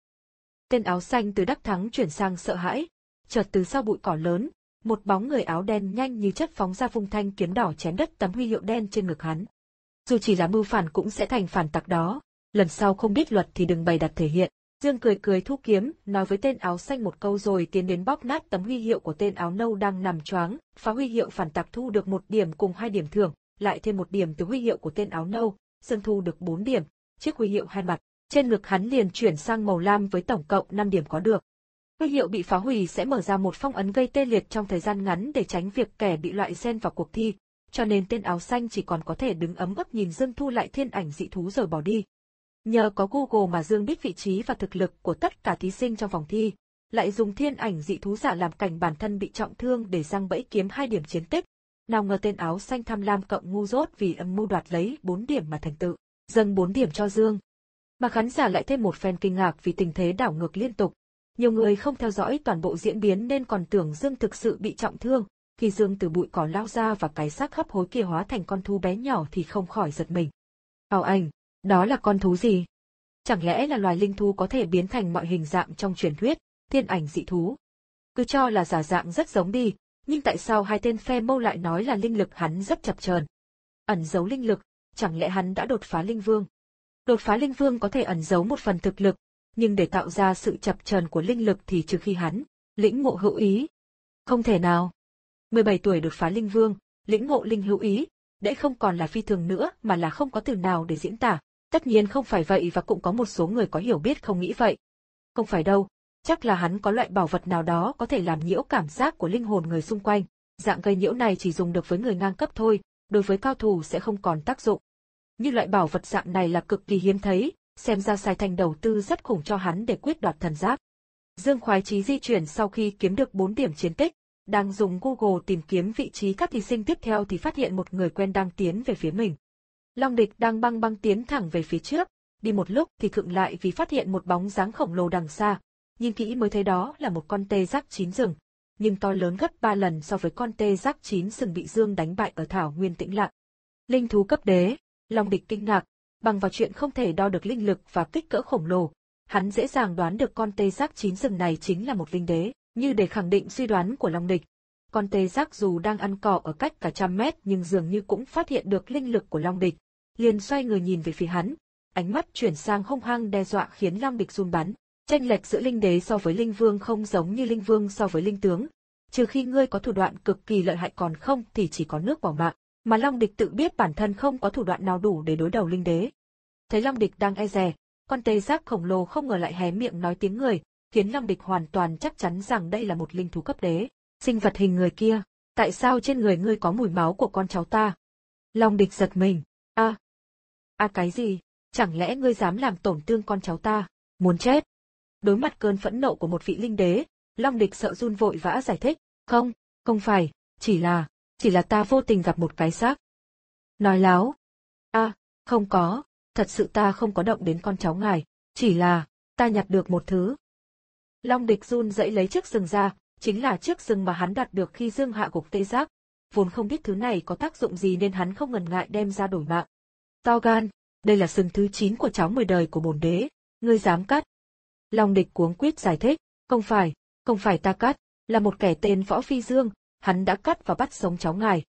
Tên áo xanh từ đắc thắng chuyển sang sợ hãi, chợt từ sau bụi cỏ lớn, một bóng người áo đen nhanh như chớp phóng ra vung thanh kiếm đỏ chém đứt tấm huy hiệu đen trên ngực hắn. Dù chỉ là mưu phản cũng sẽ thành phản tặc đó, lần sau không biết luật thì đừng bày đặt thể hiện. Dương cười cười thu kiếm, nói với tên áo xanh một câu rồi tiến đến bóp nát tấm huy hiệu của tên áo nâu đang nằm choáng, phá huy hiệu phản tặc thu được một điểm cùng hai điểm thưởng, lại thêm một điểm từ huy hiệu của tên áo nâu, Dương thu được bốn điểm, chiếc huy hiệu hai mặt, trên ngực hắn liền chuyển sang màu lam với tổng cộng năm điểm có được. Huy hiệu bị phá hủy sẽ mở ra một phong ấn gây tê liệt trong thời gian ngắn để tránh việc kẻ bị loại xen vào cuộc thi, cho nên tên áo xanh chỉ còn có thể đứng ấm ấp nhìn Dương thu lại thiên ảnh dị thú rồi bỏ đi. Nhờ có Google mà Dương biết vị trí và thực lực của tất cả thí sinh trong vòng thi, lại dùng thiên ảnh dị thú giả làm cảnh bản thân bị trọng thương để giăng bẫy kiếm hai điểm chiến tích. Nào ngờ tên áo xanh tham lam cộng ngu dốt vì âm mưu đoạt lấy bốn điểm mà thành tự dâng bốn điểm cho Dương. Mà khán giả lại thêm một phen kinh ngạc vì tình thế đảo ngược liên tục. Nhiều người không theo dõi toàn bộ diễn biến nên còn tưởng Dương thực sự bị trọng thương, khi Dương từ bụi cỏ lao ra và cái xác hấp hối kia hóa thành con thú bé nhỏ thì không khỏi giật mình. Hào Ảnh, đó là con thú gì? Chẳng lẽ là loài linh thú có thể biến thành mọi hình dạng trong truyền thuyết, thiên ảnh dị thú? Cứ cho là giả dạng rất giống đi, nhưng tại sao hai tên phe mâu lại nói là linh lực hắn rất chập chờn? Ẩn giấu linh lực, chẳng lẽ hắn đã đột phá linh vương? Đột phá linh vương có thể ẩn giấu một phần thực lực, nhưng để tạo ra sự chập chờn của linh lực thì trừ khi hắn lĩnh ngộ hữu ý. Không thể nào. mười bảy tuổi đột phá linh vương, lĩnh ngộ linh hữu ý, đã không còn là phi thường nữa mà là không có từ nào để diễn tả. Tất nhiên không phải vậy và cũng có một số người có hiểu biết không nghĩ vậy. Không phải đâu, chắc là hắn có loại bảo vật nào đó có thể làm nhiễu cảm giác của linh hồn người xung quanh. Dạng gây nhiễu này chỉ dùng được với người ngang cấp thôi, đối với cao thủ sẽ không còn tác dụng. Như loại bảo vật dạng này là cực kỳ hiếm thấy, xem ra Sai Thành đầu tư rất khủng cho hắn để quyết đoạt thần giáp. Dương khoái chí di chuyển sau khi kiếm được bốn điểm chiến tích, đang dùng Google tìm kiếm vị trí các thí sinh tiếp theo thì phát hiện một người quen đang tiến về phía mình. Long Địch đang băng băng tiến thẳng về phía trước, đi một lúc thì khựng lại vì phát hiện một bóng dáng khổng lồ đằng xa, nhìn kỹ mới thấy đó là một con tê giác chín rừng, nhưng to lớn gấp ba lần so với con tê giác chín sừng bị Dương đánh bại ở thảo nguyên tĩnh lặng. Linh thú cấp đế, Long Địch kinh ngạc, bằng vào chuyện không thể đo được linh lực và kích cỡ khổng lồ, hắn dễ dàng đoán được con tê giác chín sừng này chính là một linh đế. Như để khẳng định suy đoán của Long Địch, con tê giác dù đang ăn cỏ ở cách cả trăm mét nhưng dường như cũng phát hiện được linh lực của Long Địch, liền xoay người nhìn về phía hắn, ánh mắt chuyển sang hung hăng đe dọa khiến Long Địch run bắn. Chênh lệch giữa linh đế so với linh vương không giống như linh vương so với linh tướng, trừ khi ngươi có thủ đoạn cực kỳ lợi hại, còn không thì chỉ có nước bỏ mạng, mà Long Địch tự biết bản thân không có thủ đoạn nào đủ để đối đầu linh đế. Thấy Long Địch đang e dè, con tê giác khổng lồ không ngờ lại hé miệng nói tiếng người, khiến Long Địch hoàn toàn chắc chắn rằng đây là một linh thú cấp đế. Sinh vật hình người kia, tại sao trên người ngươi có mùi máu của con cháu ta? Long Địch giật mình. A, à, a à cái gì? Chẳng lẽ ngươi dám làm tổn thương con cháu ta? Muốn chết? Đối mặt cơn phẫn nộ của một vị linh đế, Long Địch sợ run vội vã giải thích. Không, không phải, chỉ là, chỉ là ta vô tình gặp một cái xác. Nói láo. A, à, không có, thật sự ta không có động đến con cháu ngài, chỉ là, ta nhặt được một thứ. Long Địch run rẩy lấy chiếc sừng ra, chính là chiếc sừng mà hắn đạt được khi Dương hạ gục tê giác. Vốn không biết thứ này có tác dụng gì nên hắn không ngần ngại đem ra đổi mạng. To gan, đây là sừng thứ chín của cháu mười đời của bổn đế, ngươi dám cắt? Long Địch cuống quýt giải thích, không phải, không phải ta cắt, là một kẻ tên Võ Phi Dương, hắn đã cắt và bắt sống cháu ngài.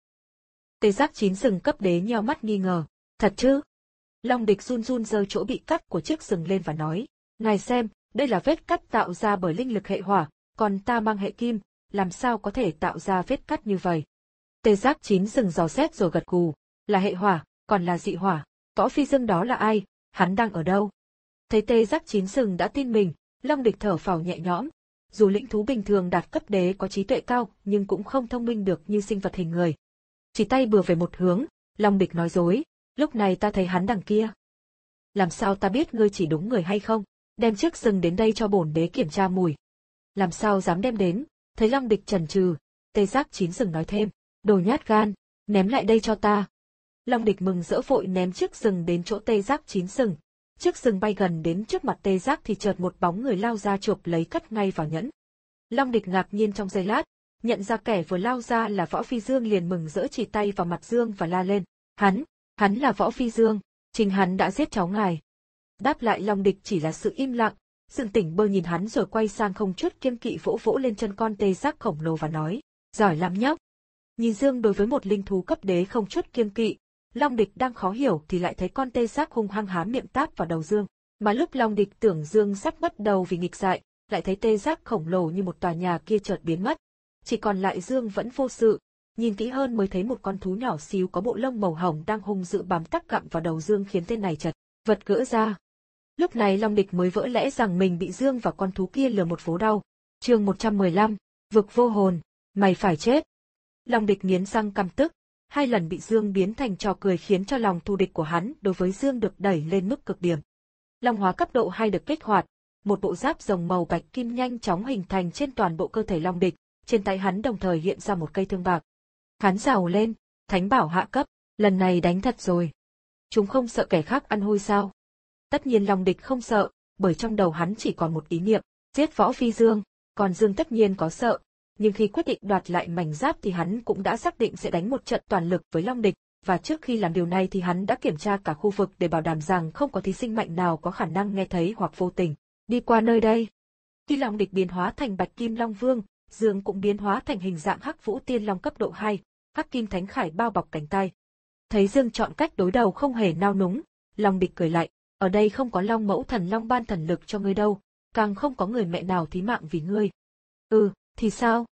Tê giác chín sừng cấp đế nheo mắt nghi ngờ, thật chứ? Long Địch run run giơ chỗ bị cắt của chiếc sừng lên và nói, ngài xem, đây là vết cắt tạo ra bởi linh lực hệ hỏa, còn ta mang hệ kim, làm sao có thể tạo ra vết cắt như vậy? Tê giác chín sừng dò xét rồi gật gù, là hệ hỏa, còn là dị hỏa. Võ Phi Dương đó là ai? Hắn đang ở đâu? Thấy tê giác chín sừng đã tin mình, Long Địch thở phào nhẹ nhõm. Dù lĩnh thú bình thường đạt cấp đế có trí tuệ cao, nhưng cũng không thông minh được như sinh vật hình người. Chỉ tay bừa về một hướng, Long Địch nói dối, lúc này ta thấy hắn đằng kia. Làm sao ta biết ngươi chỉ đúng người hay không? Đem chiếc sừng đến đây cho bổn đế kiểm tra mùi. Làm sao dám đem đến? Thấy Long Địch chần chừ, tê giác chín sừng nói thêm, đồ nhát gan, ném lại đây cho ta. Long Địch mừng rỡ vội ném chiếc sừng đến chỗ tê giác chín sừng. Chiếc sừng bay gần đến trước mặt tê giác thì chợt một bóng người lao ra chộp lấy cất ngay vào nhẫn. Long Địch ngạc nhiên trong giây lát, nhận ra kẻ vừa lao ra là Võ Phi Dương liền mừng rỡ chỉ tay vào mặt Dương và la lên, hắn, hắn là Võ Phi Dương, chính hắn đã giết cháu ngài. Đáp lại Long Địch chỉ là sự im lặng. Dương tỉnh bơ nhìn hắn rồi quay sang không chút kiêng kỵ vỗ vỗ lên chân con tê giác khổng lồ và nói, giỏi lắm nhóc. Nhìn Dương đối với một linh thú cấp đế không chút kiêng kỵ, Long Địch đang khó hiểu thì lại thấy con tê giác hung hăng há miệng táp vào đầu Dương. Mà lúc Long Địch tưởng Dương sắp mất đầu vì nghịch dại, lại thấy tê giác khổng lồ như một tòa nhà kia chợt biến mất. Chỉ còn lại Dương vẫn vô sự, nhìn kỹ hơn mới thấy một con thú nhỏ xíu có bộ lông màu hồng đang hung dữ bám tắc gặm vào đầu Dương khiến tên này chật vật gỡ ra. Lúc này Long Địch mới vỡ lẽ rằng mình bị Dương và con thú kia lừa một vố đau. Chương một trăm mười lăm, vực vô hồn, mày phải chết. Long Địch nghiến răng căm tức, hai lần bị Dương biến thành trò cười khiến cho lòng thù địch của hắn đối với Dương được đẩy lên mức cực điểm. Long hóa cấp độ hai được kích hoạt, một bộ giáp rồng màu bạch kim nhanh chóng hình thành trên toàn bộ cơ thể Long Địch, trên tay hắn đồng thời hiện ra một cây thương bạc. Hắn rào lên, thánh bảo hạ cấp, lần này đánh thật rồi. Chúng không sợ kẻ khác ăn hôi sao? Tất nhiên Long Địch không sợ, bởi trong đầu hắn chỉ còn một ý niệm, giết Võ Phi Dương, còn Dương tất nhiên có sợ, nhưng khi quyết định đoạt lại mảnh giáp thì hắn cũng đã xác định sẽ đánh một trận toàn lực với Long Địch, và trước khi làm điều này thì hắn đã kiểm tra cả khu vực để bảo đảm rằng không có thí sinh mạnh nào có khả năng nghe thấy hoặc vô tình đi qua nơi đây. Khi Long Địch biến hóa thành Bạch Kim Long Vương, Dương cũng biến hóa thành hình dạng Hắc Vũ Tiên Long cấp độ hai, Hắc Kim Thánh Khải bao bọc cánh tay. Thấy Dương chọn cách đối đầu không hề nao núng, Long Địch cười lạnh, ở đây không có Long Mẫu Thần Long ban thần lực cho ngươi đâu, càng không có người mẹ nào thí mạng vì ngươi. Ừ, thì sao?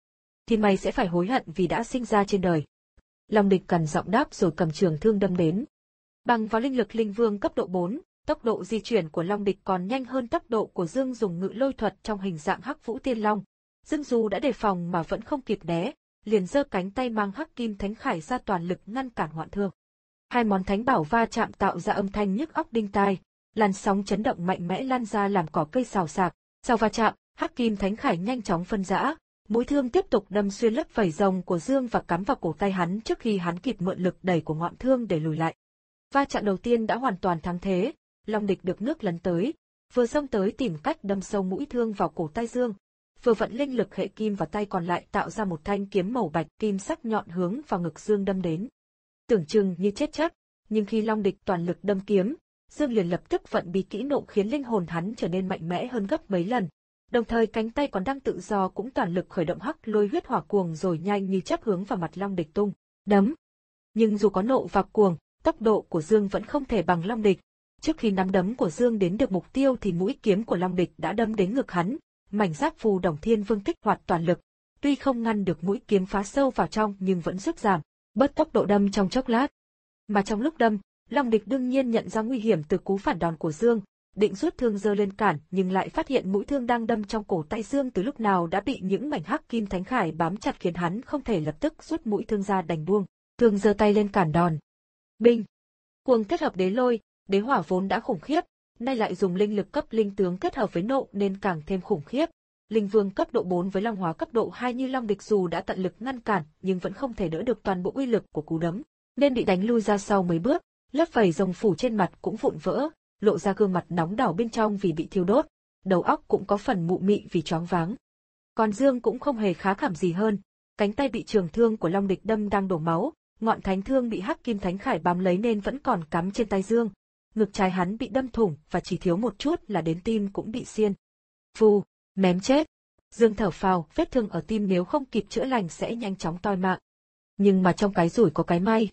thì mày sẽ phải hối hận vì đã sinh ra trên đời. Long địch cằn giọng đáp rồi cầm trường thương đâm đến. Bằng vào linh lực linh vương cấp độ bốn, tốc độ di chuyển của Long địch còn nhanh hơn tốc độ của Dương dùng ngự lôi thuật trong hình dạng Hắc Vũ Tiên Long. Dương dù đã đề phòng mà vẫn không kịp né, liền giơ cánh tay mang Hắc Kim Thánh Khải ra toàn lực ngăn cản hoạn thương. Hai món thánh bảo va chạm tạo ra âm thanh nhức óc đinh tai, làn sóng chấn động mạnh mẽ lan ra làm cỏ cây xào xạc. Sau va chạm, Hắc Kim Thánh Khải nhanh chóng phân rã, mũi thương tiếp tục đâm xuyên lớp vảy rồng của Dương và cắm vào cổ tay hắn trước khi hắn kịp mượn lực đẩy của ngọn thương để lùi lại. Va chạm đầu tiên đã hoàn toàn thắng thế, Long địch được nước lấn tới, vừa xông tới tìm cách đâm sâu mũi thương vào cổ tay Dương, vừa vận linh lực hệ kim vào tay còn lại tạo ra một thanh kiếm màu bạch kim sắc nhọn hướng vào ngực Dương đâm đến. Tưởng chừng như chết chắc, nhưng khi Long địch toàn lực đâm kiếm, Dương liền lập tức vận bí kỹ nộ khiến linh hồn hắn trở nên mạnh mẽ hơn gấp mấy lần. Đồng thời cánh tay còn đang tự do cũng toàn lực khởi động hắc lôi huyết hỏa cuồng rồi nhanh như chớp hướng vào mặt Long địch tung đấm. Nhưng dù có nộ và cuồng, tốc độ của Dương vẫn không thể bằng Long địch. Trước khi nắm đấm của Dương đến được mục tiêu thì mũi kiếm của Long địch đã đâm đến ngực hắn, mảnh giáp phù Đồng Thiên Vương kích hoạt toàn lực, tuy không ngăn được mũi kiếm phá sâu vào trong nhưng vẫn giúp giảm bớt tốc độ đâm trong chốc lát. Mà trong lúc đâm, Long địch đương nhiên nhận ra nguy hiểm từ cú phản đòn của Dương, định rút thương giơ lên cản nhưng lại phát hiện mũi thương đang đâm trong cổ tay Dương từ lúc nào đã bị những mảnh Hắc Kim Thánh Khải bám chặt khiến hắn không thể lập tức rút mũi thương ra đành buông. Thương giơ tay lên cản đòn. Binh! Cuồng kết hợp đế lôi, đế hỏa vốn đã khủng khiếp, nay lại dùng linh lực cấp linh tướng kết hợp với nộ nên càng thêm khủng khiếp. Linh vương cấp độ bốn với long hóa cấp độ hai như Long địch dù đã tận lực ngăn cản nhưng vẫn không thể đỡ được toàn bộ uy lực của cú đấm, nên bị đánh lui ra sau mấy bước, lớp vảy rồng phủ trên mặt cũng vụn vỡ, lộ ra gương mặt nóng đỏ bên trong vì bị thiêu đốt, đầu óc cũng có phần mụ mị vì choáng váng. Còn Dương cũng không hề khá cảm gì hơn, cánh tay bị trường thương của Long địch đâm đang đổ máu, ngọn thánh thương bị Hắc Kim Thánh Khải bám lấy nên vẫn còn cắm trên tay Dương. Ngực trái hắn bị đâm thủng và chỉ thiếu một chút là đến tim cũng bị xiên. Phù, ném chết. Dương thở phào, vết thương ở tim nếu không kịp chữa lành sẽ nhanh chóng toi mạng. Nhưng mà trong cái rủi có cái may.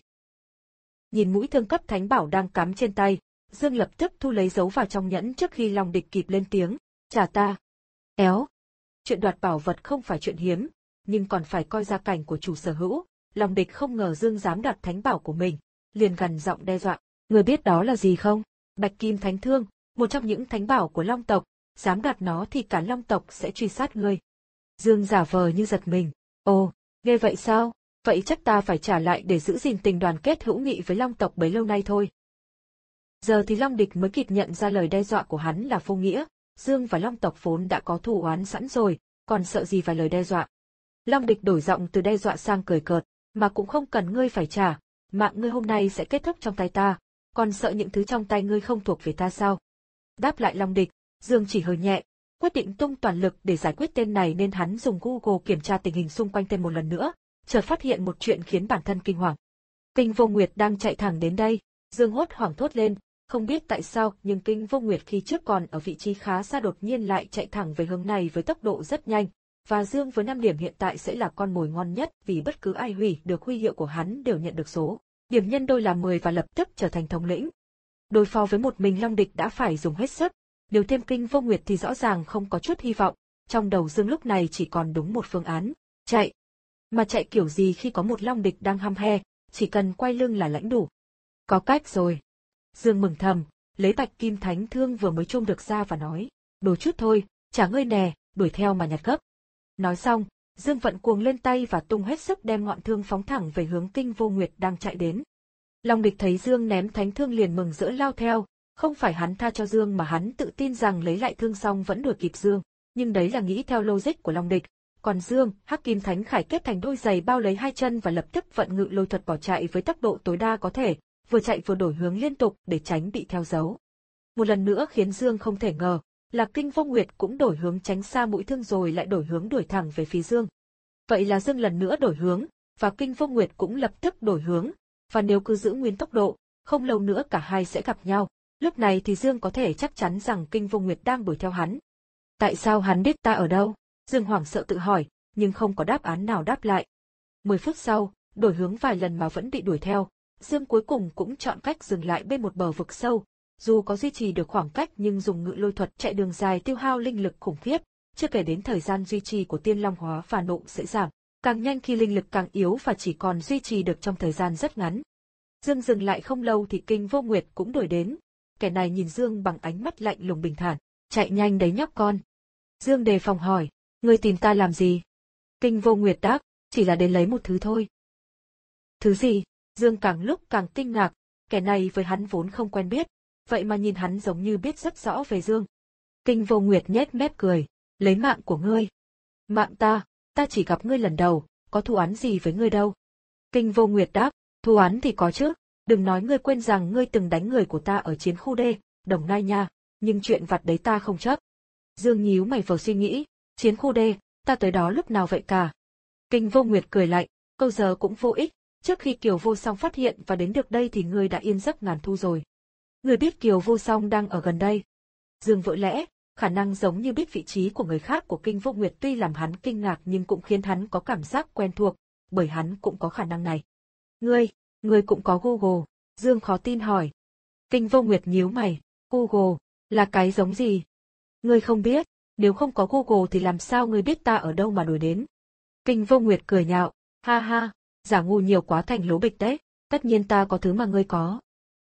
Nhìn mũi thương cấp thánh bảo đang cắm trên tay, Dương lập tức thu lấy dấu vào trong nhẫn trước khi Long địch kịp lên tiếng, trả ta. Éo. Chuyện đoạt bảo vật không phải chuyện hiếm, nhưng còn phải coi gia cảnh của chủ sở hữu. Long địch không ngờ Dương dám đoạt thánh bảo của mình, liền gằn giọng đe dọa. Người biết đó là gì không? Bạch Kim Thánh Thương, một trong những thánh bảo của Long tộc, dám đoạt nó thì cả Long tộc sẽ truy sát ngươi. Dương giả vờ như giật mình. Ồ, ghê vậy sao? Vậy chắc ta phải trả lại để giữ gìn tình đoàn kết hữu nghị với Long tộc bấy lâu nay thôi. Giờ thì Long địch mới kịp nhận ra lời đe dọa của hắn là vô nghĩa. Dương và Long tộc vốn đã có thù oán sẵn rồi, còn sợ gì vài lời đe dọa. Long địch đổi giọng từ đe dọa sang cười cợt, mà cũng không cần ngươi phải trả, mạng ngươi hôm nay sẽ kết thúc trong tay ta. Còn sợ những thứ trong tay ngươi không thuộc về ta sao? Đáp lại Long địch, Dương chỉ hơi nhẹ, quyết định tung toàn lực để giải quyết tên này nên hắn dùng Google kiểm tra tình hình xung quanh tên một lần nữa, chợt phát hiện một chuyện khiến bản thân kinh hoàng. Kinh Vô Nguyệt đang chạy thẳng đến đây, Dương hốt hoảng thốt lên, không biết tại sao nhưng Kinh Vô Nguyệt khi trước còn ở vị trí khá xa đột nhiên lại chạy thẳng về hướng này với tốc độ rất nhanh, và Dương với năm điểm hiện tại sẽ là con mồi ngon nhất vì bất cứ ai hủy được huy hiệu của hắn đều nhận được số điểm nhân đôi là mười và lập tức trở thành thống lĩnh. Đối phó với một mình Long địch đã phải dùng hết sức, nếu thêm Kinh Vô Nguyệt thì rõ ràng không có chút hy vọng, trong đầu Dương lúc này chỉ còn đúng một phương án, chạy. Mà chạy kiểu gì khi có một Long địch đang hăm he, chỉ cần quay lưng là lãnh đủ. Có cách rồi. Dương mừng thầm, lấy Bạch Kim Thánh Thương vừa mới trông được ra và nói, đồ chút thôi, trả ngươi nè, đuổi theo mà nhặt gấp. Nói xong, Dương vận cuồng lên tay và tung hết sức đem ngọn thương phóng thẳng về hướng Kinh Vô Nguyệt đang chạy đến. Long địch thấy Dương ném thánh thương liền mừng rỡ lao theo, không phải hắn tha cho Dương mà hắn tự tin rằng lấy lại thương xong vẫn đuổi kịp Dương, nhưng đấy là nghĩ theo logic của Long địch. Còn Dương, Hắc Kim Thánh Khải kết thành đôi giày bao lấy hai chân và lập tức vận ngự lôi thuật bỏ chạy với tốc độ tối đa có thể, vừa chạy vừa đổi hướng liên tục để tránh bị theo dấu. Một lần nữa khiến Dương không thể ngờ, là Kinh Vô Nguyệt cũng đổi hướng tránh xa mũi thương rồi lại đổi hướng đuổi thẳng về phía Dương. Vậy là Dương lần nữa đổi hướng, và Kinh Vô Nguyệt cũng lập tức đổi hướng, và nếu cứ giữ nguyên tốc độ, không lâu nữa cả hai sẽ gặp nhau. Lúc này thì Dương có thể chắc chắn rằng Kinh Vô Nguyệt đang đuổi theo hắn. Tại sao hắn biết ta ở đâu? Dương hoảng sợ tự hỏi, nhưng không có đáp án nào đáp lại. Mười phút sau, đổi hướng vài lần mà vẫn bị đuổi theo, Dương cuối cùng cũng chọn cách dừng lại bên một bờ vực sâu. Dù có duy trì được khoảng cách nhưng dùng ngự lôi thuật chạy đường dài tiêu hao linh lực khủng khiếp, chưa kể đến thời gian duy trì của tiên long hóa và nộ sẽ giảm. càng nhanh khi linh lực càng yếu và chỉ còn duy trì được trong thời gian rất ngắn. Dương dừng lại không lâu thì Kinh Vô Nguyệt cũng đuổi đến. Kẻ này nhìn Dương bằng ánh mắt lạnh lùng bình thản. Chạy nhanh đấy nhóc con. Dương đề phòng hỏi, ngươi tìm ta làm gì? Kinh Vô Nguyệt đáp, chỉ là đến lấy một thứ thôi. Thứ gì? Dương càng lúc càng kinh ngạc, kẻ này với hắn vốn không quen biết, vậy mà nhìn hắn giống như biết rất rõ về Dương. Kinh Vô Nguyệt nhếch mép cười, lấy mạng của ngươi. Mạng ta, ta chỉ gặp ngươi lần đầu, có thù oán gì với ngươi đâu. Kinh Vô Nguyệt đáp, thù oán thì có chứ, đừng nói ngươi quên rằng ngươi từng đánh người của ta ở chiến khu D, Đồng Nai nha, nhưng chuyện vặt đấy ta không chấp. Dương nhíu mày vào suy nghĩ, chiến khu D, ta tới đó lúc nào vậy cả. Kinh Vô Nguyệt cười lạnh, câu giờ cũng vô ích, trước khi Kiều Vô Song phát hiện và đến được đây thì ngươi đã yên giấc ngàn thu rồi. Ngươi biết Kiều Vô Song đang ở gần đây. Dương vội lẽ, khả năng giống như biết vị trí của người khác của Kinh Vô Nguyệt tuy làm hắn kinh ngạc nhưng cũng khiến hắn có cảm giác quen thuộc, bởi hắn cũng có khả năng này. Ngươi, ngươi cũng có Google, Dương khó tin hỏi. Kinh Vô Nguyệt nhíu mày, Google, là cái giống gì? Ngươi không biết, nếu không có Google thì làm sao ngươi biết ta ở đâu mà đuổi đến? Kinh Vô Nguyệt cười nhạo, ha ha, giả ngu nhiều quá thành lố bịch đấy, tất nhiên ta có thứ mà ngươi có.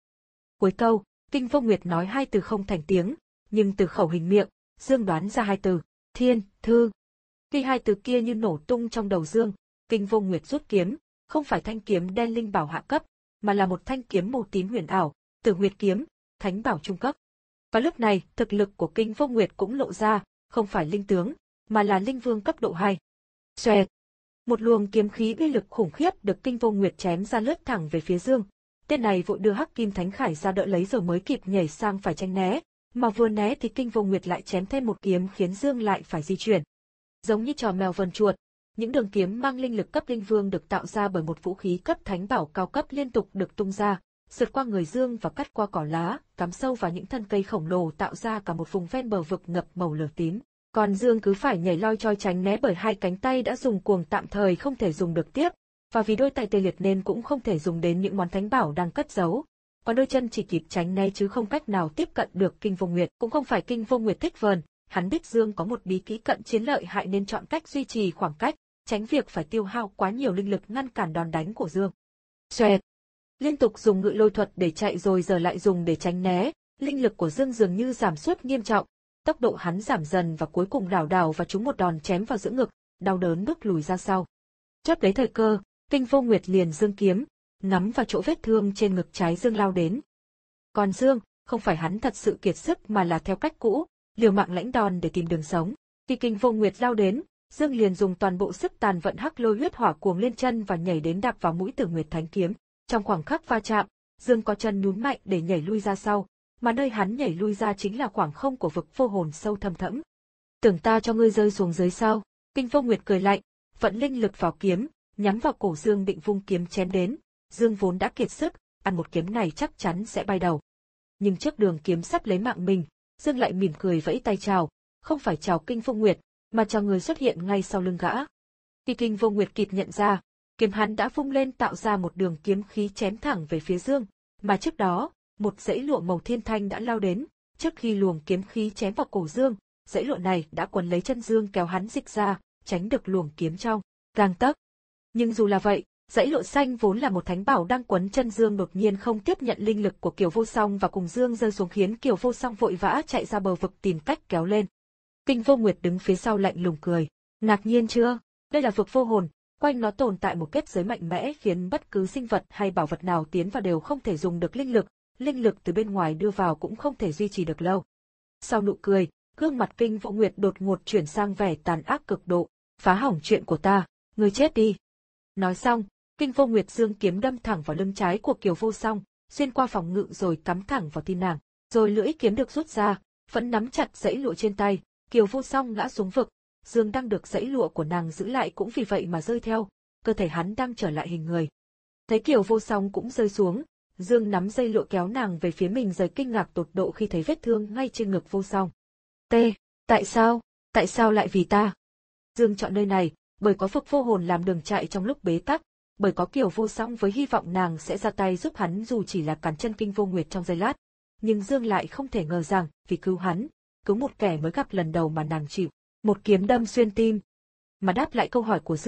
Cuối câu, Kinh Vô Nguyệt nói hai từ không thành tiếng, nhưng từ khẩu hình miệng, Dương đoán ra hai từ, thiên, thư. Khi hai từ kia như nổ tung trong đầu Dương, Kinh Vô Nguyệt rút kiếm, không phải thanh kiếm đen linh bảo hạ cấp, mà là một thanh kiếm màu tím huyền ảo, Tử Nguyệt kiếm, thánh bảo trung cấp. Và lúc này, thực lực của Kinh Vô Nguyệt cũng lộ ra, không phải linh tướng, mà là linh vương cấp độ hai. Xoẹt! Một luồng kiếm khí uy lực khủng khiếp được Kinh Vô Nguyệt chém ra lướt thẳng về phía Dương. Tên này vội đưa Hắc Kim Thánh Khải ra đỡ lấy rồi mới kịp nhảy sang phải tránh né, mà vừa né thì Kinh Vô Nguyệt lại chém thêm một kiếm khiến Dương lại phải di chuyển. Giống như trò mèo vờn chuột, những đường kiếm mang linh lực cấp linh vương được tạo ra bởi một vũ khí cấp thánh bảo cao cấp liên tục được tung ra, sượt qua người Dương và cắt qua cỏ lá, cắm sâu vào những thân cây khổng lồ tạo ra cả một vùng ven bờ vực ngập màu lửa tím. Còn Dương cứ phải nhảy loi choi tránh né bởi hai cánh tay đã dùng cuồng tạm thời không thể dùng được tiếp, và vì đôi tay tê liệt nên cũng không thể dùng đến những món thánh bảo đang cất giấu. Còn đôi chân chỉ kịp tránh né chứ không cách nào tiếp cận được Kinh Vô Nguyệt. Cũng không phải Kinh Vô Nguyệt thích vờn, hắn biết Dương có một bí kỹ cận chiến lợi hại nên chọn cách duy trì khoảng cách, tránh việc phải tiêu hao quá nhiều linh lực ngăn cản đòn đánh của Dương. Xoẹt! Liên tục dùng ngự lôi thuật để chạy rồi giờ lại dùng để tránh né, linh lực của Dương dường như giảm sút nghiêm trọng, tốc độ hắn giảm dần và cuối cùng đảo đảo và trúng một đòn chém vào giữa ngực, đau đớn bước lùi ra sau. Chớp lấy thời cơ, Kinh Vô Nguyệt liền giương kiếm, ngắm vào chỗ vết thương trên ngực trái Dương lao đến. Còn Dương, không phải hắn thật sự kiệt sức mà là theo cách cũ, liều mạng lãnh đòn để tìm đường sống. Khi Kinh Vô Nguyệt lao đến, Dương liền dùng toàn bộ sức tàn vận hắc lôi huyết hỏa cuồng lên chân và nhảy đến đạp vào mũi Tử Nguyệt Thánh kiếm. Trong khoảng khắc va chạm, Dương có chân nhún mạnh để nhảy lui ra sau, mà nơi hắn nhảy lui ra chính là khoảng không của vực vô hồn sâu thâm thẫm. Tưởng ta cho ngươi rơi xuống dưới sao? Kinh Vô Nguyệt cười lạnh, vận linh lực vào kiếm, nhắm vào cổ Dương định vung kiếm chém đến. Dương vốn đã kiệt sức, ăn một kiếm này chắc chắn sẽ bay đầu. Nhưng trước đường kiếm sắp lấy mạng mình, Dương lại mỉm cười vẫy tay chào, không phải chào Kinh Vô Nguyệt, mà chào người xuất hiện ngay sau lưng gã. Khi Kinh Vô Nguyệt kịp nhận ra, kiếm hắn đã vung lên tạo ra một đường kiếm khí chém thẳng về phía Dương, mà trước đó, một dãy lụa màu thiên thanh đã lao đến, trước khi luồng kiếm khí chém vào cổ Dương, dãy lụa này đã quấn lấy chân Dương kéo hắn dịch ra, tránh được luồng kiếm trong gang tấc. Nhưng dù là vậy, dãy lụa xanh vốn là một thánh bảo đang quấn chân Dương đột nhiên không tiếp nhận linh lực của Kiều Vô Song và cùng Dương rơi xuống khiến Kiều Vô Song vội vã chạy ra bờ vực tìm cách kéo lên. Kinh Vô Nguyệt đứng phía sau lạnh lùng cười, ngạc nhiên chưa? Đây là vực vô hồn, quanh nó tồn tại một kết giới mạnh mẽ khiến bất cứ sinh vật hay bảo vật nào tiến vào đều không thể dùng được linh lực, linh lực từ bên ngoài đưa vào cũng không thể duy trì được lâu. Sau nụ cười, gương mặt Kinh Vô Nguyệt đột ngột chuyển sang vẻ tàn ác cực độ, phá hỏng chuyện của ta, ngươi chết đi. Nói xong, Kinh Vô Nguyệt dương kiếm đâm thẳng vào lưng trái của Kiều Vô Song, xuyên qua phòng ngự rồi cắm thẳng vào tim nàng, rồi lưỡi kiếm được rút ra, vẫn nắm chặt dãy lụa trên tay, Kiều Vô Song ngã xuống vực, Dương đang được dãy lụa của nàng giữ lại cũng vì vậy mà rơi theo, cơ thể hắn đang trở lại hình người. Thấy Kiều Vô Song cũng rơi xuống, Dương nắm dây lụa kéo nàng về phía mình rồi kinh ngạc tột độ khi thấy vết thương ngay trên ngực Vô Song. T, tại sao, tại sao lại vì ta? Dương chọn nơi này, bởi có vực vô hồn làm đường chạy trong lúc bế tắc, bởi có Kiều Vô Song với hy vọng nàng sẽ ra tay giúp hắn dù chỉ là cản chân Kinh Vô Nguyệt trong giây lát. Nhưng Dương lại không thể ngờ rằng, vì cứu hắn, cứu một kẻ mới gặp lần đầu mà nàng chịu một kiếm đâm xuyên tim. Mà đáp lại câu hỏi của Dương,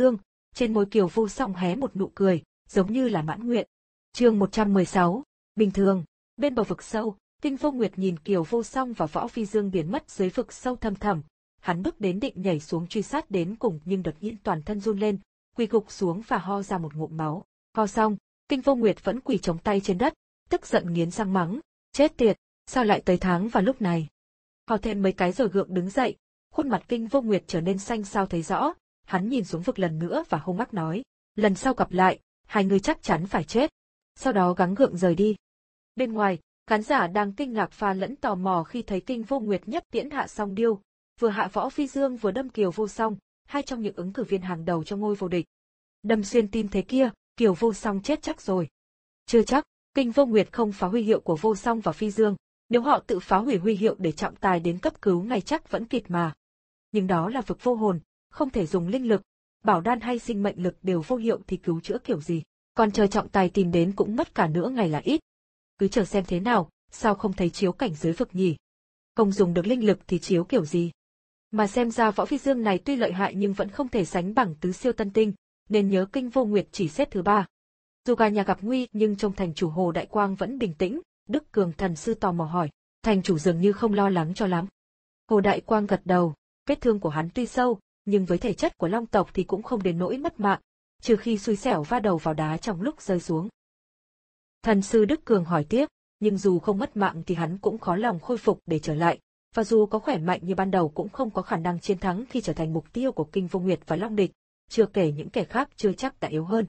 trên môi Kiều Vô Song hé một nụ cười, giống như là mãn nguyện. Chương một trăm mười sáu, bình thường. Bên bờ vực sâu, Kinh Vô Nguyệt nhìn Kiều Vô Song và Võ Phi Dương biến mất dưới vực sâu thâm thẳm. Hắn bước đến định nhảy xuống truy sát đến cùng nhưng đột nhiên toàn thân run lên, quỳ gục xuống và ho ra một ngụm máu. Ho xong, Kinh Vô Nguyệt vẫn quỳ chống tay trên đất, tức giận nghiến răng mắng, chết tiệt, sao lại tới tháng vào lúc này? Ho thêm mấy cái rồi gượng đứng dậy, khuôn mặt Kinh Vô Nguyệt trở nên xanh xao thấy rõ, hắn nhìn xuống vực lần nữa và hung ác nói, lần sau gặp lại, hai người chắc chắn phải chết. Sau đó gắng gượng rời đi. Bên ngoài, khán giả đang kinh ngạc pha lẫn tò mò khi thấy Kinh Vô Nguyệt nhất tiễn hạ song điêu, vừa hạ Võ Phi Dương vừa đâm Kiều Vô Song, hai trong những ứng cử viên hàng đầu cho ngôi vô địch. Đâm xuyên tim thế kia, Kiều Vô Song chết chắc rồi. Chưa chắc, Kinh Vô Nguyệt không phá huy hiệu của Vô Song và Phi Dương, nếu họ tự phá hủy huy hiệu để trọng tài đến cấp cứu ngay chắc vẫn kịp mà. Nhưng đó là vực vô hồn, không thể dùng linh lực, bảo đan hay sinh mệnh lực đều vô hiệu thì cứu chữa kiểu gì, còn chờ trọng tài tìm đến cũng mất cả nửa ngày là ít. Cứ chờ xem thế nào, sao không thấy chiếu cảnh dưới vực nhỉ? Không dùng được linh lực thì chiếu kiểu gì? Mà xem ra Võ Phi Dương này tuy lợi hại nhưng vẫn không thể sánh bằng tứ siêu tân tinh, nên nhớ Kinh Vô Nguyệt chỉ xếp thứ ba. Dù gà nhà gặp nguy nhưng trong thành chủ Hồ Đại Quang vẫn bình tĩnh, Đức Cường thần sư tò mò hỏi, thành chủ dường như không lo lắng cho lắm. Hồ Đại Quang gật đầu, vết thương của hắn tuy sâu, nhưng với thể chất của Long tộc thì cũng không đến nỗi mất mạng, trừ khi xui xẻo va đầu vào đá trong lúc rơi xuống. Thần sư Đức Cường hỏi tiếp, nhưng dù không mất mạng thì hắn cũng khó lòng khôi phục để trở lại, và dù có khỏe mạnh như ban đầu cũng không có khả năng chiến thắng khi trở thành mục tiêu của Kinh Vô Nguyệt và Long địch, chưa kể những kẻ khác chưa chắc đã yếu hơn.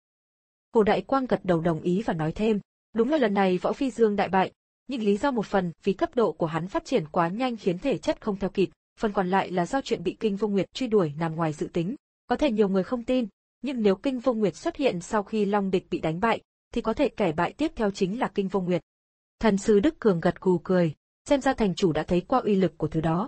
Hồ Đại Quang gật đầu đồng ý và nói thêm, đúng là lần này Võ Phi Dương đại bại, nhưng lý do một phần vì cấp độ của hắn phát triển quá nhanh khiến thể chất không theo kịp, phần còn lại là do chuyện bị Kinh Vô Nguyệt truy đuổi nằm ngoài dự tính. Có thể nhiều người không tin, nhưng nếu Kinh Vô Nguyệt xuất hiện sau khi Long địch bị đánh bại, thì có thể kẻ bại tiếp theo chính là Kinh Vô Nguyệt. Thần sư Đức Cường gật gù cười, xem ra thành chủ đã thấy qua uy lực của thứ đó.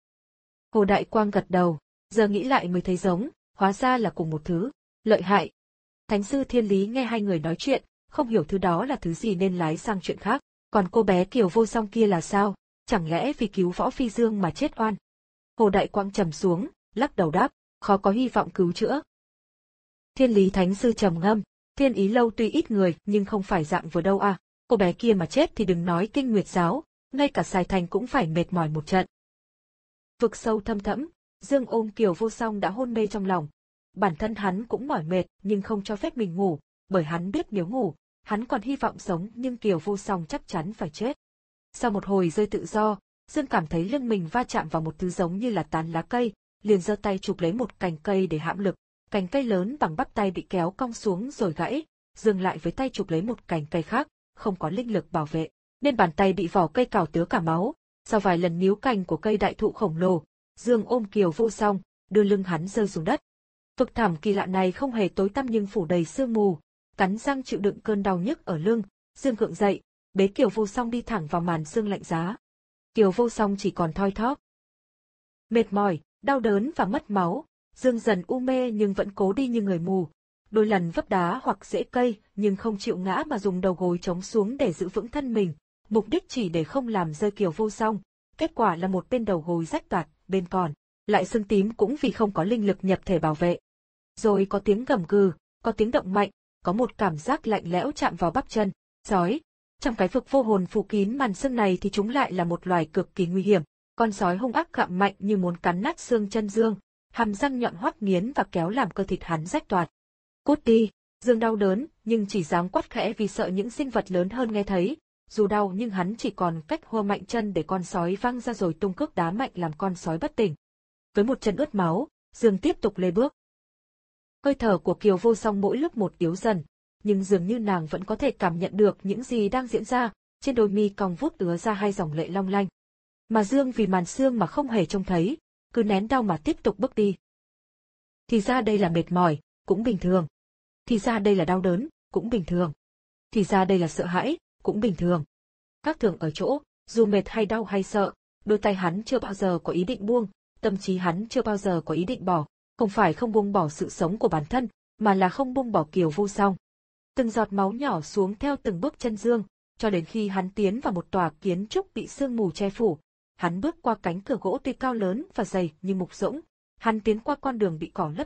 Hồ Đại Quang gật đầu, giờ nghĩ lại mới thấy giống, hóa ra là cùng một thứ, lợi hại. Thánh sư Thiên Lý nghe hai người nói chuyện, không hiểu thứ đó là thứ gì nên lái sang chuyện khác, còn cô bé Kiều Vô Song kia là sao, chẳng lẽ vì cứu Võ Phi Dương mà chết oan? Hồ Đại Quang trầm xuống, lắc đầu đáp, khó có hy vọng cứu chữa. Thiên Lý Thánh sư trầm ngâm, Thiên Ý lâu tuy ít người nhưng không phải dạng vừa đâu à, cô bé kia mà chết thì đừng nói Kinh Nguyệt giáo, ngay cả Sài Thành cũng phải mệt mỏi một trận. Vực sâu thâm thẫm, Dương ôm Kiều Vô Song đã hôn mê trong lòng. Bản thân hắn cũng mỏi mệt nhưng không cho phép mình ngủ, bởi hắn biết nếu ngủ, hắn còn hy vọng sống nhưng Kiều Vô Song chắc chắn phải chết. Sau một hồi rơi tự do, Dương cảm thấy lưng mình va chạm vào một thứ giống như là tán lá cây, liền giơ tay chụp lấy một cành cây để hãm lực, cành cây lớn bằng bắp tay bị kéo cong xuống rồi gãy, Dương lại với tay chụp lấy một cành cây khác, không có linh lực bảo vệ, nên bàn tay bị vỏ cây cào tứa cả máu. Sau vài lần níu cành của cây đại thụ khổng lồ, Dương ôm Kiều Vô Song, đưa lưng hắn rơi xuống đất. Vực thẳm kỳ lạ này không hề tối tăm nhưng phủ đầy sương mù, cắn răng chịu đựng cơn đau nhức ở lưng, Dương gượng dậy, bế Kiều Vô Song đi thẳng vào màn sương lạnh giá. Kiều Vô Song chỉ còn thoi thóp. Mệt mỏi, đau đớn và mất máu, Dương dần u mê nhưng vẫn cố đi như người mù. Đôi lần vấp đá hoặc rễ cây nhưng không chịu ngã mà dùng đầu gối chống xuống để giữ vững thân mình, mục đích chỉ để không làm rơi Kiều Vô Song. Kết quả là một bên đầu gối rách toạc, bên còn lại sưng tím cũng vì không có linh lực nhập thể bảo vệ. Rồi có tiếng gầm gừ, có tiếng động mạnh, có một cảm giác lạnh lẽo chạm vào bắp chân. Sói. Trong cái vực vô hồn phủ kín màn sương này thì chúng lại là một loài cực kỳ nguy hiểm. Con sói hung ác gặm mạnh như muốn cắn nát xương chân Dương, hàm răng nhọn hoắt nghiến và kéo làm cơ thịt hắn rách toạc. Cút đi. Dương đau đớn, nhưng chỉ dám quát khẽ vì sợ những sinh vật lớn hơn nghe thấy. Dù đau nhưng hắn chỉ còn cách hô mạnh chân để con sói văng ra rồi tung cước đá mạnh làm con sói bất tỉnh. Với một chân ướt máu, Dương tiếp tục lê bước. Hơi thở của Kiều Vô Song mỗi lúc một yếu dần, nhưng dường như nàng vẫn có thể cảm nhận được những gì đang diễn ra, trên đôi mi cong vút ứa ra hai dòng lệ long lanh. Mà Dương vì màn sương mà không hề trông thấy, cứ nén đau mà tiếp tục bước đi. Thì ra đây là mệt mỏi, cũng bình thường. Thì ra đây là đau đớn, cũng bình thường. Thì ra đây là sợ hãi, cũng bình thường. Khác thường ở chỗ, dù mệt hay đau hay sợ, đôi tay hắn chưa bao giờ có ý định buông, tâm trí hắn chưa bao giờ có ý định bỏ, không phải không buông bỏ sự sống của bản thân, mà là không buông bỏ Kiều Vô Song. Từng giọt máu nhỏ xuống theo từng bước chân Dương, cho đến khi hắn tiến vào một tòa kiến trúc bị sương mù che phủ. Hắn bước qua cánh cửa gỗ tuy cao lớn và dày như mục rỗng, hắn tiến qua con đường bị cỏ lấp đầy,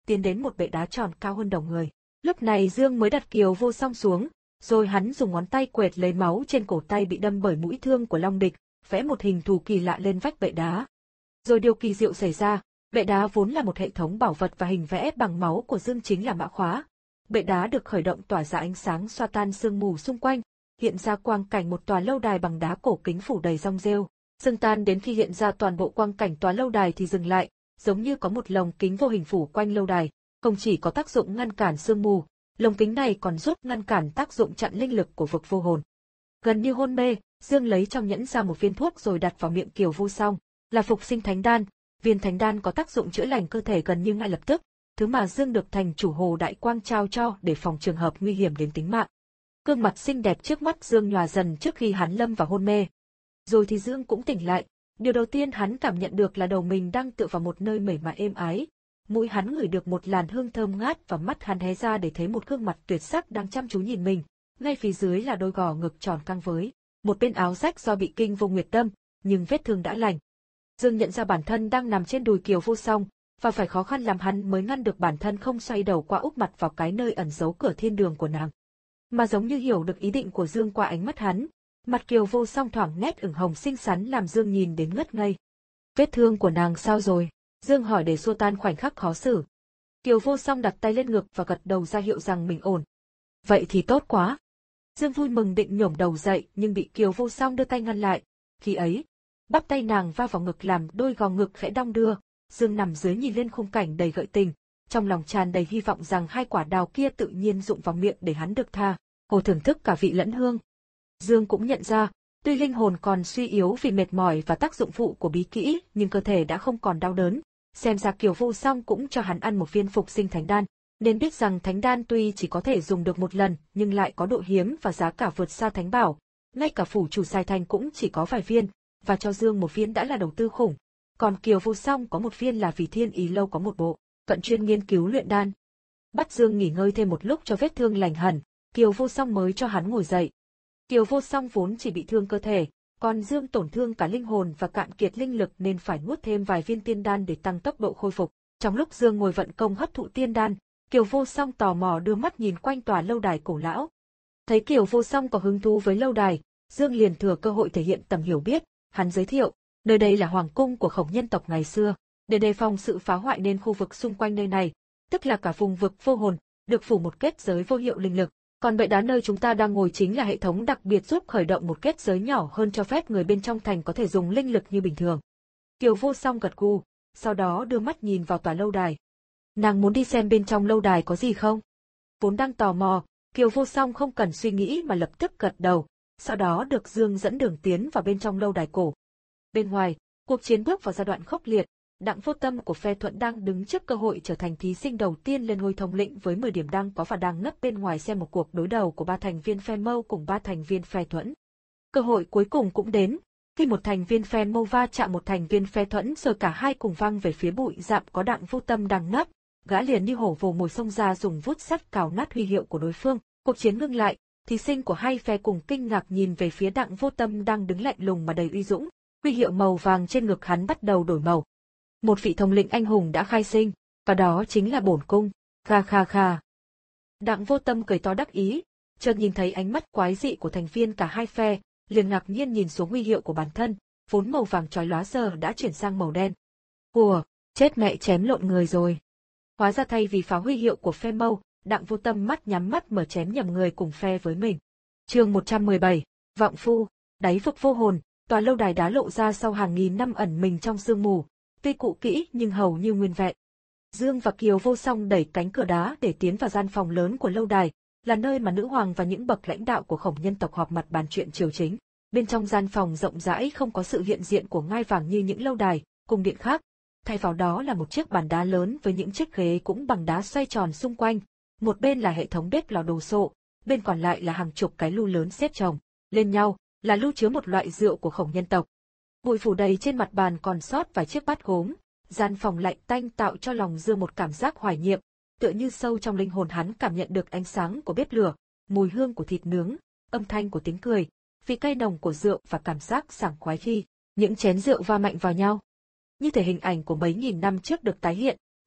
tiến đến một bệ đá tròn cao hơn đầu người. Lúc này Dương mới đặt Kiều Vô Song xuống, rồi hắn dùng ngón tay quệt lấy máu trên cổ tay bị đâm bởi mũi thương của Long Địch, vẽ một hình thù kỳ lạ lên vách bệ đá. Rồi điều kỳ diệu xảy ra, bệ đá vốn là một hệ thống bảo vật và hình vẽ bằng máu của Dương chính là mã khóa. Bệ đá được khởi động tỏa ra ánh sáng xoa tan sương mù xung quanh, hiện ra quang cảnh một tòa lâu đài bằng đá cổ kính phủ đầy rong rêu. Sương tan đến khi hiện ra toàn bộ quang cảnh tòa lâu đài thì dừng lại, giống như có một lồng kính vô hình phủ quanh lâu đài, không chỉ có tác dụng ngăn cản sương mù, lồng kính này còn giúp ngăn cản tác dụng chặn linh lực của vực vô hồn. Gần như hôn mê, Dương lấy trong nhẫn ra một viên thuốc rồi đặt vào miệng Kiều Vô Song, là phục sinh thánh đan. Viên thánh đan có tác dụng chữa lành cơ thể gần như ngay lập tức, thứ mà Dương được thành chủ Hồ Đại Quang trao cho để phòng trường hợp nguy hiểm đến tính mạng. Gương mặt xinh đẹp trước mắt Dương nhòa dần trước khi hắn lâm vào hôn mê. Rồi thì Dương cũng tỉnh lại, điều đầu tiên hắn cảm nhận được là đầu mình đang tựa vào một nơi mềm mại êm ái. Mũi hắn ngửi được một làn hương thơm ngát và mắt hắn hé ra để thấy một gương mặt tuyệt sắc đang chăm chú nhìn mình, ngay phía dưới là đôi gò ngực tròn căng với một bên áo rách do bị kinh vô nguyệt đâm, nhưng vết thương đã lành. Dương nhận ra bản thân đang nằm trên đùi Kiều Vô Song, và phải khó khăn lắm hắn mới ngăn được bản thân không xoay đầu qua úp mặt vào cái nơi ẩn giấu cửa thiên đường của nàng. Mà giống như hiểu được ý định của Dương qua ánh mắt hắn, mặt Kiều Vô Song thoảng nét ửng hồng xinh xắn làm Dương nhìn đến ngất ngây. Vết thương của nàng sao rồi? Dương hỏi để xua tan khoảnh khắc khó xử. Kiều Vô Song đặt tay lên ngực và gật đầu ra hiệu rằng mình ổn. Vậy thì tốt quá. Dương vui mừng định nhổm đầu dậy nhưng bị Kiều Vô Song đưa tay ngăn lại. Khi ấy, bắp tay nàng va vào ngực làm đôi gò ngực khẽ đong đưa. Dương nằm dưới nhìn lên khung cảnh đầy gợi tình, trong lòng tràn đầy hy vọng rằng hai quả đào kia tự nhiên rụng vào miệng để hắn được tha. Hồ thưởng thức cả vị lẫn hương. Dương cũng nhận ra, tuy linh hồn còn suy yếu vì mệt mỏi và tác dụng phụ của bí kỹ, nhưng cơ thể đã không còn đau đớn. Xem ra Kiều Vô Song cũng cho hắn ăn một viên phục sinh thánh đan, nên biết rằng thánh đan tuy chỉ có thể dùng được một lần, nhưng lại có độ hiếm và giá cả vượt xa thánh bảo. Ngay cả phủ chủ Sài Thành cũng chỉ có vài viên, và cho Dương một viên đã là đầu tư khủng. Còn Kiều Vô Song có một viên là vì Thiên Ý Lâu có một bộ cận chuyên nghiên cứu luyện đan. Bắt Dương nghỉ ngơi thêm một lúc cho vết thương lành hẳn, Kiều Vô Song mới cho hắn ngồi dậy. Kiều Vô Song vốn chỉ bị thương cơ thể, còn Dương tổn thương cả linh hồn và cạn kiệt linh lực nên phải nuốt thêm vài viên tiên đan để tăng tốc độ khôi phục. Trong lúc Dương ngồi vận công hấp thụ tiên đan, Kiều Vô Song tò mò đưa mắt nhìn quanh tòa lâu đài cổ lão. Thấy Kiều Vô Song có hứng thú với lâu đài, Dương liền thừa cơ hội thể hiện tầm hiểu biết, hắn giới thiệu, nơi đây là hoàng cung của Khổng nhân tộc ngày xưa, để đề phòng sự phá hoại nên khu vực xung quanh nơi này, tức là cả vùng vực vô hồn, được phủ một kết giới vô hiệu linh lực. Còn bệ đá nơi chúng ta đang ngồi chính là hệ thống đặc biệt giúp khởi động một kết giới nhỏ hơn cho phép người bên trong thành có thể dùng linh lực như bình thường. Kiều Vô Song gật gù, sau đó đưa mắt nhìn vào tòa lâu đài. Nàng muốn đi xem bên trong lâu đài có gì không? Vốn đang tò mò, Kiều Vô Song không cần suy nghĩ mà lập tức gật đầu, sau đó được Dương dẫn đường tiến vào bên trong lâu đài cổ. Bên ngoài, cuộc chiến bước vào giai đoạn khốc liệt. Đặng Vô Tâm của phe Thuận đang đứng trước cơ hội trở thành thí sinh đầu tiên lên ngôi thống lĩnh với mười điểm đang có và đang nấp bên ngoài xem một cuộc đối đầu của ba thành viên phe Mâu cùng ba thành viên phe Thuận. Cơ hội cuối cùng cũng đến, khi một thành viên phe Mâu va chạm một thành viên phe Thuận rồi cả hai cùng văng về phía bụi rậm có Đặng Vô Tâm đang nấp, gã liền như hổ vồ mồi xông ra dùng vuốt sắt cào nát huy hiệu của đối phương. Cuộc chiến ngưng lại, thí sinh của hai phe cùng kinh ngạc nhìn về phía Đặng Vô Tâm đang đứng lạnh lùng mà đầy uy dũng, huy hiệu màu vàng trên ngực hắn bắt đầu đổi màu. Một vị thống lĩnh anh hùng đã khai sinh, và đó chính là bổn cung. Kha kha kha. Đặng Vô Tâm cười to đắc ý, chợt nhìn thấy ánh mắt quái dị của thành viên cả hai phe, liền ngạc nhiên nhìn xuống huy hiệu của bản thân, vốn màu vàng chói lóa giờ đã chuyển sang màu đen. Ủa, chết mẹ chém lộn người rồi. Hóa ra thay vì phá huy hiệu của phe Mâu, Đặng Vô Tâm mắt nhắm mắt mở chém nhầm người cùng phe với mình. Chương một trăm mười bảy, Vọng Phu, đáy vực vô hồn, tòa lâu đài đá lộ ra sau hàng nghìn năm ẩn mình trong sương mù. Tuy cũ kỹ nhưng hầu như nguyên vẹn. Dương và Kiều Vô Song đẩy cánh cửa đá để tiến vào gian phòng lớn của lâu đài, là nơi mà nữ hoàng và những bậc lãnh đạo của Khổng nhân tộc họp mặt bàn chuyện triều chính. Bên trong gian phòng rộng rãi không có sự hiện diện của ngai vàng như những lâu đài, cung điện khác. Thay vào đó là một chiếc bàn đá lớn với những chiếc ghế cũng bằng đá xoay tròn xung quanh. Một bên là hệ thống bếp lò đồ sộ, bên còn lại là hàng chục cái lu lớn xếp chồng lên nhau, là lu chứa một loại rượu của Khổng nhân tộc. Bụi phủ đầy trên mặt bàn còn sót vài chiếc bát gốm, gian phòng lạnh tanh tạo cho lòng Dương một cảm giác hoài niệm, tựa như sâu trong linh hồn hắn cảm nhận được ánh sáng của bếp lửa, mùi hương của thịt nướng, âm thanh của tiếng cười, vị cay nồng của rượu và cảm giác sảng khoái khi những chén rượu va mạnh vào nhau. Như thể hình ảnh của mấy nghìn năm trước được tái hiện,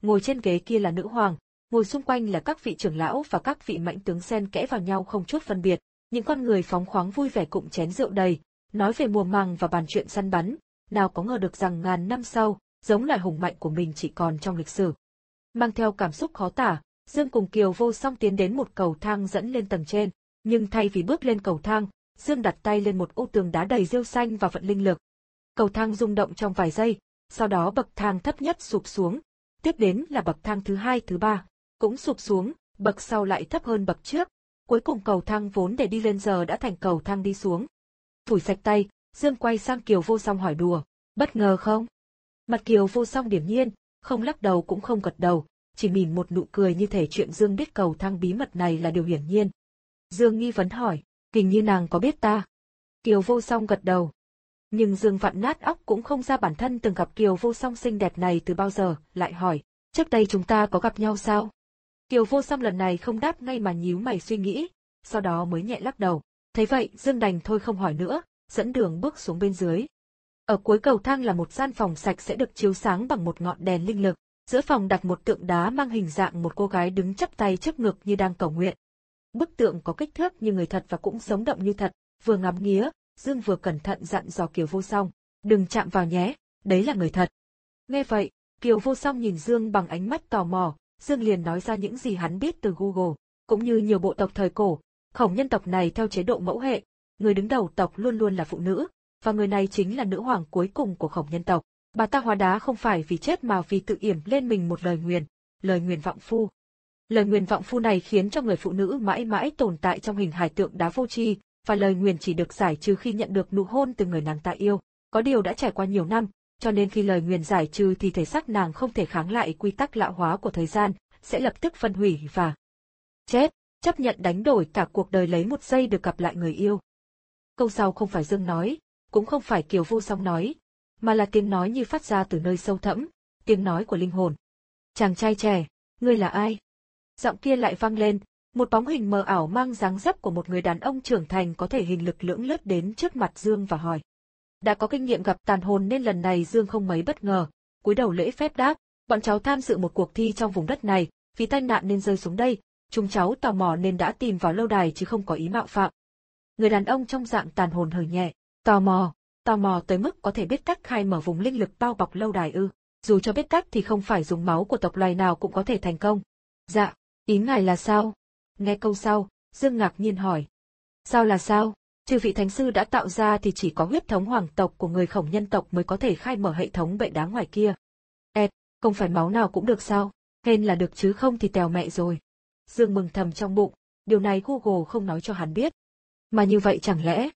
ngồi trên ghế kia là nữ hoàng, ngồi xung quanh là các vị trưởng lão và các vị mãnh tướng xen kẽ vào nhau không chút phân biệt, những con người phóng khoáng vui vẻ cụm chén rượu đầy, nói về mùa màng và bàn chuyện săn bắn, nào có ngờ được rằng ngàn năm sau, giống loài hùng mạnh của mình chỉ còn trong lịch sử. Mang theo cảm xúc khó tả, Dương cùng Kiều Vô Song tiến đến một cầu thang dẫn lên tầng trên, nhưng thay vì bước lên cầu thang, Dương đặt tay lên một ô tường đá đầy rêu xanh và vận linh lực. Cầu thang rung động trong vài giây, sau đó bậc thang thấp nhất sụp xuống, tiếp đến là bậc thang thứ hai thứ ba, cũng sụp xuống, bậc sau lại thấp hơn bậc trước, cuối cùng cầu thang vốn để đi lên giờ đã thành cầu thang đi xuống. Phủi sạch tay, Dương quay sang Kiều Vô Song hỏi đùa, bất ngờ không? Mặt Kiều Vô Song điềm nhiên, không lắc đầu cũng không gật đầu, chỉ mỉm một nụ cười như thể chuyện Dương biết cầu thang bí mật này là điều hiển nhiên. Dương nghi vấn hỏi, hình như nàng có biết ta? Kiều Vô Song gật đầu. Nhưng Dương vặn nát óc cũng không ra bản thân từng gặp Kiều Vô Song xinh đẹp này từ bao giờ, lại hỏi, trước đây chúng ta có gặp nhau sao? Kiều Vô Song lần này không đáp ngay mà nhíu mày suy nghĩ, sau đó mới nhẹ lắc đầu. Thấy vậy, Dương đành thôi không hỏi nữa, dẫn đường bước xuống bên dưới. Ở cuối cầu thang là một gian phòng sạch sẽ được chiếu sáng bằng một ngọn đèn linh lực. Giữa phòng đặt một tượng đá mang hình dạng một cô gái đứng chắp tay trước ngực như đang cầu nguyện. Bức tượng có kích thước như người thật và cũng sống động như thật, vừa ngắm nghía, Dương vừa cẩn thận dặn dò Kiều Vô Song, đừng chạm vào nhé, đấy là người thật. Nghe vậy, Kiều Vô Song nhìn Dương bằng ánh mắt tò mò, Dương liền nói ra những gì hắn biết từ Google, cũng như nhiều bộ tộc thời cổ, Khổng nhân tộc này theo chế độ mẫu hệ, người đứng đầu tộc luôn luôn là phụ nữ, và người này chính là nữ hoàng cuối cùng của Khổng nhân tộc. Bà ta hóa đá không phải vì chết mà vì tự yểm lên mình một lời nguyền, lời nguyền vọng phu. Lời nguyền vọng phu này khiến cho người phụ nữ mãi mãi tồn tại trong hình hài tượng đá vô tri, và lời nguyền chỉ được giải trừ khi nhận được nụ hôn từ người nàng ta yêu. Có điều đã trải qua nhiều năm, cho nên khi lời nguyền giải trừ thì thể xác nàng không thể kháng lại quy tắc lão hóa của thời gian, sẽ lập tức phân hủy và chết, chấp nhận đánh đổi cả cuộc đời lấy một giây được gặp lại người yêu. Câu sau không phải Dương nói, cũng không phải Kiều Vô Song nói, mà là tiếng nói như phát ra từ nơi sâu thẳm, tiếng nói của linh hồn. Chàng trai trẻ, ngươi là ai? Giọng kia lại vang lên, một bóng hình mờ ảo mang dáng dấp của một người đàn ông trưởng thành có thể hình lực lưỡng lướt đến trước mặt Dương và hỏi. Đã có kinh nghiệm gặp tàn hồn nên lần này Dương không mấy bất ngờ, cúi đầu lễ phép đáp, bọn cháu tham dự một cuộc thi trong vùng đất này, vì tai nạn nên rơi xuống đây, chúng cháu tò mò nên đã tìm vào lâu đài chứ không có ý mạo phạm. Người đàn ông trong dạng tàn hồn hừ nhẹ, tò mò, tò mò tới mức có thể biết cách khai mở vùng linh lực bao bọc lâu đài ư? Dù cho biết cách thì không phải dùng máu của tộc loài nào cũng có thể thành công. Dạ, ý ngài là sao? Nghe câu sau, Dương ngạc nhiên hỏi. Sao là sao? Trừ vị thánh sư đã tạo ra thì chỉ có huyết thống hoàng tộc của người Khổng nhân tộc mới có thể khai mở hệ thống bệ đá ngoài kia. Ẹt, không phải máu nào cũng được sao? Hên là được chứ không thì tèo mẹ rồi. Dương mừng thầm trong bụng, điều này Google không nói cho hắn biết. Mà như vậy chẳng lẽ?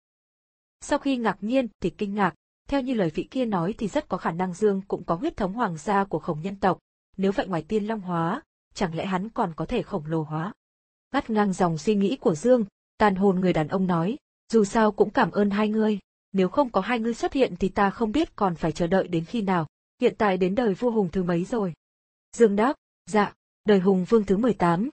Sau khi ngạc nhiên thì kinh ngạc, theo như lời vị kia nói thì rất có khả năng Dương cũng có huyết thống hoàng gia của Khổng nhân tộc, nếu vậy ngoài tiên long hóa, chẳng lẽ hắn còn có thể khổng lồ hóa? Ngắt ngang dòng suy nghĩ của Dương, tàn hồn người đàn ông nói, dù sao cũng cảm ơn hai ngươi, nếu không có hai ngươi xuất hiện thì ta không biết còn phải chờ đợi đến khi nào, hiện tại đến đời vua Hùng thứ mấy rồi? Dương đáp, dạ, đời Hùng Vương thứ mười tám.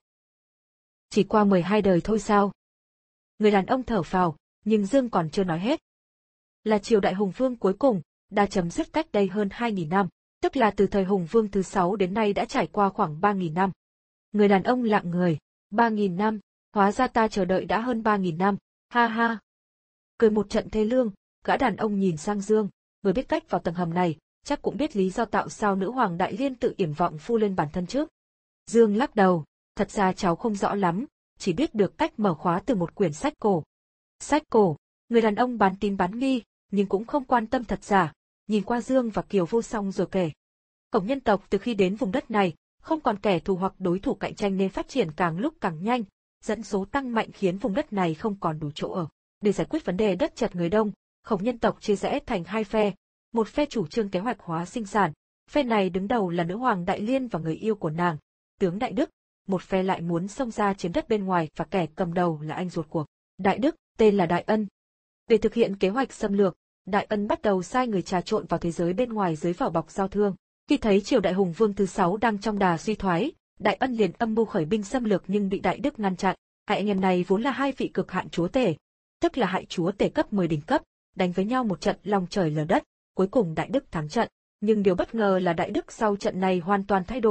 Chỉ qua mười hai đời thôi sao? Người đàn ông thở phào, nhưng Dương còn chưa nói hết. Là triều đại Hùng Vương cuối cùng, đã chấm dứt cách đây hơn hai nghìn năm, tức là từ thời Hùng Vương thứ sáu đến nay đã trải qua khoảng ba nghìn năm. Người đàn ông lặng người, ba nghìn năm, hóa ra ta chờ đợi đã hơn ba nghìn năm, ha ha. Cười một trận thê lương, gã đàn ông nhìn sang Dương, người biết cách vào tầng hầm này, chắc cũng biết lý do tạo sao nữ hoàng Đại Liên tự yểm vọng phu lên bản thân trước. Dương lắc đầu, thật ra cháu không rõ lắm, chỉ biết được cách mở khóa từ một quyển sách cổ. Sách cổ, người đàn ông bán tín bán nghi, nhưng cũng không quan tâm thật giả, nhìn qua Dương và Kiều Vô Song rồi kể. Khổng nhân tộc từ khi đến vùng đất này, không còn kẻ thù hoặc đối thủ cạnh tranh nên phát triển càng lúc càng nhanh, dẫn số tăng mạnh khiến vùng đất này không còn đủ chỗ ở. Để giải quyết vấn đề đất chật người đông, Khổng nhân tộc chia rẽ thành hai phe, một phe chủ trương kế hoạch hóa sinh sản, phe này đứng đầu là nữ hoàng Đại Liên và người yêu của nàng, tướng Đại Đức, một phe lại muốn xông ra chiếm đất bên ngoài và kẻ cầm đầu là anh ruột của Đại Đức, tên là Đại Ân. Để thực hiện kế hoạch xâm lược, Đại Ân bắt đầu sai người trà trộn vào thế giới bên ngoài dưới vỏ bọc giao thương. Khi thấy triều đại Hùng Vương thứ sáu đang trong đà suy thoái, Đại Ân liền âm mưu khởi binh xâm lược nhưng bị Đại Đức ngăn chặn. Hai anh em này vốn là hai vị cực hạn chúa tể, tức là hại chúa tể cấp mười đỉnh cấp, đánh với nhau một trận long trời lở đất, cuối cùng Đại Đức thắng trận. Nhưng điều bất ngờ là Đại Đức sau trận này hoàn toàn thay đổi,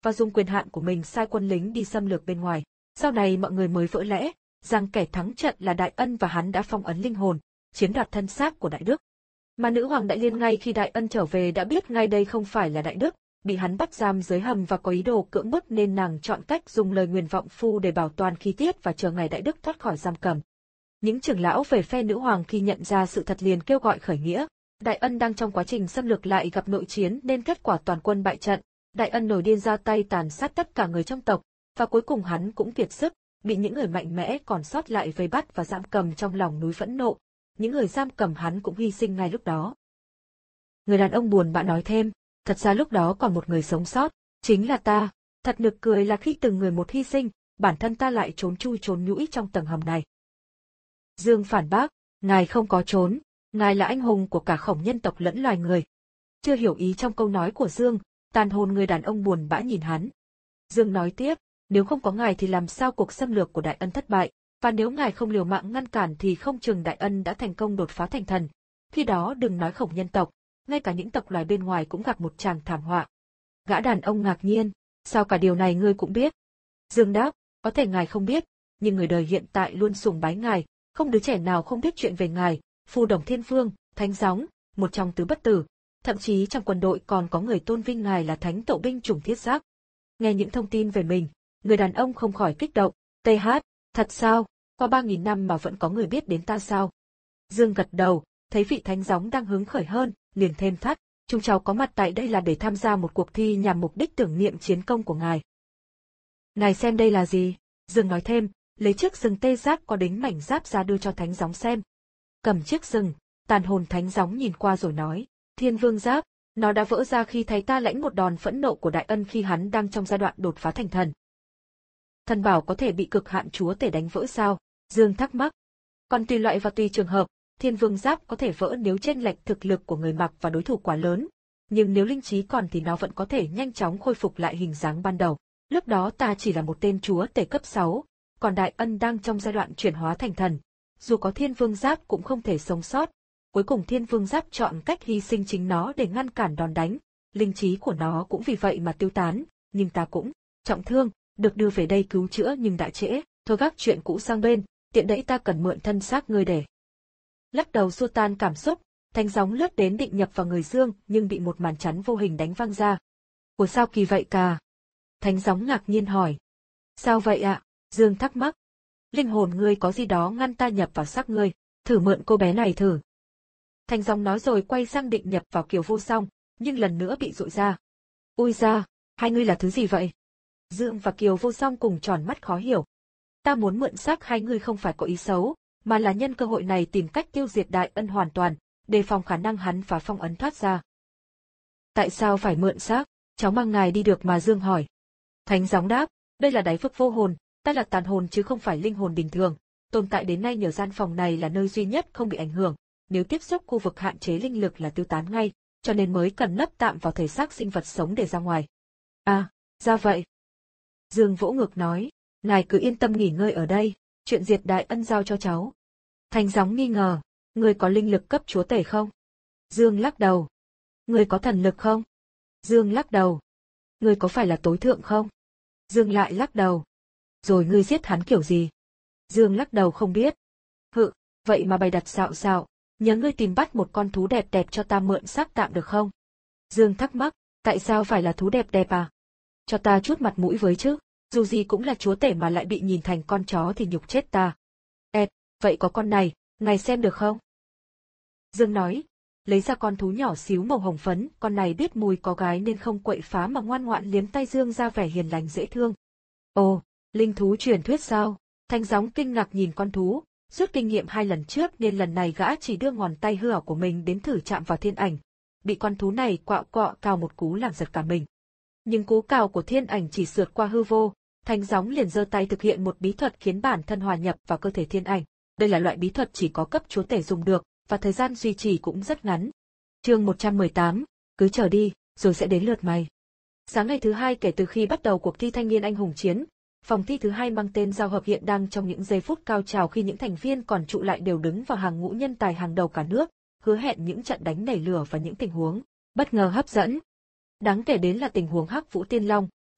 và dùng quyền hạn của mình sai quân lính đi xâm lược bên ngoài. Sau này mọi người mới vỡ lẽ, rằng kẻ thắng trận là Đại Ân và hắn đã phong ấn linh hồn, chiếm đoạt thân xác của Đại Đức. Mà nữ hoàng Đại Liên ngay khi Đại Ân trở về đã biết ngay đây không phải là Đại Đức, bị hắn bắt giam dưới hầm và có ý đồ cưỡng bức nên nàng chọn cách dùng lời nguyền vọng phu để bảo toàn khí tiết và chờ ngày Đại Đức thoát khỏi giam cầm. Những trưởng lão về phe nữ hoàng khi nhận ra sự thật liền kêu gọi khởi nghĩa. Đại Ân đang trong quá trình xâm lược lại gặp nội chiến nên kết quả toàn quân bại trận. Đại Ân nổi điên ra tay tàn sát tất cả người trong tộc, và cuối cùng hắn cũng kiệt sức, bị những người mạnh mẽ còn sót lại vây bắt và giam cầm trong lòng núi phẫn nộ. Những người giam cầm hắn cũng hy sinh ngay lúc đó. Người đàn ông buồn bã nói thêm, thật ra lúc đó còn một người sống sót, chính là ta. Thật nực cười là khi từng người một hy sinh, bản thân ta lại trốn chui trốn nhũi trong tầng hầm này. Dương phản bác, ngài không có trốn, ngài là anh hùng của cả Khổng nhân tộc lẫn loài người. Chưa hiểu ý trong câu nói của Dương, tàn hồn người đàn ông buồn bã nhìn hắn. Dương nói tiếp, nếu không có ngài thì làm sao cuộc xâm lược của Đại Ân thất bại, và nếu ngài không liều mạng ngăn cản thì không chừng Đại Ân đã thành công đột phá thành thần. Khi đó đừng nói Khổng nhân tộc, ngay cả những tộc loài bên ngoài cũng gặp một tràng thảm họa. Gã đàn ông ngạc nhiên, sao cả điều này ngươi cũng biết? Dương đáp, có thể ngài không biết, nhưng người đời hiện tại luôn sùng bái ngài, không đứa trẻ nào không biết chuyện về ngài, Phù Đồng Thiên Vương, Thánh Gióng, một trong tứ bất tử, thậm chí trong quân đội còn có người tôn vinh ngài là Thánh Tậu binh chủng thiết giáp. Nghe những thông tin về mình, người đàn ông không khỏi kích động, tê hát, thật sao, qua ba nghìn năm mà vẫn có người biết đến ta sao? Dương gật đầu, thấy vị Thánh Gióng đang hứng khởi hơn, liền thêm thắt, chúng cháu có mặt tại đây là để tham gia một cuộc thi nhằm mục đích tưởng niệm chiến công của ngài. Ngài xem đây là gì? Dương nói thêm, lấy chiếc sừng tê giác có đính mảnh giáp ra đưa cho Thánh Gióng xem. Cầm chiếc sừng, tàn hồn Thánh Gióng nhìn qua rồi nói, Thiên Vương giáp, nó đã vỡ ra khi thấy ta lãnh một đòn phẫn nộ của Đại Ân khi hắn đang trong giai đoạn đột phá thành thần. Thần bảo có thể bị cực hạn chúa tể đánh vỡ sao? Dương thắc mắc. Còn tùy loại và tùy trường hợp, Thiên Vương giáp có thể vỡ nếu chênh lệch thực lực của người mặc và đối thủ quá lớn, nhưng nếu linh trí còn thì nó vẫn có thể nhanh chóng khôi phục lại hình dáng ban đầu. Lúc đó ta chỉ là một tên chúa tể cấp sáu, còn Đại Ân đang trong giai đoạn chuyển hóa thành thần. Dù có Thiên Vương giáp cũng không thể sống sót. Cuối cùng Thiên Vương giáp chọn cách hy sinh chính nó để ngăn cản đòn đánh. Linh trí của nó cũng vì vậy mà tiêu tán, nhưng ta cũng trọng thương, được đưa về đây cứu chữa nhưng đã trễ. Thôi gác chuyện cũ sang bên, tiện đẫy ta cần mượn thân xác ngươi để. Lắc đầu xua tan cảm xúc, Thánh Gióng lướt đến định nhập vào người Dương nhưng bị một màn chắn vô hình đánh văng ra. Ủa sao kỳ vậy cả? Thánh Gióng ngạc nhiên hỏi. Sao vậy ạ? À? Dương thắc mắc. Linh hồn ngươi có gì đó ngăn ta nhập vào xác ngươi, thử mượn cô bé này thử. Thánh Gióng nói rồi quay sang định nhập vào Kiều Vô Song, nhưng lần nữa bị dội ra. Ui ra, hai ngươi là thứ gì vậy? Dương và Kiều Vô Song cùng tròn mắt khó hiểu. Ta muốn mượn xác hai ngươi không phải có ý xấu, mà là nhân cơ hội này tìm cách tiêu diệt Đại Ân hoàn toàn, đề phòng khả năng hắn phá phong ấn thoát ra. Tại sao phải mượn xác? Cháu mang ngài đi được mà. Dương hỏi. Thánh Gióng đáp, đây là đáy vực vô hồn, ta là tàn hồn chứ không phải linh hồn bình thường, tồn tại đến nay nhờ gian phòng này là nơi duy nhất không bị ảnh hưởng, nếu tiếp xúc khu vực hạn chế linh lực là tiêu tán ngay, cho nên mới cần nấp tạm vào thể xác sinh vật sống để ra ngoài. À, ra vậy. Dương vỗ ngực nói, ngài cứ yên tâm nghỉ ngơi ở đây, chuyện diệt Đại Ân giao cho cháu. Thánh Gióng nghi ngờ, ngươi có linh lực cấp chúa tể không? Dương lắc đầu. Ngươi có thần lực không? Dương lắc đầu. Ngươi có phải là tối thượng không? Dương lại lắc đầu. Rồi ngươi giết hắn kiểu gì? Dương lắc đầu không biết. Hự, vậy mà bày đặt xạo xạo, nhớ ngươi tìm bắt một con thú đẹp đẹp cho ta mượn xác tạm được không? Dương thắc mắc, tại sao phải là thú đẹp đẹp à? Cho ta chút mặt mũi với chứ, dù gì cũng là chúa tể mà lại bị nhìn thành con chó thì nhục chết ta. Ẹt, vậy có con này, ngài xem được không? Dương nói, lấy ra con thú nhỏ xíu màu hồng phấn, con này biết mùi có gái nên không quậy phá mà ngoan ngoãn liếm tay Dương ra vẻ hiền lành dễ thương. Ồ, linh thú truyền thuyết sao? Thánh Gióng kinh ngạc nhìn con thú, rút kinh nghiệm hai lần trước nên lần này gã chỉ đưa ngón tay hư ảo của mình đến thử chạm vào thiên ảnh. Bị con thú này quạo quọ cào một cú làm giật cả mình. Nhưng cú cào của thiên ảnh chỉ sượt qua hư vô, Thánh Gióng liền giơ tay thực hiện một bí thuật khiến bản thân hòa nhập vào cơ thể thiên ảnh. Đây là loại bí thuật chỉ có cấp chúa tể dùng được, và thời gian duy trì cũng rất ngắn. Chương một trăm mười tám, cứ chờ đi, rồi sẽ đến lượt mày. Sáng ngày thứ hai kể từ khi bắt đầu cuộc thi thanh niên anh hùng chiến, phòng thi thứ hai mang tên Giao hợp hiện đang trong những giây phút cao trào khi những thành viên còn trụ lại đều đứng vào hàng ngũ nhân tài hàng đầu cả nước, hứa hẹn những trận đánh nảy lửa và những tình huống bất ngờ hấp dẫn. Đáng kể đến là tình huống Hắc Vũ Tiên Long,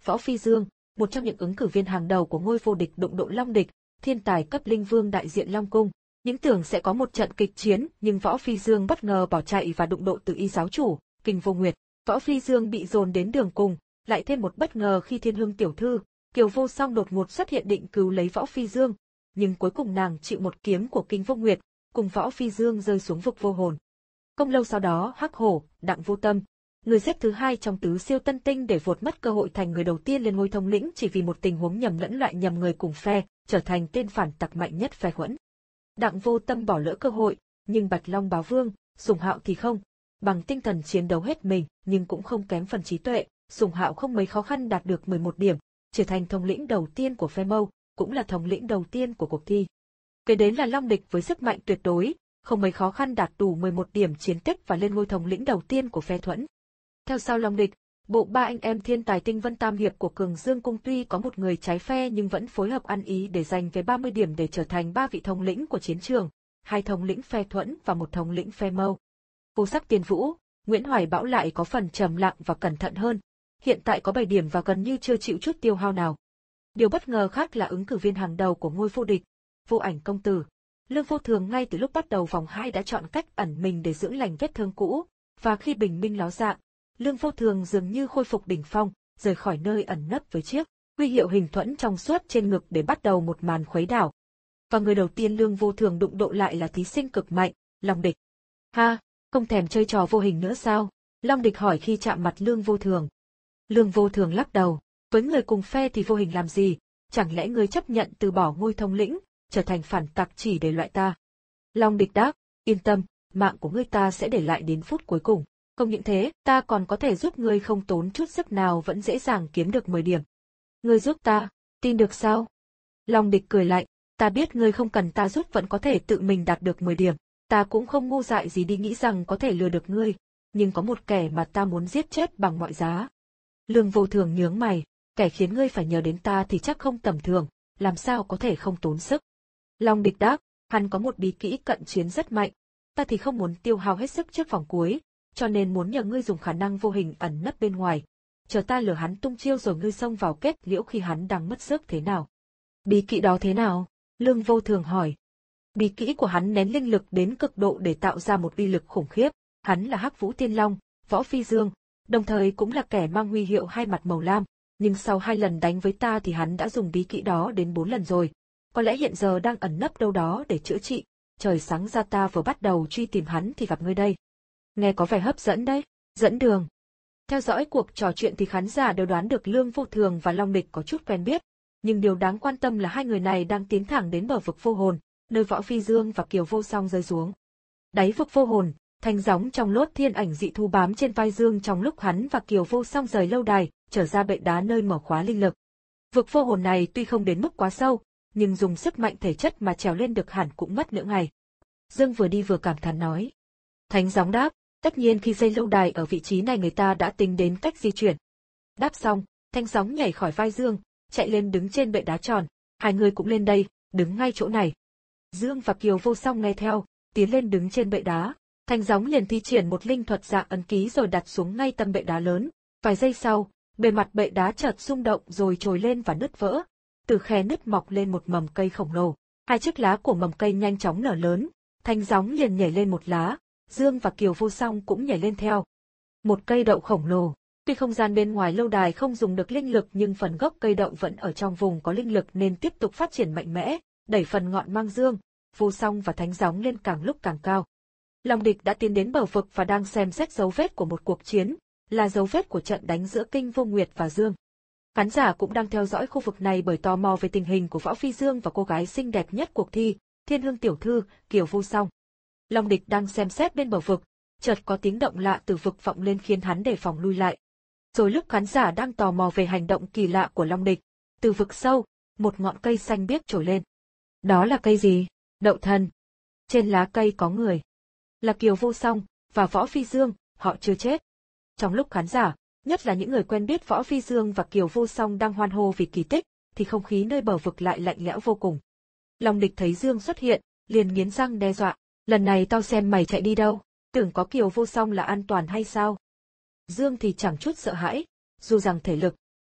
Võ Phi Dương, một trong những ứng cử viên hàng đầu của ngôi vô địch đụng độ Long Địch, thiên tài cấp linh vương đại diện Long Cung. Những tưởng sẽ có một trận kịch chiến, nhưng Võ Phi Dương bất ngờ bỏ chạy và đụng độ từ y giáo chủ, Kinh Vô Nguyệt. Võ Phi Dương bị dồn đến đường cùng, lại thêm một bất ngờ khi Thiên Hương tiểu thư, Kiều Vô Song đột ngột xuất hiện định cứu lấy Võ Phi Dương, nhưng cuối cùng nàng chịu một kiếm của Kinh Vô Nguyệt, cùng Võ Phi Dương rơi xuống vực vô hồn. Không lâu sau đó, Hắc Hổ, Đặng Vô Tâm, người xếp thứ hai trong tứ siêu tân tinh để vụt mất cơ hội thành người đầu tiên lên ngôi thống lĩnh chỉ vì một tình huống nhầm lẫn loại nhầm người cùng phe, trở thành tên phản tặc mạnh nhất phe Huẫn. Đặng Vô Tâm bỏ lỡ cơ hội, nhưng Bạch Long Báo Vương, Sùng Hạo thì không. Bằng tinh thần chiến đấu hết mình, nhưng cũng không kém phần trí tuệ, Sùng Hạo không mấy khó khăn đạt được mười một điểm, trở thành thống lĩnh đầu tiên của phe Mâu, cũng là thống lĩnh đầu tiên của cuộc thi. Kế đến là Long Địch với sức mạnh tuyệt đối, không mấy khó khăn đạt đủ mười một điểm chiến tích và lên ngôi thống lĩnh đầu tiên của phe Thuẫn. Theo sau Long Địch, bộ ba anh em thiên tài Tinh Vân Tam Hiệp của Cường Dương Cung tuy có một người trái phe nhưng vẫn phối hợp ăn ý để giành về ba mươi điểm để trở thành ba vị thống lĩnh của chiến trường, hai thống lĩnh phe Thuẫn và một thống lĩnh phe Mâu. Vô Sắc Tiên Vũ, Nguyễn Hoài Bão lại có phần trầm lặng và cẩn thận hơn, hiện tại có bảy điểm và gần như chưa chịu chút tiêu hao nào. Điều bất ngờ khác là ứng cử viên hàng đầu của ngôi vô địch, Vô Ảnh công tử. Lương Vô Thường ngay từ lúc bắt đầu vòng hai đã chọn cách ẩn mình để dưỡng lành vết thương cũ, và khi bình minh ló dạng, Lương Vô Thường dường như khôi phục đỉnh phong, rời khỏi nơi ẩn nấp với chiếc huy hiệu hình thuẫn trong suốt trên ngực để bắt đầu một màn khuấy đảo. Và người đầu tiên Lương Vô Thường đụng độ lại là thí sinh cực mạnh, Long Địch. Ha, không thèm chơi trò vô hình nữa sao? Long Địch hỏi khi chạm mặt Lương Vô Thường. Lương Vô Thường lắc đầu, với người cùng phe thì vô hình làm gì, chẳng lẽ ngươi chấp nhận từ bỏ ngôi thống lĩnh, trở thành phản tặc chỉ để loại ta? Long Địch đáp, yên tâm, mạng của ngươi ta sẽ để lại đến phút cuối cùng. Không những thế, ta còn có thể giúp ngươi không tốn chút sức nào vẫn dễ dàng kiếm được mười điểm. Ngươi giúp ta, tin được sao? Long Địch cười lạnh, ta biết ngươi không cần ta giúp vẫn có thể tự mình đạt được mười điểm, ta cũng không ngu dại gì đi nghĩ rằng có thể lừa được ngươi, nhưng có một kẻ mà ta muốn giết chết bằng mọi giá. Lương Vô Thường nhướng mày, kẻ khiến ngươi phải nhờ đến ta thì chắc không tầm thường, làm sao có thể không tốn sức. Long Địch đáp, hắn có một bí kỹ cận chiến rất mạnh, ta thì không muốn tiêu hao hết sức trước vòng cuối, cho nên muốn nhờ ngươi dùng khả năng vô hình ẩn nấp bên ngoài, chờ ta lừa hắn tung chiêu rồi ngươi xông vào kết liễu khi hắn đang mất sức thế nào. Bí kỹ đó thế nào? Lương Vô Thường hỏi. Bí kỹ của hắn nén linh lực đến cực độ để tạo ra một uy lực khủng khiếp, hắn là Hắc Vũ Tiên Long, Võ Phi Dương, đồng thời cũng là kẻ mang huy hiệu hai mặt màu lam, nhưng sau hai lần đánh với ta thì hắn đã dùng bí kỹ đó đến bốn lần rồi, có lẽ hiện giờ đang ẩn nấp đâu đó để chữa trị, trời sáng ra ta vừa bắt đầu truy tìm hắn thì gặp ngươi đây. Nghe có vẻ hấp dẫn đấy, dẫn đường. Theo dõi cuộc trò chuyện thì khán giả đều đoán được Lương Vô Thường và Long Địch có chút quen biết, nhưng điều đáng quan tâm là hai người này đang tiến thẳng đến bờ vực vô hồn, nơi Võ Phi Dương và Kiều Vô Song rơi xuống. Đáy vực vô hồn, thanh gióng trong lốt thiên ảnh dị thu bám trên vai Dương trong lúc hắn và Kiều Vô Song rời lâu đài, trở ra bệ đá nơi mở khóa linh lực. Vực vô hồn này tuy không đến mức quá sâu, nhưng dùng sức mạnh thể chất mà trèo lên được hẳn cũng mất nửa ngày. Dương vừa đi vừa cảm thán nói. Thánh gióng đáp, tất nhiên khi xây lâu đài ở vị trí này người ta đã tính đến cách di chuyển. Đáp xong, thanh gióng nhảy khỏi vai Dương, chạy lên đứng trên bệ đá tròn, hai người cũng lên đây, đứng ngay chỗ này. Dương và Kiều Vô Song nghe theo, tiến lên đứng trên bệ đá, thanh gióng liền thi triển một linh thuật dạng ấn ký rồi đặt xuống ngay tâm bệ đá lớn. Vài giây sau, bề mặt bệ đá chợt rung động rồi trồi lên và nứt vỡ. Từ khe nứt mọc lên một mầm cây khổng lồ. Hai chiếc lá của mầm cây nhanh chóng nở lớn, thanh gióng liền nhảy lên một lá, Dương và Kiều Vô Song cũng nhảy lên theo. Một cây đậu khổng lồ. Tuy không gian bên ngoài lâu đài không dùng được linh lực nhưng phần gốc cây đậu vẫn ở trong vùng có linh lực nên tiếp tục phát triển mạnh mẽ, đẩy phần ngọn mang Dương, Vô Song và Thánh Gióng lên càng lúc càng cao. Long Địch đã tiến đến bờ vực và đang xem xét dấu vết của một cuộc chiến, là dấu vết của trận đánh giữa Kinh Vô Nguyệt và Dương. Khán giả cũng đang theo dõi khu vực này bởi tò mò về tình hình của Võ Phi Dương và cô gái xinh đẹp nhất cuộc thi, Thiên Hương tiểu thư, Kiều Vô Song. Long Địch đang xem xét bên bờ vực, chợt có tiếng động lạ từ vực vọng lên khiến hắn đề phòng lui lại. Rồi lúc khán giả đang tò mò về hành động kỳ lạ của Long Địch, từ vực sâu, một ngọn cây xanh biếc trồi lên. Đó là cây gì? Đậu thần. Trên lá cây có người. Là Kiều Vô Song và Võ Phi Dương, họ chưa chết. Trong lúc khán giả, nhất là những người quen biết Võ Phi Dương và Kiều Vô Song đang hoan hô vì kỳ tích, thì không khí nơi bờ vực lại lạnh lẽo vô cùng. Long Địch thấy Dương xuất hiện, liền nghiến răng đe dọa, lần này tao xem mày chạy đi đâu, tưởng có Kiều Vô Song là an toàn hay sao? Dương thì chẳng chút sợ hãi, dù rằng thể lực,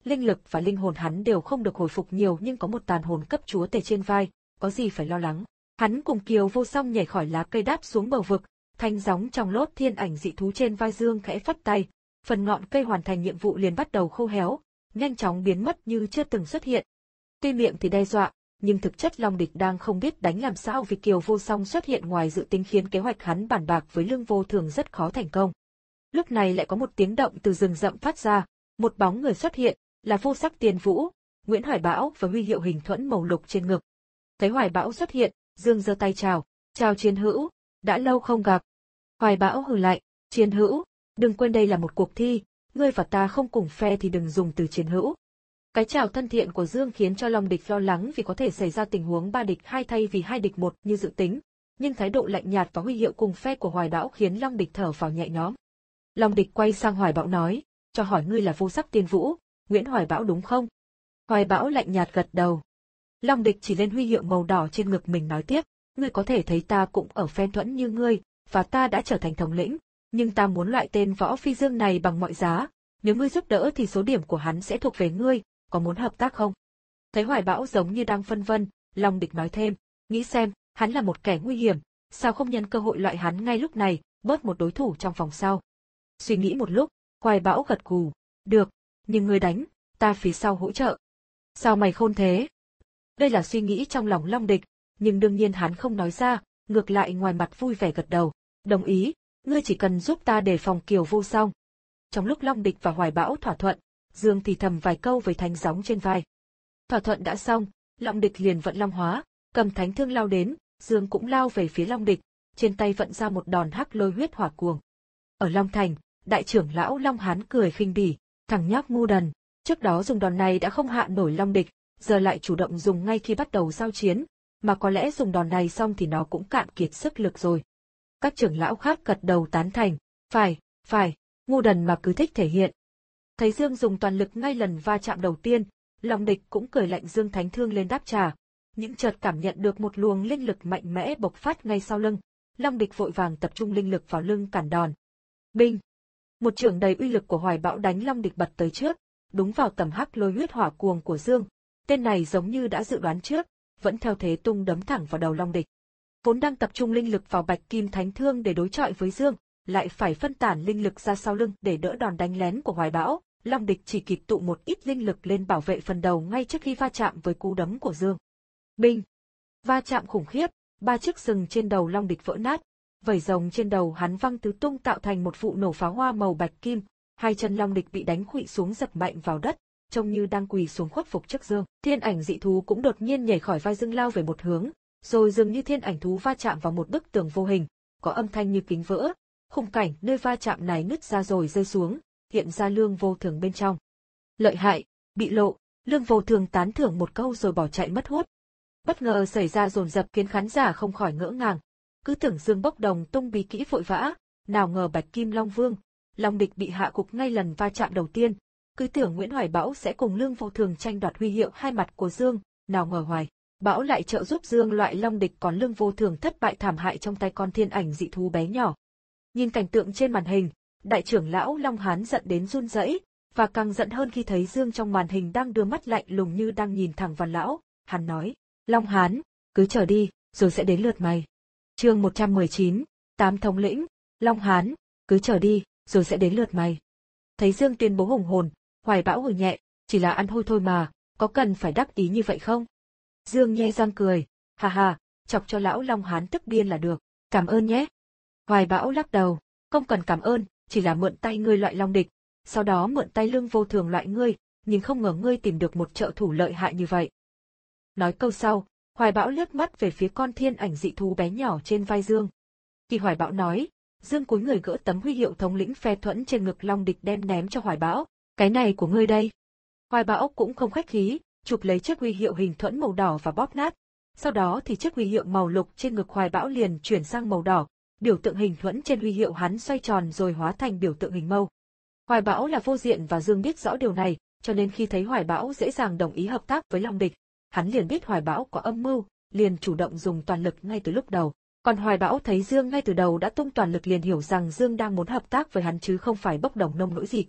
linh lực và linh hồn hắn đều không được hồi phục nhiều nhưng có một tàn hồn cấp chúa tể trên vai, có gì phải lo lắng. Hắn cùng Kiều Vô Song nhảy khỏi lá cây đáp xuống bờ vực, thanh gióng trong lốt thiên ảnh dị thú trên vai Dương khẽ phất tay, phần ngọn cây hoàn thành nhiệm vụ liền bắt đầu khô héo, nhanh chóng biến mất như chưa từng xuất hiện. Tuy miệng thì đe dọa, nhưng thực chất Long Địch đang không biết đánh làm sao vì Kiều Vô Song xuất hiện ngoài dự tính khiến kế hoạch hắn bàn bạc với Lương Vô Thường rất khó thành công. Lúc này lại có một tiếng động từ rừng rậm phát ra, một bóng người xuất hiện, là Vô Sắc Tiền Vũ, Nguyễn Hoài Bão và huy hiệu hình thuẫn màu lục trên ngực. Thấy Hoài Bão xuất hiện, Dương giơ tay chào, chào Chiến Hữu, đã lâu không gặp. Hoài Bão hừ lạnh, Chiến Hữu, đừng quên đây là một cuộc thi, ngươi và ta không cùng phe thì đừng dùng từ Chiến Hữu. Cái chào thân thiện của Dương khiến cho Long Địch lo lắng vì có thể xảy ra tình huống ba địch hai thay vì hai địch một như dự tính, nhưng thái độ lạnh nhạt và huy hiệu cùng phe của Hoài Bão khiến Long Địch thở phào nhẹ nhõm. Long Địch quay sang Hoài Bão nói, cho hỏi ngươi là Vô Sắc Tiên Vũ, Nguyễn Hoài Bão đúng không? Hoài Bão lạnh nhạt gật đầu. Long Địch chỉ lên huy hiệu màu đỏ trên ngực mình nói tiếp, ngươi có thể thấy ta cũng ở phe thuẫn như ngươi, và ta đã trở thành thống lĩnh, nhưng ta muốn loại tên Võ Phi Dương này bằng mọi giá, nếu ngươi giúp đỡ thì số điểm của hắn sẽ thuộc về ngươi, có muốn hợp tác không? Thấy Hoài Bão giống như đang phân vân, Long Địch nói thêm, nghĩ xem, hắn là một kẻ nguy hiểm, sao không nhân cơ hội loại hắn ngay lúc này, bớt một đối thủ trong vòng sau. Suy nghĩ một lúc, Hoài Bão gật gù, được, nhưng ngươi đánh, ta phía sau hỗ trợ. Sao mày khôn thế? Đây là suy nghĩ trong lòng Long Địch, nhưng đương nhiên hắn không nói ra, ngược lại ngoài mặt vui vẻ gật đầu, đồng ý, ngươi chỉ cần giúp ta đề phòng Kiều Vô Song. Trong lúc Long Địch và Hoài Bão thỏa thuận, Dương thì thầm vài câu với thánh gióng trên vai. Thỏa thuận đã xong, Long Địch liền vận long hóa, cầm thánh thương lao đến, Dương cũng lao về phía Long Địch, trên tay vận ra một đòn hắc lôi huyết hỏa cuồng. Ở Long Thành, đại trưởng lão Long Hán cười khinh bỉ, thằng nhóc ngu đần, trước đó dùng đòn này đã không hạ nổi Long Địch, giờ lại chủ động dùng ngay khi bắt đầu giao chiến, mà có lẽ dùng đòn này xong thì nó cũng cạn kiệt sức lực rồi. Các trưởng lão khác gật đầu tán thành, phải, phải, ngu đần mà cứ thích thể hiện. Thấy Dương dùng toàn lực ngay lần va chạm đầu tiên, Long Địch cũng cười lạnh Dương thánh thương lên đáp trả, những chợt cảm nhận được một luồng linh lực mạnh mẽ bộc phát ngay sau lưng, Long Địch vội vàng tập trung linh lực vào lưng cản đòn. Binh! Một chưởng đầy uy lực của Hoài Bão đánh Long Địch bật tới trước, đúng vào tầm hắc lôi huyết hỏa cuồng của Dương. Tên này giống như đã dự đoán trước, vẫn theo thế tung đấm thẳng vào đầu Long Địch. Vốn đang tập trung linh lực vào Bạch Kim Thánh Thương để đối chọi với Dương, lại phải phân tản linh lực ra sau lưng để đỡ đòn đánh lén của Hoài Bão. Long Địch chỉ kịp tụ một ít linh lực lên bảo vệ phần đầu ngay trước khi va chạm với cú đấm của Dương. Binh! Va chạm khủng khiếp, ba chiếc sừng trên đầu Long Địch vỡ nát, vảy rồng trên đầu hắn văng tứ tung tạo thành một vụ nổ pháo hoa màu bạch kim, hai chân Long Địch bị đánh khuỵu xuống dập mạnh vào đất, trông như đang quỳ xuống khuất phục trước Dương. Thiên ảnh dị thú cũng đột nhiên nhảy khỏi vai Dương lao về một hướng, rồi dường như thiên ảnh thú va chạm vào một bức tường vô hình, có âm thanh như kính vỡ. Khung cảnh nơi va chạm này nứt ra rồi rơi xuống, hiện ra Lương Vô Thường bên trong. Lợi hại, bị lộ, Lương Vô Thường tán thưởng một câu rồi bỏ chạy mất hút. Bất ngờ xảy ra dồn dập khiến khán giả không khỏi ngỡ ngàng. Cứ tưởng Dương bốc đồng tung bí kỹ vội vã, nào ngờ Bạch Kim Long Vương, Long Địch bị hạ gục ngay lần va chạm đầu tiên. Cứ tưởng Nguyễn Hoài Bão sẽ cùng Lương Vô Thường tranh đoạt huy hiệu hai mặt của Dương, nào ngờ Hoài Bão lại trợ giúp Dương loại Long Địch, còn Lương Vô Thường thất bại thảm hại trong tay con thiên ảnh dị thú bé nhỏ. Nhìn cảnh tượng trên màn hình, đại trưởng lão Long Hán giận đến run rẩy, và càng giận hơn khi thấy Dương trong màn hình đang đưa mắt lạnh lùng như đang nhìn thẳng vào lão. Hắn nói, Long Hán, cứ chờ đi, rồi sẽ đến lượt mày. Chương một trăm mười chín, Tám thống lĩnh, Long Hán, cứ chờ đi, rồi sẽ đến lượt mày. Thấy Dương tuyên bố hùng hồn, Hoài Bão hừ nhẹ, chỉ là ăn hôi thôi mà, có cần phải đắc ý như vậy không? Dương nhe răng cười, hà hà, chọc cho lão Long Hán tức điên là được, cảm ơn nhé. Hoài Bão lắc đầu, không cần cảm ơn, chỉ là mượn tay ngươi loại Long Địch, sau đó mượn tay Lương Vô Thường loại ngươi, nhưng không ngờ ngươi tìm được một trợ thủ lợi hại như vậy. Nói câu sau, Hoài Bão liếc mắt về phía con thiên ảnh dị thú bé nhỏ trên vai Dương. Khi Hoài Bão nói, Dương cúi người gỡ tấm huy hiệu thống lĩnh phe thuẫn trên ngực Long Địch đem ném cho Hoài Bão, cái này của ngươi đây. Hoài Bão cũng không khách khí, chụp lấy chiếc huy hiệu hình thuẫn màu đỏ và bóp nát. Sau đó thì chiếc huy hiệu màu lục trên ngực Hoài Bão liền chuyển sang màu đỏ, biểu tượng hình thuẫn trên huy hiệu hắn xoay tròn rồi hóa thành biểu tượng hình mâu. Hoài Bão là vô diện và Dương biết rõ điều này, cho nên khi thấy Hoài Bão dễ dàng đồng ý hợp tác với Long Địch, hắn liền biết Hoài Bão có âm mưu, liền chủ động dùng toàn lực ngay từ lúc đầu. Còn Hoài Bão thấy Dương ngay từ đầu đã tung toàn lực liền hiểu rằng Dương đang muốn hợp tác với hắn chứ không phải bốc đồng nông nỗi gì cả.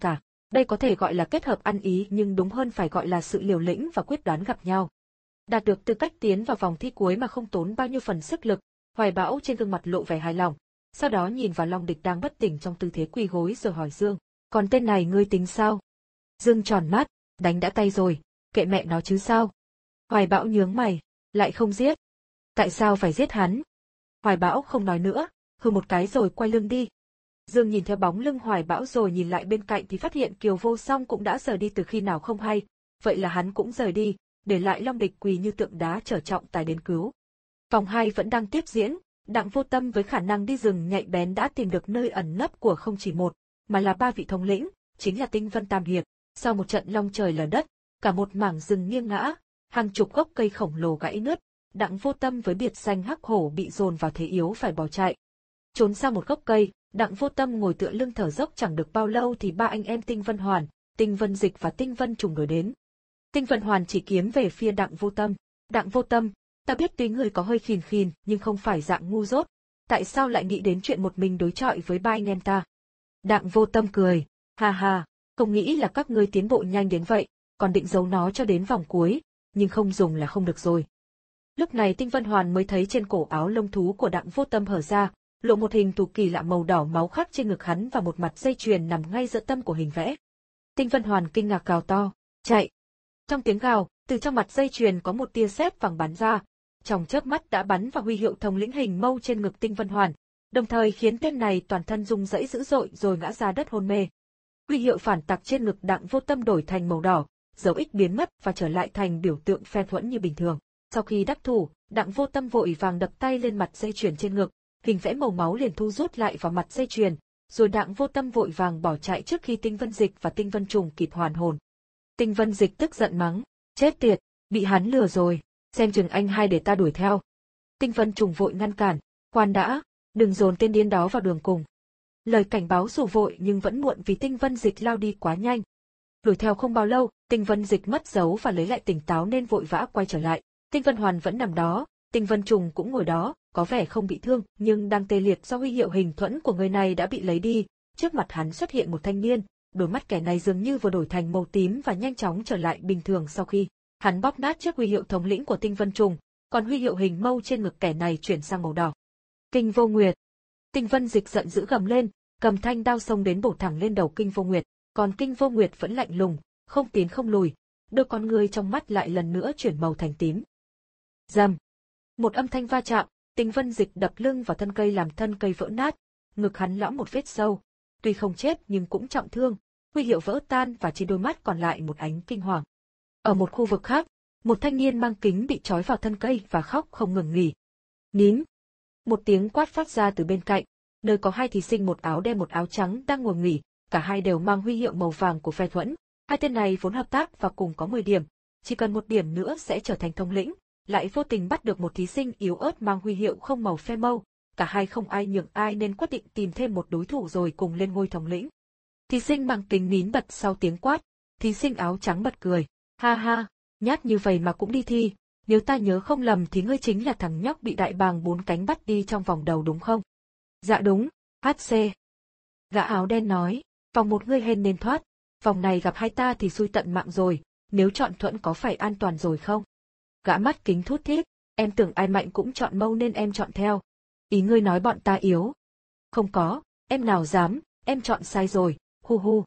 Đây có thể gọi là kết hợp ăn ý nhưng đúng hơn phải gọi là sự liều lĩnh và quyết đoán gặp nhau. Đạt được tư cách tiến vào vòng thi cuối mà không tốn bao nhiêu phần sức lực, Hoài Bão trên gương mặt lộ vẻ hài lòng. Sau đó nhìn vào Long Địch đang bất tỉnh trong tư thế quỳ gối rồi hỏi Dương, còn tên này ngươi tính sao? Dương tròn mắt, đánh đã tay rồi, kệ mẹ nó chứ sao? Hoài Bão nhướng mày, lại không giết. Tại sao phải giết hắn? Hoài Bão không nói nữa, hừ một cái rồi quay lưng đi. Dương nhìn theo bóng lưng Hoài Bão rồi nhìn lại bên cạnh thì phát hiện Kiều Vô Song cũng đã rời đi từ khi nào không hay, vậy là hắn cũng rời đi, để lại Long Địch quỳ như tượng đá chờ trọng tài đến cứu. Vòng hai vẫn đang tiếp diễn, Đặng Vô Tâm với khả năng đi rừng nhạy bén đã tìm được nơi ẩn nấp của không chỉ một, mà là ba vị thống lĩnh, chính là Tinh Vân Tam Hiệp. Sau một trận long trời lở đất, cả một mảng rừng nghiêng ngã, hàng chục gốc cây khổng lồ gãy nứt, Đặng Vô Tâm với biệt danh Hắc Hổ bị dồn vào thế yếu phải bỏ chạy. Trốn sang một gốc cây, Đặng Vô Tâm ngồi tựa lưng thở dốc chẳng được bao lâu thì ba anh em Tinh Vân Hoàn, Tinh Vân Dịch và Tinh Vân Trùng đuổi đến. Tinh Vân Hoàn chỉ kiếm về phía Đặng Vô Tâm. Đặng Vô Tâm, ta biết tuy người có hơi khìn khìn nhưng không phải dạng ngu dốt, tại sao lại nghĩ đến chuyện một mình đối chọi với ba anh em ta? Đặng Vô Tâm cười, ha ha, không nghĩ là các ngươi tiến bộ nhanh đến vậy, còn định giấu nó cho đến vòng cuối, nhưng không dùng là không được rồi. Lúc này Tinh Vân Hoàn mới thấy trên cổ áo lông thú của Đặng Vô Tâm hở ra, lộ một hình thù kỳ lạ màu đỏ máu khắc trên ngực hắn và một mặt dây chuyền nằm ngay giữa tâm của hình vẽ. Tinh Vân Hoàn kinh ngạc gào to, chạy. Trong tiếng gào, từ trong mặt dây chuyền có một tia sét vàng bắn ra, trong chớp mắt đã bắn vào huy hiệu thống lĩnh hình mâu trên ngực Tinh Vân Hoàn, đồng thời khiến tên này toàn thân rung rẩy dữ dội rồi ngã ra đất hôn mê. Huy hiệu phản tặc trên ngực Đặng Vô Tâm đổi thành màu đỏ, dấu X biến mất và trở lại thành biểu tượng phe thuẫn như bình thường. Sau khi đắc thủ, Đặng Vô Tâm vội vàng đập tay lên mặt dây chuyền trên ngực, hình vẽ màu máu liền thu rút lại vào mặt dây chuyền, rồi Đặng Vô Tâm vội vàng bỏ chạy trước khi Tinh Vân Dịch và Tinh Vân Trùng kịp hoàn hồn. Tinh Vân Dịch tức giận mắng, chết tiệt, bị hắn lừa rồi, xem chừng anh hai để ta đuổi theo. Tinh Vân Trùng vội ngăn cản, khoan đã, đừng dồn tên điên đó vào đường cùng. Lời cảnh báo dù vội nhưng vẫn muộn vì Tinh Vân Dịch lao đi quá nhanh. Đuổi theo không bao lâu, Tinh Vân Dịch mất dấu và lấy lại tỉnh táo nên vội vã quay trở lại. Tinh Vân Hoàn vẫn nằm đó, Tinh Vân Trùng cũng ngồi đó, có vẻ không bị thương nhưng đang tê liệt do huy hiệu hình thuẫn của người này đã bị lấy đi. Trước mặt hắn xuất hiện một thanh niên, đôi mắt kẻ này dường như vừa đổi thành màu tím và nhanh chóng trở lại bình thường sau khi hắn bóp nát chiếc huy hiệu thống lĩnh của Tinh Vân Trùng, còn huy hiệu hình mâu trên ngực kẻ này chuyển sang màu đỏ. Kinh Vô Nguyệt. Tinh Vân Dịch giận dữ gầm lên, cầm thanh đao xông đến bổ thẳng lên đầu Kinh Vô Nguyệt, còn Kinh Vô Nguyệt vẫn lạnh lùng, không tiến không lùi, đôi con ngươi trong mắt lại lần nữa chuyển màu thành tím. Rầm. Một âm thanh va chạm, Tinh Vân Dịch đập lưng vào thân cây làm thân cây vỡ nát, ngực hắn lõm một vết sâu, tuy không chết nhưng cũng trọng thương, huy hiệu vỡ tan và trên đôi mắt còn lại một ánh kinh hoàng. Ở một khu vực khác, một thanh niên mang kính bị trói vào thân cây và khóc không ngừng nghỉ. Nín. Một tiếng quát phát ra từ bên cạnh, nơi có hai thí sinh một áo đen một áo trắng đang ngồi nghỉ, cả hai đều mang huy hiệu màu vàng của phe thuẫn. Hai tên này vốn hợp tác và cùng có mười điểm, chỉ cần một điểm nữa sẽ trở thành thống lĩnh, lại vô tình bắt được một thí sinh yếu ớt mang huy hiệu không màu phe mâu, cả hai không ai nhường ai nên quyết định tìm thêm một đối thủ rồi cùng lên ngôi thống lĩnh. Thí sinh mang kính nín bật sau tiếng quát, thí sinh áo trắng bật cười, ha ha, nhát như vậy mà cũng đi thi, nếu ta nhớ không lầm thì ngươi chính là thằng nhóc bị đại bàng bốn cánh bắt đi trong vòng đầu đúng không? Dạ đúng, hát xê. Gã áo đen nói, vòng một ngươi hên nên thoát, vòng này gặp hai ta thì xui tận mạng rồi, nếu chọn thuẫn có phải an toàn rồi không? Gã mắt kính thút thít, em tưởng ai mạnh cũng chọn mâu nên em chọn theo. Ý ngươi nói bọn ta yếu? Không có, em nào dám, em chọn sai rồi, hu hu.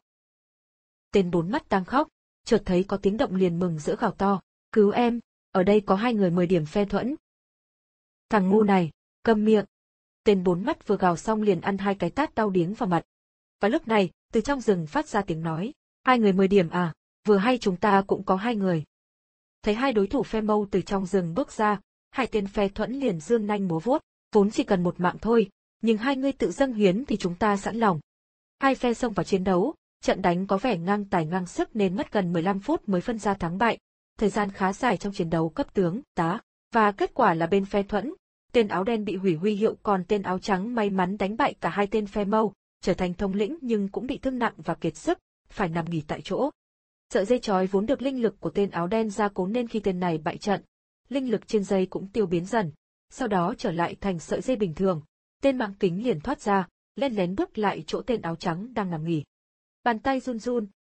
Tên bốn mắt đang khóc, chợt thấy có tiếng động liền mừng rỡ gào to, cứu em, ở đây có hai người mười điểm phe thuẫn. Thằng ngu này, câm miệng. Tên bốn mắt vừa gào xong liền ăn hai cái tát đau điếng vào mặt. Và lúc này, từ trong rừng phát ra tiếng nói, hai người mười điểm à, vừa hay chúng ta cũng có hai người. Thấy hai đối thủ phe mâu từ trong rừng bước ra, hai tên phe thuẫn liền dương nanh múa vuốt, vốn chỉ cần một mạng thôi, nhưng hai ngươi tự dâng hiến thì chúng ta sẵn lòng. Hai phe xông vào chiến đấu, trận đánh có vẻ ngang tài ngang sức nên mất gần mười lăm phút mới phân ra thắng bại, thời gian khá dài trong chiến đấu cấp tướng, tá, và kết quả là bên phe thuẫn, tên áo đen bị hủy huy hiệu còn tên áo trắng may mắn đánh bại cả hai tên phe mâu, trở thành thống lĩnh nhưng cũng bị thương nặng và kiệt sức, phải nằm nghỉ tại chỗ. Sợi dây trói vốn được linh lực của tên áo đen gia cố nên khi tên này bại trận, linh lực trên dây cũng tiêu biến dần, sau đó trở lại thành sợi dây bình thường. Tên mang kính liền thoát ra, lén lén bước lại chỗ tên áo trắng đang nằm nghỉ. Bàn tay run run,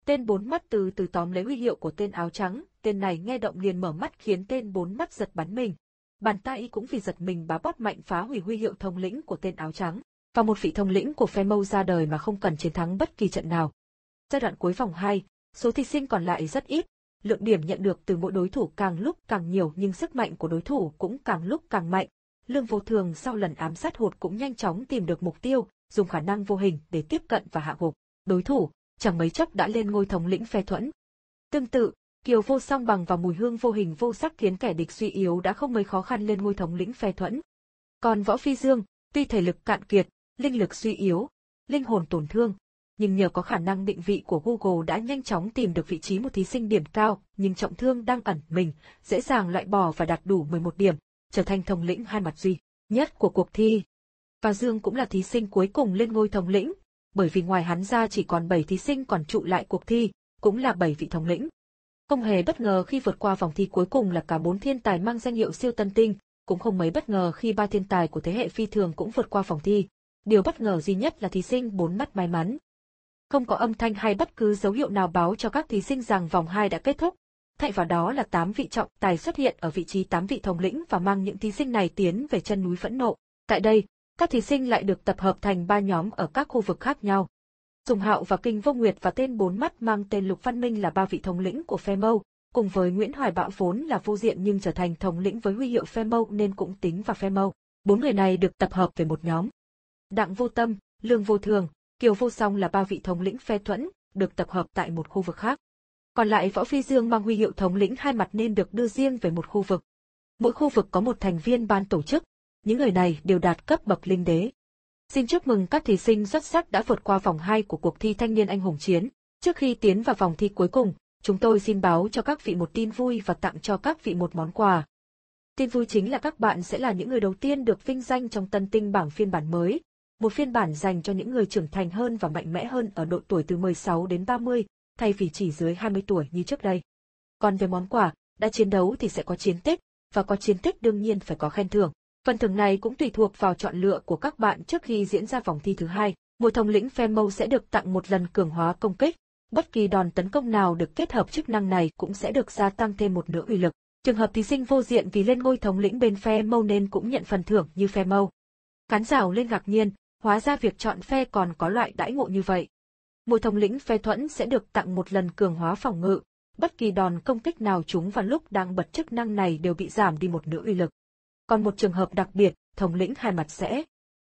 Tên bốn mắt từ từ tóm lấy huy hiệu của tên áo trắng, tên này nghe động liền mở mắt khiến tên bốn mắt giật bắn mình. Bàn tay cũng vì giật mình bá bóp mạnh phá hủy huy hiệu thống lĩnh của tên áo trắng. Và một vị thống lĩnh của phe Mâu ra đời mà không cần chiến thắng bất kỳ trận nào. Giai đoạn cuối vòng hai, số thí sinh còn lại rất ít, lượng điểm nhận được từ mỗi đối thủ càng lúc càng nhiều nhưng sức mạnh của đối thủ cũng càng lúc càng mạnh. Lương Vô Thường sau lần ám sát hụt cũng nhanh chóng tìm được mục tiêu, dùng khả năng vô hình để tiếp cận và hạ gục đối thủ, chẳng mấy chốc đã lên ngôi thống lĩnh phe Thuẫn. Tương tự, Kiều Vô Song Bằng và Mùi Hương vô hình vô sắc khiến kẻ địch suy yếu đã không mấy khó khăn lên ngôi thống lĩnh phe Thuẫn. Còn Võ Phi Dương, tuy thể lực cạn kiệt, linh lực suy yếu, linh hồn tổn thương, nhưng nhờ có khả năng định vị của Google đã nhanh chóng tìm được vị trí một thí sinh điểm cao nhưng trọng thương đang ẩn mình, dễ dàng loại bỏ và đạt đủ mười một điểm, trở thành thống lĩnh hai mặt duy nhất của cuộc thi. Và Dương cũng là thí sinh cuối cùng lên ngôi thống lĩnh, bởi vì ngoài hắn ra chỉ còn bảy thí sinh còn trụ lại cuộc thi, cũng là bảy vị thống lĩnh. Không hề bất ngờ khi vượt qua vòng thi cuối cùng là cả bốn thiên tài mang danh hiệu siêu tân tinh, cũng không mấy bất ngờ khi ba thiên tài của thế hệ phi thường cũng vượt qua vòng thi. Điều bất ngờ duy nhất là thí sinh bốn mắt may mắn. Không có âm thanh hay bất cứ dấu hiệu nào báo cho các thí sinh rằng vòng hai đã kết thúc. Thay vào đó là tám vị trọng tài xuất hiện ở vị trí tám vị thống lĩnh và mang những thí sinh này tiến về chân núi phẫn nộ. Tại đây, các thí sinh lại được tập hợp thành ba nhóm ở các khu vực khác nhau. Sùng Hạo và Kinh Vô Nguyệt và tên bốn mắt mang tên Lục Văn Minh là ba vị thống lĩnh của phe Mâu, cùng với Nguyễn Hoài Bão vốn là vô diện nhưng trở thành thống lĩnh với huy hiệu phe Mâu nên cũng tính vào phe Mâu. Bốn người này được tập hợp về một nhóm. Đặng Vô Tâm, Lương Vô Thường, Kiều Vô Song là ba vị thống lĩnh phe Thuẫn, được tập hợp tại một khu vực khác. Còn lại Võ Phi Dương mang huy hiệu thống lĩnh hai mặt nên được đưa riêng về một khu vực. Mỗi khu vực có một thành viên ban tổ chức, những người này đều đạt cấp bậc linh đế. Xin chúc mừng các thí sinh xuất sắc đã vượt qua vòng hai của cuộc thi Thanh niên anh hùng chiến. Trước khi tiến vào vòng thi cuối cùng, chúng tôi xin báo cho các vị một tin vui và tặng cho các vị một món quà. Tin vui chính là các bạn sẽ là những người đầu tiên được vinh danh trong Tân Tinh bảng phiên bản mới, một phiên bản dành cho những người trưởng thành hơn và mạnh mẽ hơn ở độ tuổi từ mười sáu đến ba mươi, thay vì chỉ dưới hai mươi tuổi như trước đây. Còn về món quà, đã chiến đấu thì sẽ có chiến tích, và có chiến tích đương nhiên phải có khen thưởng. Phần thưởng này cũng tùy thuộc vào chọn lựa của các bạn trước khi diễn ra vòng thi thứ hai. Mỗi thống lĩnh phe Mâu sẽ được tặng một lần cường hóa công kích. Bất kỳ đòn tấn công nào được kết hợp chức năng này cũng sẽ được gia tăng thêm một nửa uy lực. Trường hợp thí sinh vô diện vì lên ngôi thống lĩnh bên phe Mâu nên cũng nhận phần thưởng như phe Mâu. Khán giả lên ngạc nhiên, hóa ra việc chọn phe còn có loại đãi ngộ như vậy. Mỗi thống lĩnh phe Thuẫn sẽ được tặng một lần cường hóa phòng ngự. Bất kỳ đòn công kích nào trúng vào lúc đang bật chức năng này đều bị giảm đi một nửa uy lực. Còn một trường hợp đặc biệt, thống lĩnh hai mặt sẽ.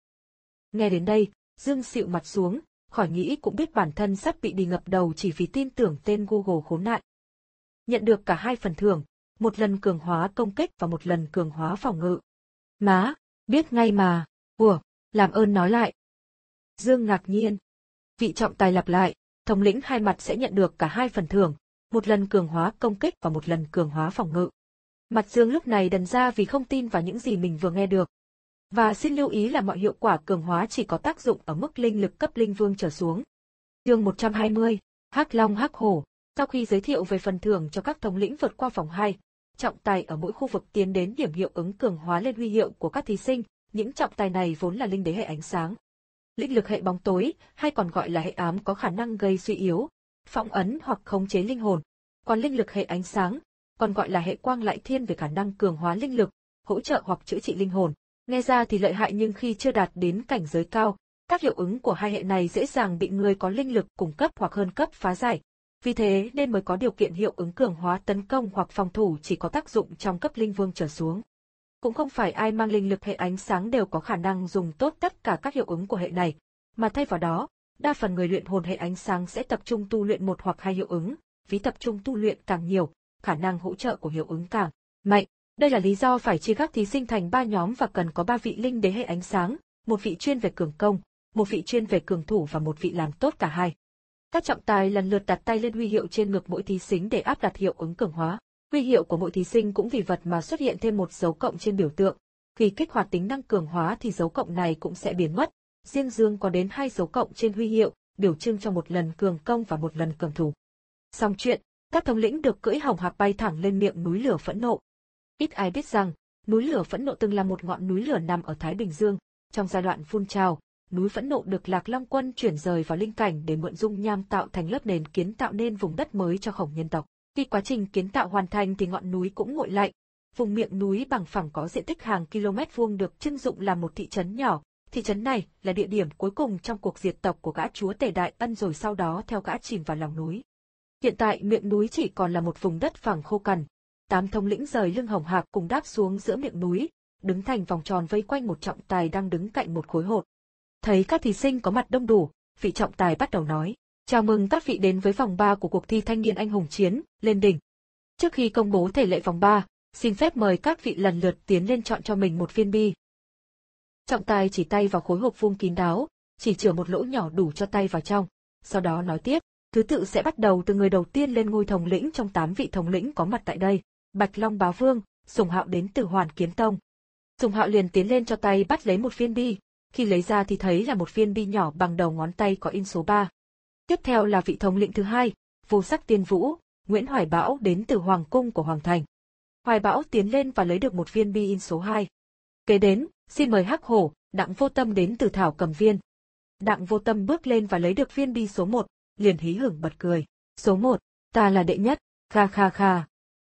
Nghe đến đây, Dương xịu mặt xuống, khỏi nghĩ cũng biết bản thân sắp bị đi ngập đầu chỉ vì tin tưởng tên Google khốn nạn. Nhận được cả hai phần thưởng, một lần cường hóa công kích và một lần cường hóa phòng ngự. Má, biết ngay mà, ủa, làm ơn nói lại. Dương ngạc nhiên. Vị trọng tài lặp lại, thống lĩnh hai mặt sẽ nhận được cả hai phần thưởng, một lần cường hóa công kích và một lần cường hóa phòng ngự. Mặt Dương lúc này đần ra vì không tin vào những gì mình vừa nghe được. Và xin lưu ý là mọi hiệu quả cường hóa chỉ có tác dụng ở mức linh lực cấp linh vương trở xuống. Chương một trăm hai mươi, Hắc Long Hắc Hổ. Sau khi giới thiệu về phần thưởng cho các thống lĩnh vượt qua vòng hai, trọng tài ở mỗi khu vực tiến đến điểm hiệu ứng cường hóa lên huy hiệu của các thí sinh. Những trọng tài này vốn là linh đế hệ ánh sáng, linh lực hệ bóng tối, hay còn gọi là hệ ám có khả năng gây suy yếu, phong ấn hoặc khống chế linh hồn. Còn linh lực hệ ánh sáng, còn gọi là hệ quang lại thiên về khả năng cường hóa linh lực, hỗ trợ hoặc chữa trị linh hồn. Nghe ra thì lợi hại nhưng khi chưa đạt đến cảnh giới cao, các hiệu ứng của hai hệ này dễ dàng bị người có linh lực cùng cấp hoặc hơn cấp phá giải. Vì thế nên mới có điều kiện hiệu ứng cường hóa tấn công hoặc phòng thủ chỉ có tác dụng trong cấp linh vương trở xuống. Cũng không phải ai mang linh lực hệ ánh sáng đều có khả năng dùng tốt tất cả các hiệu ứng của hệ này, mà thay vào đó, đa phần người luyện hồn hệ ánh sáng sẽ tập trung tu luyện một hoặc hai hiệu ứng, vì tập trung tu luyện càng nhiều, khả năng hỗ trợ của hiệu ứng càng mạnh. Đây là lý do phải chia các thí sinh thành ba nhóm và cần có ba vị linh đế hệ ánh sáng, một vị chuyên về cường công, một vị chuyên về cường thủ và một vị làm tốt cả hai. Các trọng tài lần lượt đặt tay lên huy hiệu trên ngực mỗi thí sinh để áp đặt hiệu ứng cường hóa. Huy hiệu của mỗi thí sinh cũng vì vật mà xuất hiện thêm một dấu cộng trên biểu tượng. Khi kích hoạt tính năng cường hóa thì dấu cộng này cũng sẽ biến mất. Riêng Dương có đến hai dấu cộng trên huy hiệu, biểu trưng cho một lần cường công và một lần cường thủ. Xong chuyện, các thống lĩnh được cưỡi hồng hạc bay thẳng lên miệng núi lửa phẫn nộ. Ít ai biết rằng, núi lửa phẫn nộ từng là một ngọn núi lửa nằm ở Thái Bình Dương. Trong giai đoạn phun trào, núi Phẫn Nộ được Lạc Long Quân chuyển rời vào linh cảnh để mượn dung nham tạo thành lớp nền kiến tạo nên vùng đất mới cho Khổng nhân tộc. Khi quá trình kiến tạo hoàn thành thì ngọn núi cũng nguội lạnh. Vùng miệng núi bằng phẳng có diện tích hàng km vuông được trưng dụng làm một thị trấn nhỏ. Thị trấn này là địa điểm cuối cùng trong cuộc diệt tộc của gã chúa tể Đại Ân, rồi sau đó theo gã chìm vào lòng núi. Hiện tại miệng núi chỉ còn là một vùng đất phẳng khô cằn. Tám thống lĩnh rời lưng Hồng Hạc cùng đáp xuống giữa miệng núi, đứng thành vòng tròn vây quanh một trọng tài đang đứng cạnh một khối hột. Thấy các thí sinh có mặt đông đủ, vị trọng tài bắt đầu nói: "Chào mừng các vị đến với vòng ba của cuộc thi thanh niên anh hùng chiến, lên đỉnh. Trước khi công bố thể lệ vòng ba, xin phép mời các vị lần lượt tiến lên chọn cho mình một viên bi." Trọng tài chỉ tay vào khối hộp vuông kín đáo, chỉ chừa một lỗ nhỏ đủ cho tay vào trong, sau đó nói tiếp: "Thứ tự sẽ bắt đầu từ người đầu tiên lên ngôi thống lĩnh trong tám vị thống lĩnh có mặt tại đây. Bạch Long Bá Vương, Sùng Hạo đến từ Hoàn Kiếm Tông." Sùng Hạo liền tiến lên cho tay bắt lấy một viên bi, khi lấy ra thì thấy là một viên bi nhỏ bằng đầu ngón tay có in số ba. Tiếp theo là vị thống lĩnh thứ hai, Vô Sắc Tiên Vũ, Nguyễn Hoài Bão đến từ Hoàng cung của Hoàng thành. Hoài Bão tiến lên và lấy được một viên bi in số hai. Kế đến, xin mời Hắc Hổ, Đặng Vô Tâm đến từ Thảo Cầm Viên. Đặng Vô Tâm bước lên và lấy được viên bi số một, liền hí hửng bật cười. "Số một, ta là đệ nhất, kha kha kha."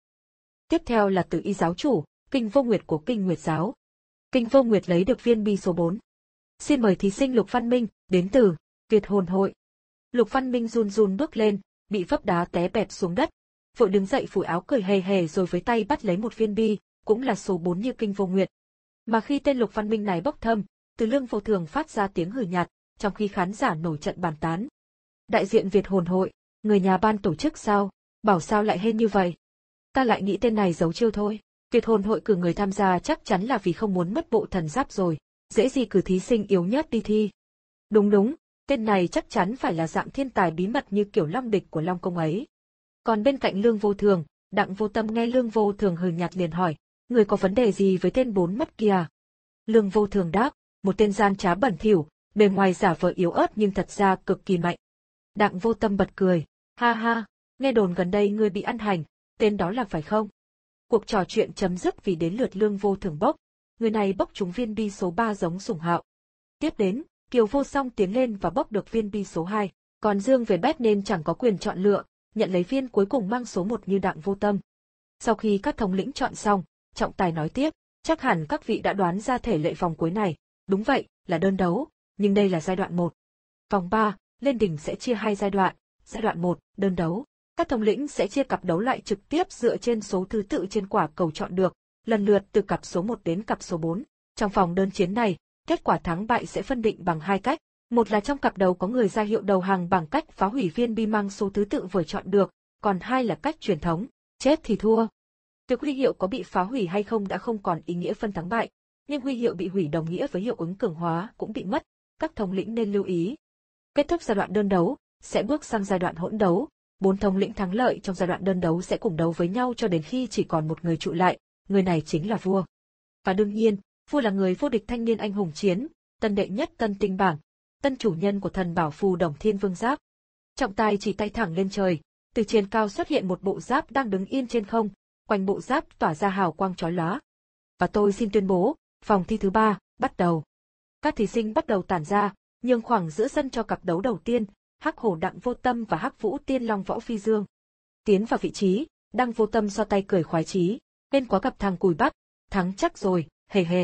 Tiếp theo là Tử Y giáo chủ, Kinh Vô Nguyệt của Kinh Nguyệt giáo. Kinh Vô Nguyệt lấy được viên bi số bốn. Xin mời thí sinh Lục Văn Minh, đến từ Tuyệt Hồn hội. Lục Văn Minh run run bước lên, bị vấp đá té bẹp xuống đất, vội đứng dậy phủi áo cười hề hề rồi với tay bắt lấy một viên bi, cũng là số bốn như Kinh Vô Nguyệt. Mà khi tên Lục Văn Minh này bốc thăm, từ Lương Vô Thường phát ra tiếng hừ nhạt, trong khi khán giả nổi trận bàn tán. Đại diện Việt Hồn hội, người nhà ban tổ chức sao, bảo sao lại hên như vậy. Ta lại nghĩ tên này giấu chiêu thôi. Việt Hồn hội cử người tham gia chắc chắn là vì không muốn mất bộ thần giáp rồi, dễ gì cử thí sinh yếu nhất đi thi. Đúng đúng, tên này chắc chắn phải là dạng thiên tài bí mật như kiểu Long Địch của Long Công ấy. Còn bên cạnh Lương Vô Thường, Đặng Vô Tâm nghe Lương Vô Thường hừ nhạt liền hỏi: "Người có vấn đề gì với tên bốn mắt kia?" Lương Vô Thường đáp: "Một tên gian trá bẩn thỉu, bề ngoài giả vờ yếu ớt nhưng thật ra cực kỳ mạnh." Đặng Vô Tâm bật cười: "Ha ha, nghe đồn gần đây ngươi bị ăn hành, tên đó là phải không?" Cuộc trò chuyện chấm dứt vì đến lượt Lương Vô Thường bốc. Người này bốc trúng viên bi số ba giống Sùng Hạo. Tiếp đến, Kiều Vô Song tiến lên và bốc được viên bi số hai, còn Dương về bét nên chẳng có quyền chọn lựa, nhận lấy viên cuối cùng mang số một như Đặng Vô Tâm. Sau khi các thống lĩnh chọn xong, trọng tài nói tiếp: "Chắc hẳn các vị đã đoán ra thể lệ vòng cuối này, đúng vậy, là đơn đấu, nhưng đây là giai đoạn một. Vòng ba, lên đỉnh sẽ chia hai giai đoạn, giai đoạn một, đơn đấu. Các thống lĩnh sẽ chia cặp đấu lại trực tiếp dựa trên số thứ tự trên quả cầu chọn được, lần lượt từ cặp số một đến cặp số bốn. Trong vòng đơn chiến này, kết quả thắng bại sẽ phân định bằng hai cách. Một là trong cặp đầu có người ra hiệu đầu hàng bằng cách phá hủy viên bi mang số thứ tự vừa chọn được, còn hai là cách truyền thống, chết thì thua. Việc huy hiệu có bị phá hủy hay không đã không còn ý nghĩa phân thắng bại, nhưng huy hiệu bị hủy đồng nghĩa với hiệu ứng cường hóa cũng bị mất, các thống lĩnh nên lưu ý. Kết thúc giai đoạn đơn đấu, sẽ bước sang giai đoạn hỗn đấu. Bốn thống lĩnh thắng lợi trong giai đoạn đơn đấu sẽ cùng đấu với nhau cho đến khi chỉ còn một người trụ lại, người này chính là vua. Và đương nhiên, vua là người vô địch thanh niên anh hùng chiến, tân đệ nhất tân tinh bảng, tân chủ nhân của thần bảo phù Đồng Thiên Vương Giáp. Trọng tài chỉ tay thẳng lên trời, từ trên cao xuất hiện một bộ giáp đang đứng yên trên không, quanh bộ giáp tỏa ra hào quang chói lóa. Và tôi xin tuyên bố, vòng thi thứ ba, bắt đầu. Các thí sinh bắt đầu tản ra, nhường khoảng giữa sân cho cặp đấu đầu tiên, Hắc Hổ Đặng Vô Tâm và Hắc Vũ Tiên Long Võ Phi Dương. Tiến vào vị trí, Đặng Vô Tâm so tay cười khoái chí, bên quá gặp thằng cùi bắp, thắng chắc rồi, hề hề.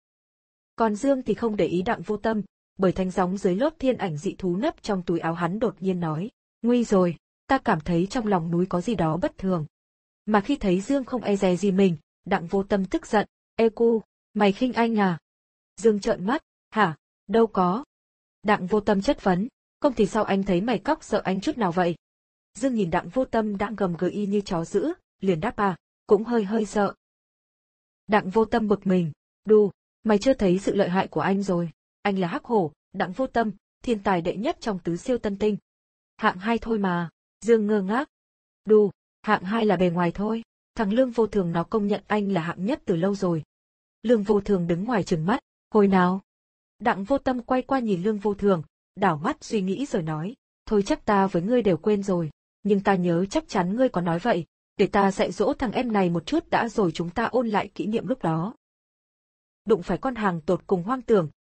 Còn Dương thì không để ý Đặng Vô Tâm, bởi thanh gióng dưới lớp thiên ảnh dị thú nấp trong túi áo hắn đột nhiên nói: "Nguy rồi, ta cảm thấy trong lòng núi có gì đó bất thường." Mà khi thấy Dương không e dè gì mình, Đặng Vô Tâm tức giận: "Ê cu, mày khinh anh à?" Dương trợn mắt: "Hả, đâu có." Đặng Vô Tâm chất vấn: "Không thì sao anh thấy mày cóc sợ anh chút nào vậy?" Dương nhìn Đặng Vô Tâm đang gầm gừ y như chó dữ, liền đáp: "À, cũng hơi hơi sợ." Đặng Vô Tâm bực mình: "Đù, mày chưa thấy sự lợi hại của anh rồi, anh là Hắc Hổ, Đặng Vô Tâm, thiên tài đệ nhất trong tứ siêu tân tinh. Hạng hai thôi mà." Dương ngơ ngác: "Đù, hạng hai là bề ngoài thôi, thằng Lương Vô Thường nó công nhận anh là hạng nhất từ lâu rồi." Lương Vô Thường đứng ngoài trừng mắt: "Hồi nào?" Đặng Vô Tâm quay qua nhìn Lương Vô Thường, đảo mắt suy nghĩ rồi nói: "Thôi chắc ta với ngươi đều quên rồi, nhưng ta nhớ chắc chắn ngươi có nói vậy, để ta dạy dỗ thằng em này một chút đã rồi chúng ta ôn lại kỷ niệm lúc đó." Đụng phải con hàng tột cùng hoang tưởng,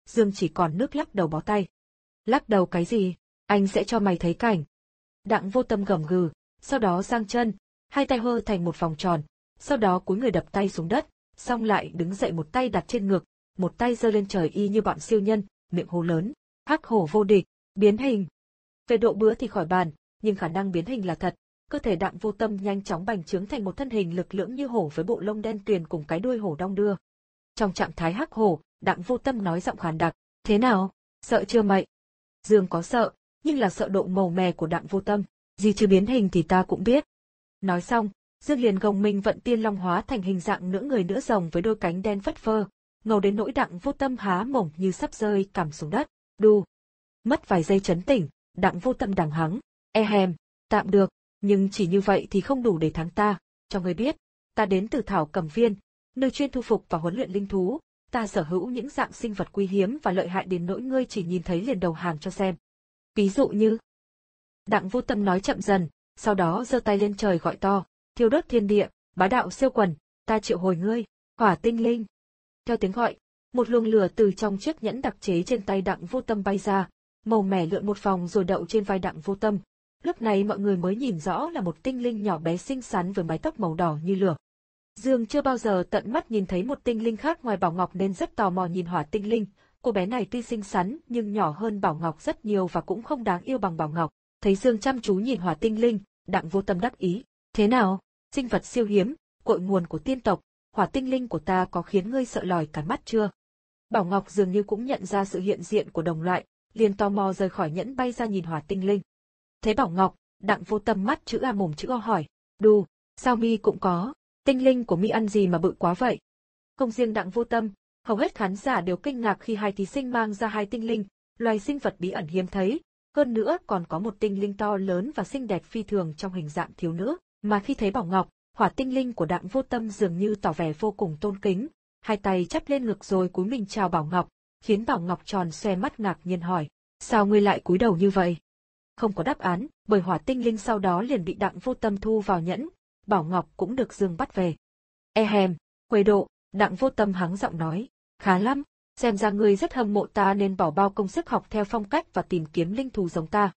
Dương chỉ còn nước lắc đầu bó tay. Lắc đầu cái gì? Anh sẽ cho mày thấy cảnh. Đặng Vô Tâm gầm gừ, sau đó giang chân, hai tay hơ thành một vòng tròn, sau đó cúi người đập tay xuống đất, xong lại đứng dậy một tay đặt trên ngực, một tay giơ lên trời y như bọn siêu nhân, miệng hô lớn, hắc hổ vô địch, biến hình. Về độ bữa thì khỏi bàn, nhưng khả năng biến hình là thật, cơ thể Đặng Vô Tâm nhanh chóng bành trướng thành một thân hình lực lưỡng như hổ với bộ lông đen tuyền cùng cái đuôi hổ đong đưa. Trong trạng thái hắc hổ, Đặng Vô Tâm nói giọng khàn đặc, thế nào, sợ chưa mậy? Dương có sợ, nhưng là sợ độ màu mè của Đặng Vô Tâm, gì chứ biến hình thì ta cũng biết. Nói xong, Dương liền gồng mình vận tiên long hóa thành hình dạng nửa người nửa rồng với đôi cánh đen phất phơ, ngầu đến nỗi Đặng Vô Tâm há mồm như sắp rơi cằm xuống đất. Đu. Mất vài giây chấn tỉnh, Đặng Vô Tâm đằng hắng, e hèm, tạm được, nhưng chỉ như vậy thì không đủ để thắng ta. Cho ngươi biết, ta đến từ Thảo Cầm Viên, nơi chuyên thu phục và huấn luyện linh thú, ta sở hữu những dạng sinh vật quý hiếm và lợi hại đến nỗi ngươi chỉ nhìn thấy liền đầu hàng cho xem. Ví dụ như. Đặng Vô Tâm nói chậm dần, sau đó giơ tay lên trời gọi to, thiêu đốt thiên địa, bá đạo siêu quần, ta triệu hồi ngươi, hỏa tinh linh. Theo tiếng gọi, một luồng lửa từ trong chiếc nhẫn đặc chế trên tay Đặng Vô Tâm bay ra, màu mẻ lượn một vòng rồi đậu trên vai Đặng Vô Tâm. Lúc này mọi người mới nhìn rõ là một tinh linh nhỏ bé xinh xắn với mái tóc màu đỏ như lửa. Dương chưa bao giờ tận mắt nhìn thấy một tinh linh khác ngoài Bảo Ngọc nên rất tò mò nhìn hỏa tinh linh. Cô bé này tuy xinh xắn nhưng nhỏ hơn Bảo Ngọc rất nhiều và cũng không đáng yêu bằng Bảo Ngọc. Thấy Dương chăm chú nhìn hỏa tinh linh, Đặng Vô Tâm đắc ý. Thế nào, sinh vật siêu hiếm, cội nguồn của tiên tộc, hỏa tinh linh của ta có khiến ngươi sợ lòi cả mắt chưa? Bảo Ngọc dường như cũng nhận ra sự hiện diện của đồng loại, liền tò mò rời khỏi nhẫn bay ra nhìn hỏa tinh linh. Thấy Bảo Ngọc, Đặng Vô Tâm mắt chữ A mồm chữ O hỏi, đù, sao mi cũng có, tinh linh của mi ăn gì mà bự quá vậy? Không riêng Đặng Vô Tâm, hầu hết khán giả đều kinh ngạc khi hai thí sinh mang ra hai tinh linh, loài sinh vật bí ẩn hiếm thấy, hơn nữa còn có một tinh linh to lớn và xinh đẹp phi thường trong hình dạng thiếu nữ, mà khi thấy Bảo Ngọc, hỏa tinh linh của Đặng Vô Tâm dường như tỏ vẻ vô cùng tôn kính, hai tay chắp lên ngực rồi cúi mình chào Bảo Ngọc, khiến Bảo Ngọc tròn xoe mắt ngạc nhiên hỏi, sao ngươi lại cúi đầu như vậy? Không có đáp án, bởi hỏa tinh linh sau đó liền bị Đặng Vô Tâm thu vào nhẫn, Bảo Ngọc cũng được Dương bắt về. E hèm, Quế Độ, Đặng Vô Tâm hắng giọng nói, khá lắm, xem ra ngươi rất hâm mộ ta nên bỏ bao công sức học theo phong cách và tìm kiếm linh thú giống ta.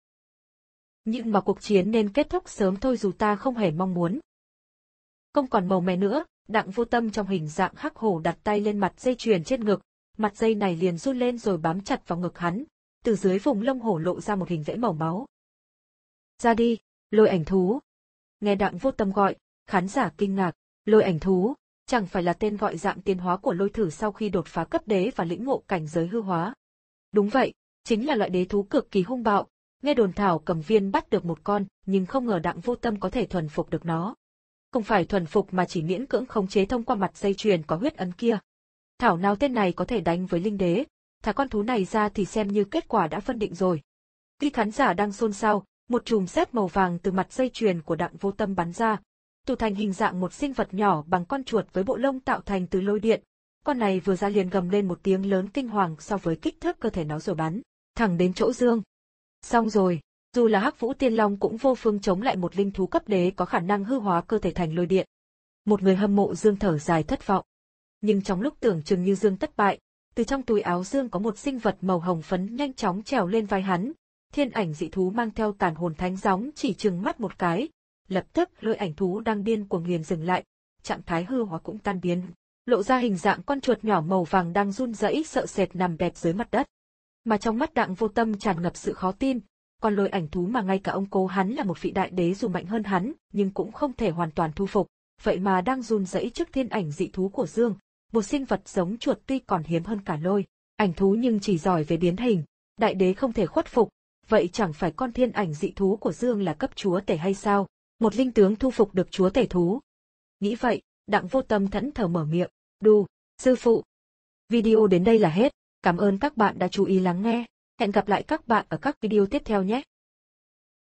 Nhưng mà cuộc chiến nên kết thúc sớm thôi dù ta không hề mong muốn. Không còn màu mè nữa, Đặng Vô Tâm trong hình dạng hắc hổ đặt tay lên mặt dây chuyền trên ngực, mặt dây này liền run lên rồi bám chặt vào ngực hắn, từ dưới vùng lông hổ lộ ra một hình vẽ màu máu. Ra đi, lôi ảnh thú. Nghe Đặng Vô Tâm gọi, khán giả kinh ngạc, lôi ảnh thú, chẳng phải là tên gọi dạng tiến hóa của lôi thử sau khi đột phá cấp đế và lĩnh ngộ cảnh giới hư hóa. Đúng vậy, chính là loại đế thú cực kỳ hung bạo, nghe đồn Thảo Cầm Viên bắt được một con, nhưng không ngờ Đặng Vô Tâm có thể thuần phục được nó. Không phải thuần phục mà chỉ miễn cưỡng khống chế thông qua mặt dây chuyền có huyết ấn kia. Thảo nào tên này có thể đánh với linh đế, thả con thú này ra thì xem như kết quả đã phân định rồi. Khi khán giả đang xôn xao, một chùm sét màu vàng từ mặt dây chuyền của Đặng Vô Tâm bắn ra, tụ thành hình dạng một sinh vật nhỏ bằng con chuột với bộ lông tạo thành từ lôi điện. Con này vừa ra liền gầm lên một tiếng lớn kinh hoàng so với kích thước cơ thể nó rồi bắn thẳng đến chỗ Dương. Xong rồi, dù là Hắc Vũ Tiên Long cũng vô phương chống lại một linh thú cấp đế có khả năng hư hóa cơ thể thành lôi điện. Một người hâm mộ Dương thở dài thất vọng. Nhưng trong lúc tưởng chừng như Dương thất bại, từ trong túi áo Dương có một sinh vật màu hồng phấn nhanh chóng trèo lên vai hắn. Thiên ảnh dị thú mang theo tàn hồn thánh gióng chỉ trừng mắt một cái, lập tức lôi ảnh thú đang điên cuồng liền dừng lại, trạng thái hư hóa cũng tan biến, lộ ra hình dạng con chuột nhỏ màu vàng đang run rẩy sợ sệt nằm bẹp dưới mặt đất. Mà trong mắt Đặng Vô Tâm tràn ngập sự khó tin, con lôi ảnh thú mà ngay cả ông cố hắn là một vị đại đế dù mạnh hơn hắn, nhưng cũng không thể hoàn toàn thu phục, vậy mà đang run rẩy trước thiên ảnh dị thú của Dương, một sinh vật giống chuột tuy còn hiếm hơn cả lôi ảnh thú nhưng chỉ giỏi về biến hình, đại đế không thể khuất phục. Vậy chẳng phải con thiên ảnh dị thú của Dương là cấp chúa tể hay sao? Một linh tướng thu phục được chúa tể thú. Nghĩ vậy, Đặng Vô Tâm thẫn thờ mở miệng, đù, sư phụ. Video đến đây là hết, cảm ơn các bạn đã chú ý lắng nghe, hẹn gặp lại các bạn ở các video tiếp theo nhé.